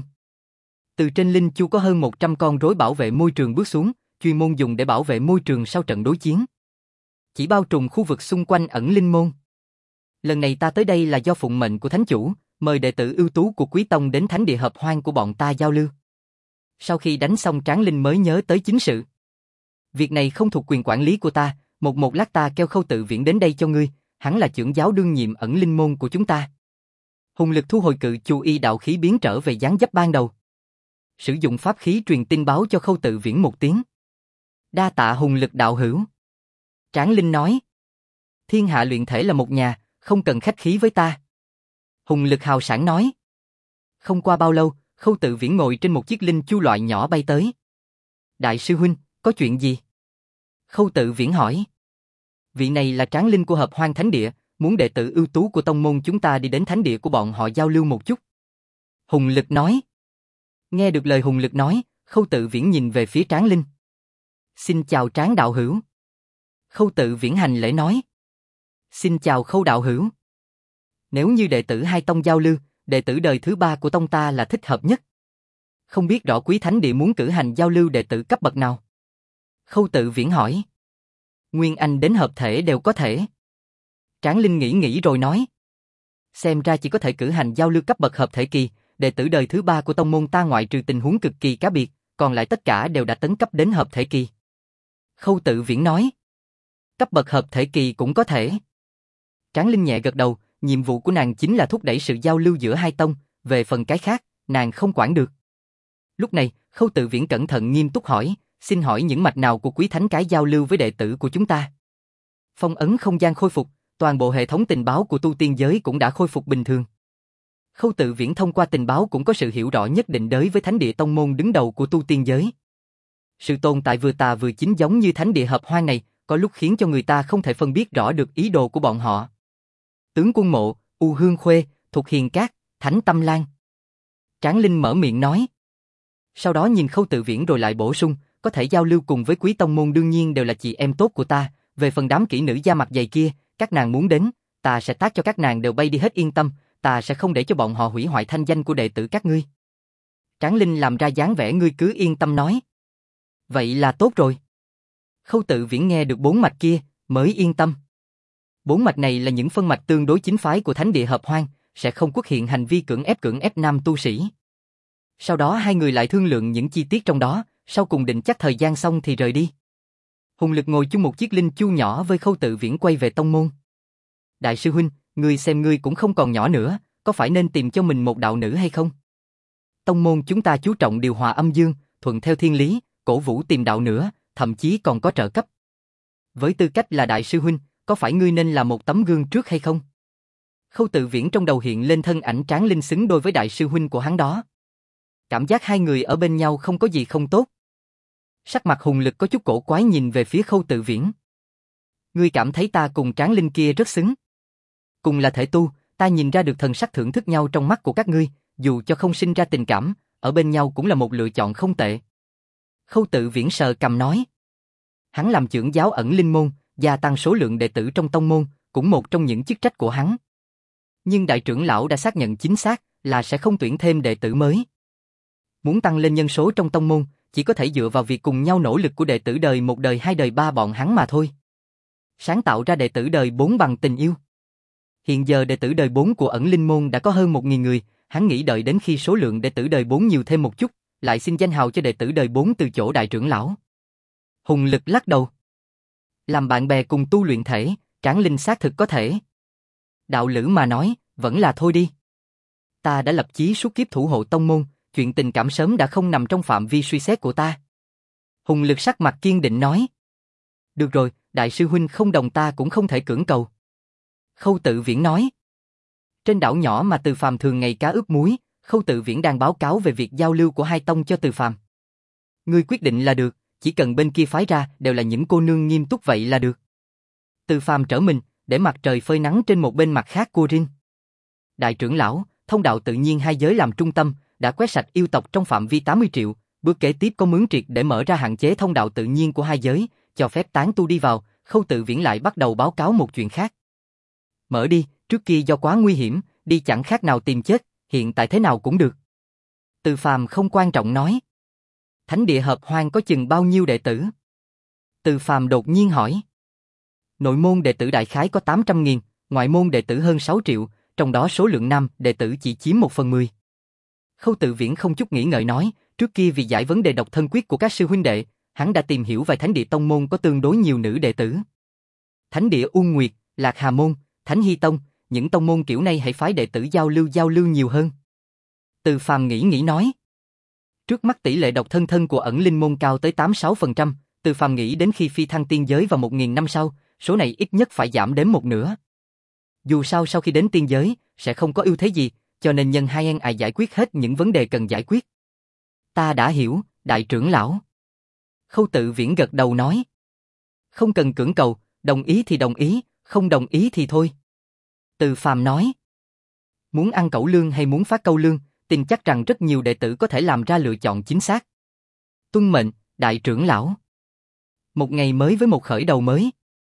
Từ trên linh chu có hơn một trăm con rối bảo vệ môi trường bước xuống, chuyên môn dùng để bảo vệ môi trường sau trận đối chiến. Chỉ bao trùm khu vực xung quanh ẩn linh môn. Lần này ta tới đây là do phụng mệnh của thánh chủ, mời đệ tử ưu tú của Quý Tông đến thánh địa hợp hoang của bọn ta giao lưu. Sau khi đánh xong Tráng Linh mới nhớ tới chính sự. Việc này không thuộc quyền quản lý của ta, một một lát ta kêu Khâu Tự Viễn đến đây cho ngươi, hắn là trưởng giáo đương nhiệm ẩn linh môn của chúng ta. Hùng Lực thu hồi cự chu y đạo khí biến trở về dáng dấp ban đầu. Sử dụng pháp khí truyền tin báo cho Khâu Tự Viễn một tiếng. Đa tạ Hùng Lực đạo hữu. Tráng Linh nói. Thiên hạ luyện thể là một nhà, không cần khách khí với ta. Hùng Lực hào sảng nói. Không qua bao lâu, Khâu Tự Viễn ngồi trên một chiếc linh chu loại nhỏ bay tới. Đại sư huynh, có chuyện gì? Khâu Tự Viễn hỏi. Vị này là Tráng Linh của Hợp Hoang Thánh Địa, muốn đệ tử ưu tú của tông môn chúng ta đi đến thánh địa của bọn họ giao lưu một chút. Hùng Lực nói. Nghe được lời Hùng Lực nói, Khâu Tự Viễn nhìn về phía Tráng Linh. Xin chào Tráng đạo hữu. Khâu Tự Viễn hành lễ nói. Xin chào Khâu đạo hữu. Nếu như đệ tử hai tông giao lưu, đệ tử đời thứ ba của tông ta là thích hợp nhất. Không biết rõ Quý Thánh Địa muốn cử hành giao lưu đệ tử cấp bậc nào? Khâu Tự Viễn hỏi. Nguyên Anh đến hợp thể đều có thể. Tráng Linh nghĩ nghĩ rồi nói. Xem ra chỉ có thể cử hành giao lưu cấp bậc hợp thể kỳ, đệ tử đời thứ ba của tông môn ta ngoại trừ tình huống cực kỳ cá biệt, còn lại tất cả đều đã tấn cấp đến hợp thể kỳ. Khâu Tự Viễn nói. Cấp bậc hợp thể kỳ cũng có thể. Tráng Linh nhẹ gật đầu, nhiệm vụ của nàng chính là thúc đẩy sự giao lưu giữa hai tông, về phần cái khác, nàng không quản được. Lúc này, Khâu Tự Viễn cẩn thận nghiêm túc hỏi, xin hỏi những mạch nào của Quý Thánh cái giao lưu với đệ tử của chúng ta? Phong ấn không gian khôi phục, toàn bộ hệ thống tình báo của tu tiên giới cũng đã khôi phục bình thường. Khâu Tự Viễn thông qua tình báo cũng có sự hiểu rõ nhất định đối với thánh địa tông môn đứng đầu của tu tiên giới. Sự tồn tại vừa tà vừa chính giống như thánh địa hợp hoang này, có lúc khiến cho người ta không thể phân biết rõ được ý đồ của bọn họ. Tướng Quân Mộ, U Hương Khuê, Thục Hiền Cát, Thánh Tâm Lan. Tráng Linh mở miệng nói. Sau đó nhìn Khâu Tự Viễn rồi lại bổ sung, có thể giao lưu cùng với Quý tông môn đương nhiên đều là chị em tốt của ta, về phần đám kỹ nữ da mặt dày kia, các nàng muốn đến, ta sẽ tác cho các nàng đều bay đi hết yên tâm, ta sẽ không để cho bọn họ hủy hoại thanh danh của đệ tử các ngươi. Tráng Linh làm ra dáng vẻ ngươi cứ yên tâm nói. Vậy là tốt rồi. Khâu Tự Viễn nghe được bốn mạch kia, mới yên tâm. Bốn mạch này là những phân mạch tương đối chính phái của thánh địa hợp hoang, sẽ không xuất hiện hành vi cưỡng ép cưỡng ép nam tu sĩ. Sau đó hai người lại thương lượng những chi tiết trong đó, sau cùng định chắc thời gian xong thì rời đi. Hùng Lực ngồi chung một chiếc linh chu nhỏ với Khâu Tự Viễn quay về tông môn. Đại sư huynh, ngươi xem ngươi cũng không còn nhỏ nữa, có phải nên tìm cho mình một đạo nữ hay không? Tông môn chúng ta chú trọng điều hòa âm dương, thuận theo thiên lý, cổ vũ tìm đạo nữa, thậm chí còn có trợ cấp. Với tư cách là đại sư huynh, có phải ngươi nên là một tấm gương trước hay không? Khâu Tự Viễn trong đầu hiện lên thân ảnh Tráng Linh xứng đôi với đại sư huynh của hắn đó. Cảm giác hai người ở bên nhau không có gì không tốt. Sắc mặt Hùng Lực có chút cổ quái nhìn về phía Khâu Tự Viễn. Ngươi cảm thấy ta cùng Tráng Linh kia rất xứng. Cùng là thể tu, ta nhìn ra được thần sắc thưởng thức nhau trong mắt của các ngươi, dù cho không sinh ra tình cảm, ở bên nhau cũng là một lựa chọn không tệ. Khâu Tự Viễn sờ cằm nói. Hắn làm trưởng giáo ẩn linh môn, gia tăng số lượng đệ tử trong tông môn, cũng một trong những chức trách của hắn. Nhưng đại trưởng lão đã xác nhận chính xác là sẽ không tuyển thêm đệ tử mới. Muốn tăng lên nhân số trong tông môn, chỉ có thể dựa vào việc cùng nhau nỗ lực của đệ tử đời một đời hai đời ba bọn hắn mà thôi. Sáng tạo ra đệ tử đời bốn bằng tình yêu. Hiện giờ đệ tử đời bốn của ẩn linh môn đã có hơn một nghìn người, hắn nghĩ đợi đến khi số lượng đệ tử đời bốn nhiều thêm một chút, lại xin danh hào cho đệ tử đời bốn từ chỗ đại trưởng lão. Hùng Lực lắc đầu. Làm bạn bè cùng tu luyện thể, Tráng Linh xác thực có thể. Đạo lữ mà nói, vẫn là thôi đi. Ta đã lập chí suốt kiếp thủ hộ tông môn, chuyện tình cảm sớm đã không nằm trong phạm vi suy xét của ta. Hùng Lực sắc mặt kiên định nói. Được rồi, đại sư huynh không đồng ta cũng không thể cưỡng cầu. Khâu Tự Viễn nói. Trên đảo nhỏ mà Từ Phàm thường ngày cá ướp muối, Khâu Tự Viễn đang báo cáo về việc giao lưu của hai tông cho Từ Phàm. Ngươi quyết định là được, chỉ cần bên kia phái ra đều là những cô nương nghiêm túc vậy là được. Từ Phàm trở mình, để mặt trời phơi nắng trên một bên mặt khác của Rin. Đại trưởng lão, thông đạo tự nhiên hai giới làm trung tâm, đã quét sạch yêu tộc trong phạm vi tám mươi triệu, bước kế tiếp có mướn triệt để mở ra hạn chế thông đạo tự nhiên của hai giới, cho phép tán tu đi vào. Khâu Tự Viễn lại bắt đầu báo cáo một chuyện khác. Mở đi, trước kia do quá nguy hiểm, đi chẳng khác nào tìm chết, hiện tại thế nào cũng được. Từ Phàm không quan trọng nói. Thánh địa hợp hoang có chừng bao nhiêu đệ tử? Từ Phàm đột nhiên hỏi. Nội môn đệ tử đại khái có tám trăm nghìn, ngoại môn đệ tử hơn sáu triệu, trong đó số lượng nam đệ tử chỉ chiếm một phần mười. Khâu Tự Viễn không chút nghĩ ngợi nói, trước kia vì giải vấn đề độc thân quyết của các sư huynh đệ, hắn đã tìm hiểu vài thánh địa tông môn có tương đối nhiều nữ đệ tử. Thánh địa Uông Nguyệt, Lạc Hà môn, Thánh Hy tông, những tông môn kiểu này hãy phái đệ tử giao lưu giao lưu nhiều hơn. Từ Phàm nghĩ nghĩ nói. Trước mắt tỷ lệ độc thân thân của ẩn linh môn cao tới tám mươi sáu phần trăm, Từ Phàm nghĩ đến khi phi thăng tiên giới vào một nghìn năm sau, số này ít nhất phải giảm đến một nửa. Dù sao sau khi đến tiên giới, sẽ không có ưu thế gì, cho nên nhân hai anh ai giải quyết hết những vấn đề cần giải quyết. Ta đã hiểu, đại trưởng lão. Khâu Tự Viễn gật đầu nói. Không cần cưỡng cầu, đồng ý thì đồng ý, không đồng ý thì thôi. Từ Phàm nói. Muốn ăn cẩu lương hay muốn phát câu lương, tin chắc rằng rất nhiều đệ tử có thể làm ra lựa chọn chính xác. Tuân mệnh, đại trưởng lão. Một ngày mới với một khởi đầu mới.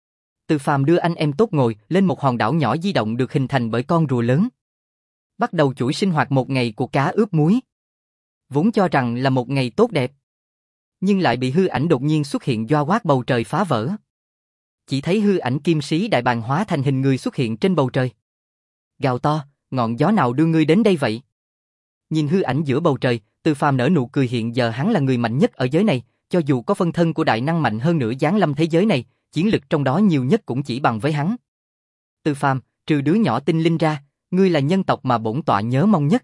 Từ Phàm đưa anh em tốt ngồi lên một hòn đảo nhỏ di động được hình thành bởi con rùa lớn. Bắt đầu chuỗi sinh hoạt một ngày của cá ướp muối. Vốn cho rằng là một ngày tốt đẹp, nhưng lại bị hư ảnh đột nhiên xuất hiện doa quát bầu trời phá vỡ. Chỉ thấy hư ảnh kim sĩ đại bàng hóa thành hình người xuất hiện trên bầu trời. Gào to, ngọn gió nào đưa ngươi đến đây vậy? Nhìn hư ảnh giữa bầu trời, Từ Phàm nở nụ cười, hiện giờ hắn là người mạnh nhất ở giới này, cho dù có phân thân của đại năng mạnh hơn nữa giáng lâm thế giới này, chiến lực trong đó nhiều nhất cũng chỉ bằng với hắn. Từ Phàm, trừ đứa nhỏ tinh linh ra, ngươi là nhân tộc mà bổn tọa nhớ mong nhất.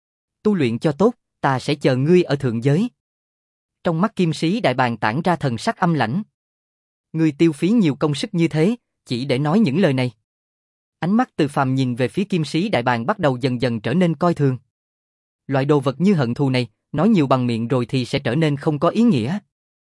Tu luyện cho tốt, ta sẽ chờ ngươi ở thượng giới. Trong mắt kim sĩ đại bàng tản ra thần sắc âm lãnh. Ngươi tiêu phí nhiều công sức như thế, chỉ để nói những lời này. Ánh mắt Từ Phàm nhìn về phía kim sĩ đại bàng bắt đầu dần dần trở nên coi thường. Loại đồ vật như hận thù này, nói nhiều bằng miệng rồi thì sẽ trở nên không có ý nghĩa.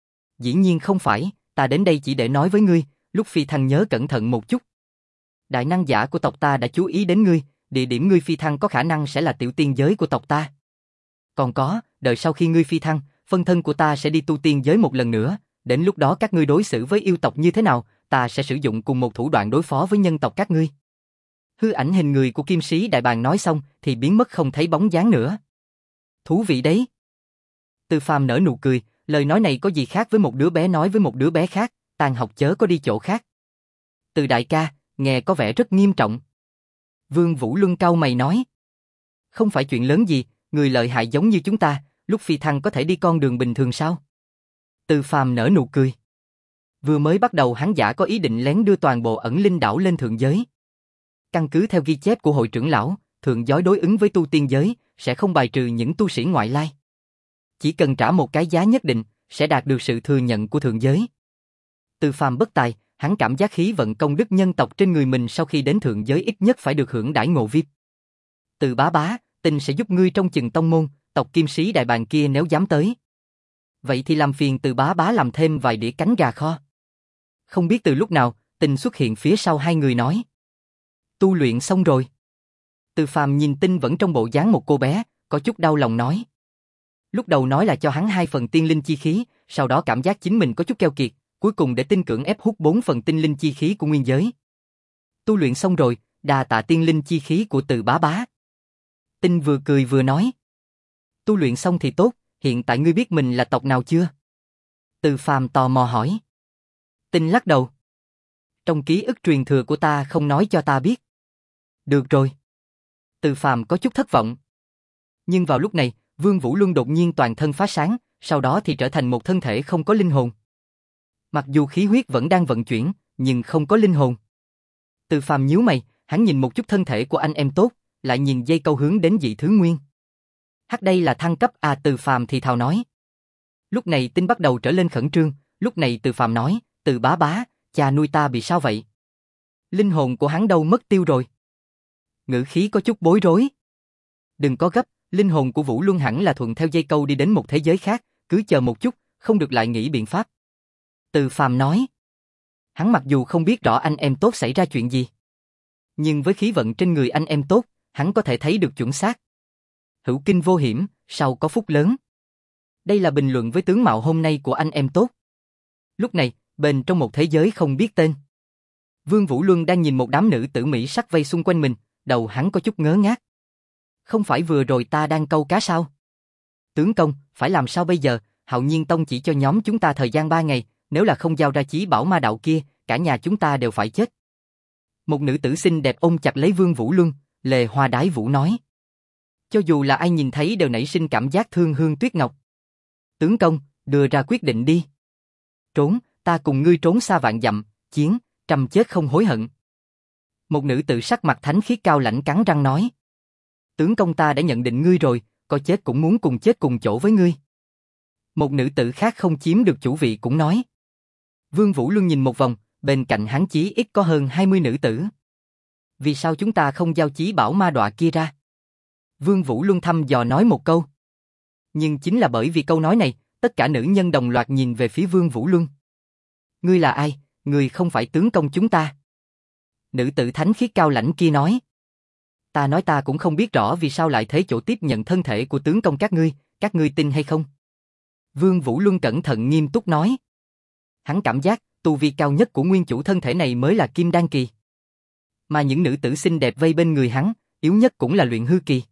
Dĩ nhiên không phải, ta đến đây chỉ để nói với ngươi, lúc phi thăng nhớ cẩn thận một chút. Đại năng giả của tộc ta đã chú ý đến ngươi, địa điểm ngươi phi thăng có khả năng sẽ là tiểu tiên giới của tộc ta. Còn có, đợi sau khi ngươi phi thăng, phân thân của ta sẽ đi tu tiên giới một lần nữa, đến lúc đó các ngươi đối xử với yêu tộc như thế nào, ta sẽ sử dụng cùng một thủ đoạn đối phó với nhân tộc các ngươi. Hư ảnh hình người của kim sĩ đại bàng nói xong thì biến mất không thấy bóng dáng nữa. Thú vị đấy. Từ Phàm nở nụ cười, lời nói này có gì khác với một đứa bé nói với một đứa bé khác, tàn học chớ có đi chỗ khác. Từ đại ca, nghe có vẻ rất nghiêm trọng. Vương Vũ Luân cau mày nói. Không phải chuyện lớn gì, người lợi hại giống như chúng ta, lúc phi thăng có thể đi con đường bình thường sao? Từ Phàm nở nụ cười. Vừa mới bắt đầu hắn giả có ý định lén đưa toàn bộ ẩn linh đảo lên thượng giới. Căn cứ theo ghi chép của hội trưởng lão, thượng giới đối ứng với tu tiên giới, sẽ không bài trừ những tu sĩ ngoại lai. Chỉ cần trả một cái giá nhất định, sẽ đạt được sự thừa nhận của thượng giới. Từ Phàm bất tài, hắn cảm giác khí vận công đức nhân tộc trên người mình sau khi đến thượng giới ít nhất phải được hưởng đãi ngộ vi ai pi. Từ bá bá, Tinh sẽ giúp ngươi trong chừng tông môn, tộc kim sĩ đại bàng kia nếu dám tới. Vậy thì làm phiền Từ bá bá làm thêm vài đĩa cánh gà kho. Không biết từ lúc nào, Tinh xuất hiện phía sau hai người nói. Tu luyện xong rồi. Từ Phàm nhìn Tinh vẫn trong bộ dáng một cô bé, có chút đau lòng nói. Lúc đầu nói là cho hắn hai phần tiên linh chi khí, sau đó cảm giác chính mình có chút keo kiệt, cuối cùng để Tinh cưỡng ép hút bốn phần tiên linh chi khí của nguyên giới. Tu luyện xong rồi, đà tạ tiên linh chi khí của Từ bá bá. Tinh vừa cười vừa nói. Tu luyện xong thì tốt, hiện tại ngươi biết mình là tộc nào chưa? Từ Phàm tò mò hỏi. Tinh lắc đầu. Trong ký ức truyền thừa của ta không nói cho ta biết. Được rồi. Từ Phàm có chút thất vọng. Nhưng vào lúc này, Vương Vũ Luân đột nhiên toàn thân phá sáng, sau đó thì trở thành một thân thể không có linh hồn. Mặc dù khí huyết vẫn đang vận chuyển, nhưng không có linh hồn. Từ Phàm nhíu mày, hắn nhìn một chút thân thể của anh em tốt, lại nhìn dây câu hướng đến dị thứ nguyên. Hắc đây là thăng cấp à? Từ Phàm thì thào nói. Lúc này Tinh bắt đầu trở lên khẩn trương, lúc này Từ Phàm nói, Từ bá bá, cha nuôi ta bị sao vậy? Linh hồn của hắn đâu mất tiêu rồi? Ngữ khí có chút bối rối. Đừng có gấp, linh hồn của Vũ Luân hẳn là thuận theo dây câu đi đến một thế giới khác, cứ chờ một chút, không được lại nghĩ biện pháp. Từ Phàm nói. Hắn mặc dù không biết rõ anh em tốt xảy ra chuyện gì, nhưng với khí vận trên người anh em tốt, hắn có thể thấy được chuẩn xác. Hữu kinh vô hiểm, sau có phúc lớn. Đây là bình luận với tướng mạo hôm nay của anh em tốt. Lúc này, bên trong một thế giới không biết tên, Vương Vũ Luân đang nhìn một đám nữ tử mỹ sắc vây xung quanh mình, đầu hắn có chút ngớ ngác. Không phải vừa rồi ta đang câu cá sao? Tướng công, phải làm sao bây giờ? Hạo Nhiên Tông chỉ cho nhóm chúng ta thời gian ba ngày, nếu là không giao ra chí bảo ma đạo kia, cả nhà chúng ta đều phải chết. Một nữ tử xinh đẹp ôm chặt lấy Vương Vũ Luân, lề hoa đái vũ nói. Cho dù là ai nhìn thấy đều nảy sinh cảm giác thương hương tuyết ngọc. Tướng công, đưa ra quyết định đi. Trốn, ta cùng ngươi trốn xa vạn dặm, chiến, trăm chết không hối hận. Một nữ tử sắc mặt thánh khiết cao lãnh cắn răng nói. Tướng công ta đã nhận định ngươi rồi, có chết cũng muốn cùng chết cùng chỗ với ngươi. Một nữ tử khác không chiếm được chủ vị cũng nói. Vương Vũ Luân nhìn một vòng, bên cạnh hắn chí ít có hơn hai mươi nữ tử. Vì sao chúng ta không giao chí bảo ma đọa kia ra? Vương Vũ Luân thăm dò nói một câu. Nhưng chính là bởi vì câu nói này, tất cả nữ nhân đồng loạt nhìn về phía Vương Vũ Luân. Ngươi là ai? Ngươi không phải tướng công chúng ta. Nữ tử thánh khiết cao lãnh kia nói. Ta nói ta cũng không biết rõ vì sao lại thế chỗ tiếp nhận thân thể của tướng công các ngươi, các ngươi tin hay không? Vương Vũ Luân cẩn thận nghiêm túc nói. Hắn cảm giác, tu vi cao nhất của nguyên chủ thân thể này mới là Kim Đan kỳ. Mà những nữ tử xinh đẹp vây bên người hắn, yếu nhất cũng là luyện hư kỳ.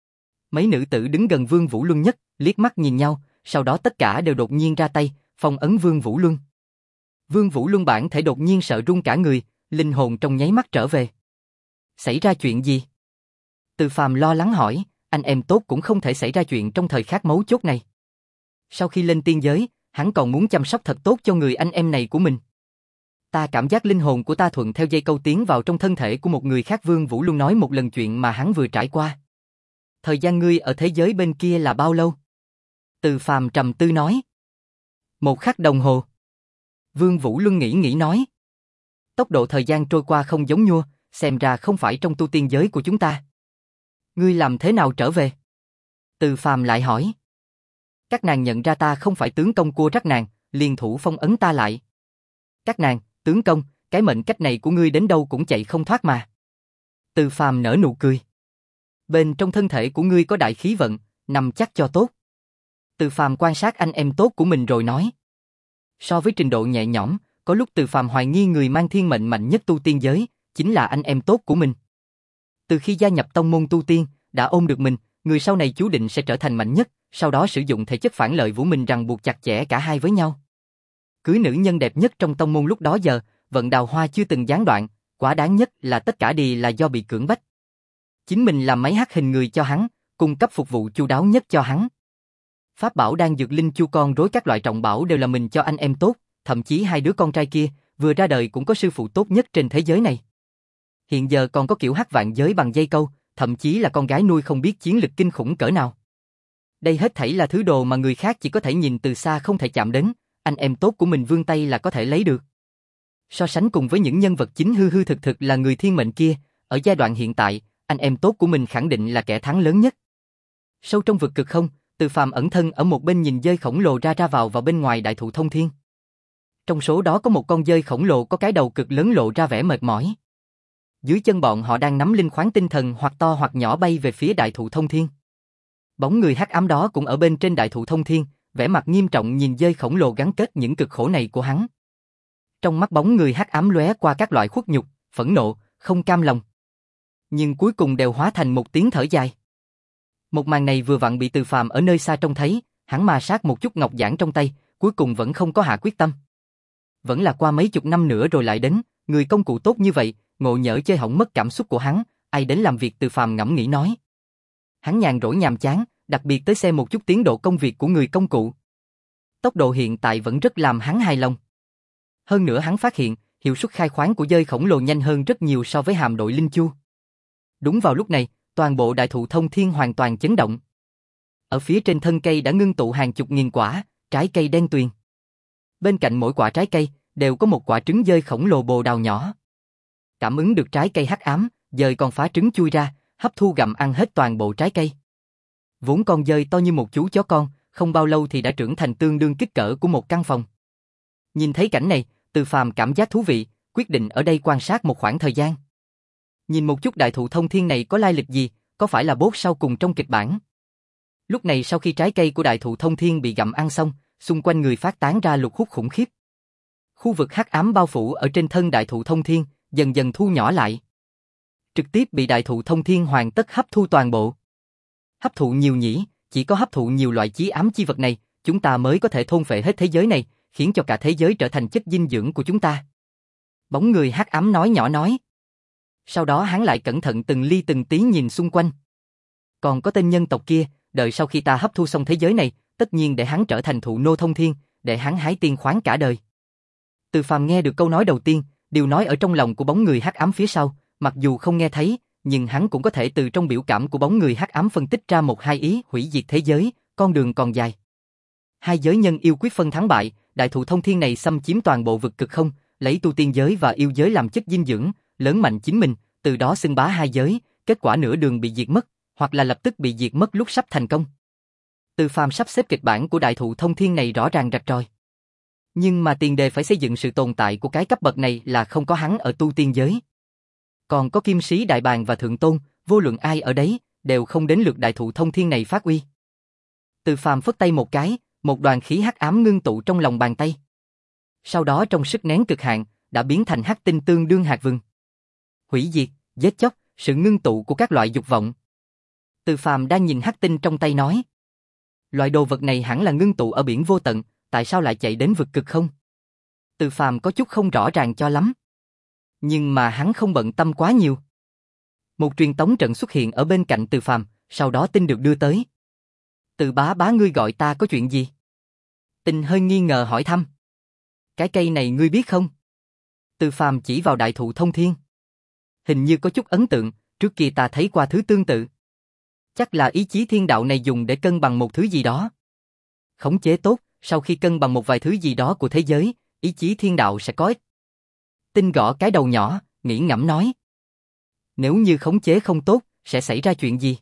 Mấy nữ tử đứng gần Vương Vũ Luân nhất, liếc mắt nhìn nhau, sau đó tất cả đều đột nhiên ra tay, phong ấn Vương Vũ Luân. Vương Vũ Luân bản thể đột nhiên sợ run cả người, linh hồn trong nháy mắt trở về. Xảy ra chuyện gì? Từ Phàm lo lắng hỏi, anh em tốt cũng không thể xảy ra chuyện trong thời khắc mấu chốt này. Sau khi lên tiên giới, hắn còn muốn chăm sóc thật tốt cho người anh em này của mình. Ta cảm giác linh hồn của ta thuận theo dây câu tiến vào trong thân thể của một người khác. Vương Vũ Luân nói một lần chuyện mà hắn vừa trải qua. Thời gian ngươi ở thế giới bên kia là bao lâu? Từ Phàm trầm tư nói. Một khắc đồng hồ. Vương Vũ Luân nghĩ nghĩ nói. Tốc độ thời gian trôi qua không giống nhua, xem ra không phải trong tu tiên giới của chúng ta. Ngươi làm thế nào trở về? Từ Phàm lại hỏi. Các nàng nhận ra ta không phải tướng công của các nàng, liền thủ phong ấn ta lại. Các nàng, tướng công, cái mệnh cách này của ngươi đến đâu cũng chạy không thoát mà. Từ Phàm nở nụ cười. Bên trong thân thể của ngươi có đại khí vận, nằm chắc cho tốt. Từ Phàm quan sát anh em tốt của mình rồi nói. So với trình độ nhẹ nhõm, có lúc Từ Phàm hoài nghi người mang thiên mệnh mạnh nhất tu tiên giới, chính là anh em tốt của mình. Từ khi gia nhập tông môn tu tiên, đã ôm được mình, người sau này chú định sẽ trở thành mạnh nhất, sau đó sử dụng thể chất phản lợi của mình ràng buộc chặt chẽ cả hai với nhau. Cưới nữ nhân đẹp nhất trong tông môn lúc đó giờ, vận đào hoa chưa từng gián đoạn, quả đáng nhất là tất cả đều là do bị cưỡng bách. Chính mình làm máy hát hình người cho hắn, cung cấp phục vụ chu đáo nhất cho hắn. Pháp bảo đan dược linh chu con rối các loại trọng bảo đều là mình cho anh em tốt, thậm chí hai đứa con trai kia, vừa ra đời cũng có sư phụ tốt nhất trên thế giới này. Hiện giờ còn có kiểu hắc vạn giới bằng dây câu, thậm chí là con gái nuôi không biết chiến lực kinh khủng cỡ nào. Đây hết thảy là thứ đồ mà người khác chỉ có thể nhìn từ xa không thể chạm đến, anh em tốt của mình vươn tay là có thể lấy được. So sánh cùng với những nhân vật chính hư hư thực thực là người thiên mệnh kia, ở giai đoạn hiện tại, anh em tốt của mình khẳng định là kẻ thắng lớn nhất. Sâu trong vực cực không, Từ Phàm ẩn thân ở một bên nhìn dơi khổng lồ ra ra vào vào bên ngoài đại thụ thông thiên. Trong số đó có một con dơi khổng lồ có cái đầu cực lớn lộ ra vẻ mệt mỏi. Dưới chân bọn họ đang nắm linh khoáng tinh thần hoặc to hoặc nhỏ bay về phía đại thụ thông thiên. Bóng người hắc ám đó cũng ở bên trên đại thụ thông thiên, vẻ mặt nghiêm trọng nhìn dơi khổng lồ gắn kết những cực khổ này của hắn. Trong mắt bóng người hắc ám lóe qua các loại khuất nhục, phẫn nộ, không cam lòng. Nhưng cuối cùng đều hóa thành một tiếng thở dài. Một màn này vừa vặn bị Từ Phàm ở nơi xa trông thấy, hắn ma sát một chút ngọc giản trong tay, cuối cùng vẫn không có hạ quyết tâm. Vẫn là qua mấy chục năm nữa rồi lại đến, người công cụ tốt như vậy, ngộ nhỡ chơi hỏng mất cảm xúc của hắn, ai đến làm việc. Từ Phàm ngẫm nghĩ nói. Hắn nhàn rỗi nhàm chán, đặc biệt tới xem một chút tiến độ công việc của người công cụ. Tốc độ hiện tại vẫn rất làm hắn hài lòng. Hơn nữa hắn phát hiện, hiệu suất khai khoáng của dơi khổng lồ nhanh hơn rất nhiều so với hạm đội Linh Chu. Đúng vào lúc này, toàn bộ đại thụ thông thiên hoàn toàn chấn động. Ở phía trên thân cây đã ngưng tụ hàng chục nghìn quả, trái cây đen tuyền. Bên cạnh mỗi quả trái cây, đều có một quả trứng dơi khổng lồ bồ đào nhỏ. Cảm ứng được trái cây hắc ám, dơi còn phá trứng chui ra, hấp thu gặm ăn hết toàn bộ trái cây. Vốn con dơi to như một chú chó con, không bao lâu thì đã trưởng thành tương đương kích cỡ của một căn phòng. Nhìn thấy cảnh này, Từ Phàm cảm giác thú vị, quyết định ở đây quan sát một khoảng thời gian. Nhìn một chút đại thụ thông thiên này có lai lịch gì, có phải là boss sau cùng trong kịch bản. Lúc này sau khi trái cây của đại thụ thông thiên bị gặm ăn xong, xung quanh người phát tán ra lực hút khủng khiếp. Khu vực hắc ám bao phủ ở trên thân đại thụ thông thiên, dần dần thu nhỏ lại. Trực tiếp bị đại thụ thông thiên hoàn tất hấp thu toàn bộ. Hấp thụ nhiều nhỉ, chỉ có hấp thụ nhiều loại chí ám chi vật này, chúng ta mới có thể thôn phệ hết thế giới này, khiến cho cả thế giới trở thành chất dinh dưỡng của chúng ta. Bóng người hắc ám nói nhỏ nói. Sau đó hắn lại cẩn thận từng ly từng tí nhìn xung quanh. Còn có tên nhân tộc kia, đợi sau khi ta hấp thu xong thế giới này, tất nhiên để hắn trở thành thụ nô thông thiên, để hắn hái tiên khoáng cả đời. Từ Phàm nghe được câu nói đầu tiên, điều nói ở trong lòng của bóng người hắc ám phía sau, mặc dù không nghe thấy, nhưng hắn cũng có thể từ trong biểu cảm của bóng người hắc ám phân tích ra một hai ý hủy diệt thế giới, con đường còn dài. Hai giới nhân yêu quyết phân thắng bại, đại thụ thông thiên này xâm chiếm toàn bộ vực cực không, lấy tu tiên giới và yêu giới làm chất dinh dưỡng, lớn mạnh chính mình, từ đó xưng bá hai giới, kết quả nửa đường bị diệt mất, hoặc là lập tức bị diệt mất lúc sắp thành công. Từ Phàm sắp xếp kịch bản của đại thụ thông thiên này rõ ràng rạch ròi. Nhưng mà tiền đề phải xây dựng sự tồn tại của cái cấp bậc này là không có hắn ở tu tiên giới. Còn có Kim Sĩ Đại Bàng và Thượng Tôn, vô luận ai ở đấy, đều không đến lượt đại thụ thông thiên này phát uy. Từ Phàm phất tay một cái, một đoàn khí hắc ám ngưng tụ trong lòng bàn tay. Sau đó trong sức nén cực hạn, đã biến thành hắc tinh tương đương hạt vừng. Hủy diệt, giết chóc, sự ngưng tụ của các loại dục vọng. Từ Phàm đang nhìn hắc tinh trong tay nói. Loại đồ vật này hẳn là ngưng tụ ở biển vô tận, tại sao lại chạy đến vực cực không? Từ Phàm có chút không rõ ràng cho lắm. Nhưng mà hắn không bận tâm quá nhiều. Một truyền tống trận xuất hiện ở bên cạnh Từ Phàm, sau đó tin được đưa tới. Từ bá bá ngươi gọi ta có chuyện gì? Tinh hơi nghi ngờ hỏi thăm. Cái cây này ngươi biết không? Từ Phàm chỉ vào đại thụ thông thiên. Hình như có chút ấn tượng, trước kia ta thấy qua thứ tương tự. Chắc là ý chí thiên đạo này dùng để cân bằng một thứ gì đó. Khống chế tốt, sau khi cân bằng một vài thứ gì đó của thế giới, ý chí thiên đạo sẽ có ích. Tinh gõ cái đầu nhỏ, nghĩ ngẫm nói. Nếu như khống chế không tốt, sẽ xảy ra chuyện gì?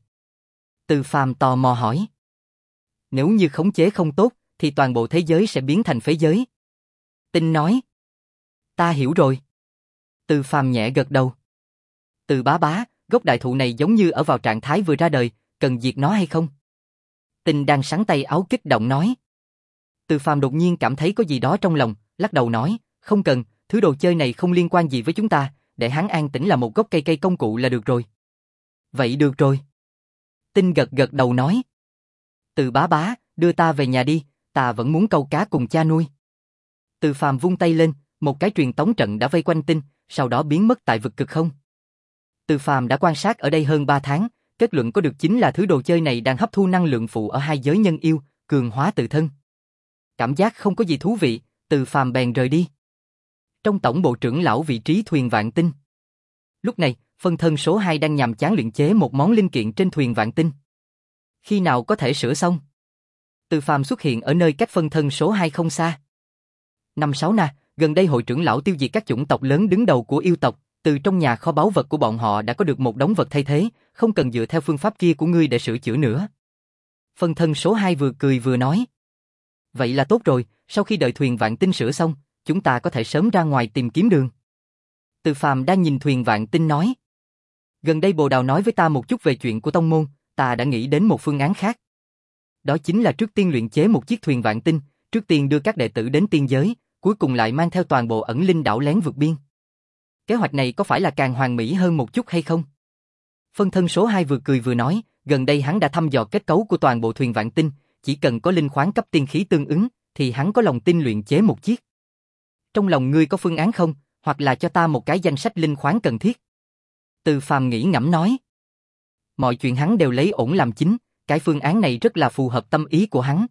Từ Phàm tò mò hỏi. Nếu như khống chế không tốt, thì toàn bộ thế giới sẽ biến thành phế giới. Tinh nói. Ta hiểu rồi. Từ Phàm nhẹ gật đầu. Từ bá bá, gốc đại thụ này giống như ở vào trạng thái vừa ra đời, cần diệt nó hay không? Tinh đang sắn tay áo kích động nói. Từ Phàm đột nhiên cảm thấy có gì đó trong lòng, lắc đầu nói, không cần, thứ đồ chơi này không liên quan gì với chúng ta, để hắn an tĩnh là một gốc cây cây công cụ là được rồi. Vậy được rồi. Tinh gật gật đầu nói. Từ bá bá, đưa ta về nhà đi, ta vẫn muốn câu cá cùng cha nuôi. Từ Phàm vung tay lên, một cái truyền tống trận đã vây quanh Tinh, sau đó biến mất tại vực cực không. Từ Phàm đã quan sát ở đây hơn ba tháng, kết luận có được chính là thứ đồ chơi này đang hấp thu năng lượng phụ ở hai giới nhân yêu, cường hóa tự thân. Cảm giác không có gì thú vị, Từ Phàm bèn rời đi. Trong tổng bộ trưởng lão vị trí thuyền Vạn Tinh. Lúc này, phân thân số hai đang nhàm chán luyện chế một món linh kiện trên thuyền Vạn Tinh. Khi nào có thể sửa xong? Từ Phàm xuất hiện ở nơi cách phân thân số hai không xa. Năm sáu na, gần đây hội trưởng lão tiêu diệt các chủng tộc lớn đứng đầu của yêu tộc, từ trong nhà kho báu vật của bọn họ đã có được một đống vật thay thế, không cần dựa theo phương pháp kia của ngươi để sửa chữa nữa. Phân thân số hai vừa cười vừa nói. Vậy là tốt rồi, sau khi đợi thuyền vạn tinh sửa xong, chúng ta có thể sớm ra ngoài tìm kiếm đường. Từ Phàm đang nhìn thuyền vạn tinh nói. Gần đây Bồ Đào nói với ta một chút về chuyện của tông môn, ta đã nghĩ đến một phương án khác. Đó chính là trước tiên luyện chế một chiếc thuyền vạn tinh, trước tiên đưa các đệ tử đến tiên giới, cuối cùng lại mang theo toàn bộ ẩn linh đảo lén vượt biên. Kế hoạch này có phải là càng hoàn mỹ hơn một chút hay không? Phân thân số hai vừa cười vừa nói, gần đây hắn đã thăm dò kết cấu của toàn bộ thuyền vạn tinh, chỉ cần có linh khoáng cấp tiên khí tương ứng, thì hắn có lòng tin luyện chế một chiếc. Trong lòng ngươi có phương án không, hoặc là cho ta một cái danh sách linh khoáng cần thiết? Từ Phàm nghĩ ngẫm nói. Mọi chuyện hắn đều lấy ổn làm chính, cái phương án này rất là phù hợp tâm ý của hắn.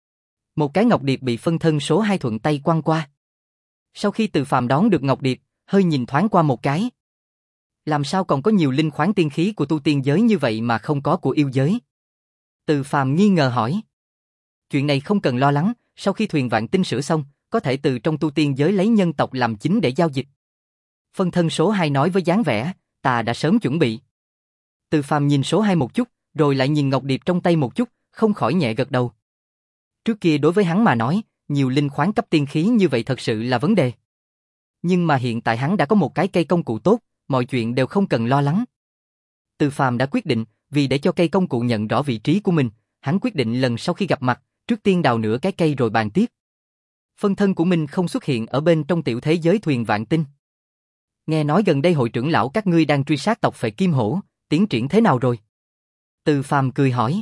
Một cái ngọc điệp bị phân thân số hai thuận tay quăng qua. Sau khi Từ Phàm đón được ngọc điệp, hơi nhìn thoáng qua một cái. Làm sao còn có nhiều linh khoáng tiên khí của tu tiên giới như vậy mà không có của yêu giới? Từ Phàm nghi ngờ hỏi. Chuyện này không cần lo lắng, sau khi thuyền vạn tinh sửa xong, có thể từ trong tu tiên giới lấy nhân tộc làm chính để giao dịch. Phân thân số hai nói với dáng vẻ, ta đã sớm chuẩn bị. Từ Phàm nhìn số hai một chút, rồi lại nhìn ngọc điệp trong tay một chút, không khỏi nhẹ gật đầu. Trước kia đối với hắn mà nói, nhiều linh khoáng cấp tiên khí như vậy thật sự là vấn đề. Nhưng mà hiện tại hắn đã có một cái cây công cụ tốt, mọi chuyện đều không cần lo lắng. Từ Phàm đã quyết định, vì để cho cây công cụ nhận rõ vị trí của mình, hắn quyết định lần sau khi gặp mặt, trước tiên đào nửa cái cây rồi bàn tiếp. Phân thân của mình không xuất hiện ở bên trong tiểu thế giới thuyền vạn tinh. Nghe nói gần đây hội trưởng lão các ngươi đang truy sát tộc Phệ Kim Hổ, tiến triển thế nào rồi? Từ Phàm cười hỏi.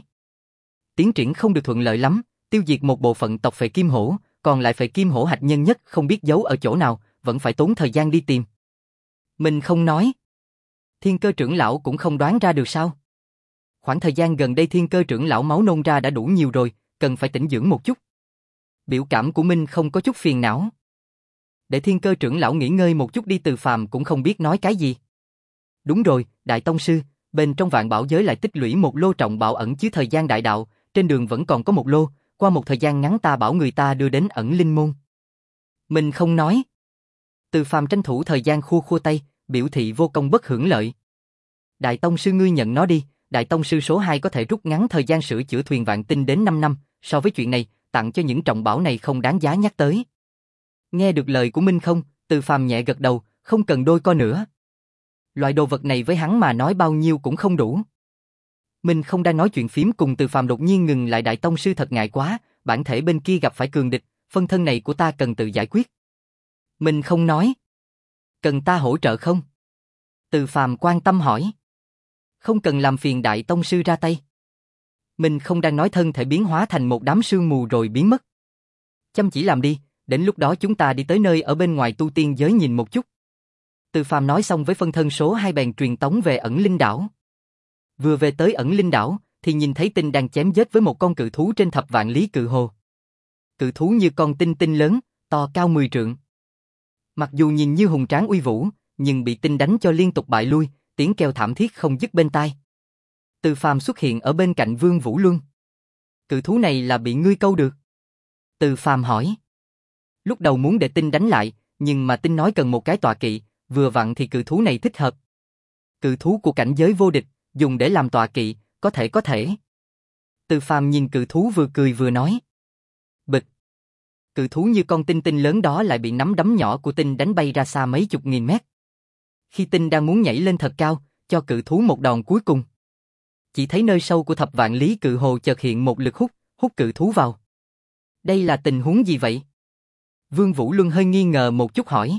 Tiến triển không được thuận lợi lắm, tiêu diệt một bộ phận tộc Phệ Kim Hổ, còn lại Phệ Kim Hổ hạch nhân nhất không biết giấu ở chỗ nào, vẫn phải tốn thời gian đi tìm. Mình không nói. Thiên Cơ trưởng lão cũng không đoán ra được sao? Khoảng thời gian gần đây Thiên Cơ trưởng lão máu nôn ra đã đủ nhiều rồi, cần phải tĩnh dưỡng một chút. Biểu cảm của Minh không có chút phiền não. Để Thiên Cơ trưởng lão nghỉ ngơi một chút đi. Từ Phàm cũng không biết nói cái gì. Đúng rồi, Đại Tông Sư, bên trong vạn bảo giới lại tích lũy một lô trọng bảo ẩn chứa thời gian đại đạo, trên đường vẫn còn có một lô, qua một thời gian ngắn ta bảo người ta đưa đến ẩn linh môn. Mình không nói. Từ Phàm tranh thủ thời gian khua khua tay, biểu thị vô công bất hưởng lợi. Đại Tông Sư ngươi nhận nó đi, Đại Tông Sư số hai có thể rút ngắn thời gian sửa chữa thuyền vạn tinh đến năm năm, so với chuyện này, tặng cho những trọng bảo này không đáng giá nhắc tới. Nghe được lời của Minh không, Từ Phàm nhẹ gật đầu, không cần đôi co nữa. Loại đồ vật này với hắn mà nói bao nhiêu cũng không đủ. Minh không đang nói chuyện phím cùng Từ Phàm đột nhiên ngừng lại. Đại Tông Sư thật ngại quá, bản thể bên kia gặp phải cường địch, phân thân này của ta cần tự giải quyết. Minh không nói. Cần ta hỗ trợ không? Từ Phàm quan tâm hỏi. Không cần làm phiền Đại Tông Sư ra tay. Mình không đang nói thân thể biến hóa thành một đám sương mù rồi biến mất. Chăm chỉ làm đi, đến lúc đó chúng ta đi tới nơi ở bên ngoài tu tiên giới nhìn một chút. Từ Phàm nói xong với phân thân số hai bèn truyền tống về ẩn linh đảo. Vừa về tới ẩn linh đảo, thì nhìn thấy Tinh đang chém giết với một con cự thú trên thập vạn lý cự hồ. Cự thú như con tinh tinh lớn, to cao mười trượng. Mặc dù nhìn như hùng tráng uy vũ, nhưng bị Tinh đánh cho liên tục bại lui, tiếng kêu thảm thiết không dứt bên tai. Từ Phàm xuất hiện ở bên cạnh Vương Vũ Luân. Cự thú này là bị ngươi câu được? Từ Phàm hỏi. Lúc đầu muốn để Tinh đánh lại, nhưng mà Tinh nói cần một cái tọa kỵ, vừa vặn thì cự thú này thích hợp. Cự thú của cảnh giới vô địch, dùng để làm tọa kỵ, có thể có thể. Từ Phàm nhìn cự thú vừa cười vừa nói. Bịch. Cự thú như con tinh tinh lớn đó lại bị nắm đấm nhỏ của Tinh đánh bay ra xa mấy chục nghìn mét. Khi Tinh đang muốn nhảy lên thật cao, cho cự thú một đòn cuối cùng. Chỉ thấy nơi sâu của thập vạn lý cự hồ chợt hiện một lực hút, hút cự thú vào. Đây là tình huống gì vậy? Vương Vũ Luân hơi nghi ngờ một chút hỏi.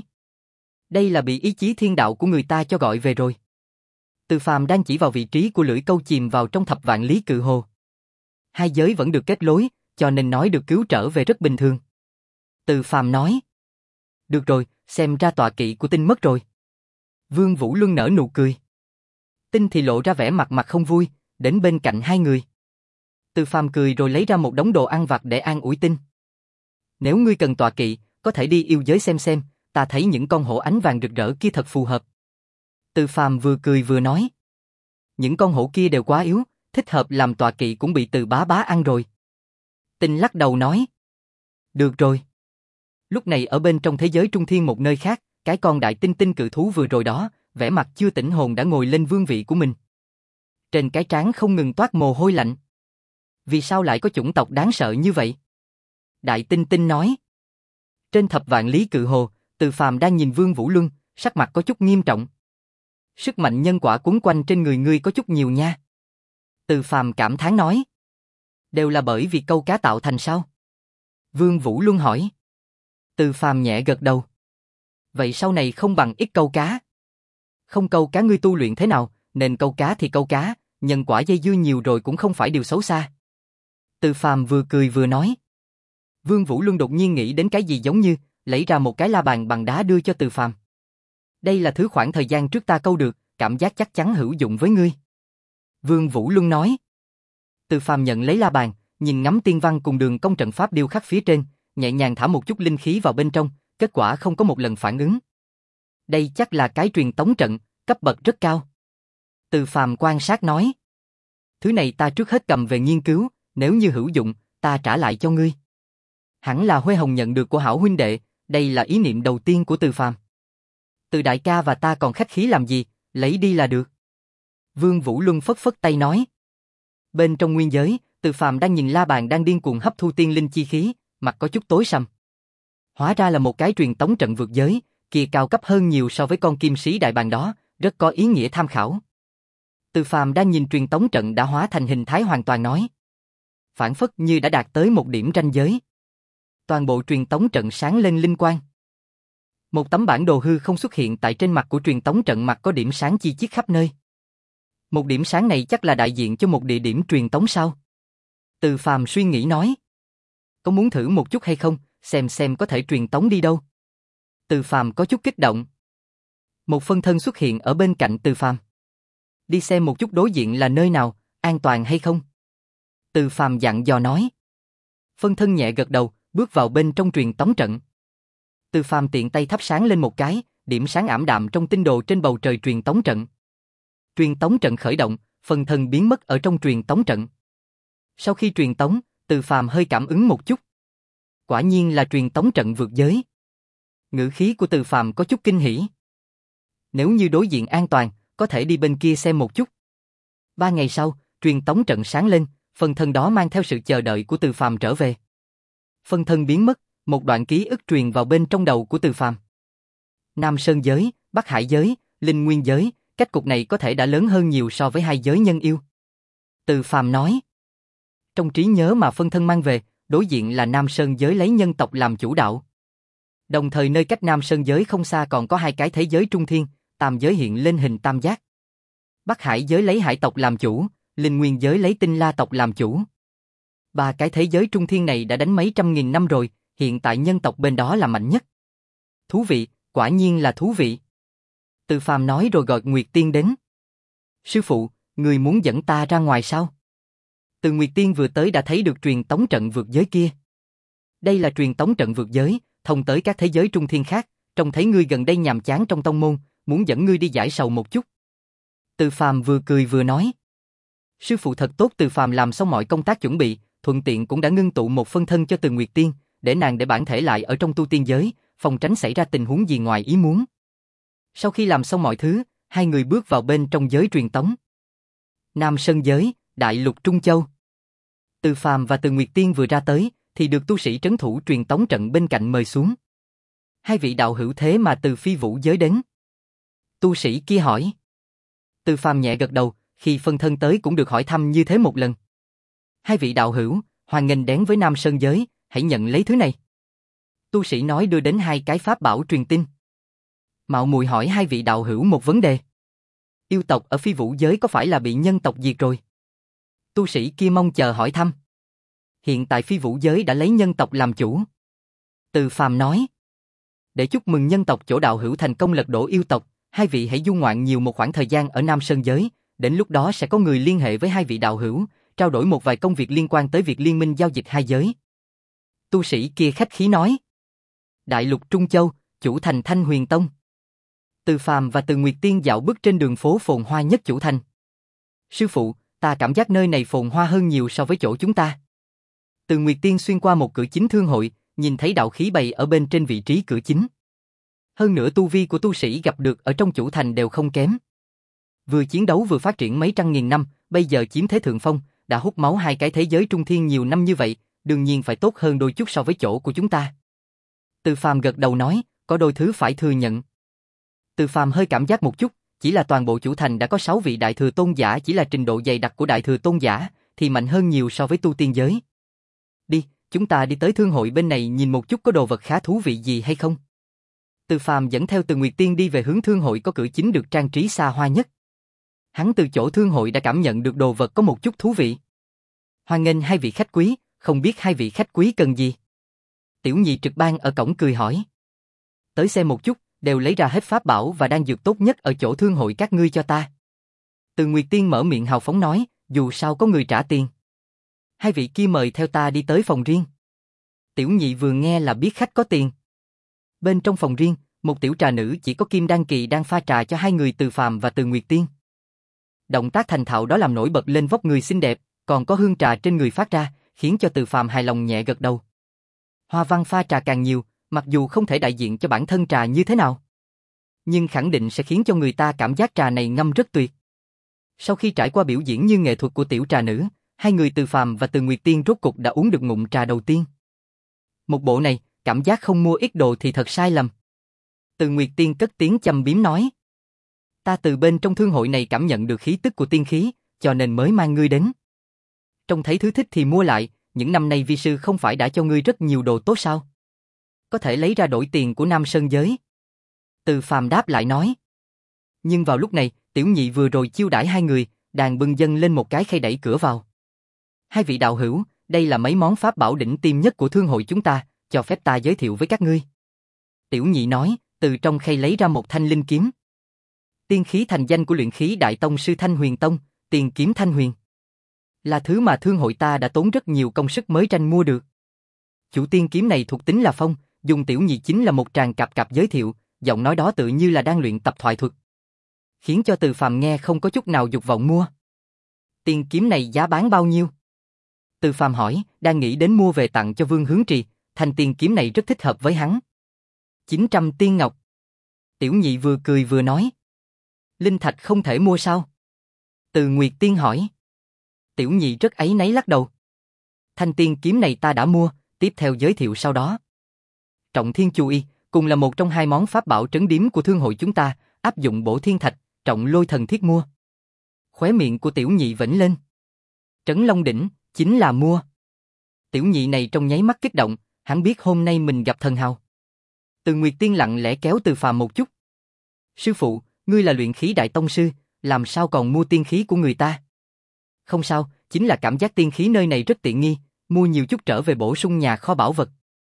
Đây là bị ý chí thiên đạo của người ta cho gọi về rồi. Từ Phàm đang chỉ vào vị trí của lưỡi câu chìm vào trong thập vạn lý cự hồ. Hai giới vẫn được kết nối, cho nên nói được cứu trở về rất bình thường. Từ Phàm nói. Được rồi, xem ra tọa kỵ của Tinh mất rồi. Vương Vũ Luân nở nụ cười. Tinh thì lộ ra vẻ mặt mặt không vui, đến bên cạnh hai người. Từ Phàm cười rồi lấy ra một đống đồ ăn vặt để an ủi Tinh. Nếu ngươi cần tọa kỵ, có thể đi yêu giới xem xem, ta thấy những con hổ ánh vàng rực rỡ kia thật phù hợp. Từ Phàm vừa cười vừa nói. Những con hổ kia đều quá yếu, thích hợp làm tọa kỵ cũng bị Từ bá bá ăn rồi. Tinh lắc đầu nói. Được rồi. Lúc này ở bên trong thế giới trung thiên một nơi khác, cái con đại tinh tinh cự thú vừa rồi đó, vẻ mặt chưa tỉnh hồn đã ngồi lên vương vị của mình. Trên cái trán không ngừng toát mồ hôi lạnh. Vì sao lại có chủng tộc đáng sợ như vậy? Đại tinh tinh nói. Trên thập vạn lý cự hồ, Từ Phàm đang nhìn Vương Vũ Luân, sắc mặt có chút nghiêm trọng. Sức mạnh nhân quả quấn quanh trên người ngươi có chút nhiều nha. Từ Phàm cảm thán nói. Đều là bởi vì câu cá tạo thành sao? Vương Vũ Luân hỏi. Từ Phàm nhẹ gật đầu. Vậy sau này không bằng ít câu cá. Không câu cá ngươi tu luyện thế nào, nên câu cá thì câu cá, nhân quả dây dưa nhiều rồi cũng không phải điều xấu xa. Từ Phàm vừa cười vừa nói. Vương Vũ Luân đột nhiên nghĩ đến cái gì giống như, lấy ra một cái la bàn bằng đá đưa cho Từ Phàm. Đây là thứ khoảng thời gian trước ta câu được, cảm giác chắc chắn hữu dụng với ngươi. Vương Vũ Luân nói. Từ Phàm nhận lấy la bàn, nhìn ngắm tiên văn cùng đường cong trận pháp điêu khắc phía trên, nhẹ nhàng thả một chút linh khí vào bên trong, kết quả không có một lần phản ứng. Đây chắc là cái truyền tống trận, cấp bậc rất cao. Từ Phàm quan sát nói. Thứ này ta trước hết cầm về nghiên cứu, nếu như hữu dụng, ta trả lại cho ngươi. Hẳn là Huê Hồng nhận được của hảo huynh đệ, đây là ý niệm đầu tiên của Từ Phàm. Từ đại ca và ta còn khách khí làm gì, lấy đi là được. Vương Vũ Luân phất phất tay nói. Bên trong nguyên giới, Từ Phàm đang nhìn la bàn đang điên cuồng hấp thu tiên linh chi khí, mặt có chút tối sầm. Hóa ra là một cái truyền tống trận vượt giới, kia cao cấp hơn nhiều so với con kim sĩ đại bàng đó, rất có ý nghĩa tham khảo. Từ Phàm đang nhìn truyền tống trận đã hóa thành hình thái hoàn toàn nói. Phản phất như đã đạt tới một điểm ranh giới. Toàn bộ truyền tống trận sáng lên linh quang. Một tấm bản đồ hư không xuất hiện tại trên mặt của truyền tống trận, mặt có điểm sáng chi chít khắp nơi. Một điểm sáng này chắc là đại diện cho một địa điểm truyền tống sao? Từ Phàm suy nghĩ nói. Có muốn thử một chút hay không, xem xem có thể truyền tống đi đâu? Từ Phàm có chút kích động. Một phân thân xuất hiện ở bên cạnh Từ Phàm. Đi xem một chút đối diện là nơi nào, an toàn hay không? Từ Phàm dặn dò nói. Phân thân nhẹ gật đầu, bước vào bên trong truyền tống trận. Từ Phàm tiện tay thắp sáng lên một cái, điểm sáng ảm đạm trong tinh đồ trên bầu trời truyền tống trận. Truyền tống trận khởi động, phân thân biến mất ở trong truyền tống trận. Sau khi truyền tống, Từ Phàm hơi cảm ứng một chút. Quả nhiên là truyền tống trận vượt giới. Ngữ khí của Từ Phàm có chút kinh hỉ. Nếu như đối diện an toàn, có thể đi bên kia xem một chút. Ba ngày sau, truyền tống trận sáng lên, phân thân đó mang theo sự chờ đợi của Từ Phàm trở về. Phân thân biến mất, một đoạn ký ức truyền vào bên trong đầu của Từ Phàm. Nam Sơn giới, Bắc Hải giới, Linh Nguyên giới, cách cục này có thể đã lớn hơn nhiều so với hai giới nhân yêu. Từ Phàm nói. Trong trí nhớ mà phân thân mang về, đối diện là Nam Sơn giới lấy nhân tộc làm chủ đạo. Đồng thời nơi cách Nam Sơn giới không xa còn có hai cái thế giới trung thiên, tam giới hiện lên hình tam giác. Bắc Hải giới lấy hải tộc làm chủ, Linh Nguyên giới lấy tinh la tộc làm chủ. Ba cái thế giới trung thiên này đã đánh mấy trăm nghìn năm rồi, hiện tại nhân tộc bên đó là mạnh nhất. Thú vị, quả nhiên là thú vị. Từ Phàm nói rồi gọi Nguyệt Tiên đến. Sư phụ, người muốn dẫn ta ra ngoài sao? Từ Nguyệt Tiên vừa tới đã thấy được truyền tống trận vượt giới kia. Đây là truyền tống trận vượt giới, thông tới các thế giới trung thiên khác, trông thấy ngươi gần đây nhàm chán trong tông môn, muốn dẫn ngươi đi giải sầu một chút. Từ Phàm vừa cười vừa nói. Sư phụ thật tốt. Từ Phàm làm xong mọi công tác chuẩn bị, thuận tiện cũng đã ngưng tụ một phân thân cho Từ Nguyệt Tiên, để nàng để bản thể lại ở trong tu tiên giới, phòng tránh xảy ra tình huống gì ngoài ý muốn. Sau khi làm xong mọi thứ, hai người bước vào bên trong giới truyền tống. Nam Sơn giới, Đại lục Trung Châu. Từ Phàm và Từ Nguyệt Tiên vừa ra tới, thì được tu sĩ trấn thủ truyền tống trận bên cạnh mời xuống. Hai vị đạo hữu thế mà từ Phi Vũ giới đến. Tu sĩ kia hỏi. Từ Phàm nhẹ gật đầu, khi phân thân tới cũng được hỏi thăm như thế một lần. Hai vị đạo hữu, hoan nghênh đến với Nam Sơn giới, hãy nhận lấy thứ này. Tu sĩ nói đưa đến hai cái pháp bảo truyền tin. Mạo muội hỏi hai vị đạo hữu một vấn đề. Yêu tộc ở Phi Vũ giới có phải là bị nhân tộc diệt rồi? Tu sĩ kia mong chờ hỏi thăm. Hiện tại Phi Vũ giới đã lấy nhân tộc làm chủ. Từ Phàm nói. Để chúc mừng nhân tộc chỗ đạo hữu thành công lật đổ yêu tộc, hai vị hãy du ngoạn nhiều một khoảng thời gian ở Nam Sơn giới, đến lúc đó sẽ có người liên hệ với hai vị đạo hữu, trao đổi một vài công việc liên quan tới việc liên minh giao dịch hai giới. Tu sĩ kia khách khí nói. Đại lục Trung Châu, chủ thành Thanh Huyền Tông. Từ Phàm và Từ Nguyệt Tiên dạo bước trên đường phố phồn hoa nhất chủ thành. Sư phụ, ta cảm giác nơi này phồn hoa hơn nhiều so với chỗ chúng ta. Từ Nguyệt Tiên xuyên qua một cửa chính thương hội, nhìn thấy đạo khí bày ở bên trên vị trí cửa chính. Hơn nữa tu vi của tu sĩ gặp được ở trong chủ thành đều không kém. Vừa chiến đấu vừa phát triển mấy trăm nghìn năm, bây giờ chiếm thế thượng phong, đã hút máu hai cái thế giới trung thiên nhiều năm như vậy, đương nhiên phải tốt hơn đôi chút so với chỗ của chúng ta. Từ Phàm gật đầu nói, có đôi thứ phải thừa nhận. Từ Phàm hơi cảm giác một chút, chỉ là toàn bộ chủ thành đã có sáu vị đại thừa tôn giả, chỉ là trình độ dày đặc của đại thừa tôn giả, thì mạnh hơn nhiều so với tu tiên giới. Đi, chúng ta đi tới thương hội bên này nhìn một chút có đồ vật khá thú vị gì hay không. Từ Phàm dẫn theo Từ Nguyệt Tiên đi về hướng thương hội có cửa chính được trang trí xa hoa nhất. Hắn từ chỗ thương hội đã cảm nhận được đồ vật có một chút thú vị. Hoan nghênh hai vị khách quý, không biết hai vị khách quý cần gì. Tiểu nhị trực ban ở cổng cười hỏi. Tới xem một chút, đều lấy ra hết pháp bảo và đan dược tốt nhất ở chỗ thương hội các ngươi cho ta. Từ Nguyệt Tiên mở miệng hào phóng nói, dù sao có người trả tiền. Hai vị kia mời theo ta đi tới phòng riêng. Tiểu nhị vừa nghe là biết khách có tiền. Bên trong phòng riêng, một tiểu trà nữ chỉ có Kim Đan Kỳ đang pha trà cho hai người Từ Phàm và Từ Nguyệt Tiên. Động tác thành thạo đó làm nổi bật lên vóc người xinh đẹp, còn có hương trà trên người phát ra, khiến cho Từ Phàm hài lòng nhẹ gật đầu. Hoa văn pha trà càng nhiều, mặc dù không thể đại diện cho bản thân trà như thế nào, nhưng khẳng định sẽ khiến cho người ta cảm giác trà này ngâm rất tuyệt. Sau khi trải qua biểu diễn như nghệ thuật của tiểu trà nữ, hai người Từ Phàm và Từ Nguyệt Tiên rốt cục đã uống được ngụm trà đầu tiên. Một bộ này, cảm giác không mua ít đồ thì thật sai lầm. Từ Nguyệt Tiên cất tiếng châm biếm nói. Ta từ bên trong thương hội này cảm nhận được khí tức của tiên khí, cho nên mới mang ngươi đến. Trông thấy thứ thích thì mua lại, những năm nay vi sư không phải đã cho ngươi rất nhiều đồ tốt sao? Có thể lấy ra đổi tiền của Nam Sơn giới. Từ Phàm đáp lại nói. Nhưng vào lúc này, tiểu nhị vừa rồi chiêu đãi hai người, đàn bưng dâng lên một cái khay đẩy cửa vào. Hai vị đạo hữu, đây là mấy món pháp bảo đỉnh tiêm nhất của thương hội chúng ta, cho phép ta giới thiệu với các ngươi. Tiểu nhị nói, từ trong khay lấy ra một thanh linh kiếm. Tiên khí thành danh của luyện khí đại tông sư Thanh Huyền Tông, tiền kiếm Thanh Huyền. Là thứ mà thương hội ta đã tốn rất nhiều công sức mới tranh mua được. Chủ tiên kiếm này thuộc tính là phong, dùng tiểu nhị chính là một tràng cặp cặp giới thiệu, giọng nói đó tự như là đang luyện tập thoại thuật, khiến cho Từ Phàm nghe không có chút nào dục vọng mua. Tiên kiếm này giá bán bao nhiêu? Từ Phàm hỏi, đang nghĩ đến mua về tặng cho Vương Hướng Trì, thanh tiên kiếm này rất thích hợp với hắn. chín trăm tiên ngọc. Tiểu nhị vừa cười vừa nói. Linh thạch không thể mua sao? Từ Nguyệt Tiên hỏi. Tiểu nhị rất áy náy lắc đầu. Thanh tiên kiếm này ta đã mua, tiếp theo giới thiệu sau đó. Trọng Thiên Chu Y, cùng là một trong hai món pháp bảo trấn điếm của thương hội chúng ta, áp dụng bổ thiên thạch, trọng lôi thần thiết mua. Khóe miệng của tiểu nhị vểnh lên. Trấn Long Đỉnh, chính là mua. Tiểu nhị này trong nháy mắt kích động, hắn biết hôm nay mình gặp thần hào. Từ Nguyệt Tiên lặng lẽ kéo Từ Phàm một chút. Sư phụ, ngươi là luyện khí đại tông sư, làm sao còn mua tiên khí của người ta? Không sao, chính là cảm giác tiên khí nơi này rất tiện nghi, mua nhiều chút trở về bổ sung nhà kho bảo vật.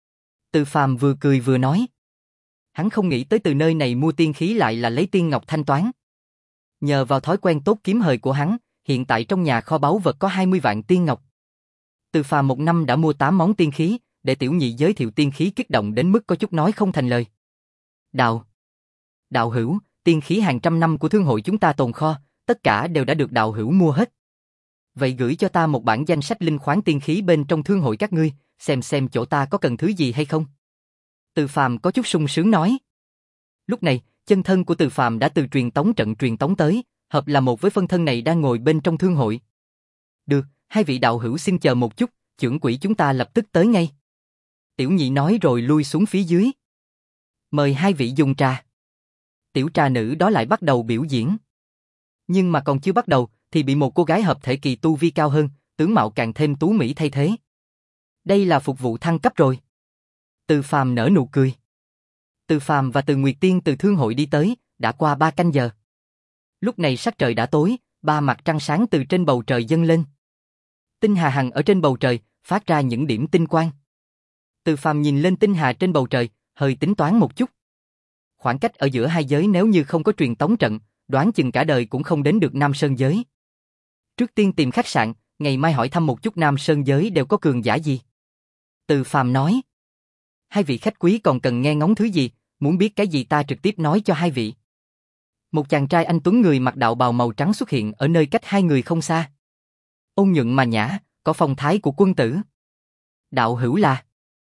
Từ Phàm vừa cười vừa nói. Hắn không nghĩ tới từ nơi này mua tiên khí lại là lấy tiên ngọc thanh toán. Nhờ vào thói quen tốt kiếm hời của hắn, hiện tại trong nhà kho báu vật có hai mươi vạn tiên ngọc. Từ Phàm một năm đã mua tám món tiên khí, để tiểu nhị giới thiệu tiên khí kích động đến mức có chút nói không thành lời. Đạo. Đạo hữu, tiên khí hàng trăm năm của thương hội chúng ta tồn kho, tất cả đều đã được đạo hữu mua hết. Vậy gửi cho ta một bản danh sách linh khoáng tiên khí bên trong thương hội các ngươi, xem xem chỗ ta có cần thứ gì hay không. Từ Phàm có chút sung sướng nói. Lúc này, chân thân của Từ Phàm đã từ truyền tống trận truyền tống tới, hợp là một với phân thân này đang ngồi bên trong thương hội. Được, hai vị đạo hữu xin chờ một chút, trưởng quỹ chúng ta lập tức tới ngay. Tiểu nhị nói rồi lui xuống phía dưới. Mời hai vị dùng trà. Tiểu trà nữ đó lại bắt đầu biểu diễn. Nhưng mà còn chưa bắt đầu, thì bị một cô gái hợp thể kỳ tu vi cao hơn, tướng mạo càng thêm tú mỹ thay thế. Đây là phục vụ thăng cấp rồi. Từ Phàm nở nụ cười. Từ Phàm và Từ Nguyệt Tiên từ thương hội đi tới, đã qua ba canh giờ. Lúc này sắc trời đã tối, ba mặt trăng sáng từ trên bầu trời dâng lên. Tinh hà hằng ở trên bầu trời, phát ra những điểm tinh quang. Từ Phàm nhìn lên tinh hà trên bầu trời, hơi tính toán một chút. Khoảng cách ở giữa hai giới nếu như không có truyền tống trận, đoán chừng cả đời cũng không đến được Nam Sơn giới. Trước tiên tìm khách sạn, ngày mai hỏi thăm một chút Nam Sơn giới đều có cường giả gì. Từ Phàm nói. Hai vị khách quý còn cần nghe ngóng thứ gì, muốn biết cái gì ta trực tiếp nói cho hai vị. Một chàng trai anh tuấn người mặc đạo bào màu trắng xuất hiện ở nơi cách hai người không xa. Ôn nhuận mà nhã, có phong thái của quân tử. Đạo hữu là?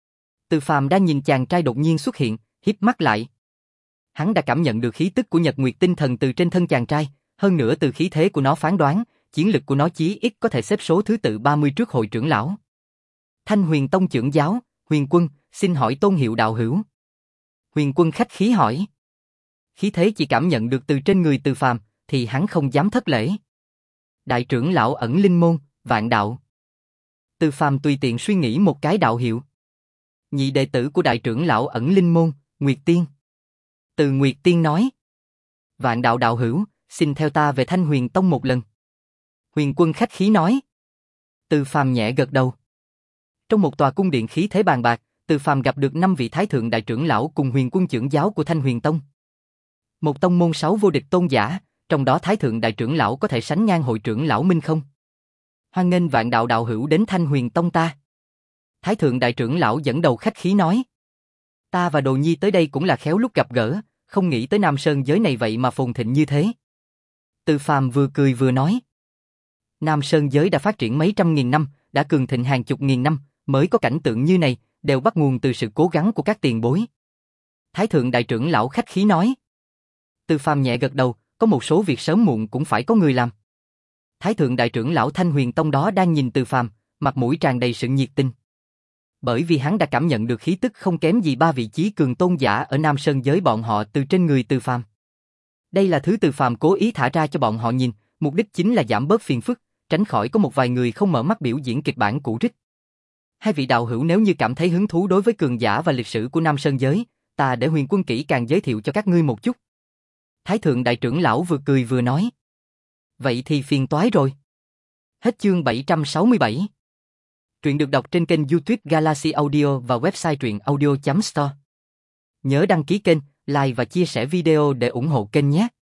Từ Phàm đang nhìn chàng trai đột nhiên xuất hiện, híp mắt lại. Hắn đã cảm nhận được khí tức của Nhật Nguyệt tinh thần từ trên thân chàng trai, hơn nữa từ khí thế của nó phán đoán, chiến lực của nó chí ít có thể xếp số thứ tự ba mươi trước hội trưởng lão. Thanh Huyền Tông trưởng giáo, Huyền Quân, xin hỏi tôn hiệu đạo hữu. Huyền Quân khách khí hỏi. Khí thế chỉ cảm nhận được từ trên người Từ Phàm, thì hắn không dám thất lễ. Đại trưởng lão ẩn linh môn, vạn đạo. Từ Phàm tùy tiện suy nghĩ một cái đạo hiệu. Nhị đệ tử của đại trưởng lão ẩn linh môn, Nguyệt Tiên. Từ Nguyệt Tiên nói. Vạn đạo đạo hữu, xin theo ta về Thanh Huyền Tông một lần. Huyền Quân khách khí nói. Từ Phàm nhẹ gật đầu. Trong một tòa cung điện khí thế bàn bạc, Từ Phàm gặp được năm vị thái thượng đại trưởng lão cùng Huyền Quân trưởng giáo của Thanh Huyền Tông. Một tông môn sáu vô địch tôn giả, trong đó thái thượng đại trưởng lão có thể sánh ngang hội trưởng lão Minh không? Hoan nghênh vạn đạo đạo hữu đến Thanh Huyền Tông ta. Thái thượng đại trưởng lão dẫn đầu khách khí nói. Ta và Đồ Nhi tới đây cũng là khéo lúc gặp gỡ, không nghĩ tới Nam Sơn giới này vậy mà phồn thịnh như thế. Từ Phàm vừa cười vừa nói. Nam Sơn giới đã phát triển mấy trăm nghìn năm, đã cường thịnh hàng chục nghìn năm, mới có cảnh tượng như này, đều bắt nguồn từ sự cố gắng của các tiền bối. Thái thượng đại trưởng lão khách khí nói. Từ Phàm nhẹ gật đầu, có một số việc sớm muộn cũng phải có người làm. Thái thượng đại trưởng lão Thanh Huyền Tông đó đang nhìn Từ Phàm, mặt mũi tràn đầy sự nhiệt tình. Bởi vì hắn đã cảm nhận được khí tức không kém gì ba vị chí cường tôn giả ở Nam Sơn giới bọn họ từ trên người Từ Phàm. Đây là thứ Từ Phàm cố ý thả ra cho bọn họ nhìn, mục đích chính là giảm bớt phiền phức, tránh khỏi có một vài người không mở mắt biểu diễn kịch bản cũ rích. Hai vị đạo hữu nếu như cảm thấy hứng thú đối với cường giả và lịch sử của Nam Sơn giới, ta để Huyền Quân kỹ càng giới thiệu cho các ngươi một chút. Thái thượng đại trưởng lão vừa cười vừa nói. Vậy thì phiền toái rồi. Hết chương bảy trăm sáu mươi bảy. Truyện được đọc trên kênh YouTube Galaxy Audio và website truyện audio chấm store. Nhớ đăng ký kênh, like và chia sẻ video để ủng hộ kênh nhé.